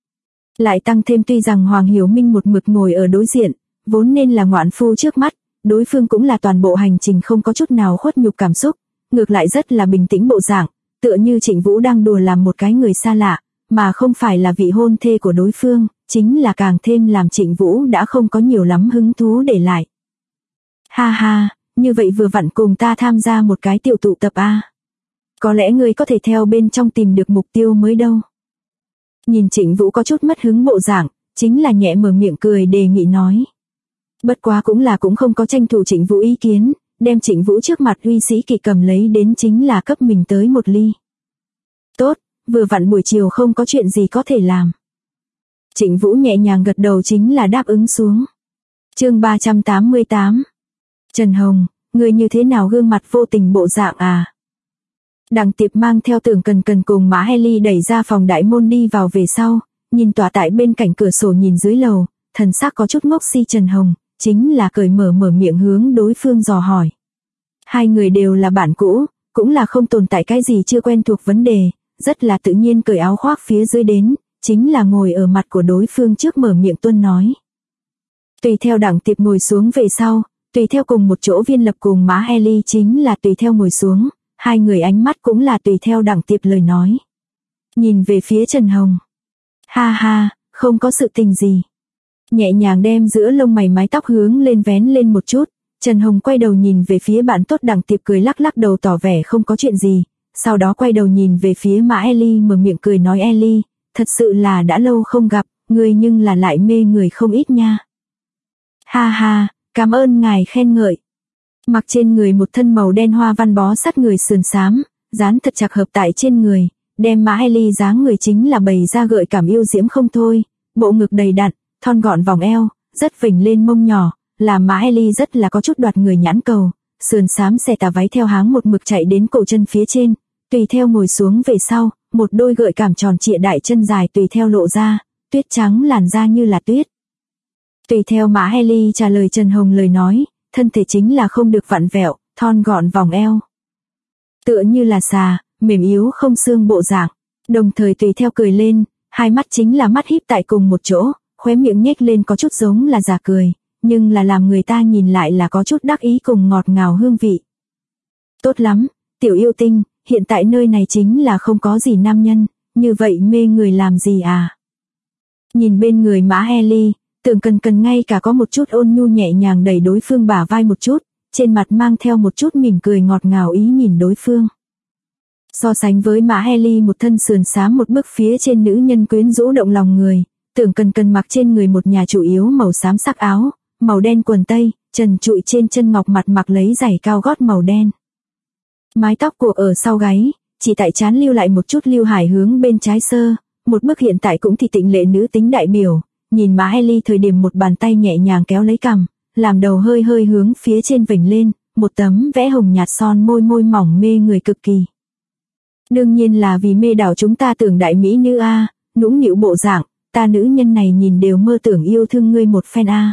Lại tăng thêm tuy rằng Hoàng Hiểu Minh một mực ngồi ở đối diện, vốn nên là ngoạn phu trước mắt, đối phương cũng là toàn bộ hành trình không có chút nào khuất nhục cảm xúc, ngược lại rất là bình tĩnh bộ dạng, tựa như Trịnh Vũ đang đùa làm một cái người xa lạ, mà không phải là vị hôn thê của đối phương, chính là càng thêm làm Trịnh Vũ đã không có nhiều lắm hứng thú để lại. Ha ha, như vậy vừa vặn cùng ta tham gia một cái tiểu tụ tập a. Có lẽ ngươi có thể theo bên trong tìm được mục tiêu mới đâu. Nhìn Trịnh Vũ có chút mất hứng bộ dạng, chính là nhẹ mở miệng cười đề nghị nói. Bất quá cũng không có tranh thủ Trịnh Vũ ý kiến, đem Trịnh Vũ trước mặt uy sĩ kỳ cầm lấy đến chính là cấp mình tới một ly. Tốt, vừa vặn buổi chiều không có chuyện gì có thể làm. Trịnh Vũ nhẹ nhàng gật đầu chính là đáp ứng xuống. Chương 388. Trần Hồng, người như thế nào gương mặt vô tình bộ dạng à? Đằng Tiệp mang theo Tưởng Cần cùng má Ellie đẩy ra phòng đại môn đi vào về sau, nhìn tỏa tại bên cạnh cửa sổ nhìn dưới lầu, thần sắc có chút ngốc si Trần Hồng, chính là cởi mở miệng hướng đối phương dò hỏi. Hai người đều là bạn cũ, cũng là không tồn tại cái gì chưa quen thuộc vấn đề, rất là tự nhiên cởi áo khoác phía dưới đến, chính là ngồi ở mặt của đối phương trước mở miệng tuân nói. Tùy theo Đằng Tiệp ngồi xuống về sau, tùy theo cùng một chỗ Viên Lập cùng má Ellie chính là tùy theo ngồi xuống, hai người ánh mắt cũng là tùy theo Đằng Tiệp lời nói. Nhìn về phía Trần Hồng. Ha ha, không có sự tình gì. Nhẹ nhàng đem giữa lông mày mái tóc hướng lên vén lên một chút, Trần Hồng quay đầu nhìn về phía bạn tốt Đằng Tiệp cười lắc lắc đầu tỏ vẻ không có chuyện gì, sau đó quay đầu nhìn về phía má Ellie mở miệng cười nói Ellie, thật sự là đã lâu không gặp, người nhưng là lại mê người không ít nha. Ha ha, cảm ơn ngài khen ngợi. Mặc trên người một thân màu đen hoa văn bó sát người sườn xám, dán thật chặt hợp tại trên người, đem má Ellie dáng người chính là bày ra gợi cảm yêu diễm không thôi, bộ ngực đầy đặn, thon gọn vòng eo, rất vểnh lên mông nhỏ, làm má Ellie rất là có chút đoạt người nhãn cầu, sườn xám xẻ tà váy theo háng một mực chạy đến cổ chân phía trên, tùy theo ngồi xuống về sau, một đôi gợi cảm tròn trịa đại chân dài tùy theo lộ ra, tuyết trắng làn da như là tuyết. Tùy theo Mã Haley trả lời Trần Hồng lời nói, thân thể chính là không được vặn vẹo, thon gọn vòng eo. Tựa như là xà, mềm yếu không xương bộ dạng, đồng thời tùy theo cười lên, hai mắt chính là mắt híp tại cùng một chỗ, khóe miệng nhếch lên có chút giống là giả cười, nhưng là làm người ta nhìn lại là có chút đắc ý cùng ngọt ngào hương vị. Tốt lắm, tiểu yêu tinh, hiện tại nơi này chính là không có gì nam nhân, như vậy mê người làm gì à? Nhìn bên người Mã Haley, Tưởng Cần Cần ngay cả có một chút ôn nhu nhẹ nhàng đẩy đối phương bả vai một chút, trên mặt mang theo một chút mỉm cười ngọt ngào ý nhìn đối phương. So sánh với Mã Haley một thân sườn xám một bước phía trên nữ nhân quyến rũ động lòng người, Tưởng Cần Cần mặc trên người một nhà chủ yếu màu xám sắc áo, màu đen quần tây, trần trụi trên chân ngọc mặt mặc lấy giày cao gót màu đen. Mái tóc buộc ở sau gáy, chỉ tại trán lưu lại một chút lưu hải hướng bên trái sơ, một bước hiện tại cũng thì tịnh lệ nữ tính đại biểu, nhìn Mã Haley thời điểm một bàn tay nhẹ nhàng kéo lấy cằm, làm đầu hơi hơi hướng phía trên vểnh lên, một tấm vẽ hồng nhạt son môi môi mỏng mê người cực kỳ. Đương nhiên là vì mê đảo chúng ta Tưởng đại mỹ nữ a, nũng nịu bộ dạng, ta nữ nhân này nhìn đều mơ tưởng yêu thương ngươi một phen a.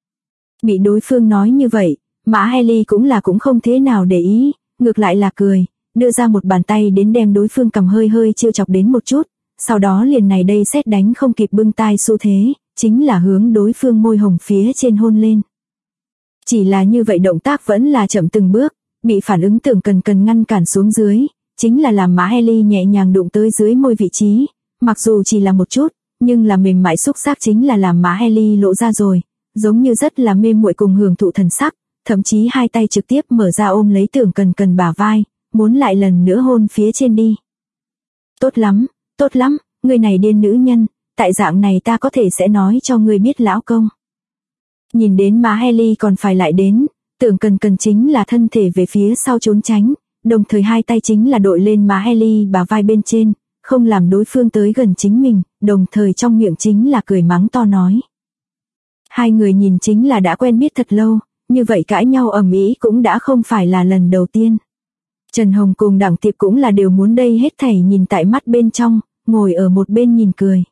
Bị đối phương nói như vậy, Mã Haley cũng không thế nào để ý, ngược lại là cười, đưa ra một bàn tay đến đem đối phương cầm hơi hơi trêu chọc đến một chút, sau đó liền này đây sét đánh không kịp bưng tai xu thế, chính là hướng đối phương môi hồng phía trên hôn lên. Chỉ là như vậy động tác vẫn là chậm từng bước, bị phản ứng Tưởng Cần Cần ngăn cản xuống dưới, chính là làm Mã Haley nhẹ nhàng đụng tới dưới môi vị trí, mặc dù chỉ là một chút, nhưng là mềm mại xúc giác chính là làm Mã Haley lộ ra rồi, giống như rất là mê muội cùng hưởng thụ thần sắc, thậm chí hai tay trực tiếp mở ra ôm lấy Tưởng Cần Cần bả vai, muốn lại lần nữa hôn phía trên đi. Tốt lắm, người này điên nữ nhân, tại dạng này ta có thể sẽ nói cho ngươi biết lão công. Nhìn đến Mã Haley còn phải lại đến, Tưởng Cần Cần chính là thân thể về phía sau trốn tránh, đồng thời hai tay chính là đội lên Mã Haley bả vai bên trên, không làm đối phương tới gần chính mình, đồng thời trong miệng chính là cười mắng to nói. Hai người nhìn chính là đã quen biết thật lâu, như vậy cãi nhau ầm ĩ cũng đã không phải là lần đầu tiên. Trần Hồng cùng Đặng Tiệp cũng là đều muốn đây hết thảy nhìn tại mắt bên trong, ngồi ở một bên nhìn cười.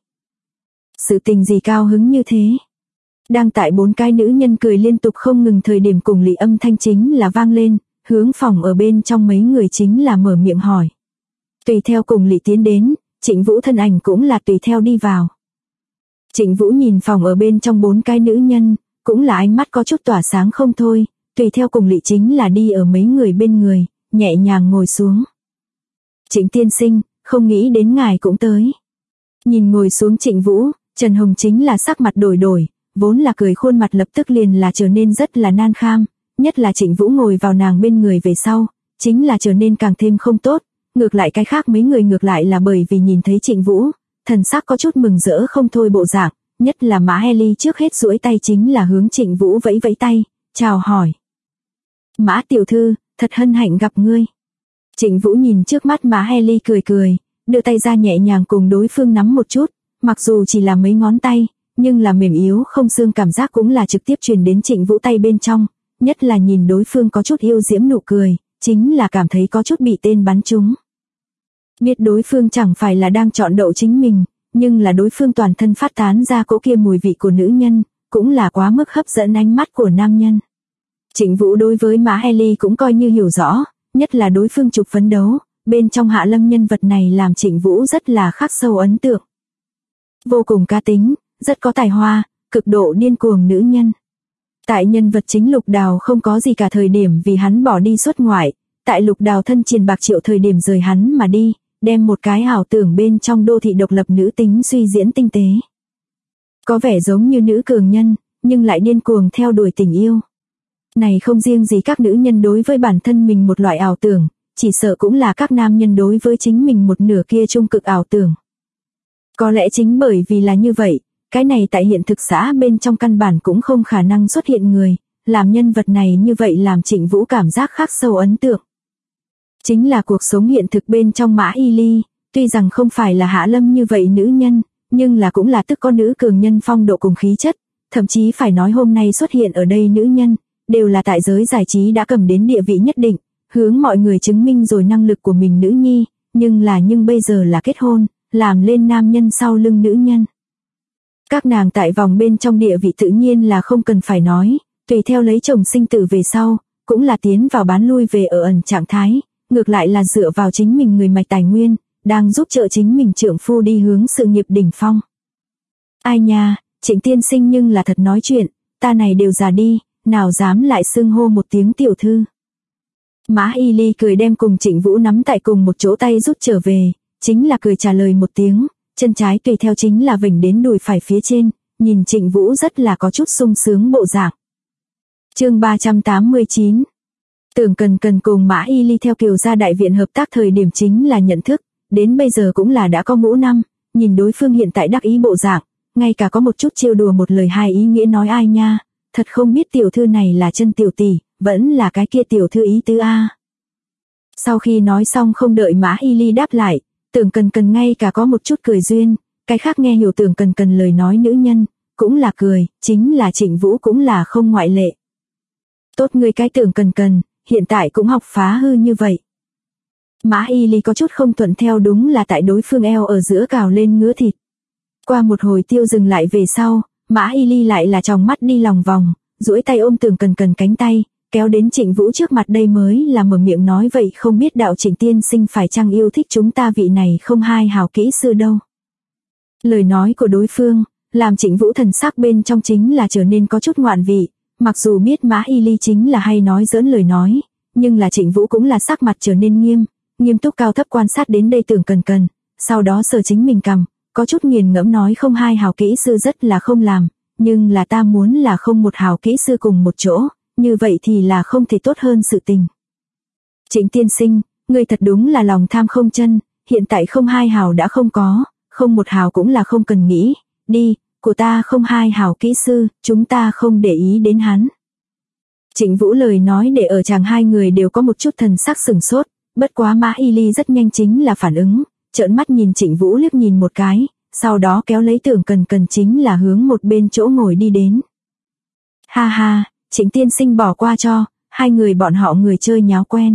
Sự tình gì cao hứng như thế? Đang tại bốn cái nữ nhân cười liên tục không ngừng thời điểm cùng lì âm thanh chính là vang lên, hướng phòng ở bên trong mấy người chính là mở miệng hỏi. Tùy theo cùng lì tiến đến, Trịnh Vũ thân ảnh cũng là tùy theo đi vào. Trịnh Vũ nhìn phòng ở bên trong bốn cái nữ nhân, cũng là ánh mắt có chút tỏa sáng không thôi, tùy theo cùng lị chính là đi ở mấy người bên người, nhẹ nhàng ngồi xuống. Trịnh tiên sinh, không nghĩ đến ngài cũng tới. Nhìn ngồi xuống Trịnh Vũ, Trần Hồng chính là sắc mặt đổi, vốn là cười khuôn mặt lập tức liền là trở nên rất là nan kham, nhất là Trịnh Vũ ngồi vào nàng bên người về sau, chính là trở nên càng thêm không tốt, ngược lại cái khác mấy người ngược lại là bởi vì nhìn thấy Trịnh Vũ, thần sắc có chút mừng rỡ không thôi bộ dạng, nhất là Mã Haley trước hết duỗi tay chính là hướng Trịnh Vũ vẫy vẫy tay, chào hỏi. Mã tiểu thư, thật hân hạnh gặp ngươi. Trịnh Vũ nhìn trước mắt Mã Haley cười, đưa tay ra nhẹ nhàng cùng đối phương nắm một chút, mặc dù chỉ là mấy ngón tay, nhưng là mềm yếu không xương cảm giác cũng là trực tiếp truyền đến Trịnh Vũ tay bên trong, nhất là nhìn đối phương có chút yêu diễm nụ cười, chính là cảm thấy có chút bị tên bắn trúng. Biết đối phương chẳng phải là đang chọn đậu chính mình, nhưng là đối phương toàn thân phát tán ra cỗ kia mùi vị của nữ nhân, cũng là quá mức hấp dẫn ánh mắt của nam nhân. Trịnh Vũ đối với Mã Haley cũng coi như hiểu rõ, nhất là đối phương chụp phấn đấu, bên trong Hạ Lâm nhân vật này làm Trịnh Vũ rất là khắc sâu ấn tượng. Vô cùng cá tính, rất có tài hoa, cực độ điên cuồng nữ nhân. Tại nhân vật chính Lục Đào không có gì cả thời điểm vì hắn bỏ đi xuất ngoại, tại Lục Đào thân triền bạc triệu thời điểm rời hắn mà đi, đem một cái ảo tưởng bên trong đô thị độc lập nữ tính suy diễn tinh tế. Có vẻ giống như nữ cường nhân, nhưng lại điên cuồng theo đuổi tình yêu. Này không riêng gì các nữ nhân đối với bản thân mình một loại ảo tưởng, chỉ sợ cũng là các nam nhân đối với chính mình một nửa kia trung cực ảo tưởng. Có lẽ chính bởi vì là như vậy, cái này tại hiện thực xã bên trong căn bản cũng không khả năng xuất hiện người, làm nhân vật này như vậy làm Trịnh Vũ cảm giác khắc sâu ấn tượng. Chính là cuộc sống hiện thực bên trong Mã Y Ly, tuy rằng không phải là Hạ Lâm như vậy nữ nhân, nhưng là cũng là tức có nữ cường nhân phong độ cùng khí chất, thậm chí phải nói hôm nay xuất hiện ở đây nữ nhân, đều là tại giới giải trí đã cầm đến địa vị nhất định, hướng mọi người chứng minh rồi năng lực của mình nữ nhi, nhưng bây giờ là kết hôn, làm lên nam nhân sau lưng nữ nhân. Các nàng tại vòng bên trong địa vị tự nhiên là không cần phải nói, tùy theo lấy chồng sinh tử về sau, cũng là tiến vào bán lui về ở ẩn trạng thái, ngược lại là dựa vào chính mình người mạch tài nguyên, đang giúp trợ chính mình trượng phu đi hướng sự nghiệp đỉnh phong. Ai nha, Trịnh tiên sinh nhưng là thật nói chuyện, ta này đều già đi, nào dám lại xưng hô một tiếng tiểu thư. Mã Y Ly cười đem cùng Trịnh Vũ nắm tại cùng một chỗ tay rút trở về, chính là cười trả lời một tiếng, chân trái tùy theo chính là vểnh đến đùi phải phía trên, nhìn Trịnh Vũ rất là có chút sung sướng bộ dạng. Chương 389. Tưởng Cần Cần cùng Mã Y Ly theo Kiều gia đại viện hợp tác thời điểm chính là nhận thức, đến bây giờ cũng là đã có ngũ năm, nhìn đối phương hiện tại đắc ý bộ dạng, ngay cả có một chút trêu đùa một lời hai ý nghĩa nói ai nha, thật không biết tiểu thư này là chân tiểu tỷ, vẫn là cái kia tiểu thư ý tứ a. Sau khi nói xong không đợi Mã Y Ly đáp lại, Tưởng Cần Cần ngay cả có một chút cười duyên, cái khác nghe hiểu Tưởng Cần Cần lời nói nữ nhân, cũng là cười, chính là Trịnh Vũ cũng là không ngoại lệ. Tốt ngươi cái Tưởng Cần Cần, hiện tại cũng học phá hư như vậy. Mã Y Ly có chút không thuận theo đúng là tại đối phương eo ở giữa cào lên ngứa thịt. Qua một hồi tiêu dừng lại về sau, Mã Y Ly lại là tròng mắt đi lòng vòng, duỗi tay ôm Tưởng Cần Cần cánh tay, kéo đến Trịnh Vũ trước mặt đây mới là mở miệng nói vậy không biết đạo Trịnh tiên sinh phải chăng yêu thích chúng ta vị này không hai hào kỹ sư đâu. Lời nói của đối phương, làm Trịnh Vũ thần sắc bên trong chính là trở nên có chút ngoạn vị, mặc dù biết Mã Y Ly chính là hay nói giỡn lời nói, nhưng là Trịnh Vũ cũng là sắc mặt trở nên nghiêm túc cao thấp quan sát đến đây Tưởng Cần Cần, sau đó sờ chính mình cằm, có chút nghiền ngẫm nói không hai hào kỹ sư rất là không làm, nhưng là ta muốn là không một hào kỹ sư cùng một chỗ, như vậy thì là không thể tốt hơn sự tình. Trịnh tiên sinh, ngươi thật đúng là lòng tham không chân, hiện tại không hai hào đã không có, không một hào cũng là không cần nghĩ, đi, của ta không hai hào kỹ sư, chúng ta không để ý đến hắn. Trịnh Vũ lời nói để ở chàng hai người đều có một chút thần sắc sửng sốt, bất quá Mã Y Ly rất nhanh chính là phản ứng, trợn mắt nhìn Trịnh Vũ liếc nhìn một cái, sau đó kéo lấy Tưởng Cần Cần chính là hướng một bên chỗ ngồi đi đến. Ha ha, Trịnh tiên sinh bỏ qua cho, hai người bọn họ người chơi nháo quen.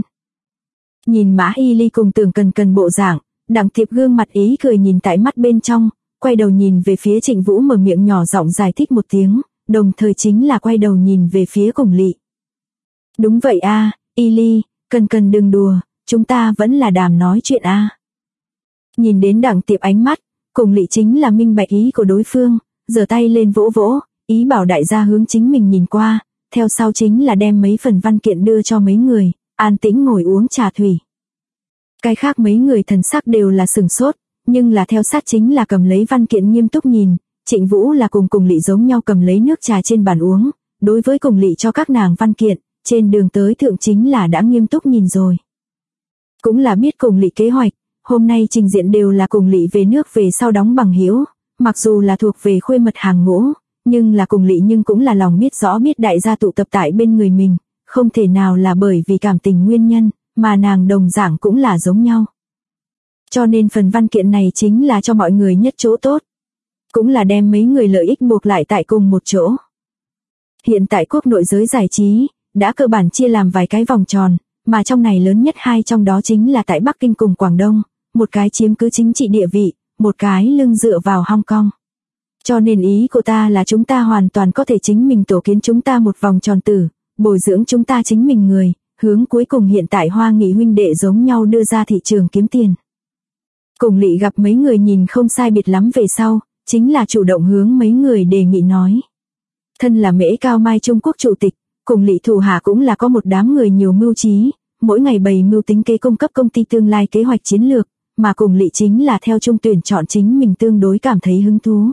Nhìn Mã Y Ly cùng Tưởng Cần Cần bộ dạng, Đặng Tiệp gương mặt ý cười nhìn tại mắt bên trong, quay đầu nhìn về phía Trịnh Vũ mở miệng nhỏ giọng giải thích một tiếng, đồng thời chính là quay đầu nhìn về phía Cùng Lị. Đúng vậy a, Y Ly, Cần Cần đừng đùa, chúng ta vẫn là đàm nói chuyện a. Nhìn đến Đặng Tiệp ánh mắt, Cùng Lị chính là minh bạch ý của đối phương, giơ tay lên vỗ vỗ, ý bảo đại gia hướng chính mình nhìn qua, theo sau chính là đem mấy phần văn kiện đưa cho mấy người, an tĩnh ngồi uống trà thủy. Cái khác mấy người thần sắc đều là sửng sốt, nhưng là theo sát chính là cầm lấy văn kiện nghiêm túc nhìn, Trịnh Vũ là cùng Lị giống nhau cầm lấy nước trà trên bàn uống, đối với Cùng Lị cho các nàng văn kiện, trên đường tới thượng chính là đã nghiêm túc nhìn rồi. Cũng là biết Cùng Lị kế hoạch, hôm nay trình diện đều là Cùng Lị về nước về sau đóng bằng hữu, mặc dù là thuộc về khuê mật hàng ngũ, nhưng là Cùng Lị nhưng cũng là lòng biết rõ biết đại gia tụ tập tại bên người mình, không thể nào là bởi vì cảm tình nguyên nhân, mà nàng đồng dạng cũng là giống nhau. Cho nên phần văn kiện này chính là cho mọi người nhất chỗ tốt, cũng là đem mấy người lợi ích buộc lại tại cùng một chỗ. Hiện tại quốc nội giới giải trí, đã cơ bản chia làm vài cái vòng tròn, mà trong này lớn nhất hai trong đó chính là tại Bắc Kinh cùng Quảng Đông, một cái chiếm cứ chính trị địa vị, một cái lưng dựa vào Hong Kong. Cho nên ý của ta là chúng ta hoàn toàn có thể chính mình tổ kiến chúng ta một vòng tròn tử, bồi dưỡng chúng ta chính mình người, hướng cuối cùng hiện tại Hoa Nghị huynh đệ giống nhau đưa ra thị trường kiếm tiền. Cùng Lị gặp mấy người nhìn không sai biệt lắm về sau, chính là chủ động hướng mấy người đề nghị nói. Thân là Mễ Cao Mai Trung Quốc chủ tịch, Cùng Lị thủ hạ cũng là có một đám người nhiều mưu trí, mỗi ngày bày mưu tính kế cung cấp công ty tương lai kế hoạch chiến lược, mà Cùng Lị chính là theo trung tuyển chọn chính mình tương đối cảm thấy hứng thú.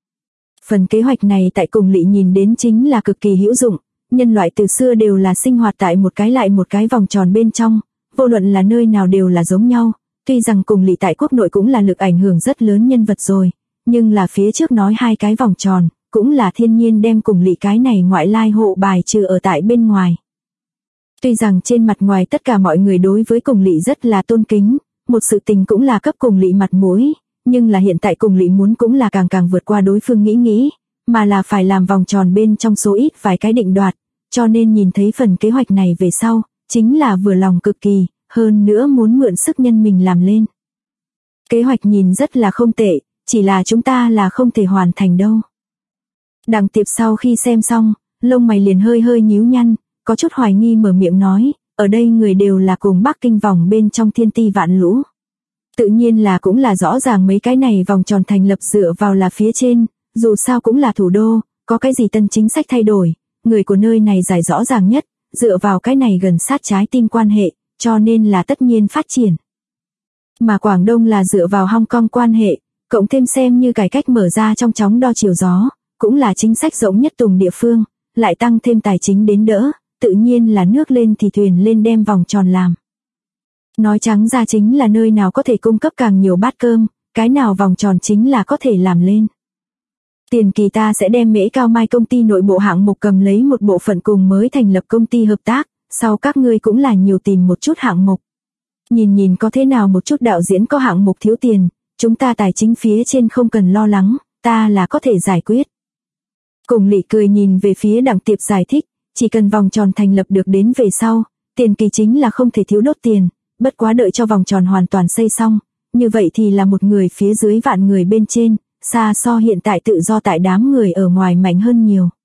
Phần kế hoạch này tại Cùng Lị nhìn đến chính là cực kỳ hữu dụng, nhân loại từ xưa đều là sinh hoạt tại một cái lại một cái vòng tròn bên trong, vô luận là nơi nào đều là giống nhau, tuy rằng Cùng Lị tại quốc nội cũng là lực ảnh hưởng rất lớn nhân vật rồi, nhưng là phía trước nói hai cái vòng tròn, cũng là thiên nhiên đem Cùng Lị cái này ngoại lai hộ bài trừ ở tại bên ngoài. Tuy rằng trên mặt ngoài tất cả mọi người đối với Cùng Lị rất là tôn kính, một sự tình cũng là cấp Cùng Lị mặt mũi, nhưng là hiện tại Cùng Lị muốn cũng là càng vượt qua đối phương nghĩ, mà là phải làm vòng tròn bên trong số ít vài cái định đoạt, cho nên nhìn thấy phần kế hoạch này về sau, chính là vừa lòng cực kỳ, hơn nữa muốn mượn sức nhân mình làm lên. Kế hoạch nhìn rất là không tệ, chỉ là chúng ta là không thể hoàn thành đâu. Đặng Tiệp sau khi xem xong, lông mày liền hơi hơi nhíu nhăn, có chút hoài nghi mở miệng nói, ở đây người đều là cùng Bắc Kinh vòng bên trong thiên ti vạn lũ. Tự nhiên là cũng là rõ ràng mấy cái này vòng tròn thành lập dựa vào là phía trên, dù sao cũng là thủ đô, có cái gì tân chính sách thay đổi, người của nơi này giải rõ ràng nhất, dựa vào cái này gần sát trái tim quan hệ, cho nên là tất nhiên phát triển. Mà Quảng Đông là dựa vào Hong Kong quan hệ, cộng thêm xem như cải cách mở ra trong chóng đo chiều gió, cũng là chính sách rộng nhất tùng địa phương, lại tăng thêm tài chính đến đỡ, tự nhiên là nước lên thì thuyền lên đem vòng tròn làm. Nói trắng ra chính là nơi nào có thể cung cấp càng nhiều bát cơm, cái nào vòng tròn chính là có thể làm lên. Tiền kỳ ta sẽ đem Mễ Cao Mai công ty nội bộ hạng mục cầm lấy một bộ phận cùng mới thành lập công ty hợp tác, sau các ngươi cũng là nhiều tìm một chút hạng mục. Nhìn có thế nào một chút đạo diễn có hạng mục thiếu tiền, chúng ta tài chính phía trên không cần lo lắng, ta là có thể giải quyết. Cùng Lị cười nhìn về phía Đặng Tiệp giải thích, chỉ cần vòng tròn thành lập được đến về sau, tiền kỳ chính là không thể thiếu đốt tiền, bất quá đợi cho vòng tròn hoàn toàn xây xong, như vậy thì là một người phía dưới vạn người bên trên, xa so hiện tại tự do tại đám người ở ngoài mạnh hơn nhiều.